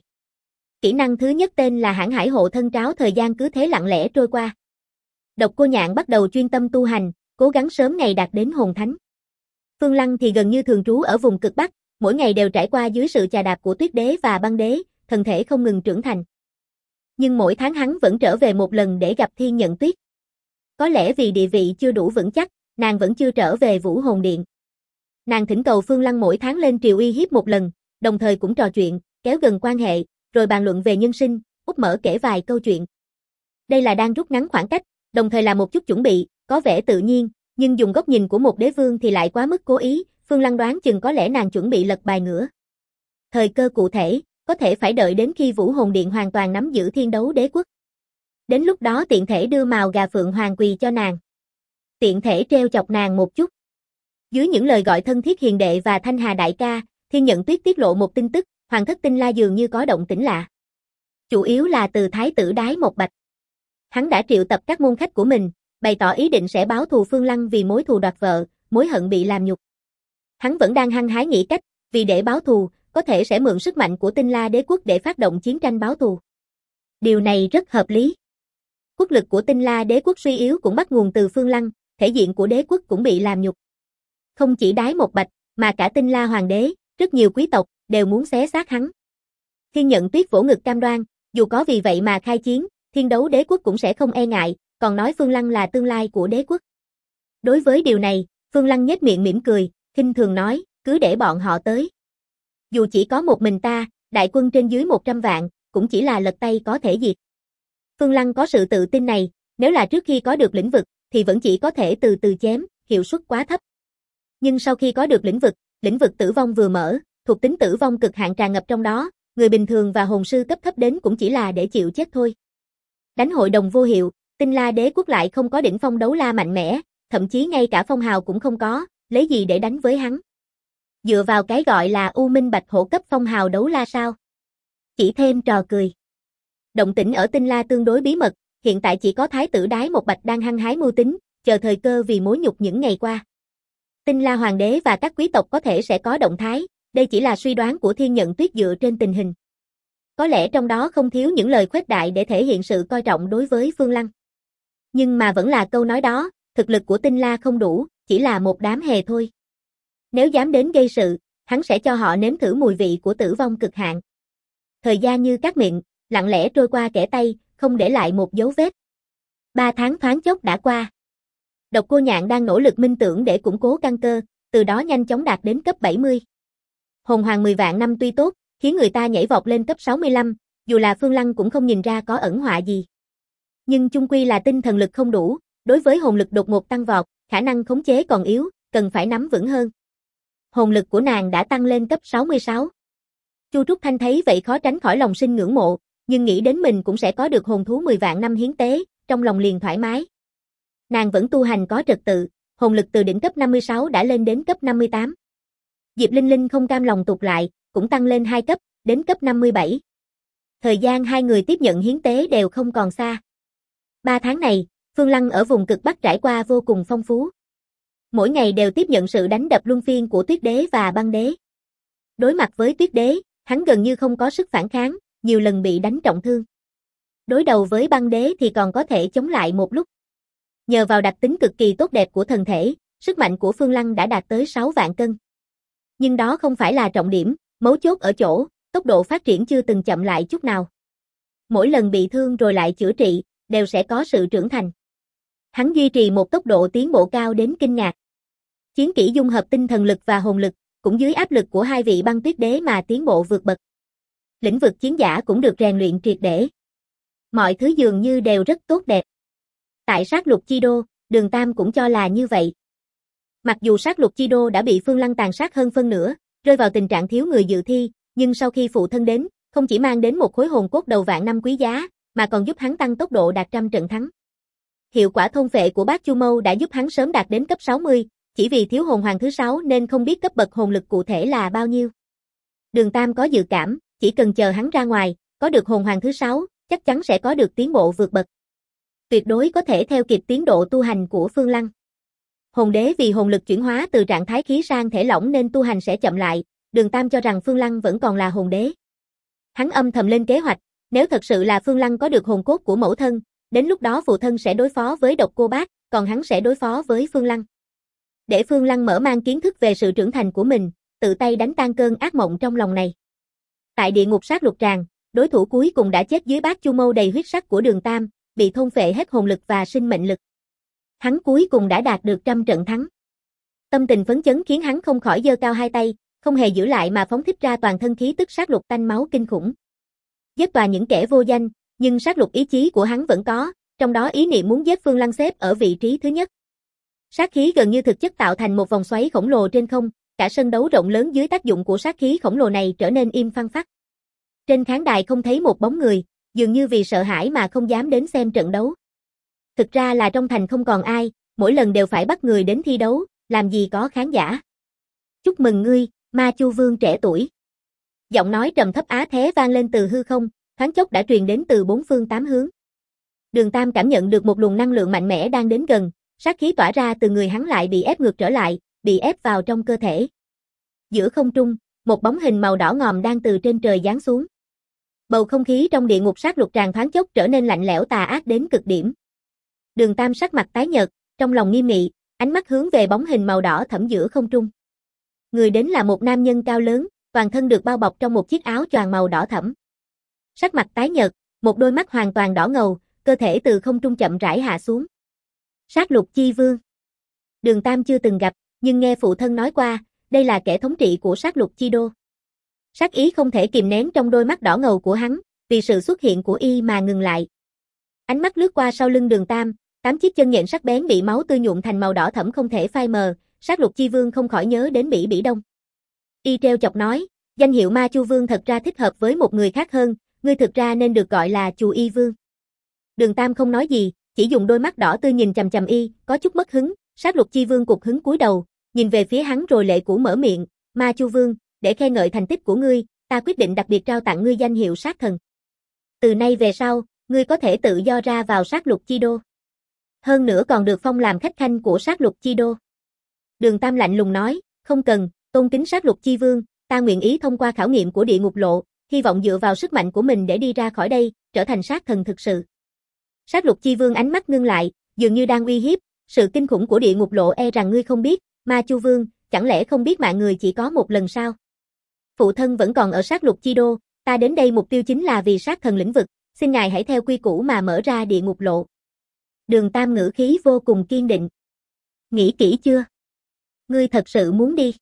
Kỹ năng thứ nhất tên là Hãn Hải Hộ Thân Tráo, thời gian cứ thế lặng lẽ trôi qua. Độc Cô Nhạn bắt đầu chuyên tâm tu hành, cố gắng sớm ngày đạt đến hồn thánh. Phương Lăng thì gần như thường trú ở vùng cực Bắc, mỗi ngày đều trải qua dưới sự chà đạp của Tuyết Đế và Băng Đế, thân thể không ngừng trưởng thành. Nhưng mỗi tháng hắn vẫn trở về một lần để gặp Thiên Nhận Tuyết. Có lẽ vì địa vị chưa đủ vững chắc, nàng vẫn chưa trở về Vũ Hồn Điện. Nàng thỉnh cầu Phương Lăng mỗi tháng lên triều uy hiếp một lần, đồng thời cũng trò chuyện, kéo gần quan hệ, rồi bàn luận về nhân sinh, úp mở kể vài câu chuyện. Đây là đang rút ngắn khoảng cách, đồng thời là một chút chuẩn bị, có vẻ tự nhiên, nhưng dùng góc nhìn của một đế vương thì lại quá mức cố ý, Phương Lăng đoán chừng có lẽ nàng chuẩn bị lật bài ngửa. Thời cơ cụ thể, có thể phải đợi đến khi Vũ Hồn Điện hoàn toàn nắm giữ Thiên Đấu Đế Quốc. Đến lúc đó tiện thể đưa mào gà phượng hoàng quỳ cho nàng. Tiện thể treo chọc nàng một chút. Dưới những lời gọi thân thiết hiền đệ và Thanh Hà đại ca, Thiên Nhận Tuyết tiết lộ một tin tức, Hoàng thất Tinh La dường như có động tĩnh lạ. Chủ yếu là từ thái tử Đái Một Bạch. Hắn đã triệu tập các môn khách của mình, bày tỏ ý định sẽ báo thù Phương Lăng vì mối thù đoạt vợ, mối hận bị làm nhục. Hắn vẫn đang hăng hái nghĩ cách, vì để báo thù, có thể sẽ mượn sức mạnh của Tinh La Đế Quốc để phát động chiến tranh báo thù. Điều này rất hợp lý. Quốc lực của Tinh La Đế Quốc suy yếu cũng bắt nguồn từ Phương Lăng, thể diện của đế quốc cũng bị làm nhục. Không chỉ Đái Một Bạch, mà cả Tinh La Hoàng đế, rất nhiều quý tộc đều muốn xé xác hắn. Thiên Nhận Tuyết vỗ ngực cam đoan, dù có vì vậy mà khai chiến, Thiên Đấu Đế Quốc cũng sẽ không e ngại, còn nói Phương Lăng là tương lai của đế quốc. Đối với điều này, Phương Lăng nhếch miệng mỉm cười, khinh thường nói, cứ để bọn họ tới. Dù chỉ có một mình ta, đại quân trên dưới 100 vạn, cũng chỉ là lật tay có thể diệt. Phương Lăng có sự tự tin này, nếu là trước khi có được lĩnh vực, thì vẫn chỉ có thể từ từ chém, hiệu suất quá thấp. Nhưng sau khi có được lĩnh vực tử vong vừa mở, thuộc tính tử vong cực hạn tràn ngập trong đó, người bình thường và hồn sư cấp thấp đến cũng chỉ là để chịu chết thôi. Đánh hội đồng vô hiệu, Tinh La Đế Quốc lại không có đỉnh phong đấu la mạnh mẽ, thậm chí ngay cả phong hào cũng không có, lấy gì để đánh với hắn? Dựa vào cái gọi là U Minh Bạch Hổ cấp phong hào đấu la sao? Chỉ thêm trò cười. Động tĩnh ở Tinh La tương đối bí mật, hiện tại chỉ có thái tử Đái Một Bạch đang hăng hái mưu tính, chờ thời cơ vì mối nhục những ngày qua. Tinh La Hoàng đế và các quý tộc có thể sẽ có động thái, đây chỉ là suy đoán của Thiên Nhận Tuyết dựa trên tình hình. Có lẽ trong đó không thiếu những lời khuếch đại để thể hiện sự coi trọng đối với Phương Lăng. Nhưng mà vẫn là câu nói đó, thực lực của Tinh La không đủ, chỉ là một đám hề thôi. Nếu dám đến gây sự, hắn sẽ cho họ nếm thử mùi vị của tử vong cực hạn. Thời gian như cát miệng, lặng lẽ trôi qua kẻ tay, không để lại một dấu vết. 3 tháng thoáng chốc đã qua. Độc Cô Nhạn đang nỗ lực minh tưởng để củng cố căn cơ, từ đó nhanh chóng đạt đến cấp 70. Hồn hoàng 10 vạn năm tuy tốt, khiến người ta nhảy vọt lên cấp 65, dù là Phương Lăng cũng không nhìn ra có ẩn họa gì. Nhưng chung quy là tinh thần lực không đủ, đối với hồn lực đột ngột tăng vọt, khả năng khống chế còn yếu, cần phải nắm vững hơn. Hồn lực của nàng đã tăng lên cấp 66. Chu Trúc Thanh thấy vậy khó tránh khỏi lòng sinh ngưỡng mộ, nhưng nghĩ đến mình cũng sẽ có được hồn thú 10 vạn năm hiến tế, trong lòng liền thoải mái. Nàng vẫn tu hành có trật tự, hồn lực từ đỉnh cấp 56 đã lên đến cấp 58. Diệp Linh Linh không cam lòng tụt lại, cũng tăng lên 2 cấp, đến cấp 57. Thời gian hai người tiếp nhận hiến tế đều không còn xa. 3 tháng này, Phương Lăng ở vùng cực Bắc trải qua vô cùng phong phú. Mỗi ngày đều tiếp nhận sự đánh đập luân phiên của Tuyết Đế và Băng Đế. Đối mặt với Tuyết Đế, hắn gần như không có sức phản kháng, nhiều lần bị đánh trọng thương. Đối đầu với Băng Đế thì còn có thể chống lại một lúc. Nhờ vào đặc tính cực kỳ tốt đẹp của thân thể, sức mạnh của Phương Lăng đã đạt tới 6 vạn cân. Nhưng đó không phải là trọng điểm, mấu chốt ở chỗ, tốc độ phát triển chưa từng chậm lại chút nào. Mỗi lần bị thương rồi lại chữa trị, đều sẽ có sự trưởng thành. Hắn duy trì một tốc độ tiến bộ cao đến kinh ngạc. Chiến kỹ dung hợp tinh thần lực và hồn lực, cũng dưới áp lực của hai vị Băng Tuyết Đế mà tiến bộ vượt bậc. Lĩnh vực chiến giả cũng được rèn luyện triệt để. Mọi thứ dường như đều rất tốt đẹp. Tại sát lục chi đô, Đường Tam cũng cho là như vậy. Mặc dù sát lục chi đô đã bị Phương Lăng tàn sát hơn phân nửa, rơi vào tình trạng thiếu người dự thi, nhưng sau khi phụ thân đến, không chỉ mang đến một khối hồn cốt đầu vạn năm quý giá, mà còn giúp hắn tăng tốc độ đạt trăm trận thắng. Hiệu quả thôn phệ của Bát Chu Mâu đã giúp hắn sớm đạt đến cấp 60, chỉ vì thiếu hồn hoàng thứ 6 nên không biết cấp bậc hồn lực cụ thể là bao nhiêu. Đường Tam có dự cảm, chỉ cần chờ hắn ra ngoài, có được hồn hoàng thứ 6, chắc chắn sẽ có được tiến bộ vượt bậc. Tuyệt đối có thể theo kịp tiến độ tu hành của Phương Lăng. Hồn đế vì hồn lực chuyển hóa từ trạng thái khí sang thể lỏng nên tu hành sẽ chậm lại, Đường Tam cho rằng Phương Lăng vẫn còn là hồn đế. Hắn âm thầm lên kế hoạch, nếu thật sự là Phương Lăng có được hồn cốt của mẫu thân, đến lúc đó phụ thân sẽ đối phó với Độc Cô Bác, còn hắn sẽ đối phó với Phương Lăng. Để Phương Lăng mở mang kiến thức về sự trưởng thành của mình, tự tay đánh tan cơn ác mộng trong lòng này. Tại địa ngục sát lục tràng, đối thủ cuối cùng đã chết dưới Bát Chu Mâu đầy huyết sắc của Đường Tam, bị thôn phệ hết hồn lực và sinh mệnh lực. Hắn cuối cùng đã đạt được trăm trận thắng. Tâm tình phấn chấn khiến hắn không khỏi giơ cao hai tay, không hề giữ lại mà phóng thích ra toàn thân khí tức sát lục tanh máu kinh khủng. Giết toàn những kẻ vô danh, nhưng sát lục ý chí của hắn vẫn có, trong đó ý niệm muốn giết Phương Lăng xếp ở vị trí thứ nhất. Sát khí gần như thực chất tạo thành một vòng xoáy khổng lồ trên không, cả sân đấu rộng lớn dưới tác dụng của sát khí khổng lồ này trở nên im phăng phắc. Trên khán đài không thấy một bóng người, dường như vì sợ hãi mà không dám đến xem trận đấu. Thực ra là trong thành không còn ai, mỗi lần đều phải bắt người đến thi đấu, làm gì có khán giả. Chúc mừng ngươi, Ma Chu Vương trẻ tuổi. Giọng nói trầm thấp á thế vang lên từ hư không, thoáng chốc đã truyền đến từ bốn phương tám hướng. Đường Tam cảm nhận được một luồng năng lượng mạnh mẽ đang đến gần, sát khí tỏa ra từ người hắn lại bị ép ngược trở lại, bị ép vào trong cơ thể. Giữa không trung, một bóng hình màu đỏ ngòm đang từ trên trời giáng xuống. Bầu không khí trong địa ngục sát lục tràng thoáng chốc trở nên lạnh lẽo tà ác đến cực điểm. Đường Tam sắc mặt tái nhợt, trong lòng nghiêm nghị, ánh mắt hướng về bóng hình màu đỏ thẫm giữa không trung. Người đến là một nam nhân cao lớn, toàn thân được bao bọc trong một chiếc áo choàng màu đỏ thẫm. Sắc mặt tái nhợt, một đôi mắt hoàn toàn đỏ ngầu, cơ thể từ không trung chậm rãi hạ xuống. Sát lục chi vương. Đường Tam chưa từng gặp, nhưng nghe phụ thân nói qua, đây là kẻ thống trị của sát lục chi đô. Sát ý không thể kìm nén trong đôi mắt đỏ ngầu của hắn, vì sự xuất hiện của y mà ngừng lại. Ánh mắt lướt qua sau lưng Đường Tam, 8 chiếc chân nhện sắc bén bị máu tươi nhuộm thành màu đỏ thẫm không thể phai mờ, sát lục chi vương không khỏi nhớ đến Bỉ Bỉ Đông. Y treo chọc nói, danh hiệu Ma Chu Vương thật ra thích hợp với một người khác hơn, ngươi thực ra nên được gọi là Chù Y Vương. Đường Tam không nói gì, chỉ dùng đôi mắt đỏ tươi nhìn chằm chằm y, có chút mất hứng, sát lục chi vương cục hứng cúi đầu, nhìn về phía hắn rồi lệ cũ mở miệng, Ma Chu Vương, để khen ngợi thành tích của ngươi, ta quyết định đặc biệt trao tặng ngươi danh hiệu sát thần. Từ nay về sau, ngươi có thể tự do ra vào sát lục chi đô. Hơn nữa còn được phong làm khách khanh của sát lục chi đô. Đường Tam lạnh lùng nói, không cần, tôn kính sát lục chi vương, ta nguyện ý thông qua khảo nghiệm của địa ngục lộ, hy vọng dựa vào sức mạnh của mình để đi ra khỏi đây, trở thành sát thần thực sự. Sát lục chi vương ánh mắt ngưng lại, dường như đang uy hiếp, sự kinh khủng của địa ngục lộ e rằng ngươi không biết, Ma Chu Vương, chẳng lẽ không biết mạng người chỉ có một lần sao? Phụ thân vẫn còn ở sát lục chi đô, ta đến đây mục tiêu chính là vì sát thần lĩnh vực, xin ngài hãy theo quy củ mà mở ra địa ngục lộ. Đường Tam ngữ khí vô cùng kiên định. Nghĩ kỹ chưa? Ngươi thật sự muốn đi?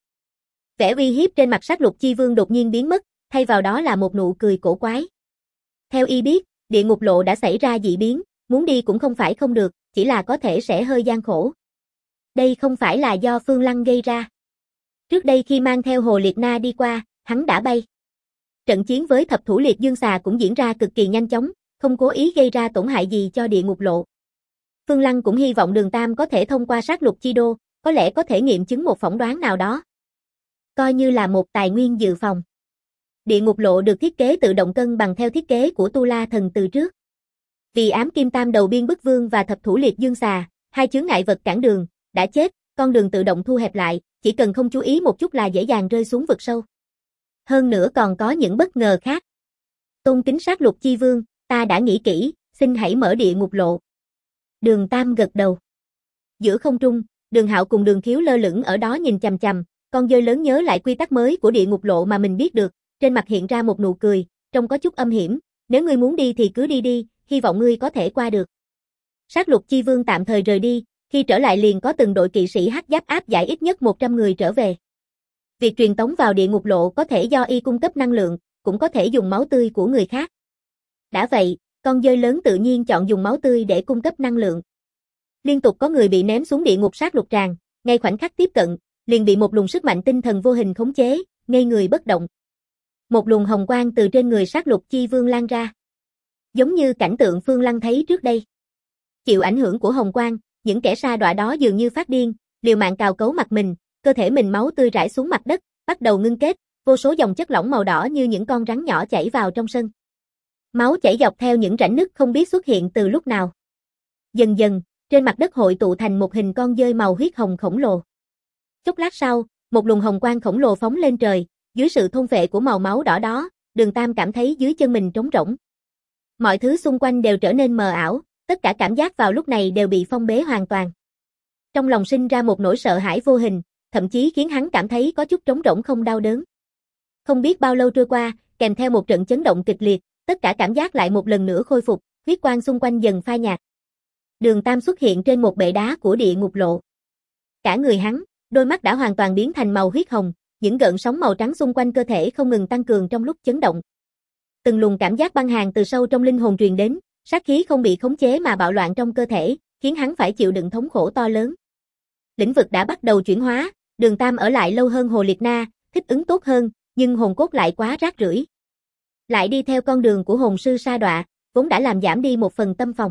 Vẻ uy hiếp trên mặt sát lục chi vương đột nhiên biến mất, thay vào đó là một nụ cười cổ quái. Theo y biết, địa ngục lộ đã xảy ra dị biến, muốn đi cũng không phải không được, chỉ là có thể sẽ hơi gian khổ. Đây không phải là do Phương Lăng gây ra. Trước đây khi mang theo Hồ Liệt Na đi qua, hắn đã bay. Trận chiến với thập thủ liệt dương xà cũng diễn ra cực kỳ nhanh chóng, không cố ý gây ra tổn hại gì cho địa ngục lộ. Phương Lăng cũng hy vọng Đường Tam có thể thông qua sát lục chi đô, có lẽ có thể nghiệm chứng một phỏng đoán nào đó. coi như là một tài nguyên dự phòng. Địa ngục lộ được thiết kế tự động cân bằng theo thiết kế của Tu La Thần từ trước. Vì ám kim tam đầu biên bức vương và thập thủ liệt dương xà, hai chướng ngại vật cản đường, đã chết, con đường tự động thu hẹp lại, chỉ cần không chú ý một chút là dễ dàng rơi xuống vực sâu. Hơn nữa còn có những bất ngờ khác. Tôn kính sát lục chi vương, ta đã nghĩ kỹ, xin hãy mở địa ngục lộ. Đường Tam gật đầu. Giữa không trung, Đường Hạo cùng Đường Khiếu lơ lửng ở đó nhìn chằm chằm, con dơi lớn nhớ lại quy tắc mới của địa ngục lộ mà mình biết được, trên mặt hiện ra một nụ cười, trông có chút âm hiểm, nếu ngươi muốn đi thì cứ đi đi, hy vọng ngươi có thể qua được. Sát lục chi vương tạm thời rời đi, khi trở lại liền có từng đội kỵ sĩ hắc giáp áp giải ít nhất 100 người trở về. Việc truyền tống vào địa ngục lộ có thể do y cung cấp năng lượng, cũng có thể dùng máu tươi của người khác. Đã vậy, con dơi lớn tự nhiên chọn dùng máu tươi để cung cấp năng lượng. Liên tục có người bị ném xuống địa ngục sát lục tràng, ngay khoảnh khắc tiếp cận, liền bị một luồng sức mạnh tinh thần vô hình khống chế, ngây người bất động. Một luồng hồng quang từ trên người sát lục chi vương lan ra. Giống như cảnh tượng Phương Lăng thấy trước đây. Chịu ảnh hưởng của hồng quang, những kẻ sa đọa đó dường như phát điên, liều mạng cào cấu mặt mình, cơ thể mình máu tươi rải xuống mặt đất, bắt đầu ngưng kết, vô số dòng chất lỏng màu đỏ như những con rắn nhỏ chảy vào trong sân. Máu chảy dọc theo những rãnh nứt không biết xuất hiện từ lúc nào. Dần dần, trên mặt đất hội tụ thành một hình con dơi màu huyết hồng khổng lồ. Chốc lát sau, một luồng hồng quang khổng lồ phóng lên trời, dưới sự thôn phệ của màu máu đỏ đó, Đường Tam cảm thấy dưới chân mình trống rỗng. Mọi thứ xung quanh đều trở nên mờ ảo, tất cả cảm giác vào lúc này đều bị phong bế hoàn toàn. Trong lòng sinh ra một nỗi sợ hãi vô hình, thậm chí khiến hắn cảm thấy có chút trống rỗng không đau đớn. Không biết bao lâu trôi qua, kèm theo một trận chấn động kịch liệt, tất cả cảm giác lại một lần nữa khôi phục, huyết quang xung quanh dần phai nhạt. Đường Tam xuất hiện trên một bệ đá của địa ngục lộ. Cả người hắn, đôi mắt đã hoàn toàn biến thành màu huyết hồng, những gợn sóng màu trắng xung quanh cơ thể không ngừng tăng cường trong lúc chấn động. Từng luồng cảm giác băng hàn từ sâu trong linh hồn truyền đến, sát khí không bị khống chế mà bạo loạn trong cơ thể, khiến hắn phải chịu đựng thống khổ to lớn. Lĩnh vực đã bắt đầu chuyển hóa, Đường Tam ở lại lâu hơn Hồ Liệt Na, thích ứng tốt hơn, nhưng hồn cốt lại quá rác rưởi. Lại đi theo con đường của hồn sư sa đọa, vốn đã làm giảm đi một phần tâm phòng.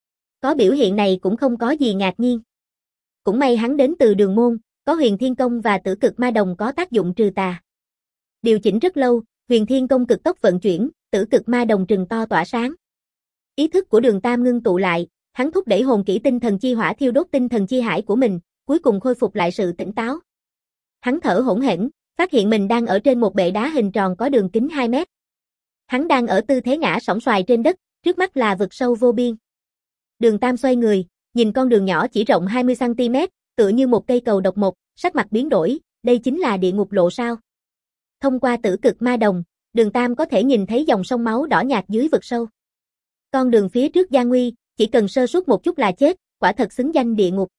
Có biểu hiện này cũng không có gì ngạc nhiên. Cũng may hắn đến từ đường môn, có Huyền Thiên Công và Tử Cực Ma Đồng có tác dụng trừ tà. Điều chỉnh rất lâu, Huyền Thiên Công cực tốc vận chuyển, Tử Cực Ma Đồng trừng to tỏa sáng. Ý thức của Đường Tam ngưng tụ lại, hắn thúc đẩy hồn kỹ tinh thần chi hỏa thiêu đốt tinh thần chi hải của mình, cuối cùng khôi phục lại sự tỉnh táo. Hắn thở hổn hển, phát hiện mình đang ở trên một bệ đá hình tròn có đường kính 2 mét. Hắn đang ở tư thế ngã sóng xoài trên đất, trước mắt là vực sâu vô biên. Đường Tam xoay người, nhìn con đường nhỏ chỉ rộng 20 cm, tựa như một cây cầu độc mộc, sắc mặt biến đổi, đây chính là địa ngục lộ sao? Thông qua Tử Cực Ma Đồng, Đường Tam có thể nhìn thấy dòng sông máu đỏ nhạt dưới vực sâu. Con đường phía trước gian nguy, chỉ cần sơ suất một chút là chết, quả thật xứng danh địa ngục.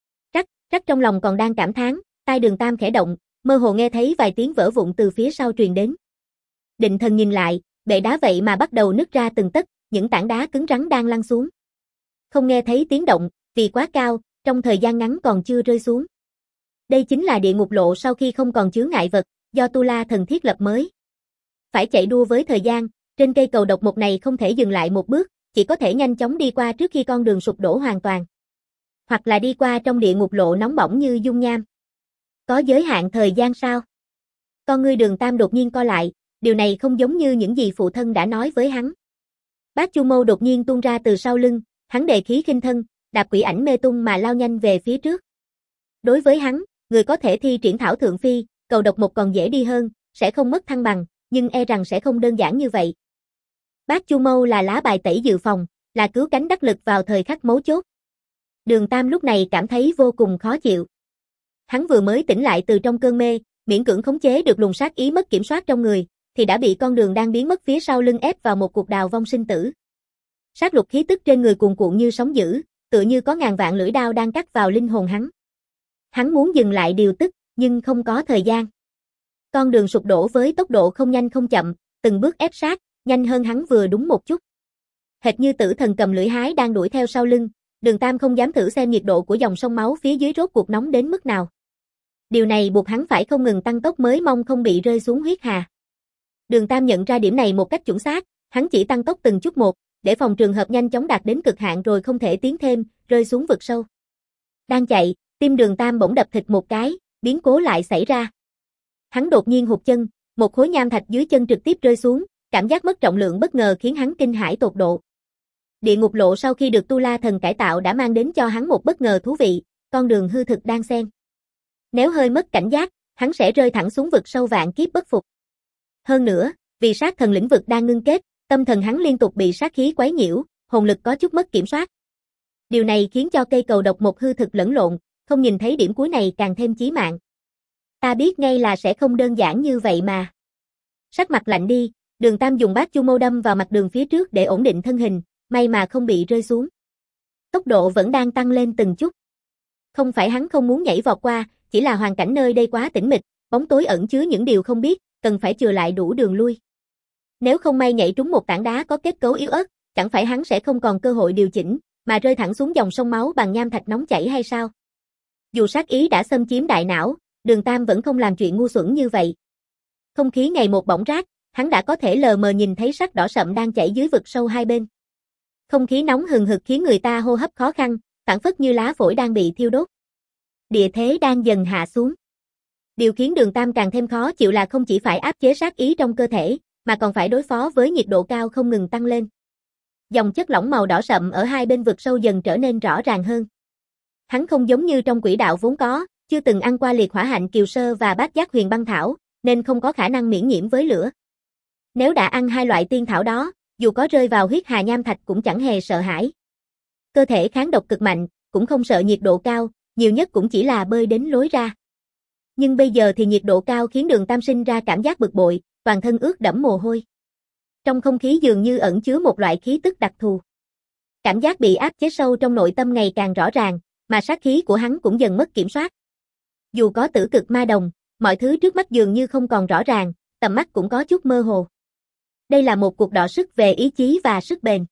Trắc trong lòng còn đang cảm thán, tai Đường Tam khẽ động, mơ hồ nghe thấy vài tiếng vỡ vụn từ phía sau truyền đến. Định thần nhìn lại, bệ đá vậy mà bắt đầu nứt ra từng tấc, những tảng đá cứng rắn đang lăn xuống. Không nghe thấy tiếng động, vì quá cao, trong thời gian ngắn còn chưa rơi xuống. Đây chính là địa ngục lộ sau khi không còn chướng ngại vật, do Tu La Thần thiết lập mới. Phải chạy đua với thời gian, trên cây cầu độc mộc này không thể dừng lại một bước, chỉ có thể nhanh chóng đi qua trước khi con đường sụp đổ hoàn toàn. Hoặc là đi qua trong địa ngục lộ nóng bỏng như dung nham. Có giới hạn thời gian sao? Con ngươi Đường Tam đột nhiên co lại, điều này không giống như những gì phụ thân đã nói với hắn. Bát Chu Mâu đột nhiên tuôn ra từ sau lưng, hắn đề khí khinh thân, đạp quỷ ảnh mê tung mà lao nhanh về phía trước. Đối với hắn, người có thể thi triển thảo thượng phi, cầu độc mộc còn dễ đi hơn, sẽ không mất thăng bằng, nhưng e rằng sẽ không đơn giản như vậy. Bát Chu Mâu là lá bài tẩy dự phòng, là cứu cánh đắc lực vào thời khắc mấu chốt. Đường Tam lúc này cảm thấy vô cùng khó chịu. Hắn vừa mới tỉnh lại từ trong cơn mê, miễn cưỡng khống chế được luồng sát ý mất kiểm soát trong người, thì đã bị con đường đang biến mất phía sau lưng ép vào một cuộc đào vong sinh tử. Sát lục khí tức trên người cuồn cuộn như sóng dữ, tựa như có ngàn vạn lưỡi đao đang cắt vào linh hồn hắn. Hắn muốn dừng lại điều tức, nhưng không có thời gian. Con đường sụp đổ với tốc độ không nhanh không chậm, từng bước ép sát, nhanh hơn hắn vừa đúng một chút. Hệt như tử thần cầm lưỡi hái đang đuổi theo sau lưng, Đường Tam không dám thử xem nhiệt độ của dòng sông máu phía dưới rốt cuộc nóng đến mức nào. Điều này buộc hắn phải không ngừng tăng tốc mới mong không bị rơi xuống huyết hà. Đường Tam nhận ra điểm này một cách chuẩn xác, hắn chỉ tăng tốc từng chút một, để phòng trường hợp nhanh chóng đạt đến cực hạn rồi không thể tiến thêm, rơi xuống vực sâu. Đang chạy, tim Đường Tam bỗng đập thịt một cái, biến cố lại xảy ra. Hắn đột nhiên hụt chân, một khối nham thạch dưới chân trực tiếp rơi xuống, cảm giác mất trọng lượng bất ngờ khiến hắn kinh hãi tột độ. Địa ngục lộ sau khi được Tu La Thần cải tạo đã mang đến cho hắn một bất ngờ thú vị, con đường hư thực đan xen. Nếu hơi mất cảnh giác, hắn sẽ rơi thẳng xuống vực sâu vạn kiếp bất phục. Hơn nữa, vì sát thần lĩnh vực đang ngưng kết, tâm thần hắn liên tục bị sát khí quấy nhiễu, hồn lực có chút mất kiểm soát. Điều này khiến cho cây cầu độc một hư thực lẫn lộn, không nhìn thấy điểm cuối này càng thêm chí mạng. Ta biết ngay là sẽ không đơn giản như vậy mà. Sắc mặt lạnh đi, Đường Tam dùng bát chu mâu đâm vào mặt đường phía trước để ổn định thân hình, may mà không bị rơi xuống. Tốc độ vẫn đang tăng lên từng chút. Không phải hắn không muốn nhảy vọt qua, chỉ là hoàn cảnh nơi đây quá tĩnh mịch, bóng tối ẩn chứa những điều không biết, cần phải chừa lại đủ đường lui. Nếu không may nhảy trúng một tảng đá có kết cấu yếu ớt, chẳng phải hắn sẽ không còn cơ hội điều chỉnh, mà rơi thẳng xuống dòng sông máu bằng nham thạch nóng chảy hay sao? Dù sát ý đã xâm chiếm đại não, Đường Tam vẫn không làm chuyện ngu xuẩn như vậy. Không khí ngày một bỏng rát, hắn đã có thể lờ mờ nhìn thấy sắc đỏ sậm đang chảy dưới vực sâu hai bên. Không khí nóng hừng hực khiến người ta hô hấp khó khăn, phảng phất như lá phổi đang bị thiêu đốt. Địa thế đang dần hạ xuống. Điều khiến Đường Tam càng thêm khó chịu là không chỉ phải áp chế sát ý trong cơ thể, mà còn phải đối phó với nhiệt độ cao không ngừng tăng lên. Dòng chất lỏng màu đỏ sậm ở hai bên vực sâu dần trở nên rõ ràng hơn. Hắn không giống như trong quỹ đạo vốn có, chưa từng ăn qua liệt hỏa hạnh kiều sơ và bát giác huyền băng thảo, nên không có khả năng miễn nhiễm với lửa. Nếu đã ăn hai loại tiên thảo đó, dù có rơi vào huyết hà nham thạch cũng chẳng hề sợ hãi. Cơ thể kháng độc cực mạnh, cũng không sợ nhiệt độ cao, nhiều nhất cũng chỉ là bơi đến lối ra. Nhưng bây giờ thì nhiệt độ cao khiến Đường Tam sinh ra cảm giác bực bội, toàn thân ướt đẫm mồ hôi. Trong không khí dường như ẩn chứa một loại khí tức đặc thù. Cảm giác bị áp chế sâu trong nội tâm ngày càng rõ ràng, mà sát khí của hắn cũng dần mất kiểm soát. Dù có tử cực ma đồng, mọi thứ trước mắt dường như không còn rõ ràng, tầm mắt cũng có chút mơ hồ. Đây là một cuộc đọ sức về ý chí và sức bền.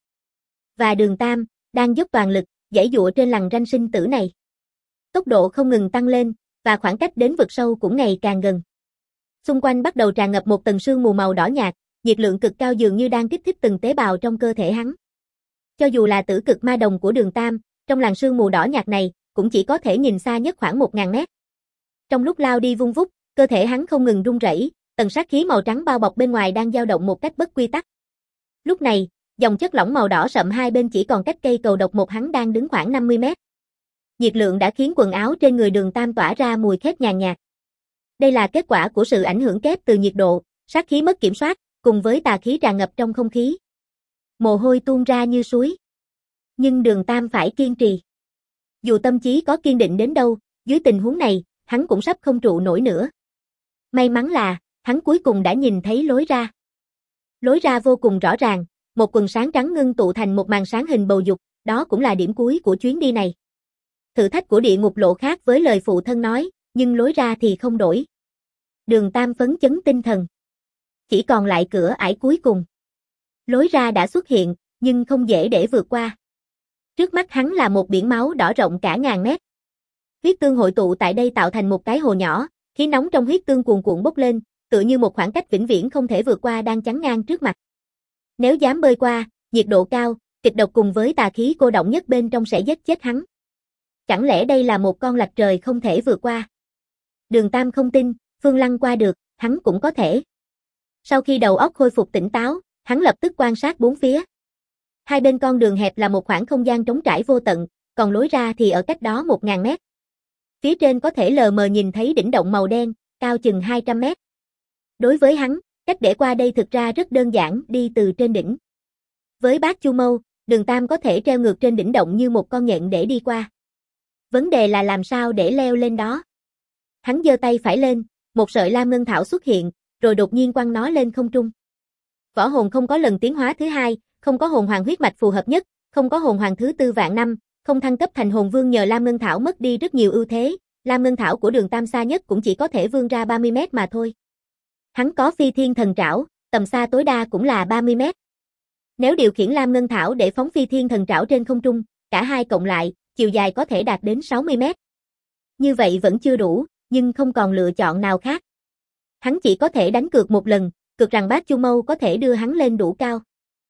Và Đường Tam đang dốc toàn lực, giãy giụa trên lằn ranh sinh tử này. Tốc độ không ngừng tăng lên, và khoảng cách đến vực sâu cũng ngày càng gần. Xung quanh bắt đầu tràn ngập một tầng sương mù màu đỏ nhạt, nhiệt lượng cực cao dường như đang kích thích từng tế bào trong cơ thể hắn. Cho dù là tử cực ma đồng của Đường Tam, trong làn sương mù đỏ nhạt này, cũng chỉ có thể nhìn xa nhất khoảng 1000 mét. Trong lúc lao đi vung vút, cơ thể hắn không ngừng run rẩy, tầng sát khí màu trắng bao bọc bên ngoài đang dao động một cách bất quy tắc. Lúc này, dòng chất lỏng màu đỏ sậm hai bên chỉ còn cách cây cầu độc một hắn đang đứng khoảng 50 mét. Nhiệt lượng đã khiến quần áo trên người Đường Tam tỏa ra mùi khét nhàn nhạt. Đây là kết quả của sự ảnh hưởng kép từ nhiệt độ, sát khí mất kiểm soát, cùng với tà khí tràn ngập trong không khí. Mồ hôi tuôn ra như suối. Nhưng Đường Tam phải kiên trì. Dù tâm trí có kiên định đến đâu, dưới tình huống này, hắn cũng sắp không trụ nổi nữa. May mắn là, hắn cuối cùng đã nhìn thấy lối ra. Lối ra vô cùng rõ ràng, một quần sáng trắng ngưng tụ thành một màn sáng hình bầu dục, đó cũng là điểm cuối của chuyến đi này. Thử thách của địa ngục lộ khác với lời phụ thân nói, nhưng lối ra thì không đổi. Đường Tam phấn chấn tinh thần. Chỉ còn lại cửa ải cuối cùng. Lối ra đã xuất hiện, nhưng không dễ để vượt qua. Trước mắt hắn là một biển máu đỏ rộng cả ngàn mét. Huyết tương hội tụ tại đây tạo thành một cái hồ nhỏ, khí nóng trong huyết tương cuồn cuộn bốc lên, tựa như một khoảng cách vĩnh viễn không thể vượt qua đang chắn ngang trước mặt. Nếu dám bơi qua, nhiệt độ cao, kịch độc cùng với tà khí cô động nhất bên trong sẽ giết chết hắn. Chẳng lẽ đây là một con lạch trời không thể vượt qua? Đường Tam không tin, Phương Lăng qua được, hắn cũng có thể. Sau khi đầu óc khôi phục tỉnh táo, hắn lập tức quan sát bốn phía. Hai bên con đường hẹp là một khoảng không gian trống trải vô tận, còn lối ra thì ở cách đó 1000 mét. Phía trên có thể lờ mờ nhìn thấy đỉnh động màu đen, cao chừng 200 mét. Đối với hắn, cách để qua đây thực ra rất đơn giản, đi từ trên đỉnh. Với bát chu mâu, Đường Tam có thể treo ngược trên đỉnh động như một con nhện để đi qua. Vấn đề là làm sao để leo lên đó. Hắn giơ tay phải lên, một sợi lam ngân thảo xuất hiện, rồi đột nhiên quăng nó lên không trung. Võ hồn không có lần tiến hóa thứ hai, không có hồn hoàng huyết mạch phù hợp nhất, không có hồn hoàng thứ tư vạn năm, không thăng cấp thành hồn vương nhờ lam ngân thảo mất đi rất nhiều ưu thế, lam ngân thảo của Đường Tam xa nhất cũng chỉ có thể vươn ra 30 mét mà thôi. Hắn có phi thiên thần trảo, tầm xa tối đa cũng là 30 mét. Nếu điều khiển lam ngân thảo để phóng phi thiên thần trảo trên không trung, cả hai cộng lại, chiều dài có thể đạt đến 60 mét. Như vậy vẫn chưa đủ, nhưng không còn lựa chọn nào khác. Hắn chỉ có thể đánh cược một lần, cược rằng bát chu mâu có thể đưa hắn lên đủ cao.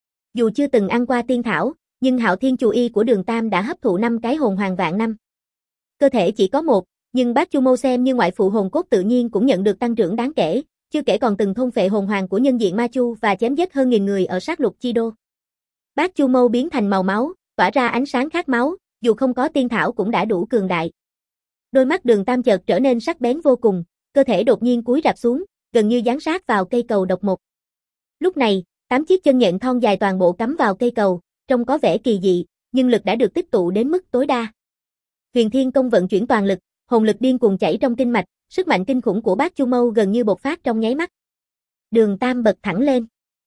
Dù chưa từng ăn qua tiên thảo, nhưng hạo thiên chù y của Đường Tam đã hấp thụ 5 cái hồn hoàng vạn năm. Cơ thể chỉ có một, Nhưng bác Chu Mâu xem như ngoại phụ hồn cốt tự nhiên cũng nhận được tăng trưởng đáng kể, chưa kể còn từng thôn phệ hồn hoàng của nhân diện Ma Chu và chém giết hơn 1000 người ở sát lục chi đô. Bác Chu Mâu biến thành màu máu, tỏa ra ánh sáng khát máu, dù không có tiên thảo cũng đã đủ cường đại. Đôi mắt Đường Tam chợt trở nên sắc bén vô cùng, cơ thể đột nhiên cúi rạp xuống, gần như dán sát vào cây cầu độc một. Lúc này, 8 chiếc chân nhện thon dài toàn bộ cắm vào cây cầu, trông có vẻ kỳ dị, nhưng lực đã được tích tụ đến mức tối đa. Huyền Thiên Công vận chuyển toàn lực, hồn lực điên cuồng chảy trong kinh mạch, sức mạnh kinh khủng của bác Chu Mâu gần như bộc phát trong nháy mắt. Đường Tam bật thẳng lên.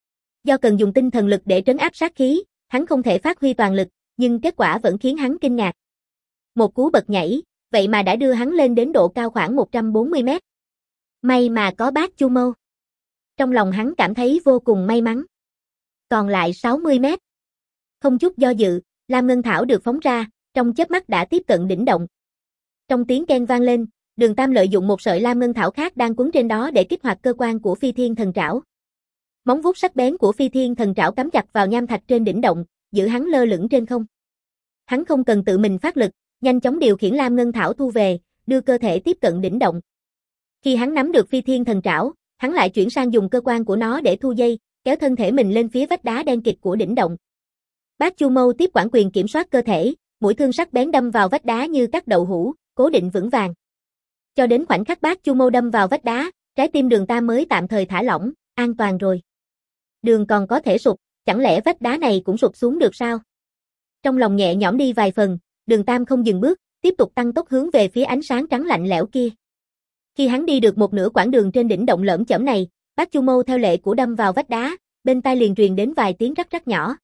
Do cần dùng tinh thần lực để trấn áp sát khí, hắn không thể phát huy toàn lực, nhưng kết quả vẫn khiến hắn kinh ngạc. Một cú bật nhảy, vậy mà đã đưa hắn lên đến độ cao khoảng 140 mét. May mà có bác Chu Mâu. Trong lòng hắn cảm thấy vô cùng may mắn. Còn lại 60 mét. Không chút do dự, Lam Ngân Thảo được phóng ra, trong chớp mắt đã tiếp cận đỉnh động. Trong tiếng keng vang lên, Đường Tam lợi dụng một sợi Lam Ngân Thảo khác đang quấn trên đó để kích hoạt cơ quan của Phi Thiên Thần Trảo. Móng vuốt sắc bén của Phi Thiên Thần Trảo cắm chặt vào nham thạch trên đỉnh động, giữ hắn lơ lửng trên không. Hắn không cần tự mình phát lực, nhanh chóng điều khiển Lam Ngân Thảo thu về, đưa cơ thể tiếp cận đỉnh động. Khi hắn nắm được Phi Thiên Thần Trảo, hắn lại chuyển sang dùng cơ quan của nó để thu dây, kéo thân thể mình lên phía vách đá đen kịt của đỉnh động. Bác Chu Mâu tiếp quản quyền kiểm soát cơ thể, mũi thương sắc bén đâm vào vách đá như cắt đậu hũ, cố định vững vàng. Cho đến khoảnh khắc bác Chu Mâu đâm vào vách đá, trái tim Đường Tam mới tạm thời thả lỏng, an toàn rồi. Đường còn có thể sụp, chẳng lẽ vách đá này cũng sụp xuống được sao? Trong lòng nhẹ nhõm đi vài phần, Đường Tam không dừng bước, tiếp tục tăng tốc hướng về phía ánh sáng trắng lạnh lẽo kia. Khi hắn đi được một nửa quãng đường trên đỉnh động lởm chởm này, bác Chu Mâu theo lệ của đâm vào vách đá, bên tai liền truyền đến vài tiếng rắc rắc nhỏ.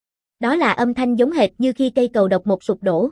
Đó là âm thanh giống hệt như khi cây cầu độc một sụp đổ.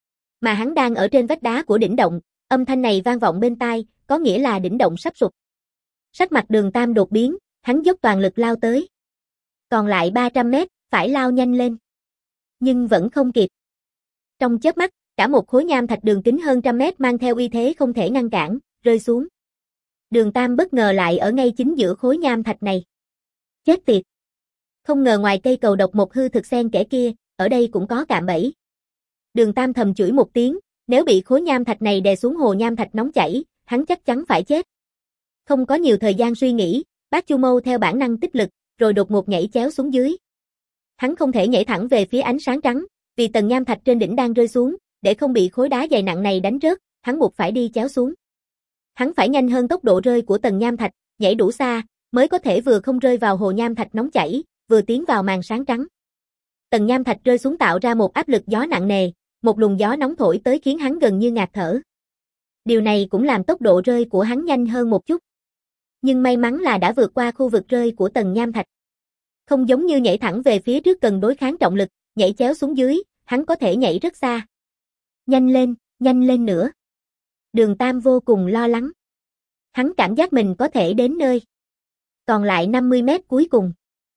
Mà hắn đang ở trên vách đá của đỉnh động, âm thanh này vang vọng bên tai, có nghĩa là đỉnh động sắp sụp. Sắc mặt Đường Tam đột biến, hắn dốc toàn lực lao tới. Còn lại 300 mét, phải lao nhanh lên. Nhưng vẫn không kịp. Trong chớp mắt, cả một khối nham thạch đường kính hơn 100 mét mang theo uy thế không thể ngăn cản, rơi xuống. Đường Tam bất ngờ lại ở ngay chính giữa khối nham thạch này. Chết tiệt! Không ngờ ngoài cây cầu độc một hư thực xen kẽ kia, ở đây cũng có cạm bẫy. Đường Tam thầm chửi một tiếng, nếu bị khối nham thạch này đè xuống hồ nham thạch nóng chảy, hắn chắc chắn phải chết. Không có nhiều thời gian suy nghĩ, bác Chu Mâu theo bản năng tích lực, rồi đột ngột nhảy chéo xuống dưới. Hắn không thể nhảy thẳng về phía ánh sáng trắng, vì tầng nham thạch trên đỉnh đang rơi xuống, để không bị khối đá dày nặng này đánh rớt, hắn buộc phải đi chéo xuống. Hắn phải nhanh hơn tốc độ rơi của tầng nham thạch, nhảy đủ xa, mới có thể vừa không rơi vào hồ nham thạch nóng chảy, vừa tiến vào màn sáng trắng. Tầng nham thạch rơi xuống tạo ra một áp lực gió nặng nề, một luồng gió nóng thổi tới khiến hắn gần như ngạt thở. Điều này cũng làm tốc độ rơi của hắn nhanh hơn một chút. Nhưng may mắn là đã vượt qua khu vực rơi của tầng nham thạch. Không giống như nhảy thẳng về phía trước cần đối kháng trọng lực, nhảy chéo xuống dưới, hắn có thể nhảy rất xa. Nhanh lên nữa. Đường Tam vô cùng lo lắng. Hắn cảm giác mình có thể đến nơi. Còn lại 50 mét cuối cùng.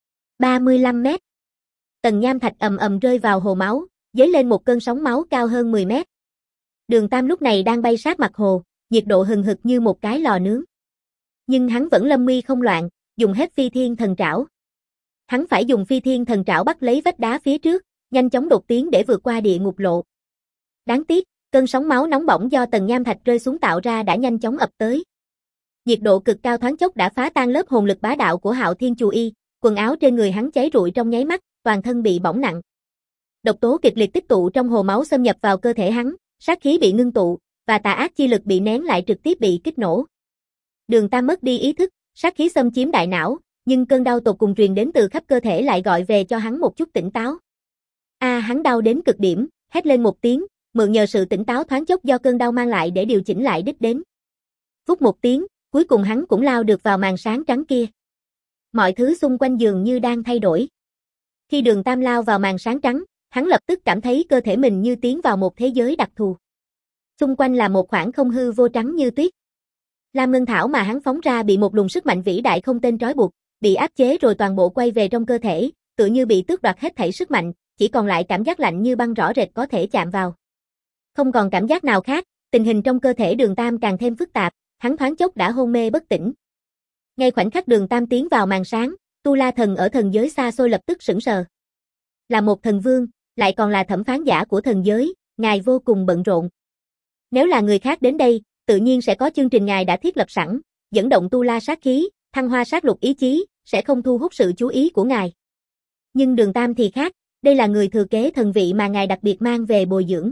35 mét. Tầng nham thạch ầm ầm rơi vào hồ máu, dấy lên một cơn sóng máu cao hơn 10 mét. Đường Tam lúc này đang bay sát mặt hồ, nhiệt độ hừng hực như một cái lò nướng. Nhưng hắn vẫn lâm nguy không loạn, dùng hết Phi Thiên Thần Trảo. Hắn phải dùng Phi Thiên Thần Trảo bắt lấy vách đá phía trước, nhanh chóng đột tiến để vượt qua địa ngục lộ. Đáng tiếc, cơn sóng máu nóng bỏng do tầng nham thạch rơi xuống tạo ra đã nhanh chóng ập tới. Nhiệt độ cực cao thoáng chốc đã phá tan lớp hồn lực bá đạo của Hạo Thiên Chù Y, quần áo trên người hắn cháy rụi trong nháy mắt, toàn thân bị bỏng nặng. Độc tố kịch liệt tích tụ trong hồ máu xâm nhập vào cơ thể hắn, sát khí bị ngưng tụ, và tà ác chi lực bị nén lại trực tiếp bị kích nổ. Đường Tam mất đi ý thức, sát khí xâm chiếm đại não, nhưng cơn đau tột cùng truyền đến từ khắp cơ thể lại gọi về cho hắn một chút tỉnh táo. Hắn đau đến cực điểm, hét lên một tiếng, mượn nhờ sự tỉnh táo thoáng chốc do cơn đau mang lại để điều chỉnh lại đích đến. Vút một tiếng, cuối cùng hắn cũng lao được vào màn sáng trắng kia. Mọi thứ xung quanh dường như đang thay đổi. Khi Đường Tam lao vào màn sáng trắng, hắn lập tức cảm thấy cơ thể mình như tiến vào một thế giới đặc thù. Xung quanh là một khoảng không hư vô trắng như tuyết. Lam Ngân Thảo mà hắn phóng ra bị một luồng sức mạnh vĩ đại không tên trói buộc, bị áp chế rồi toàn bộ quay về trong cơ thể, tựa như bị tước đoạt hết thảy sức mạnh, chỉ còn lại cảm giác lạnh như băng rõ rệt có thể chạm vào. Không còn cảm giác nào khác, tình hình trong cơ thể Đường Tam càng thêm phức tạp, hắn thoáng chốc đã hôn mê bất tỉnh. Ngay khoảnh khắc Đường Tam tiến vào màn sáng, Tu La Thần ở thần giới xa xôi lập tức sững sờ. Là một thần vương, lại còn là thẩm phán giả của thần giới, ngài vô cùng bận rộn. Nếu là người khác đến đây, tự nhiên sẽ có chương trình ngài đã thiết lập sẵn, dẫn động tu la sát khí, thăng hoa sát lục ý chí, sẽ không thu hút sự chú ý của ngài. Nhưng Đường Tam thì khác, đây là người thừa kế thần vị mà ngài đặc biệt mang về bồi dưỡng.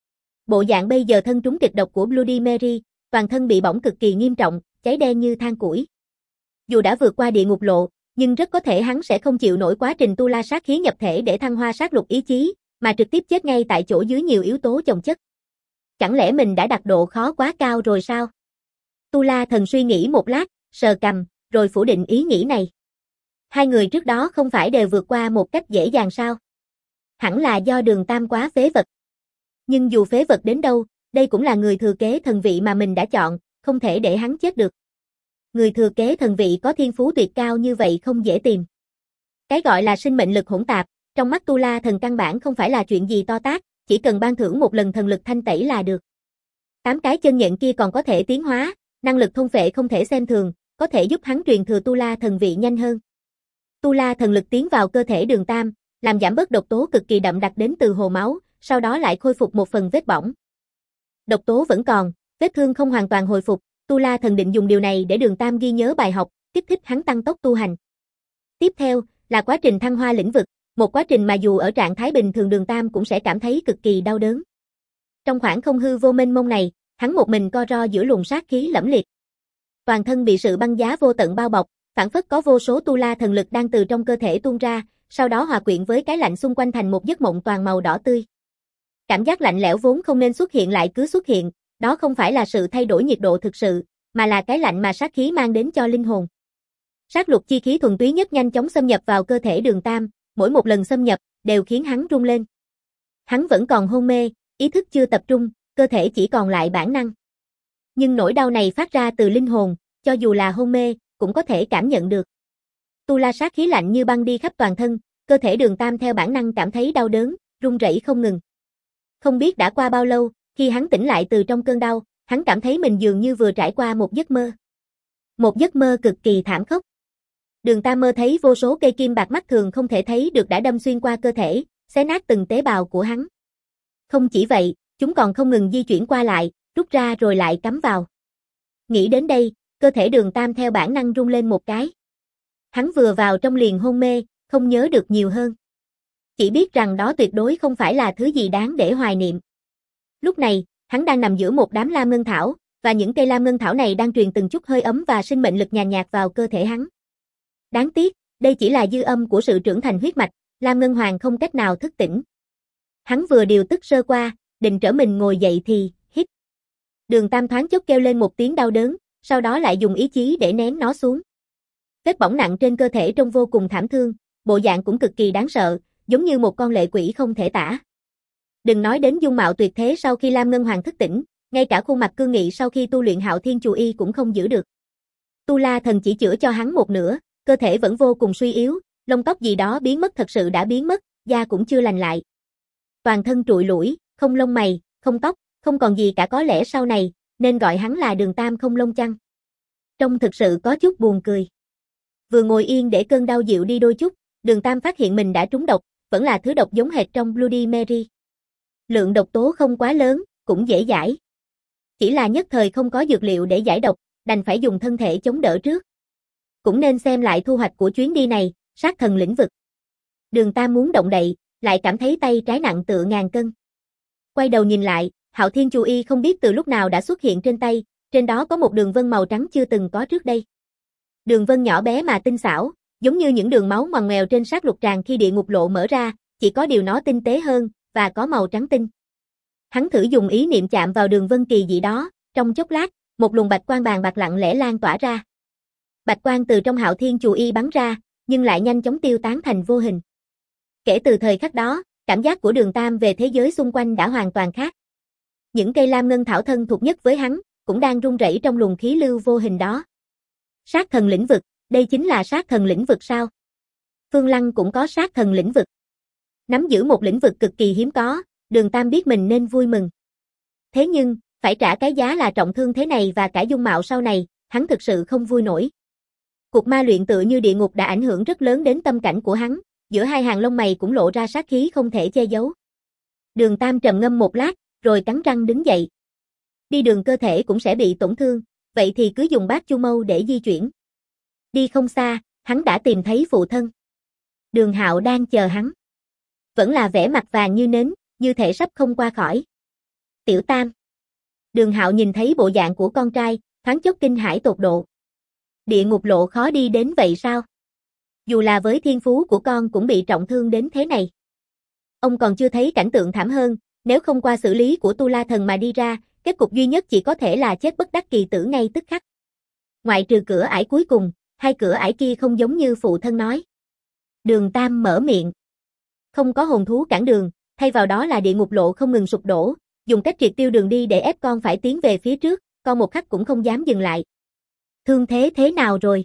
Bộ dạng bây giờ thân trúng kịch độc của Bloody Mary, toàn thân bị bỏng cực kỳ nghiêm trọng, cháy đen như than củi. Dù đã vượt qua địa ngục lộ, nhưng rất có thể hắn sẽ không chịu nổi quá trình tu la sát khí nhập thể để thăng hoa sát lục ý chí, mà trực tiếp chết ngay tại chỗ dưới nhiều yếu tố chồng chất. Chẳng lẽ mình đã đặt độ khó quá cao rồi sao? Tu La Thần suy nghĩ một lát, sờ cằm, rồi phủ định ý nghĩ này. Hai người trước đó không phải đều vượt qua một cách dễ dàng sao? Hẳn là do Đường Tam quá phế vật. Nhưng dù phế vật đến đâu, đây cũng là người thừa kế thần vị mà mình đã chọn, không thể để hắn chết được. Người thừa kế thần vị có thiên phú tuyệt cao như vậy không dễ tìm. Cái gọi là sinh mệnh lực hỗn tạp, trong mắt Tu La Thần căn bản không phải là chuyện gì to tát, chỉ cần ban thưởng một lần thần lực thanh tẩy là được. 8 cái chân nhện kia còn có thể tiến hóa, năng lực thôn phệ không thể xem thường, có thể giúp hắn truyền thừa Tu La Thần vị nhanh hơn. Tu La Thần lực tiến vào cơ thể Đường Tam, làm giảm bớt độc tố cực kỳ đậm đặc đến từ hồ máu, sau đó lại khôi phục một phần vết bỏng. Độc tố vẫn còn, vết thương không hoàn toàn hồi phục, Tu La Thần định dùng điều này để Đường Tam ghi nhớ bài học, kích thích hắn tăng tốc tu hành. Tiếp theo là quá trình thăng hoa lĩnh vực, một quá trình mà dù ở trạng thái bình thường Đường Tam cũng sẽ cảm thấy cực kỳ đau đớn. Trong khoảng không hư vô mênh mông này, hắn một mình co ro giữa luồng sát khí lẫm liệt. Toàn thân bị sự băng giá vô tận bao bọc, phảng phất có vô số tu la thần lực đang từ trong cơ thể tuôn ra, sau đó hòa quyện với cái lạnh xung quanh thành một giấc mộng toàn màu đỏ tươi. Cảm giác lạnh lẽo vốn không nên xuất hiện lại cứ xuất hiện, đó không phải là sự thay đổi nhiệt độ thực sự, mà là cái lạnh mà sát khí mang đến cho linh hồn. Sát lục chi khí thuần túy nhất nhanh chóng xâm nhập vào cơ thể Đường Tam, mỗi một lần xâm nhập đều khiến hắn rung lên. Hắn vẫn còn hôn mê, ý thức chưa tập trung, cơ thể chỉ còn lại bản năng. Nhưng nỗi đau này phát ra từ linh hồn, cho dù là hôn mê, cũng có thể cảm nhận được. Tu la sát khí lạnh như băng đi khắp toàn thân, cơ thể Đường Tam theo bản năng cảm thấy đau đớn, run rẩy không ngừng. Không biết đã qua bao lâu, khi hắn tỉnh lại từ trong cơn đau, hắn cảm thấy mình dường như vừa trải qua một giấc mơ. Một giấc mơ cực kỳ thảm khốc. Đường Tam mơ thấy vô số cây kim bạc mắt thường không thể thấy được đã đâm xuyên qua cơ thể, xé nát từng tế bào của hắn. Không chỉ vậy, chúng còn không ngừng di chuyển qua lại, rút ra rồi lại cắm vào. Nghĩ đến đây, cơ thể Đường Tam theo bản năng rung lên một cái. Hắn vừa vào trong liền hôn mê, không nhớ được nhiều hơn. Chỉ biết rằng đó tuyệt đối không phải là thứ gì đáng để hoài niệm. Lúc này, hắn đang nằm giữa một đám lam ngân thảo, và những cây lam ngân thảo này đang truyền từng chút hơi ấm và sinh mệnh lực nhàn nhạt vào cơ thể hắn. Đáng tiếc, đây chỉ là dư âm của sự trưởng thành huyết mạch, Lam Ngân Hoàng không cách nào thức tỉnh. Hắn vừa điều tức sơ qua, định trở mình ngồi dậy thì, hít. Đường Tam thoáng chốc kêu lên một tiếng đau đớn, sau đó lại dùng ý chí để nén nó xuống. Vết bỏng nặng trên cơ thể trông vô cùng thảm thương, bộ dạng cũng cực kỳ đáng sợ, giống như một con lệ quỷ không thể tả. Đừng nói đến dung mạo tuyệt thế sau khi Lam Ngân Hoàng thức tỉnh, ngay cả khuôn mặt cương nghị sau khi tu luyện Hạo Thiên Chù Y cũng không giữ được. Tu La Thần chỉ chữa cho hắn một nửa, cơ thể vẫn vô cùng suy yếu, lông tóc gì đó biến mất thật sự đã biến mất, da cũng chưa lành lại. Toàn thân trụi lủi, không lông mày, không tóc, không còn gì cả, có lẽ sau này nên gọi hắn là Đường Tam không lông chăng. Trông thực sự có chút buồn cười. Vừa ngồi yên để cơn đau dịu đi đôi chút, Đường Tam phát hiện mình đã trúng độc, vẫn là thứ độc giống hệt trong Bloody Mary. Lượng độc tố không quá lớn, cũng dễ giải. Chỉ là nhất thời không có dược liệu để giải độc, đành phải dùng thân thể chống đỡ trước. Cũng nên xem lại thu hoạch của chuyến đi này, sát thần lĩnh vực. Đường Tam muốn động đậy, lại cảm thấy tay trái nặng tựa ngàn cân. Quay đầu nhìn lại, Hạo Thiên Chù Y không biết từ lúc nào đã xuất hiện trên tay, trên đó có một đường vân màu trắng chưa từng có trước đây. Đường vân nhỏ bé mà tinh xảo, giống như những đường máu ngoằn ngoèo trên sát lục tràng khi địa ngục lộ mở ra, chỉ có điều nó tinh tế hơn, và có màu trắng tinh. Hắn thử dùng ý niệm chạm vào đường vân kỳ dị đó, trong chốc lát, một luồng bạch quang bàn bạc lặng lẽ lan tỏa ra. Bạch quang từ trong Hạo Thiên Chù Y bắn ra, nhưng lại nhanh chóng tiêu tán thành vô hình. Kể từ thời khắc đó, cảm giác của Đường Tam về thế giới xung quanh đã hoàn toàn khác. Những cây lam ngân thảo thân thuộc nhất với hắn, cũng đang rung rẩy trong luồng khí lưu vô hình đó. Sát thần lĩnh vực, đây chính là sát thần lĩnh vực sao? Phương Lăng cũng có sát thần lĩnh vực. Nắm giữ một lĩnh vực cực kỳ hiếm có, Đường Tam biết mình nên vui mừng. Thế nhưng, phải trả cái giá là trọng thương thế này và cả dung mạo sau này, hắn thực sự không vui nổi. Cuộc ma luyện tựa như địa ngục đã ảnh hưởng rất lớn đến tâm cảnh của hắn, giữa hai hàng lông mày cũng lộ ra sát khí không thể che giấu. Đường Tam trầm ngâm một lát, rồi cắn răng đứng dậy. Đi đường cơ thể cũng sẽ bị tổn thương, vậy thì cứ dùng bát chu mâu để di chuyển. Đi không xa, hắn đã tìm thấy phụ thân. Đường Hạo đang chờ hắn. Vẫn là vẻ mặt vàng như nến, như thể sắp không qua khỏi. Tiểu Tam. Đường Hạo nhìn thấy bộ dạng của con trai, thoáng chốc kinh hãi tột độ. Địa ngục lộ khó đi đến vậy sao? Dù là với thiên phú của con cũng bị trọng thương đến thế này. Ông còn chưa thấy cảnh tượng thảm hơn, nếu không qua xử lý của Tu La Thần mà đi ra, kết cục duy nhất chỉ có thể là chết bất đắc kỳ tử ngay tức khắc. Ngoại trừ cửa ải cuối cùng, hai cửa ải kia không giống như phụ thân nói. Đường Tam mở miệng. Không có hồn thú cản đường, thay vào đó là địa ngục lộ không ngừng sụp đổ, dùng cách triệt tiêu đường đi để ép con phải tiến về phía trước, con một khắc cũng không dám dừng lại. Thương thế nào rồi?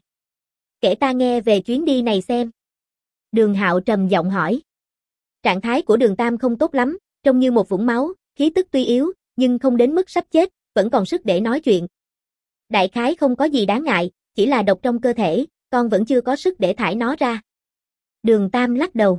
Kể ta nghe về chuyến đi này xem. Đường Hạo trầm giọng hỏi. Trạng thái của Đường Tam không tốt lắm, trông như một vũng máu, khí tức tuy yếu, nhưng không đến mức sắp chết, vẫn còn sức để nói chuyện. Đại khái không có gì đáng ngại, chỉ là độc trong cơ thể, con vẫn chưa có sức để thải nó ra. Đường Tam lắc đầu.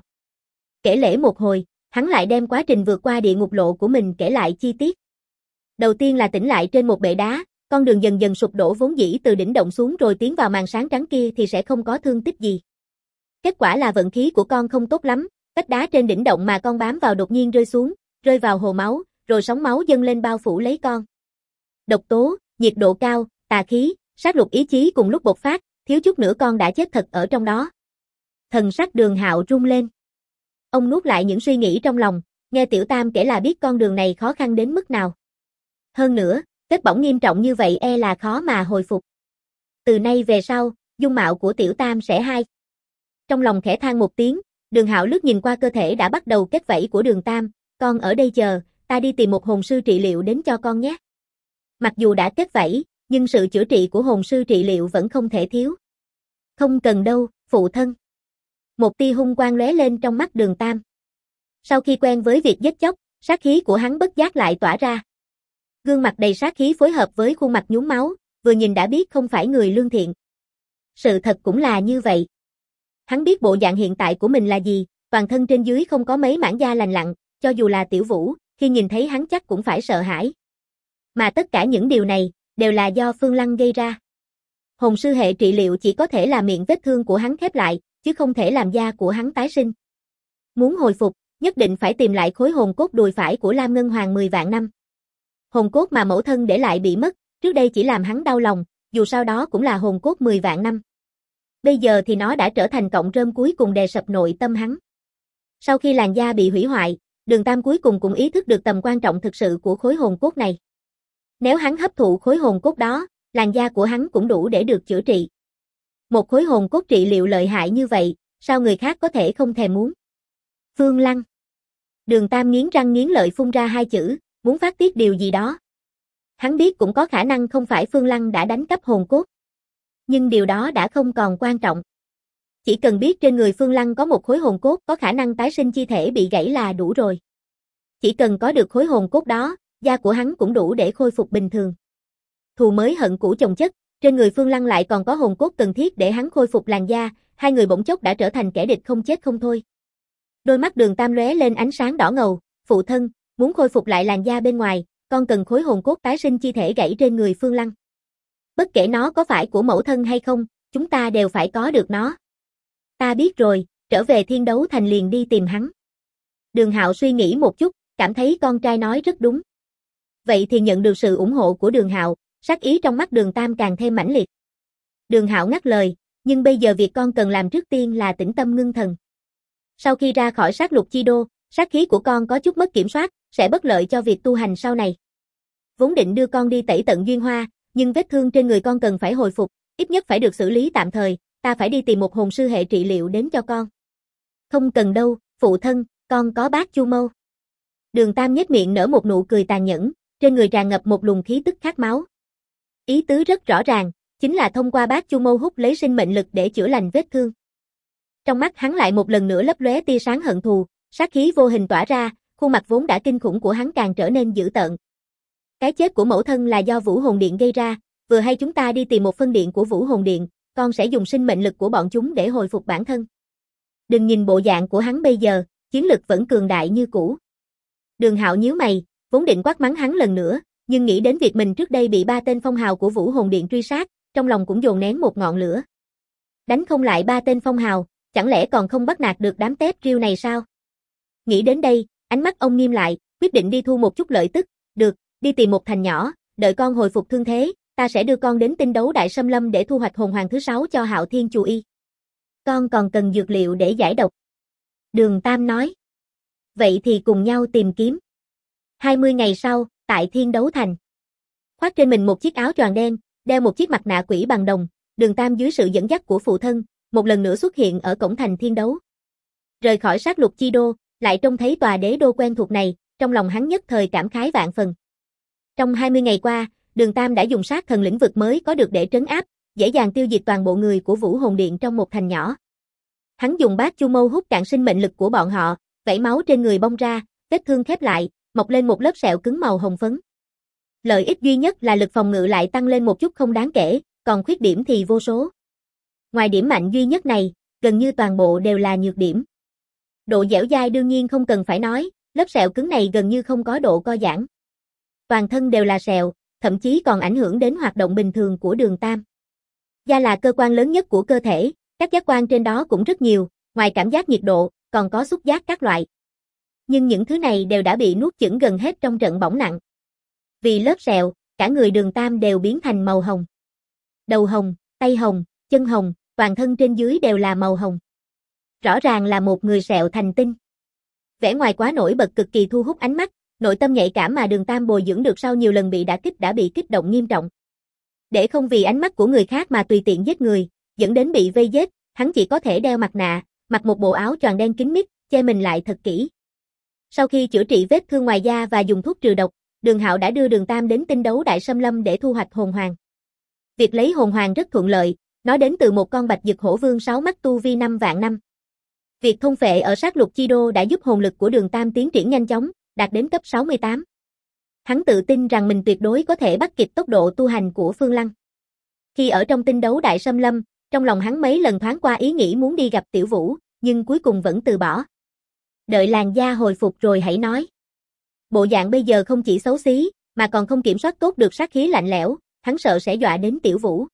Kể lể một hồi, hắn lại đem quá trình vượt qua địa ngục lộ của mình kể lại chi tiết. Đầu tiên là tỉnh lại trên một bệ đá, con đường dần dần sụp đổ vốn dĩ từ đỉnh động xuống rồi tiến vào màn sáng trắng kia thì sẽ không có thương tích gì. Kết quả là vận khí của con không tốt lắm, vách đá trên đỉnh động mà con bám vào đột nhiên rơi xuống, rơi vào hồ máu, rồi sóng máu dâng lên bao phủ lấy con. Độc tố, nhiệt độ cao, tà khí, sát lục ý chí cùng lúc bộc phát, thiếu chút nữa con đã chết thật ở trong đó. Thần sắc Đường Hạo rung lên. Ông nuốt lại những suy nghĩ trong lòng, nghe Tiểu Tam kể là biết con đường này khó khăn đến mức nào. Hơn nữa, vết bỏng nghiêm trọng như vậy e là khó mà hồi phục. Từ nay về sau, dung mạo của Tiểu Tam sẽ hai. Trong lòng khẽ than một tiếng, Đường Hạo lướt nhìn qua cơ thể đã bắt đầu kết vảy của Đường Tam, con ở đây chờ, ta đi tìm một hồn sư trị liệu đến cho con nhé. Mặc dù đã kết vảy, nhưng sự chữa trị của hồn sư trị liệu vẫn không thể thiếu. Không cần đâu, phụ thân. Một tia hung quang lóe lên trong mắt Đường Tam. Sau khi quen với việc giết chóc, sát khí của hắn bất giác lại tỏa ra. Gương mặt đầy sát khí phối hợp với khuôn mặt nhuốm máu, vừa nhìn đã biết không phải người lương thiện. Sự thật cũng là như vậy. Hắn biết bộ dạng hiện tại của mình là gì, toàn thân trên dưới không có mấy mảng da lành lặn, cho dù là Tiểu Vũ, khi nhìn thấy hắn chắc cũng phải sợ hãi. Mà tất cả những điều này, đều là do Phương Lăng gây ra. Hồn sư hệ trị liệu chỉ có thể làm miệng vết thương của hắn khép lại, chứ không thể làm da của hắn tái sinh. Muốn hồi phục, nhất định phải tìm lại khối hồn cốt đùi phải của Lam Ngân Hoàng 10 vạn năm. Hồn cốt mà mẫu thân để lại bị mất, trước đây chỉ làm hắn đau lòng, dù sao đó cũng là hồn cốt 10 vạn năm. Bây giờ thì nó đã trở thành cọng rơm cuối cùng đè sập nội tâm hắn. Sau khi làn da bị hủy hoại, Đường Tam cuối cùng cũng ý thức được tầm quan trọng thực sự của khối hồn cốt này. Nếu hắn hấp thụ khối hồn cốt đó, làn da của hắn cũng đủ để được chữa trị. Một khối hồn cốt trị liệu lợi hại như vậy, sao người khác có thể không thèm muốn? Phương Lăng. Đường Tam nghiến răng nghiến lợi phun ra hai chữ, muốn phát tiết điều gì đó. Hắn biết cũng có khả năng không phải Phương Lăng đã đánh cắp hồn cốt. Nhưng điều đó đã không còn quan trọng. Chỉ cần biết trên người Phương Lăng có một khối hồn cốt có khả năng tái sinh chi thể bị gãy là đủ rồi. Chỉ cần có được khối hồn cốt đó, da của hắn cũng đủ để khôi phục bình thường. Thù mới hận cũ chồng chất, trên người Phương Lăng lại còn có hồn cốt cần thiết để hắn khôi phục làn da, hai người bỗng chốc đã trở thành kẻ địch không chết không thôi. Đôi mắt Đường Tam lóe lên ánh sáng đỏ ngầu, phụ thân, muốn khôi phục lại làn da bên ngoài, con cần khối hồn cốt tái sinh chi thể gãy trên người Phương Lăng. Bất kể nó có phải của mẫu thân hay không, chúng ta đều phải có được nó. Ta biết rồi, trở về Thiên Đấu Thành liền đi tìm hắn. Đường Hạo suy nghĩ một chút, cảm thấy con trai nói rất đúng. Vậy thì nhận được sự ủng hộ của Đường Hạo, sát ý trong mắt Đường Tam càng thêm mãnh liệt. Đường Hạo ngắt lời, nhưng bây giờ việc con cần làm trước tiên là tĩnh tâm ngưng thần. Sau khi ra khỏi sát lục chi đô, sát khí của con có chút mất kiểm soát, sẽ bất lợi cho việc tu hành sau này. Vốn định đưa con đi tẩy tận duyên hoa, nhưng vết thương trên người con cần phải hồi phục, ít nhất phải được xử lý tạm thời, ta phải đi tìm một hồn sư hệ trị liệu đến cho con. Không cần đâu, phụ thân, con có bát chu mâu. Đường Tam nhếch miệng nở một nụ cười tàn nhẫn, trên người tràn ngập một luồng khí tức khát máu. Ý tứ rất rõ ràng, chính là thông qua bát chu mâu hút lấy sinh mệnh lực để chữa lành vết thương. Trong mắt hắn lại một lần nữa lấp lóe tia sáng hận thù, sát khí vô hình tỏa ra, khuôn mặt vốn đã kinh khủng của hắn càng trở nên dữ tợn. Cái chết của mẫu thân là do Vũ Hồn Điện gây ra, vừa hay chúng ta đi tìm một phân điện của Vũ Hồn Điện, con sẽ dùng sinh mệnh lực của bọn chúng để hồi phục bản thân. Đừng nhìn bộ dạng của hắn bây giờ, chiến lực vẫn cường đại như cũ. Đường Hạo nhíu mày, vốn định quát mắng hắn lần nữa, nhưng nghĩ đến việc mình trước đây bị 3 tên phong hào của Vũ Hồn Điện truy sát, trong lòng cũng dồn nén một ngọn lửa. Đánh không lại 3 tên phong hào, chẳng lẽ còn không bắt nạt được đám tép riêu này sao? Nghĩ đến đây, ánh mắt ông nghiêm lại, quyết định đi thu một chút lợi tức. Được, đi tìm một thành nhỏ, đợi con hồi phục thương thế, ta sẽ đưa con đến tinh đấu Đại Sâm Lâm để thu hoạch hồn hoàng thứ 6 cho Hạo Thiên Chù Y. Con còn cần dược liệu để giải độc. Đường Tam nói. Vậy thì cùng nhau tìm kiếm. 20 ngày sau, tại Thiên Đấu Thành. Khoác trên mình một chiếc áo choàng đen, đeo một chiếc mặt nạ quỷ bằng đồng, Đường Tam dưới sự dẫn dắt của phụ thân, một lần nữa xuất hiện ở cổng thành Thiên Đấu. Rời khỏi sát lục chi đô, lại trông thấy tòa đế đô quen thuộc này, trong lòng hắn nhất thời cảm khái vạn phần. Trong 20 ngày qua, Đường Tam đã dùng sát thần lĩnh vực mới có được để trấn áp, dễ dàng tiêu diệt toàn bộ người của Vũ Hồn Điện trong một thành nhỏ. Hắn dùng bát chu mâu hút cạn sinh mệnh lực của bọn họ, vảy máu trên người bong ra, vết thương khép lại, mọc lên một lớp sẹo cứng màu hồng phấn. Lợi ích duy nhất là lực phòng ngự lại tăng lên một chút không đáng kể, còn khuyết điểm thì vô số. Ngoài điểm mạnh duy nhất này, gần như toàn bộ đều là nhược điểm. Độ dẻo dai đương nhiên không cần phải nói, lớp sẹo cứng này gần như không có độ co giãn. Toàn thân đều là sẹo, thậm chí còn ảnh hưởng đến hoạt động bình thường của Đường Tam. Da là cơ quan lớn nhất của cơ thể, các giác quan trên đó cũng rất nhiều, ngoài cảm giác nhiệt độ, còn có xúc giác các loại. Nhưng những thứ này đều đã bị nuốt chửng gần hết trong trận bỏng nặng. Vì lớp sẹo, cả người Đường Tam đều biến thành màu hồng. Đầu hồng, tay hồng, chân hồng, toàn thân trên dưới đều là màu hồng. Rõ ràng là một người sẹo thành tinh. Vẻ ngoài quá nổi bật cực kỳ thu hút ánh mắt, nội tâm nhạy cảm mà Đường Tam bồi dưỡng được sau nhiều lần bị đả kích đã bị kích động nghiêm trọng. Để không vì ánh mắt của người khác mà tùy tiện giết người, dẫn đến bị vây giết, hắn chỉ có thể đeo mặt nạ, mặc một bộ áo choàng đen kín mít, che mình lại thật kỹ. Sau khi chữa trị vết thương ngoài da và dùng thuốc trừ độc, Đường Hạo đã đưa Đường Tam đến tinh đấu Đại Sâm Lâm để thu hoạch hồn hoàng. Việc lấy hồn hoàng rất thuận lợi, nó đến từ một con bạch dực hổ vương 6 mắt tu vi 5 vạn năm. Việc thôn phệ ở sát lục chi đô đã giúp hồn lực của Đường Tam tiến triển nhanh chóng, đạt đến cấp 68. Hắn tự tin rằng mình tuyệt đối có thể bắt kịp tốc độ tu hành của Phương Lăng. Khi ở trong tinh đấu Đại Sâm Lâm, trong lòng hắn mấy lần thoáng qua ý nghĩ muốn đi gặp Tiểu Vũ, nhưng cuối cùng vẫn từ bỏ. Đợi làn da hồi phục rồi hãy nói. Bộ dạng bây giờ không chỉ xấu xí, mà còn không kiểm soát tốt được sát khí lạnh lẽo, hắn sợ sẽ dọa đến Tiểu Vũ.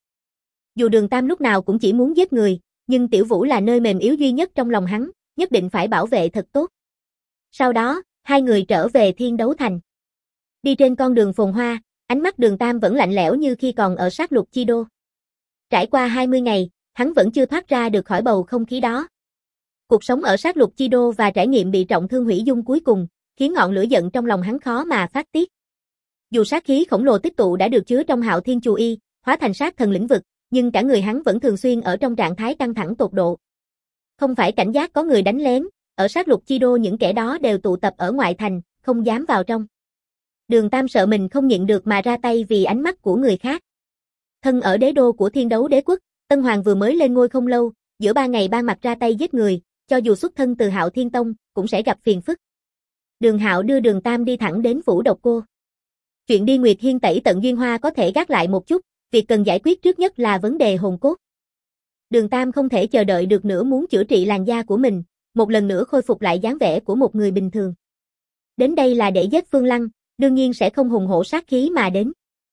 Dù Đường Tam lúc nào cũng chỉ muốn giết người, nhưng Tiểu Vũ là nơi mềm yếu duy nhất trong lòng hắn, nhất định phải bảo vệ thật tốt. Sau đó, hai người trở về Thiên Đấu Thành. Đi trên con đường phồn hoa, ánh mắt Đường Tam vẫn lạnh lẽo như khi còn ở sát lục chi đô. Trải qua 20 ngày, hắn vẫn chưa thoát ra được khỏi bầu không khí đó. Cuộc sống ở sát lục chi đô và trải nghiệm bị trọng thương hủy dung cuối cùng, khiến ngọn lửa giận trong lòng hắn khó mà phát tiết. Dù sát khí khổng lồ tích tụ đã được chứa trong Hạo Thiên Chù Y, hóa thành sát thần lĩnh vực, nhưng cả người hắn vẫn thường xuyên ở trong trạng thái căng thẳng tột độ. Không phải cảnh giác có người đánh lén, ở sát lục chi đô những kẻ đó đều tụ tập ở ngoại thành, không dám vào trong. Đường Tam sợ mình không nhịn được mà ra tay vì ánh mắt của người khác. Thân ở đế đô của Thiên Đấu Đế quốc, Tân Hoàng vừa mới lên ngôi không lâu, giữa 3 ngày ban mặt ra tay giết người, cho dù xuất thân từ Hạo Thiên Tông, cũng sẽ gặp phiền phức. Đường Hạo đưa Đường Tam đi thẳng đến Vũ Độc Cô. Chuyện đi Nguyệt Hiên tẩy tận duyên hoa có thể gác lại một chút, việc cần giải quyết trước nhất là vấn đề hồn cốt. Đường Tam không thể chờ đợi được nữa muốn chữa trị làn da của mình, một lần nữa khôi phục lại dáng vẻ của một người bình thường. Đến đây là để giết Phương Lăng, đương nhiên sẽ không hùng hổ sát khí mà đến.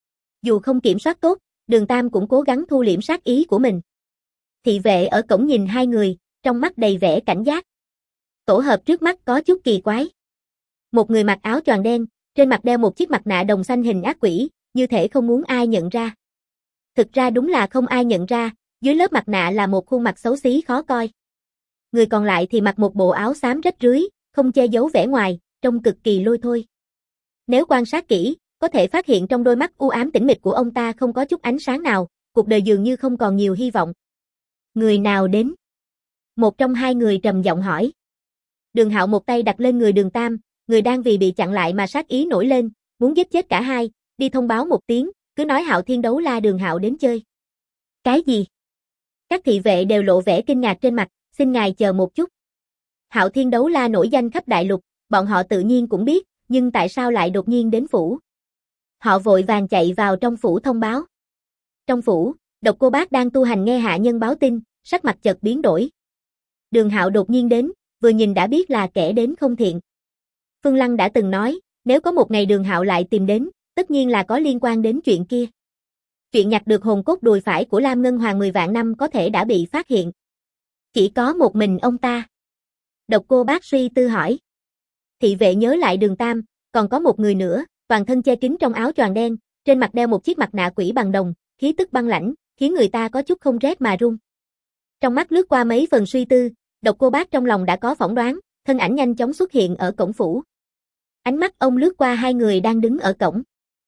Dù không kiểm soát tốt, Đường Tam cũng cố gắng thu liễm sát ý của mình. Thị vệ ở cổng nhìn hai người, trong mắt đầy vẻ cảnh giác. Tổ hợp trước mắt có chút kỳ quái. Một người mặc áo choàng đen, trên mặt đeo một chiếc mặt nạ đồng xanh hình ác quỷ, như thể không muốn ai nhận ra. Thực ra đúng là không ai nhận ra, dưới lớp mặt nạ là một khuôn mặt xấu xí khó coi. Người còn lại thì mặc một bộ áo xám rách rưới, không che giấu vẻ ngoài, trông cực kỳ lôi thôi. Nếu quan sát kỹ, có thể phát hiện trong đôi mắt u ám tĩnh mịch của ông ta không có chút ánh sáng nào, cuộc đời dường như không còn nhiều hy vọng. Người nào đến? Một trong hai người trầm giọng hỏi. Đường Hạo một tay đặt lên người Đường Tam, người đang vì bị chặn lại mà sát ý nổi lên, muốn giết chết cả hai, đi thông báo một tiếng, cứ nói Hạo Thiên Đấu la Đường Hạo đến chơi. Cái gì? Các thị vệ đều lộ vẻ kinh ngạc trên mặt, xin ngài chờ một chút. Hạo Thiên Đấu la nổi danh khắp đại lục, bọn họ tự nhiên cũng biết, nhưng tại sao lại đột nhiên đến phủ? Họ vội vàng chạy vào trong phủ thông báo. Trong phủ, Độc Cô Bác đang tu hành nghe hạ nhân báo tin, sắc mặt chợt biến đổi. Đường Hạo đột nhiên đến, vừa nhìn đã biết là kẻ đến không thiện. Phương Lăng đã từng nói, nếu có một ngày Đường Hạo lại tìm đến, tất nhiên là có liên quan đến chuyện kia. Chuyện nhặt được hồn cốt đùi phải của Lam Ngân Hoàng 10 vạn năm có thể đã bị phát hiện. Chỉ có một mình ông ta. Độc Cô Bác suy tư hỏi. Thị vệ nhớ lại Đường Tam, còn có một người nữa, toàn thân che kín trong áo choàng đen, trên mặt đeo một chiếc mặt nạ quỷ bằng đồng, khí tức băng lãnh, khiến người ta có chút không rét mà run. Trong mắt lướt qua mấy phần suy tư, Độc Cô Bác trong lòng đã có phỏng đoán, thân ảnh nhanh chóng xuất hiện ở cổng phủ. Ánh mắt ông lướt qua hai người đang đứng ở cổng.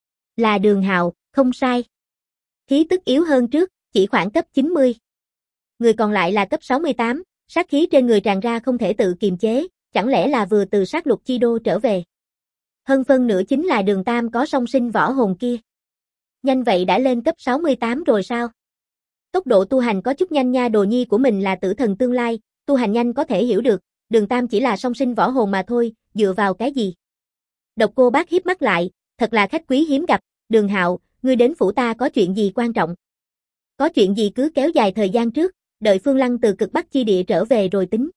Là Đường Hạo, không sai. Khí tức yếu hơn trước, chỉ khoảng cấp 90. Người còn lại là cấp 68, sát khí trên người tràn ra không thể tự kiềm chế, chẳng lẽ là vừa từ sát lục chi đô trở về. Hơn phân nửa chính là Đường Tam có song sinh võ hồn kia. Nhanh vậy đã lên cấp 68 rồi sao? Tốc độ tu hành có chút nhanh nha, đồ nhi của mình là tử thần tương lai, tu hành nhanh có thể hiểu được, Đường Tam chỉ là song sinh võ hồn mà thôi, dựa vào cái gì? Độc Cô Bác hiếp mắt lại, thật là khách quý hiếm gặp, Đường Hạo, ngươi đến phủ ta có chuyện gì quan trọng? Có chuyện gì cứ kéo dài thời gian trước, đợi Phương Lăng từ cực Bắc chi địa trở về rồi tính.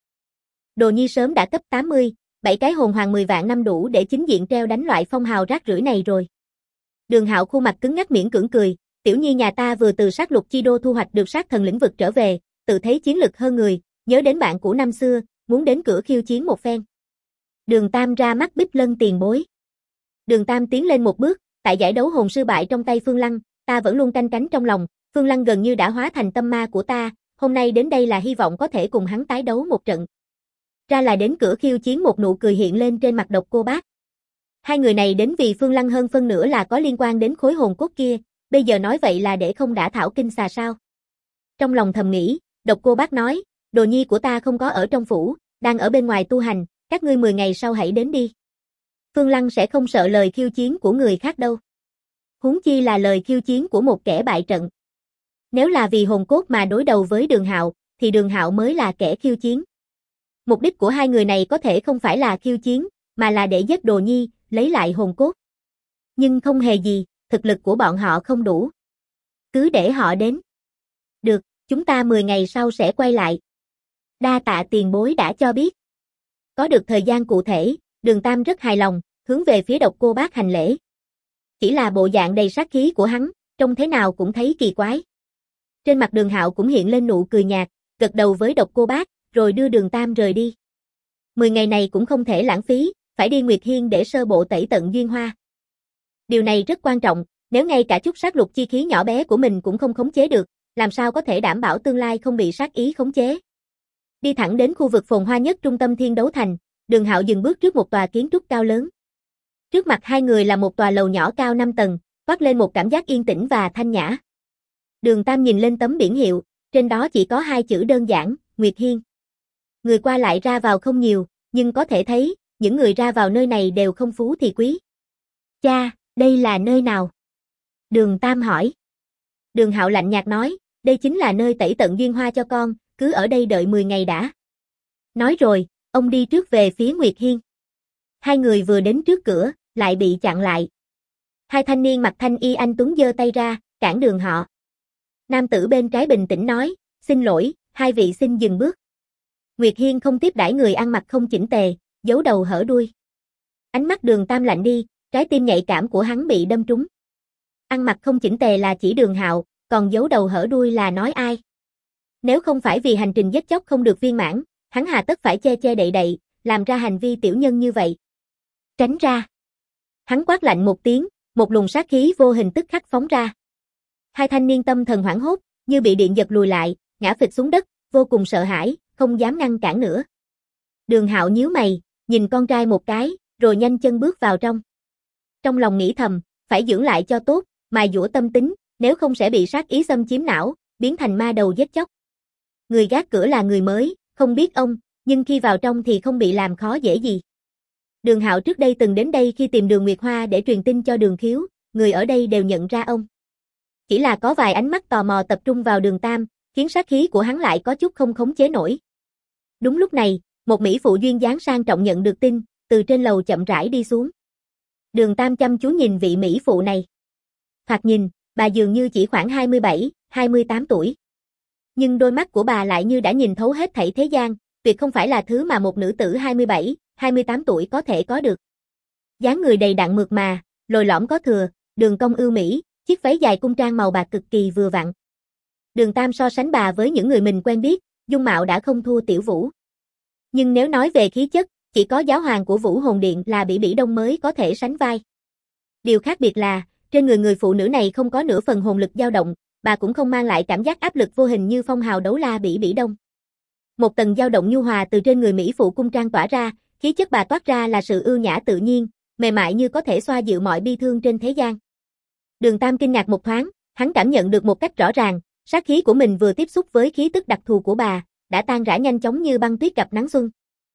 Đồ nhi sớm đã cấp 80, 7 cái hồn hoàng 10 vạn năm đủ để chính diện treo đánh loại phong hào rác rưởi này rồi. Đường Hạo khuôn mặt cứng ngắc miễn cưỡng cười, tiểu nhi nhà ta vừa từ sát lục chi đô thu hoạch được sát thần lĩnh vực trở về, tự thấy chiến lực hơn người, nhớ đến bạn cũ năm xưa, muốn đến cửa khiêu chiến một phen. Đường Tam ra mắt Bích Lân tiền bối. Đường Tam tiến lên một bước, tại giải đấu hồn sư bại trong tay Phương Lăng, ta vẫn luôn canh cánh trong lòng, Phương Lăng gần như đã hóa thành tâm ma của ta, hôm nay đến đây là hy vọng có thể cùng hắn tái đấu một trận. Ra là đến cửa khiêu chiến, một nụ cười hiện lên trên mặt Độc Cô Bác. Hai người này đến vì Phương Lăng hơn phân nửa là có liên quan đến khối hồn cốt kia, bây giờ nói vậy là để không đả thảo kinh xà sao. Trong lòng thầm nghĩ, Độc Cô Bác nói, đồ nhi của ta không có ở trong phủ, đang ở bên ngoài tu hành, các ngươi 10 ngày sau hãy đến đi. Phương Lăng sẽ không sợ lời khiêu chiến của người khác đâu. Huống chi là lời khiêu chiến của một kẻ bại trận. Nếu là vì hồn cốt mà đối đầu với Đường Hạo, thì Đường Hạo mới là kẻ khiêu chiến. Mục đích của hai người này có thể không phải là khiêu chiến, mà là để giết đồ nhi, lấy lại hồn cốt. Nhưng không hề gì, thực lực của bọn họ không đủ. Cứ để họ đến. Được, chúng ta 10 ngày sau sẽ quay lại. Đa tạ tiền bối đã cho biết. Có được thời gian cụ thể, Đường Tam rất hài lòng, hướng về phía Độc Cô Bác hành lễ. Chỉ là bộ dạng đầy sát khí của hắn, trông thế nào cũng thấy kỳ quái. Trên mặt Đường Hạo cũng hiện lên nụ cười nhạt, gật đầu với Độc Cô Bác, rồi đưa Đường Tam rời đi. 10 ngày này cũng không thể lãng phí, phải đi Nguyệt Hiên để sơ bộ tẩy tận duyên hoa. Điều này rất quan trọng, nếu ngay cả chút sát lục chi khí nhỏ bé của mình cũng không khống chế được, làm sao có thể đảm bảo tương lai không bị sát ý khống chế. Đi thẳng đến khu vực phồn hoa nhất trung tâm Thiên Đấu Thành, Đường Hạo dừng bước trước một tòa kiến trúc cao lớn. Trước mặt hai người là một tòa lầu nhỏ cao 5 tầng, toát lên một cảm giác yên tĩnh và thanh nhã. Đường Tam nhìn lên tấm biển hiệu, trên đó chỉ có hai chữ đơn giản, Nguyệt Hiên. Người qua lại ra vào không nhiều, nhưng có thể thấy, những người ra vào nơi này đều không phú thì quý. Cha, đây là nơi nào? Đường Tam hỏi. Đường Hạo lạnh nhạt nói, đây chính là nơi tẩy tận duyên hoa cho con, cứ ở đây đợi 10 ngày đã. Nói rồi, ông đi trước về phía Nguyệt Hiên. Hai người vừa đến trước cửa, lại bị chặn lại. Hai thanh niên mặc thanh y anh tuấn giơ tay ra, cản đường họ. Nam tử bên trái bình tĩnh nói, xin lỗi, hai vị xin dừng bước. Nguyệt Hiên không tiếp đãi người ăn mặc không chỉnh tề, giấu đầu hở đuôi. Ánh mắt Đường Tam lạnh đi, trái tim nhạy cảm của hắn bị đâm trúng. Ăn mặc không chỉnh tề là chỉ Đường Hạo, còn giấu đầu hở đuôi là nói ai? Nếu không phải vì hành trình giết chóc không được viên mãn, hắn hà tất phải che che đậy đậy, làm ra hành vi tiểu nhân như vậy. Tránh ra. Hắn quát lạnh một tiếng, một luồng sát khí vô hình tức khắc phóng ra. Hai thanh niên tâm thần hoảng hốt, như bị điện giật lùi lại, ngã phịch xuống đất, vô cùng sợ hãi, không dám ngăn cản nữa. Đường Hạo nhíu mày, nhìn con trai một cái, rồi nhanh chân bước vào trong. Trong lòng nghĩ thầm, phải dưỡng lại cho tốt, mài dũa tâm tính, nếu không sẽ bị sát ý xâm chiếm não, biến thành ma đầu giết chóc. Người gác cửa là người mới, không biết ông, nhưng khi vào trong thì không bị làm khó dễ gì. Đường Hạo trước đây từng đến đây khi tìm Đường Nguyệt Hoa để truyền tin cho Đường Khiếu, người ở đây đều nhận ra ông. Chỉ là có vài ánh mắt tò mò tập trung vào Đường Tam, khiến sát khí của hắn lại có chút không khống chế nổi. Đúng lúc này, một mỹ phụ duyên dáng sang trọng nhận được tin, từ trên lầu chậm rãi đi xuống. Đường Tam chăm chú nhìn vị mỹ phụ này. Thoạt nhìn, bà dường như chỉ khoảng 27, 28 tuổi. Nhưng đôi mắt của bà lại như đã nhìn thấu hết thảy thế gian, tuyệt không phải là thứ mà một nữ tử 27, 28 tuổi có thể có được. Dáng người đầy đặn mượt mà, lồi lõm có thừa, đường cong ưu mỹ, chiếc váy dài cung trang màu bạc cực kỳ vừa vặn. Đường Tam so sánh bà với những người mình quen biết, dung mạo đã không thua Tiểu Vũ. Nhưng nếu nói về khí chất, chỉ có giáo hoàng của Vũ Hồn Điện là Bỉ Bỉ Đông mới có thể sánh vai. Điều khác biệt là, trên người người phụ nữ này không có nửa phần hồn lực dao động, bà cũng không mang lại cảm giác áp lực vô hình như phong hào đấu la Bỉ Bỉ Đông. Một tầng dao động nhu hòa từ trên người mỹ phụ cung trang tỏa ra, khí chất bà toát ra là sự ưu nhã tự nhiên, mềm mại như có thể xoa dịu mọi bi thương trên thế gian. Đường Tam kinh ngạc một thoáng, hắn cảm nhận được một cách rõ ràng, sát khí của mình vừa tiếp xúc với khí tức đặc thù của bà, đã tan rã nhanh chóng như băng tuyết gặp nắng xuân.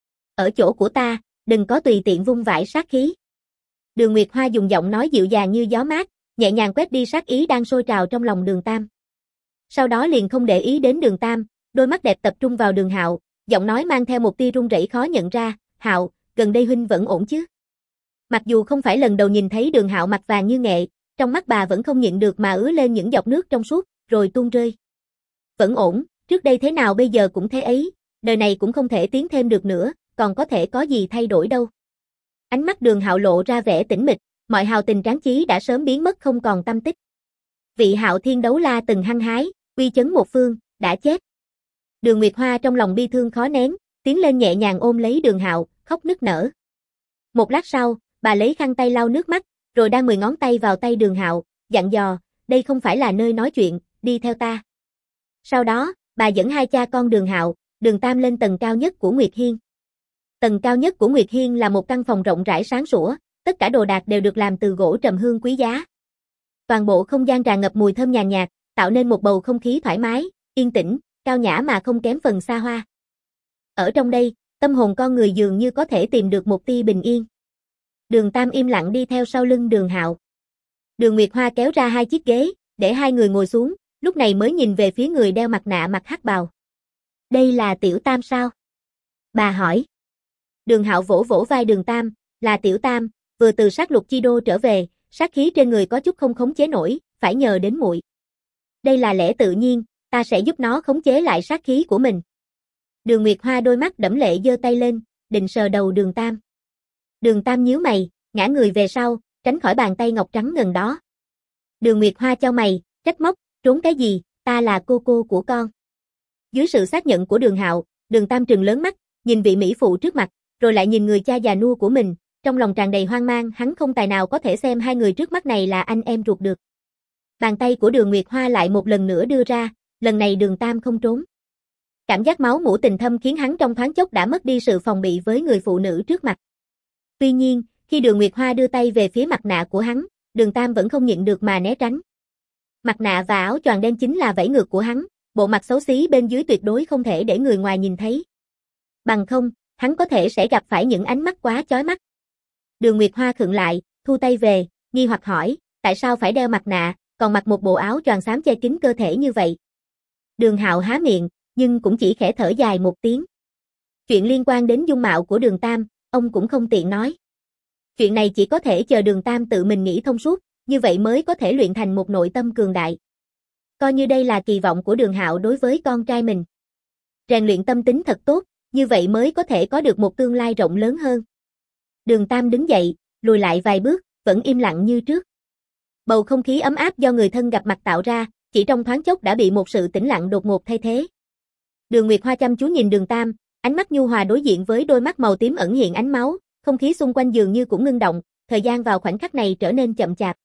Ở chỗ của ta, đừng có tùy tiện vung vãi sát khí. Đường Nguyệt Hoa dùng giọng nói dịu dàng như gió mát, nhẹ nhàng quét đi sát ý đang sôi trào trong lòng Đường Tam. Sau đó liền không để ý đến Đường Tam, đôi mắt đẹp tập trung vào Đường Hạo, giọng nói mang theo một tia run rẩy khó nhận ra, "Hạo, gần đây huynh vẫn ổn chứ?" Mặc dù không phải lần đầu nhìn thấy Đường Hạo mặt vàng như nghệ, trong mắt bà vẫn không nhịn được mà ứa lên những giọt nước trong suốt, rồi tuôn rơi. "Vẫn ổn, trước đây thế nào bây giờ cũng thế ấy, đời này cũng không thể tiến thêm được nữa, còn có thể có gì thay đổi đâu." Ánh mắt Đường Hạo lộ ra vẻ tĩnh mịch, mọi hào tình tráng chí đã sớm biến mất không còn tăm tích. Vị Hạo Thiên Đấu La từng hăng hái, uy chấn một phương, đã chết. Đường Nguyệt Hoa trong lòng bi thương khó nén, tiến lên nhẹ nhàng ôm lấy Đường Hạo, khóc nức nở. Một lát sau, bà lấy khăn tay lau nước mắt, rồi đang 10 ngón tay vào tay Đường Hạo, dặn dò, "Đây không phải là nơi nói chuyện, đi theo ta." Sau đó, bà dẫn hai cha con Đường Hạo, Đường Tam lên tầng cao nhất của Nguyệt Hiên. Tầng cao nhất của Nguyệt Hiên là một căn phòng rộng rãi sáng sủa, tất cả đồ đạc đều được làm từ gỗ trầm hương quý giá. Toàn bộ không gian tràn ngập mùi thơm nhàn nhạt, tạo nên một bầu không khí thoải mái, yên tĩnh, cao nhã mà không kém phần xa hoa. Ở trong đây, tâm hồn con người dường như có thể tìm được một tia bình yên. Đường Tam im lặng đi theo sau lưng Đường Hạo. Đường Nguyệt Hoa kéo ra hai chiếc ghế, để hai người ngồi xuống, lúc này mới nhìn về phía người đeo mặt nạ mặc hắc bào. "Đây là Tiểu Tam sao?" bà hỏi. Đường Hạo vỗ vỗ vai Đường Tam, "Là Tiểu Tam, vừa từ sát lục chi đô trở về, sát khí trên người có chút không khống chế nổi, phải nhờ đến muội." "Đây là lẽ tự nhiên, ta sẽ giúp nó khống chế lại sát khí của mình." Đường Nguyệt Hoa đôi mắt đẫm lệ giơ tay lên, định sờ đầu Đường Tam. Đường Tam nhíu mày, ngã người về sau, tránh khỏi bàn tay ngọc trắng ngần đó. Đường Nguyệt Hoa chau mày, trách móc, "Trốn cái gì, ta là cô của con." Dưới sự xác nhận của Đường Hạo, Đường Tam trừng lớn mắt, nhìn vị mỹ phụ trước mặt, rồi lại nhìn người cha già nua của mình, trong lòng tràn đầy hoang mang, hắn không tài nào có thể xem hai người trước mắt này là anh em ruột được. Bàn tay của Đường Nguyệt Hoa lại một lần nữa đưa ra, lần này Đường Tam không trốn. Cảm giác máu mủ tình thâm khiến hắn trong thoáng chốc đã mất đi sự phòng bị với người phụ nữ trước mặt. Tuy nhiên, khi Đường Nguyệt Hoa đưa tay về phía mặt nạ của hắn, Đường Tam vẫn không nhịn được mà né tránh. Mặt nạ và áo choàng đen chính là vảy ngược của hắn, bộ mặt xấu xí bên dưới tuyệt đối không thể để người ngoài nhìn thấy. Bằng không, hắn có thể sẽ gặp phải những ánh mắt quá chói mắt. Đường Nguyệt Hoa khựng lại, thu tay về, nghi hoặc hỏi, tại sao phải đeo mặt nạ, còn mặc một bộ áo choàng xám che kín cơ thể như vậy? Đường Hạo há miệng, nhưng cũng chỉ khẽ thở dài một tiếng. Chuyện liên quan đến dung mạo của Đường Tam, ông cũng không tiện nói. Chuyện này chỉ có thể chờ Đường Tam tự mình nghĩ thông suốt, như vậy mới có thể luyện thành một nội tâm cường đại. Coi như đây là kỳ vọng của Đường Hạo đối với con trai mình. Rèn luyện tâm tính thật tốt, như vậy mới có thể có được một tương lai rộng lớn hơn. Đường Tam đứng dậy, lùi lại vài bước, vẫn im lặng như trước. Bầu không khí ấm áp do người thân gặp mặt tạo ra, chỉ trong thoáng chốc đã bị một sự tĩnh lặng đột ngột thay thế. Đường Nguyệt Hoa chăm chú nhìn Đường Tam, ánh mắt nhu hòa đối diện với đôi mắt màu tím ẩn hiện ánh máu, không khí xung quanh dường như cũng ngưng động, thời gian vào khoảnh khắc này trở nên chậm chạp.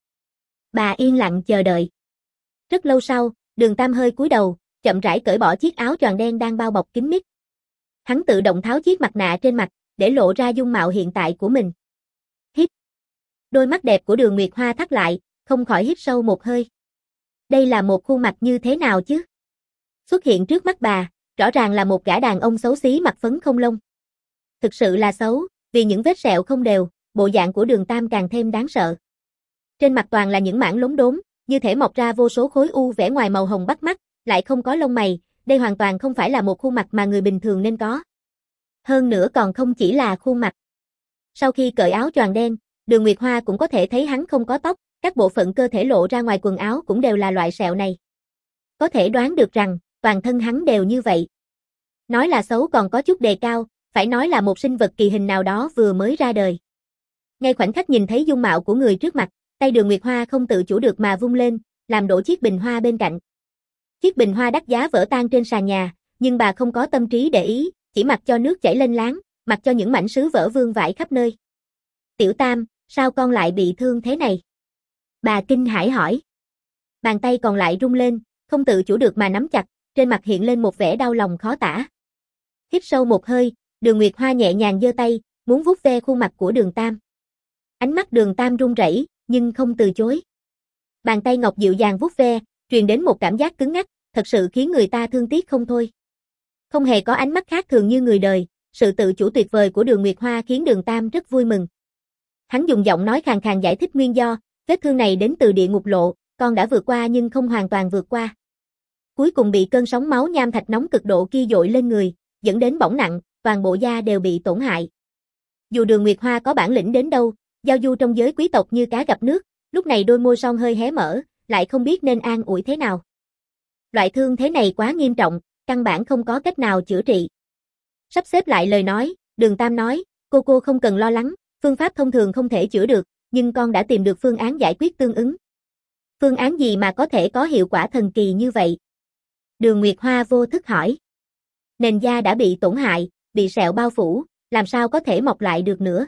Bà yên lặng chờ đợi. Rất lâu sau, Đường Tam hơi cúi đầu, chậm rãi cởi bỏ chiếc áo choàng đen đang bao bọc kín mít. Hắn tự động tháo chiếc mặt nạ trên mặt, để lộ ra dung mạo hiện tại của mình. Hít. Đôi mắt đẹp của Đường Nguyệt Hoa thắt lại, không khỏi hít sâu một hơi. Đây là một khuôn mặt như thế nào chứ? Xuất hiện trước mắt bà, rõ ràng là một gã đàn ông xấu xí mặt phấn không lông. Thực sự là xấu, vì những vết sẹo không đều, bộ dạng của Đường Tam càng thêm đáng sợ. Trên mặt toàn là những mảng lốm đốm, như thể mọc ra vô số khối u vẽ ngoài màu hồng bắt mắt, lại không có lông mày, đây hoàn toàn không phải là một khuôn mặt mà người bình thường nên có. Hơn nữa còn không chỉ là khuôn mặt. Sau khi cởi áo choàng đen, Đường Nguyệt Hoa cũng có thể thấy hắn không có tóc, các bộ phận cơ thể lộ ra ngoài quần áo cũng đều là loại sẹo này. Có thể đoán được rằng, toàn thân hắn đều như vậy. Nói là xấu còn có chút đề cao, phải nói là một sinh vật kỳ hình nào đó vừa mới ra đời. Ngay khoảnh khắc nhìn thấy dung mạo của người trước mặt, Tay Đường Nguyệt Hoa không tự chủ được mà vung lên, làm đổ chiếc bình hoa bên cạnh. Chiếc bình hoa đắt giá vỡ tan trên sàn nhà, nhưng bà không có tâm trí để ý, chỉ mặc cho nước chảy lênh láng, mặc cho những mảnh sứ vỡ vương vãi khắp nơi. Tiểu Tam, sao con lại bị thương thế này? Bà kinh hãi hỏi. Bàn tay còn lại rung lên, không tự chủ được mà nắm chặt, trên mặt hiện lên một vẻ đau lòng khó tả. Hít sâu một hơi, Đường Nguyệt Hoa nhẹ nhàng giơ tay, muốn vuốt ve khuôn mặt của Đường Tam. Ánh mắt Đường Tam run rẩy, nhưng không từ chối. Bàn tay ngọc dịu dàng vuốt ve, truyền đến một cảm giác cứng ngắc, thật sự khiến người ta thương tiếc không thôi. Không hề có ánh mắt khác thường như người đời, sự tự chủ tuyệt vời của Đường Nguyệt Hoa khiến Đường Tam rất vui mừng. Hắn dùng giọng nói khàn khàn giải thích nguyên do, vết thương này đến từ địa ngục lộ, con đã vượt qua nhưng không hoàn toàn vượt qua. Cuối cùng bị cơn sóng máu nham thạch nóng cực độ kia dội lên người, dẫn đến bỏng nặng, toàn bộ da đều bị tổn hại. Dù Đường Nguyệt Hoa có bản lĩnh đến đâu, giao du trong giới quý tộc như cá gặp nước, lúc này đôi môi son hơi hé mở, lại không biết nên an ủi thế nào. Loại thương thế này quá nghiêm trọng, căn bản không có cách nào chữa trị. Sắp xếp lại lời nói, Đường Tam nói, cô không cần lo lắng, phương pháp thông thường không thể chữa được, nhưng con đã tìm được phương án giải quyết tương ứng. Phương án gì mà có thể có hiệu quả thần kỳ như vậy? Đường Nguyệt Hoa vô thức hỏi. Nền da đã bị tổn hại, bị sẹo bao phủ, làm sao có thể mọc lại được nữa?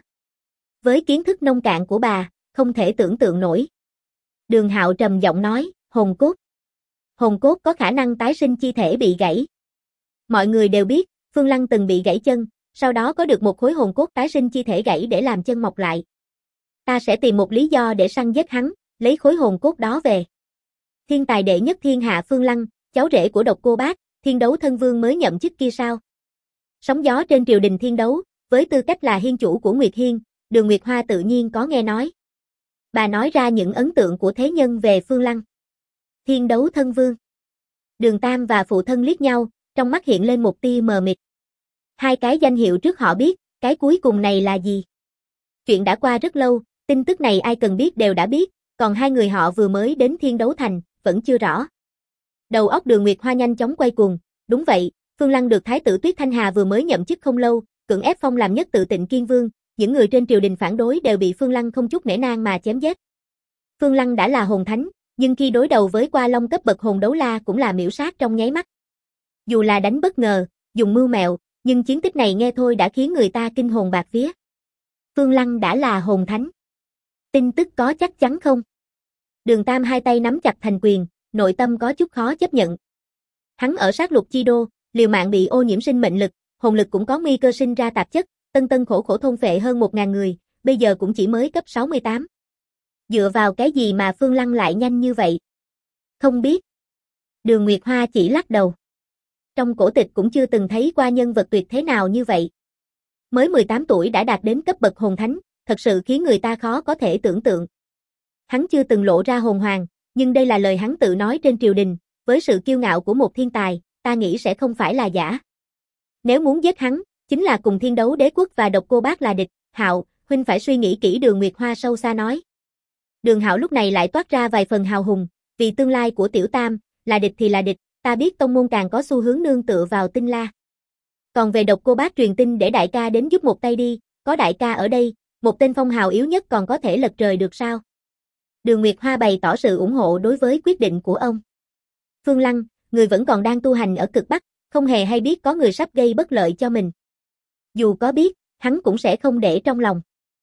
Với kiến thức nông cạn của bà, không thể tưởng tượng nổi. Đường Hạo trầm giọng nói, hồn cốt. Hồn cốt có khả năng tái sinh chi thể bị gãy. Mọi người đều biết, Phương Lăng từng bị gãy chân, sau đó có được một khối hồn cốt tái sinh chi thể gãy để làm chân mọc lại. Ta sẽ tìm một lý do để săn giết hắn, lấy khối hồn cốt đó về. Thiên tài đệ nhất thiên hạ Phương Lăng, cháu rể của Độc Cô Bác, Thiên Đấu Thân Vương mới nhậm chức kia sao? Sóng gió trên triều đình Thiên Đấu, với tư cách là hiên chủ của Nguyệt Hiên, Đường Nguyệt Hoa tự nhiên có nghe nói. Bà nói ra những ấn tượng của thế nhân về Phương Lăng. Thiên Đấu Thân Vương. Đường Tam và phụ thân liếc nhau, trong mắt hiện lên một tia mờ mịt. Hai cái danh hiệu trước họ biết, cái cuối cùng này là gì? Chuyện đã qua rất lâu, tin tức này ai cần biết đều đã biết, còn hai người họ vừa mới đến Thiên Đấu Thành, vẫn chưa rõ. Đầu óc Đường Nguyệt Hoa nhanh chóng quay cuồng, đúng vậy, Phương Lăng được Thái tử Tuyết Thanh Hà vừa mới nhậm chức không lâu, cưỡng ép phong làm nhất tự Tịnh Kiên Vương, những người trên triều đình phản đối đều bị Phương Lăng không chút nể nang mà chém giết. Phương Lăng đã là hồn thánh, nhưng khi đối đầu với Qua Long cấp bậc hồn đấu la cũng là miểu sát trong nháy mắt. Dù là đánh bất ngờ, dùng mưu mẹo, nhưng chiến tích này nghe thôi đã khiến người ta kinh hồn bạt vía. Phương Lăng đã là hồn thánh. Tin tức có chắc chắn không? Đường Tam hai tay nắm chặt thành quyền, nội tâm có chút khó chấp nhận. Hắn ở sát lục chi đô, liều mạng bị ô nhiễm sinh mệnh lực, hồn lực cũng có nguy cơ sinh ra tạp chất, tân khổ khổ thôn phệ hơn 1000 người, bây giờ cũng chỉ mới cấp 68. Dựa vào cái gì mà Phương Lăng lại nhanh như vậy? Không biết. Đường Nguyệt Hoa chỉ lắc đầu. Trong cổ tịch cũng chưa từng thấy qua nhân vật tuyệt thế nào như vậy. Mới 18 tuổi đã đạt đến cấp bậc hồn thánh, thật sự khiến người ta khó có thể tưởng tượng. Hắn chưa từng lộ ra hồn hoàng, nhưng đây là lời hắn tự nói trên triều đình, với sự kiêu ngạo của một thiên tài, ta nghĩ sẽ không phải là giả. Nếu muốn giết hắn, chính là cùng Thiên Đấu Đế Quốc và Độc Cô Bác là địch. Hạo, huynh phải suy nghĩ kỹ, Đường Nguyệt Hoa sâu xa nói. Đường Hạo lúc này lại toát ra vài phần hào hùng, vì tương lai của Tiểu Tam, là địch thì là địch, ta biết tông môn càng có xu hướng nương tựa vào Tinh La. Còn về Độc Cô Bác truyền tin để đại ca đến giúp một tay đi, có đại ca ở đây, một tên phong hào yếu nhất còn có thể lật trời được sao? Đường Nguyệt Hoa bày tỏ sự ủng hộ đối với quyết định của ông. Phương Lăng, người vẫn còn đang tu hành ở cực Bắc, không hề hay biết có người sắp gây bất lợi cho mình. Dù có biết, hắn cũng sẽ không để trong lòng.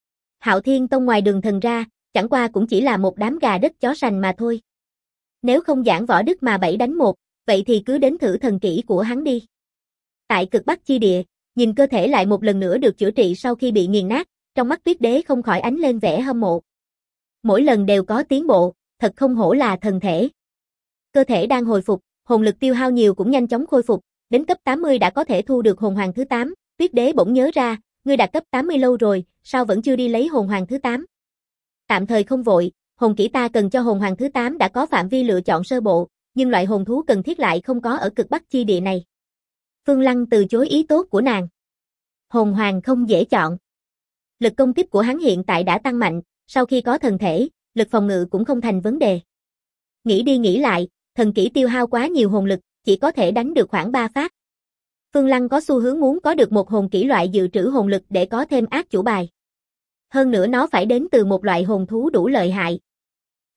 Hạo Thiên Tông ngoài Đường Thần ra, chẳng qua cũng chỉ là một đám gà đất chó sành mà thôi. Nếu không giảng võ đức mà 7 đánh 1, vậy thì cứ đến thử thần kỹ của hắn đi. Tại cực Bắc chi địa, nhìn cơ thể lại một lần nữa được chữa trị sau khi bị nghiền nát, trong mắt Tuyết Đế không khỏi ánh lên vẻ hâm mộ. Mỗi lần đều có tiến bộ, thật không hổ là thần thể. Cơ thể đang hồi phục, hồn lực tiêu hao nhiều cũng nhanh chóng khôi phục, đến cấp 80 đã có thể thu được hồn hoàng thứ 8, Tuyết Đế bỗng nhớ ra, ngươi đạt cấp 80 lâu rồi, sao vẫn chưa đi lấy hồn hoàng thứ 8? Tạm thời không vội, hồn kỹ ta cần cho hồn hoàng thứ 8 đã có phạm vi lựa chọn sơ bộ, nhưng loại hồn thú cần thiết lại không có ở cực Bắc chi địa này. Phương Lăng từ chối ý tốt của nàng. Hồn hoàng không dễ chọn. Lực công kích của hắn hiện tại đã tăng mạnh, sau khi có thần thể, lực phòng ngự cũng không thành vấn đề. Nghĩ đi nghĩ lại, thần kỹ tiêu hao quá nhiều hồn lực, chỉ có thể đánh được khoảng 3 phát. Phương Lăng có xu hướng muốn có được một hồn kỹ loại dự trữ hồn lực để có thêm ác chủ bài. Hơn nữa nó phải đến từ một loại hồn thú đủ lợi hại.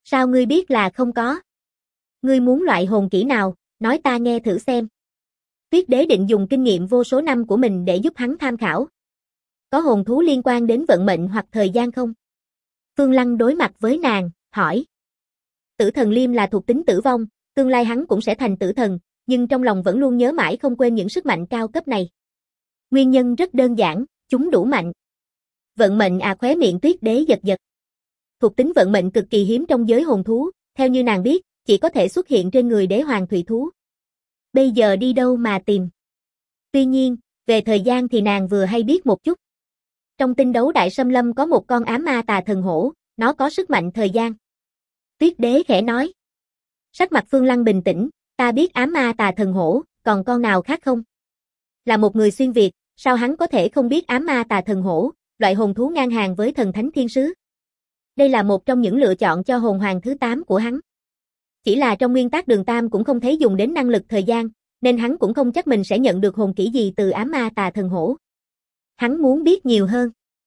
Sao ngươi biết là không có? Ngươi muốn loại hồn kỹ nào, nói ta nghe thử xem. Tuyết đế định dùng kinh nghiệm vô số năm của mình để giúp hắn tham khảo. Có hồn thú liên quan đến vận mệnh hoặc thời gian không? Phương Lăng đối mặt với nàng, hỏi. Tử thần liêm là thuộc tính tử vong, tương lai hắn cũng sẽ thành tử thần, nhưng trong lòng vẫn luôn nhớ mãi không quên những sức mạnh cao cấp này. Nguyên nhân rất đơn giản, chúng đủ mạnh. Vận mệnh khóe miệng Tuyết đế giật giật. Thuộc tính vận mệnh cực kỳ hiếm trong giới hồn thú, theo như nàng biết, chỉ có thể xuất hiện trên người đế hoàng thủy thú. Bây giờ đi đâu mà tìm? Tuy nhiên, về thời gian thì nàng vừa hay biết một chút. Trong tinh đấu đại xâm lâm có một con ám ma tà thần hổ, nó có sức mạnh thời gian. Tuyết đế khẽ nói. Sắc mặt Phương Lăng bình tĩnh, ta biết ám ma tà thần hổ, còn con nào khác không? Là một người xuyên Việt, sao hắn có thể không biết ám ma tà thần hổ, loại hồn thú ngang hàng với thần thánh thiên sứ? Đây là một trong những lựa chọn cho hồn hoàng thứ 8 của hắn. Chỉ là trong nguyên tắc Đường Tam cũng không thấy dùng đến năng lực thời gian, nên hắn cũng không chắc mình sẽ nhận được hồn kỹ gì từ ám ma tà thần hổ. Hắn muốn biết nhiều hơn.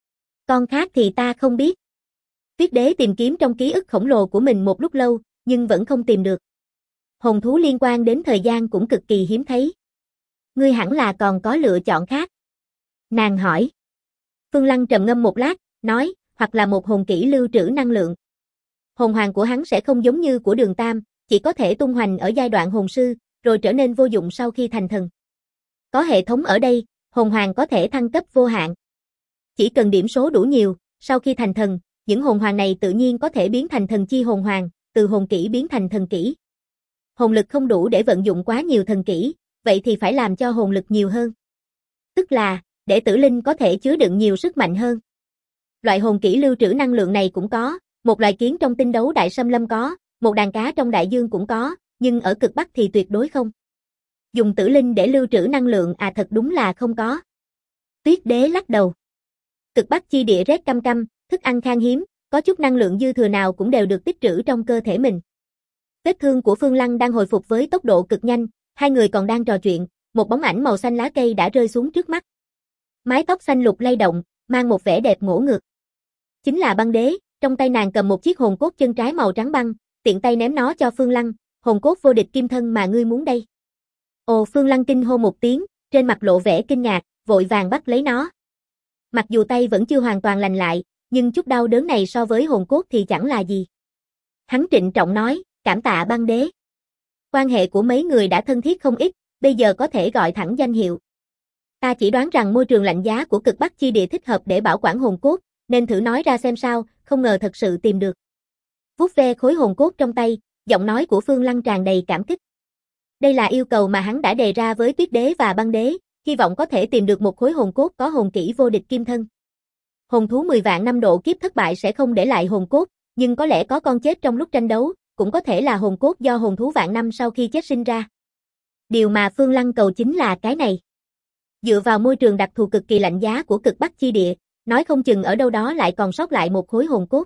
Con khác thì ta không biết. Tuyết đế tìm kiếm trong ký ức khổng lồ của mình một lúc lâu, nhưng vẫn không tìm được. Hồn thú liên quan đến thời gian cũng cực kỳ hiếm thấy. Ngươi hẳn là còn có lựa chọn khác. Nàng hỏi. Phương Lăng trầm ngâm một lát, nói, hoặc là một hồn kỹ lưu trữ năng lượng. Hồn hoàng của hắn sẽ không giống như của Đường Tam, chỉ có thể tung hoành ở giai đoạn hồn sư, rồi trở nên vô dụng sau khi thành thần. Có hệ thống ở đây, hồn hoàng có thể thăng cấp vô hạn. Chỉ cần điểm số đủ nhiều, sau khi thành thần, những hồn hoàng này tự nhiên có thể biến thành thần chi hồn hoàng, từ hồn kỹ biến thành thần kỹ. Hồn lực không đủ để vận dụng quá nhiều thần kỹ, vậy thì phải làm cho hồn lực nhiều hơn. Tức là, để tử linh có thể chứa đựng nhiều sức mạnh hơn. Loại hồn kỹ lưu trữ năng lượng này cũng có, một loài kiến trong tinh đấu đại xâm lâm có, một đàn cá trong đại dương cũng có, nhưng ở cực Bắc thì tuyệt đối không. Dùng tử linh để lưu trữ năng lượng thật đúng là không có. Tuyết đế lắc đầu. Cực Bắc chi địa rét căm căm, thức ăn khan hiếm, có chút năng lượng dư thừa nào cũng đều được tích trữ trong cơ thể mình. Vết thương của Phương Lăng đang hồi phục với tốc độ cực nhanh, hai người còn đang trò chuyện, một bóng ảnh màu xanh lá cây đã rơi xuống trước mắt. Mái tóc xanh lục lay động, mang một vẻ đẹp ngổ ngược. Chính là Băng đế, trong tay nàng cầm một chiếc hồn cốt chân trái màu trắng băng, tiện tay ném nó cho Phương Lăng, hồn cốt vô địch kim thân mà ngươi muốn đây. Ồ, Phương Lăng kinh hô một tiếng, trên mặt lộ vẻ kinh ngạc, vội vàng bắt lấy nó. Mặc dù tay vẫn chưa hoàn toàn lành lại, nhưng chút đau đớn này so với hồn cốt thì chẳng là gì. Hắn trịnh trọng nói, cảm tạ Băng đế. Quan hệ của mấy người đã thân thiết không ít, bây giờ có thể gọi thẳng danh hiệu. Ta chỉ đoán rằng môi trường lạnh giá của cực Bắc chi địa thích hợp để bảo quản hồn cốt, nên thử nói ra xem sao, không ngờ thật sự tìm được. Vuốt ve khối hồn cốt trong tay, giọng nói của Phương Lăng tràn đầy cảm kích. Đây là yêu cầu mà hắn đã đề ra với Tuyết đế và Băng đế, hy vọng có thể tìm được một khối hồn cốt có hồn kỹ vô địch kim thân. Hồn thú 10 vạn năm độ kiếp thất bại sẽ không để lại hồn cốt, nhưng có lẽ có con chết trong lúc tranh đấu, cũng có thể là hồn cốt do hồn thú vạn năm sau khi chết sinh ra. Điều mà Phương Lăng cầu chính là cái này. Dựa vào môi trường đặc thù cực kỳ lạnh giá của cực Bắc chi địa, nói không chừng ở đâu đó lại còn sót lại một khối hồn cốt.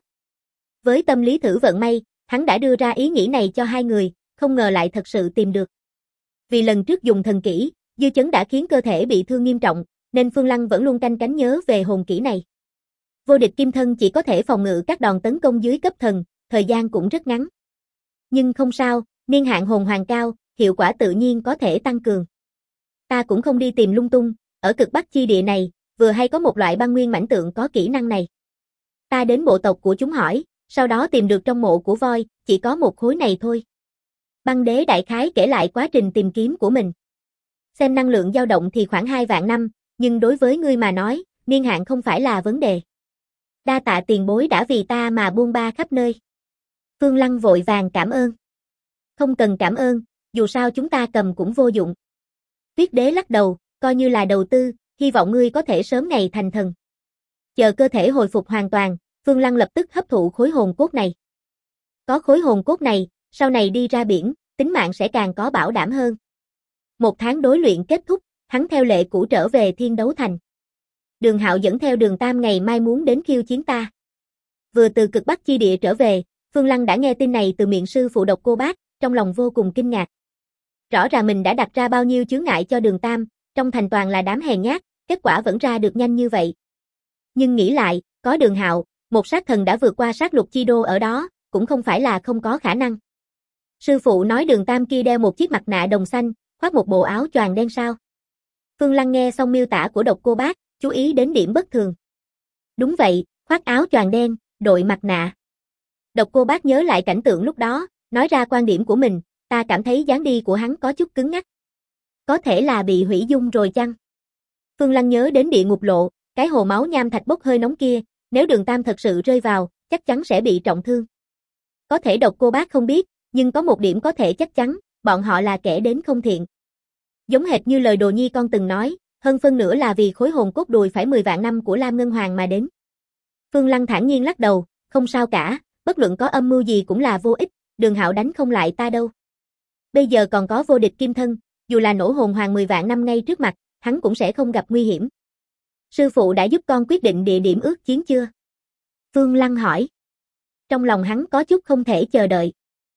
Với tâm lý thử vận may, hắn đã đưa ra ý nghĩ này cho hai người, không ngờ lại thật sự tìm được. Vì lần trước dùng thần kỹ, dư chấn đã khiến cơ thể bị thương nghiêm trọng, nên Phương Lăng vẫn luôn canh cánh nhớ về hồn kỹ này. Vô địch kim thân chỉ có thể phòng ngự các đòn tấn công dưới cấp thần, thời gian cũng rất ngắn. Nhưng không sao, niên hạn hồn hoàng cao, hiệu quả tự nhiên có thể tăng cường. Ta cũng không đi tìm lung tung, ở cực Bắc chi địa này, vừa hay có một loại băng nguyên mãnh tượng có kỹ năng này. Ta đến bộ tộc của chúng hỏi, sau đó tìm được trong mộ của voi, chỉ có một khối này thôi. Băng đế đại khái kể lại quá trình tìm kiếm của mình. Xem năng lượng dao động thì khoảng 2 vạn năm, nhưng đối với ngươi mà nói, niên hạn không phải là vấn đề. Đa tạ tiền bối đã vì ta mà buôn ba khắp nơi. Phương Lăng vội vàng cảm ơn. Không cần cảm ơn, dù sao chúng ta cầm cũng vô dụng. Tuyết đế lắc đầu, coi như là đầu tư, hy vọng ngươi có thể sớm ngày thành thần. Chờ cơ thể hồi phục hoàn toàn, Phương Lăng lập tức hấp thụ khối hồn cốt này. Có khối hồn cốt này, sau này đi ra biển, tính mạng sẽ càng có bảo đảm hơn. 1 tháng đối luyện kết thúc, hắn theo lệ cũ trở về Thiên Đấu Thành. Đường Hạo dẫn theo Đường Tam ngày mai muốn đến khiêu chiến ta. Vừa từ cực Bắc chi địa trở về, Phương Lăng đã nghe tin này từ miệng sư phụ độc cô bác, trong lòng vô cùng kinh ngạc. Rõ ràng mình đã đặt ra bao nhiêu chướng ngại cho Đường Tam, trong thành toàn là đám hèn nhát, kết quả vẫn ra được nhanh như vậy. Nhưng nghĩ lại, có Đường Hạo, một sát thần đã vượt qua sát lục chi đô ở đó, cũng không phải là không có khả năng. Sư phụ nói Đường Tam kia đeo một chiếc mặt nạ đồng xanh, khoác một bộ áo choàng đen sao? Phương Lăng nghe xong miêu tả của Độc Cô Bác, chú ý đến điểm bất thường. Đúng vậy, khoác áo choàng đen, đội mặt nạ. Độc Cô Bác nhớ lại cảnh tượng lúc đó, nói ra quan điểm của mình, ta cảm thấy dáng đi của hắn có chút cứng ngắc. Có thể là bị hủy dung rồi chăng? Phương Lăng nhớ đến địa ngục lộ, cái hồ máu nham thạch bốc hơi nóng kia, nếu Đường Tam thật sự rơi vào, chắc chắn sẽ bị trọng thương. Có thể Độc Cô Bác không biết, nhưng có một điểm có thể chắc chắn, bọn họ là kẻ đến không thiện. Giống hệt như lời Đồ Nhi con từng nói, hơn phân nửa là vì khối hồn cốt đùi phải 10 vạn năm của Lam Ngân Hoàng mà đến. Phương Lăng thản nhiên lắc đầu, không sao cả, bất luận có âm mưu gì cũng là vô ích, Đường Hạo đánh không lại ta đâu. Bây giờ còn có vô địch kim thân, dù là nổ hồn hoàng 10 vạn năm ngay trước mặt, hắn cũng sẽ không gặp nguy hiểm. Sư phụ đã giúp con quyết định địa điểm ước chiến chưa? Phương Lăng hỏi. Trong lòng hắn có chút không thể chờ đợi.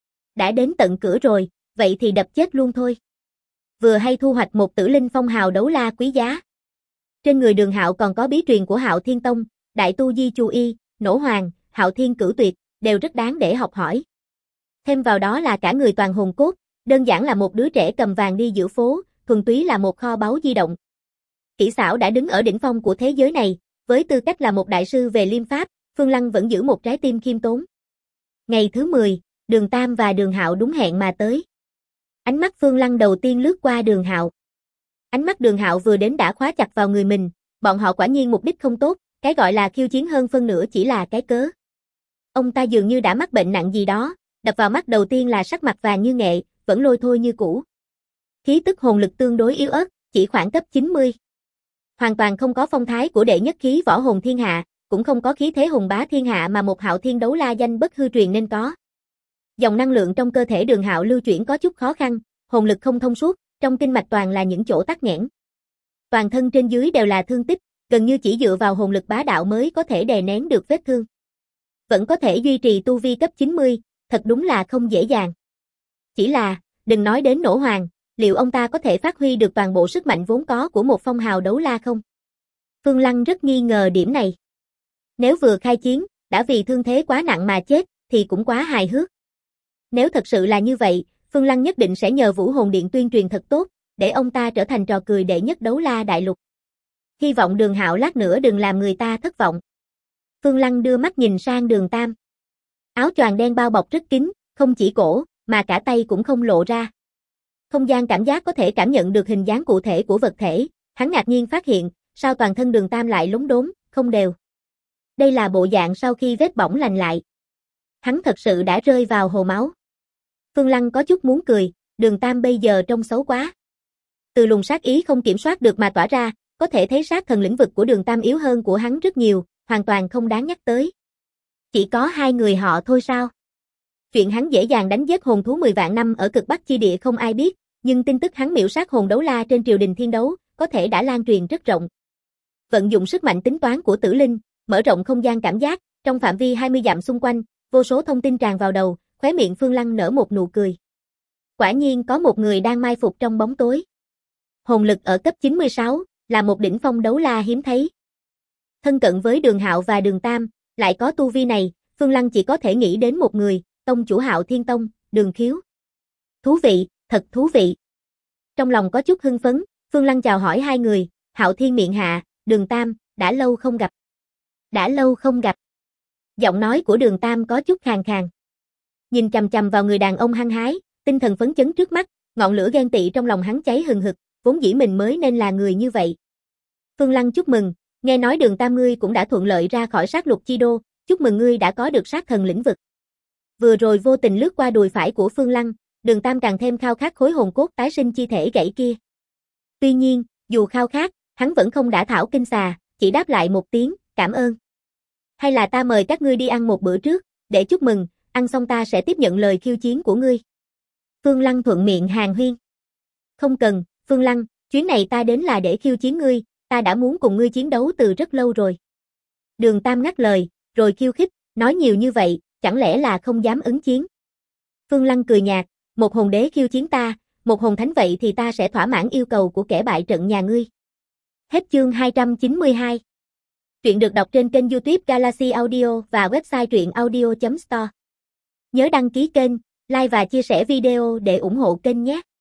Đã đến tận cửa rồi, vậy thì đập chết luôn thôi. Vừa hay thu hoạch một tử linh phong hào đấu la quý giá. Trên người Đường Hạo còn có bí truyền của Hạo Thiên Tông, Đại Tu Di Chu Y, Nổ Hoàng, Hạo Thiên Cửu Tuyệt, đều rất đáng để học hỏi. Thêm vào đó là cả người toàn hồn cốt, đơn giản là một đứa trẻ cầm vàng đi giữa phố, thuần túy là một kho báu di động. Kỹ xảo đã đứng ở đỉnh phong của thế giới này, với tư cách là một đại sư về liêm pháp, Phương Lăng vẫn giữ một trái tim khiêm tốn. Ngày thứ 10, Đường Tam và Đường Hạo đúng hẹn mà tới. Ánh mắt Phương Lăng đầu tiên lướt qua Đường Hạo. Ánh mắt Đường Hạo vừa đến đã khóa chặt vào người mình, bọn họ quả nhiên mục đích không tốt, cái gọi là khiêu chiến hơn phân nửa chỉ là cái cớ. Ông ta dường như đã mắc bệnh nặng gì đó, đập vào mắt đầu tiên là sắc mặt vàng như nghệ, vẫn lôi thôi như cũ. Khí tức hồn lực tương đối yếu ớt, chỉ khoảng cấp 90. Hoàn toàn không có phong thái của đệ nhất khí võ hồn thiên hạ, cũng không có khí thế hùng bá thiên hạ mà một Hạo Thiên đấu la danh bất hư truyền nên có. Dòng năng lượng trong cơ thể Đường Hạo lưu chuyển có chút khó khăn, hồn lực không thông suốt, trong kinh mạch toàn là những chỗ tắc nghẽn. Toàn thân trên dưới đều là thương tích, gần như chỉ dựa vào hồn lực bá đạo mới có thể đè nén được vết thương. Vẫn có thể duy trì tu vi cấp 90, thật đúng là không dễ dàng. Chỉ là, đừng nói đến Nổ Hoàng, liệu ông ta có thể phát huy được toàn bộ sức mạnh vốn có của một phong hào đấu la không? Phương Lăng rất nghi ngờ điểm này. Nếu vừa khai chiến, đã vì thương thế quá nặng mà chết, thì cũng quá hài hước. Nếu thật sự là như vậy, Phương Lăng nhất định sẽ nhờ Vũ Hồn Điện tuyên truyền thật tốt, để ông ta trở thành trò cười đệ nhất đấu la đại lục. Hy vọng Đường Hạo lát nữa đừng làm người ta thất vọng. Phương Lăng đưa mắt nhìn sang Đường Tam. Áo choàng đen bao bọc rất kín, không chỉ cổ, mà cả tay cũng không lộ ra. Không gian cảm giác có thể cảm nhận được hình dáng cụ thể của vật thể, hắn ngạc nhiên phát hiện, sao toàn thân Đường Tam lại lúng đốn, không đều. Đây là bộ dạng sau khi vết bỏng lành lại. Hắn thật sự đã rơi vào hồ máu. Phương Lăng có chút muốn cười, Đường Tam bây giờ trông xấu quá. Từ luồng sát ý không kiểm soát được mà tỏa ra, có thể thấy sát thần lĩnh vực của Đường Tam yếu hơn của hắn rất nhiều, hoàn toàn không đáng nhắc tới. Chỉ có hai người họ thôi sao? Chuyện hắn dễ dàng đánh giết hồn thú 10 vạn năm ở cực Bắc chi địa không ai biết, nhưng tin tức hắn miểu sát hồn đấu la trên triều đình thiên đấu, có thể đã lan truyền rất rộng. Vận dụng sức mạnh tính toán của Tử Linh, mở rộng không gian cảm giác, trong phạm vi 20 dặm xung quanh, vô số thông tin tràn vào đầu, khóe miệng Phương Lăng nở một nụ cười. Quả nhiên có một người đang mai phục trong bóng tối. Hồn lực ở cấp 96, là một đỉnh phong đấu la hiếm thấy. Thân cận với Đường Hạo và Đường Tam, lại có tu vi này, Phương Lăng chỉ có thể nghĩ đến một người, tông chủ Hạo Thiên Tông, Đường Khiếu. Thú vị, thật thú vị. Trong lòng có chút hưng phấn, Phương Lăng chào hỏi hai người, Hạo Thiên miệng hạ, Đường Tam, đã lâu không gặp. Đã lâu không gặp. Giọng nói của Đường Tam có chút khàn khàn. Nhìn chằm chằm vào người đàn ông hăng hái, tinh thần phấn chấn trước mắt, ngọn lửa ghen tị trong lòng hắn cháy hừng hực, vốn dĩ mình mới nên là người như vậy. Phương Lăng chúc mừng, nghe nói Đường Tam ngươi cũng đã thuận lợi ra khỏi sát lục chi đô, chúc mừng ngươi đã có được sát thần lĩnh vực. Vừa rồi vô tình lướt qua đùi phải của Phương Lăng, Đường Tam càng thêm khao khát khối hồn cốt tái sinh chi thể gãy kia. Tuy nhiên, dù khao khát, hắn vẫn không đả thảo kinh xà, chỉ đáp lại một tiếng, cảm ơn. Hay là ta mời các ngươi đi ăn một bữa trước, để chúc mừng, ăn xong ta sẽ tiếp nhận lời khiêu chiến của ngươi. Phương Lăng thuận miệng hàn huyên. Không cần, Phương Lăng, chuyến này ta đến là để khiêu chiến ngươi, ta đã muốn cùng ngươi chiến đấu từ rất lâu rồi. Đường Tam ngắt lời, rồi khiêu khích, nói nhiều như vậy, chẳng lẽ là không dám ứng chiến. Phương Lăng cười nhạt, một hồn đế khiêu chiến ta, một hồn thánh vậy thì ta sẽ thỏa mãn yêu cầu của kẻ bại trận nhà ngươi. Hết chương 292. Truyện được đọc trên kênh YouTube Galaxy Audio và website truyện audio.store. Nhớ đăng ký kênh, like và chia sẻ video để ủng hộ kênh nhé.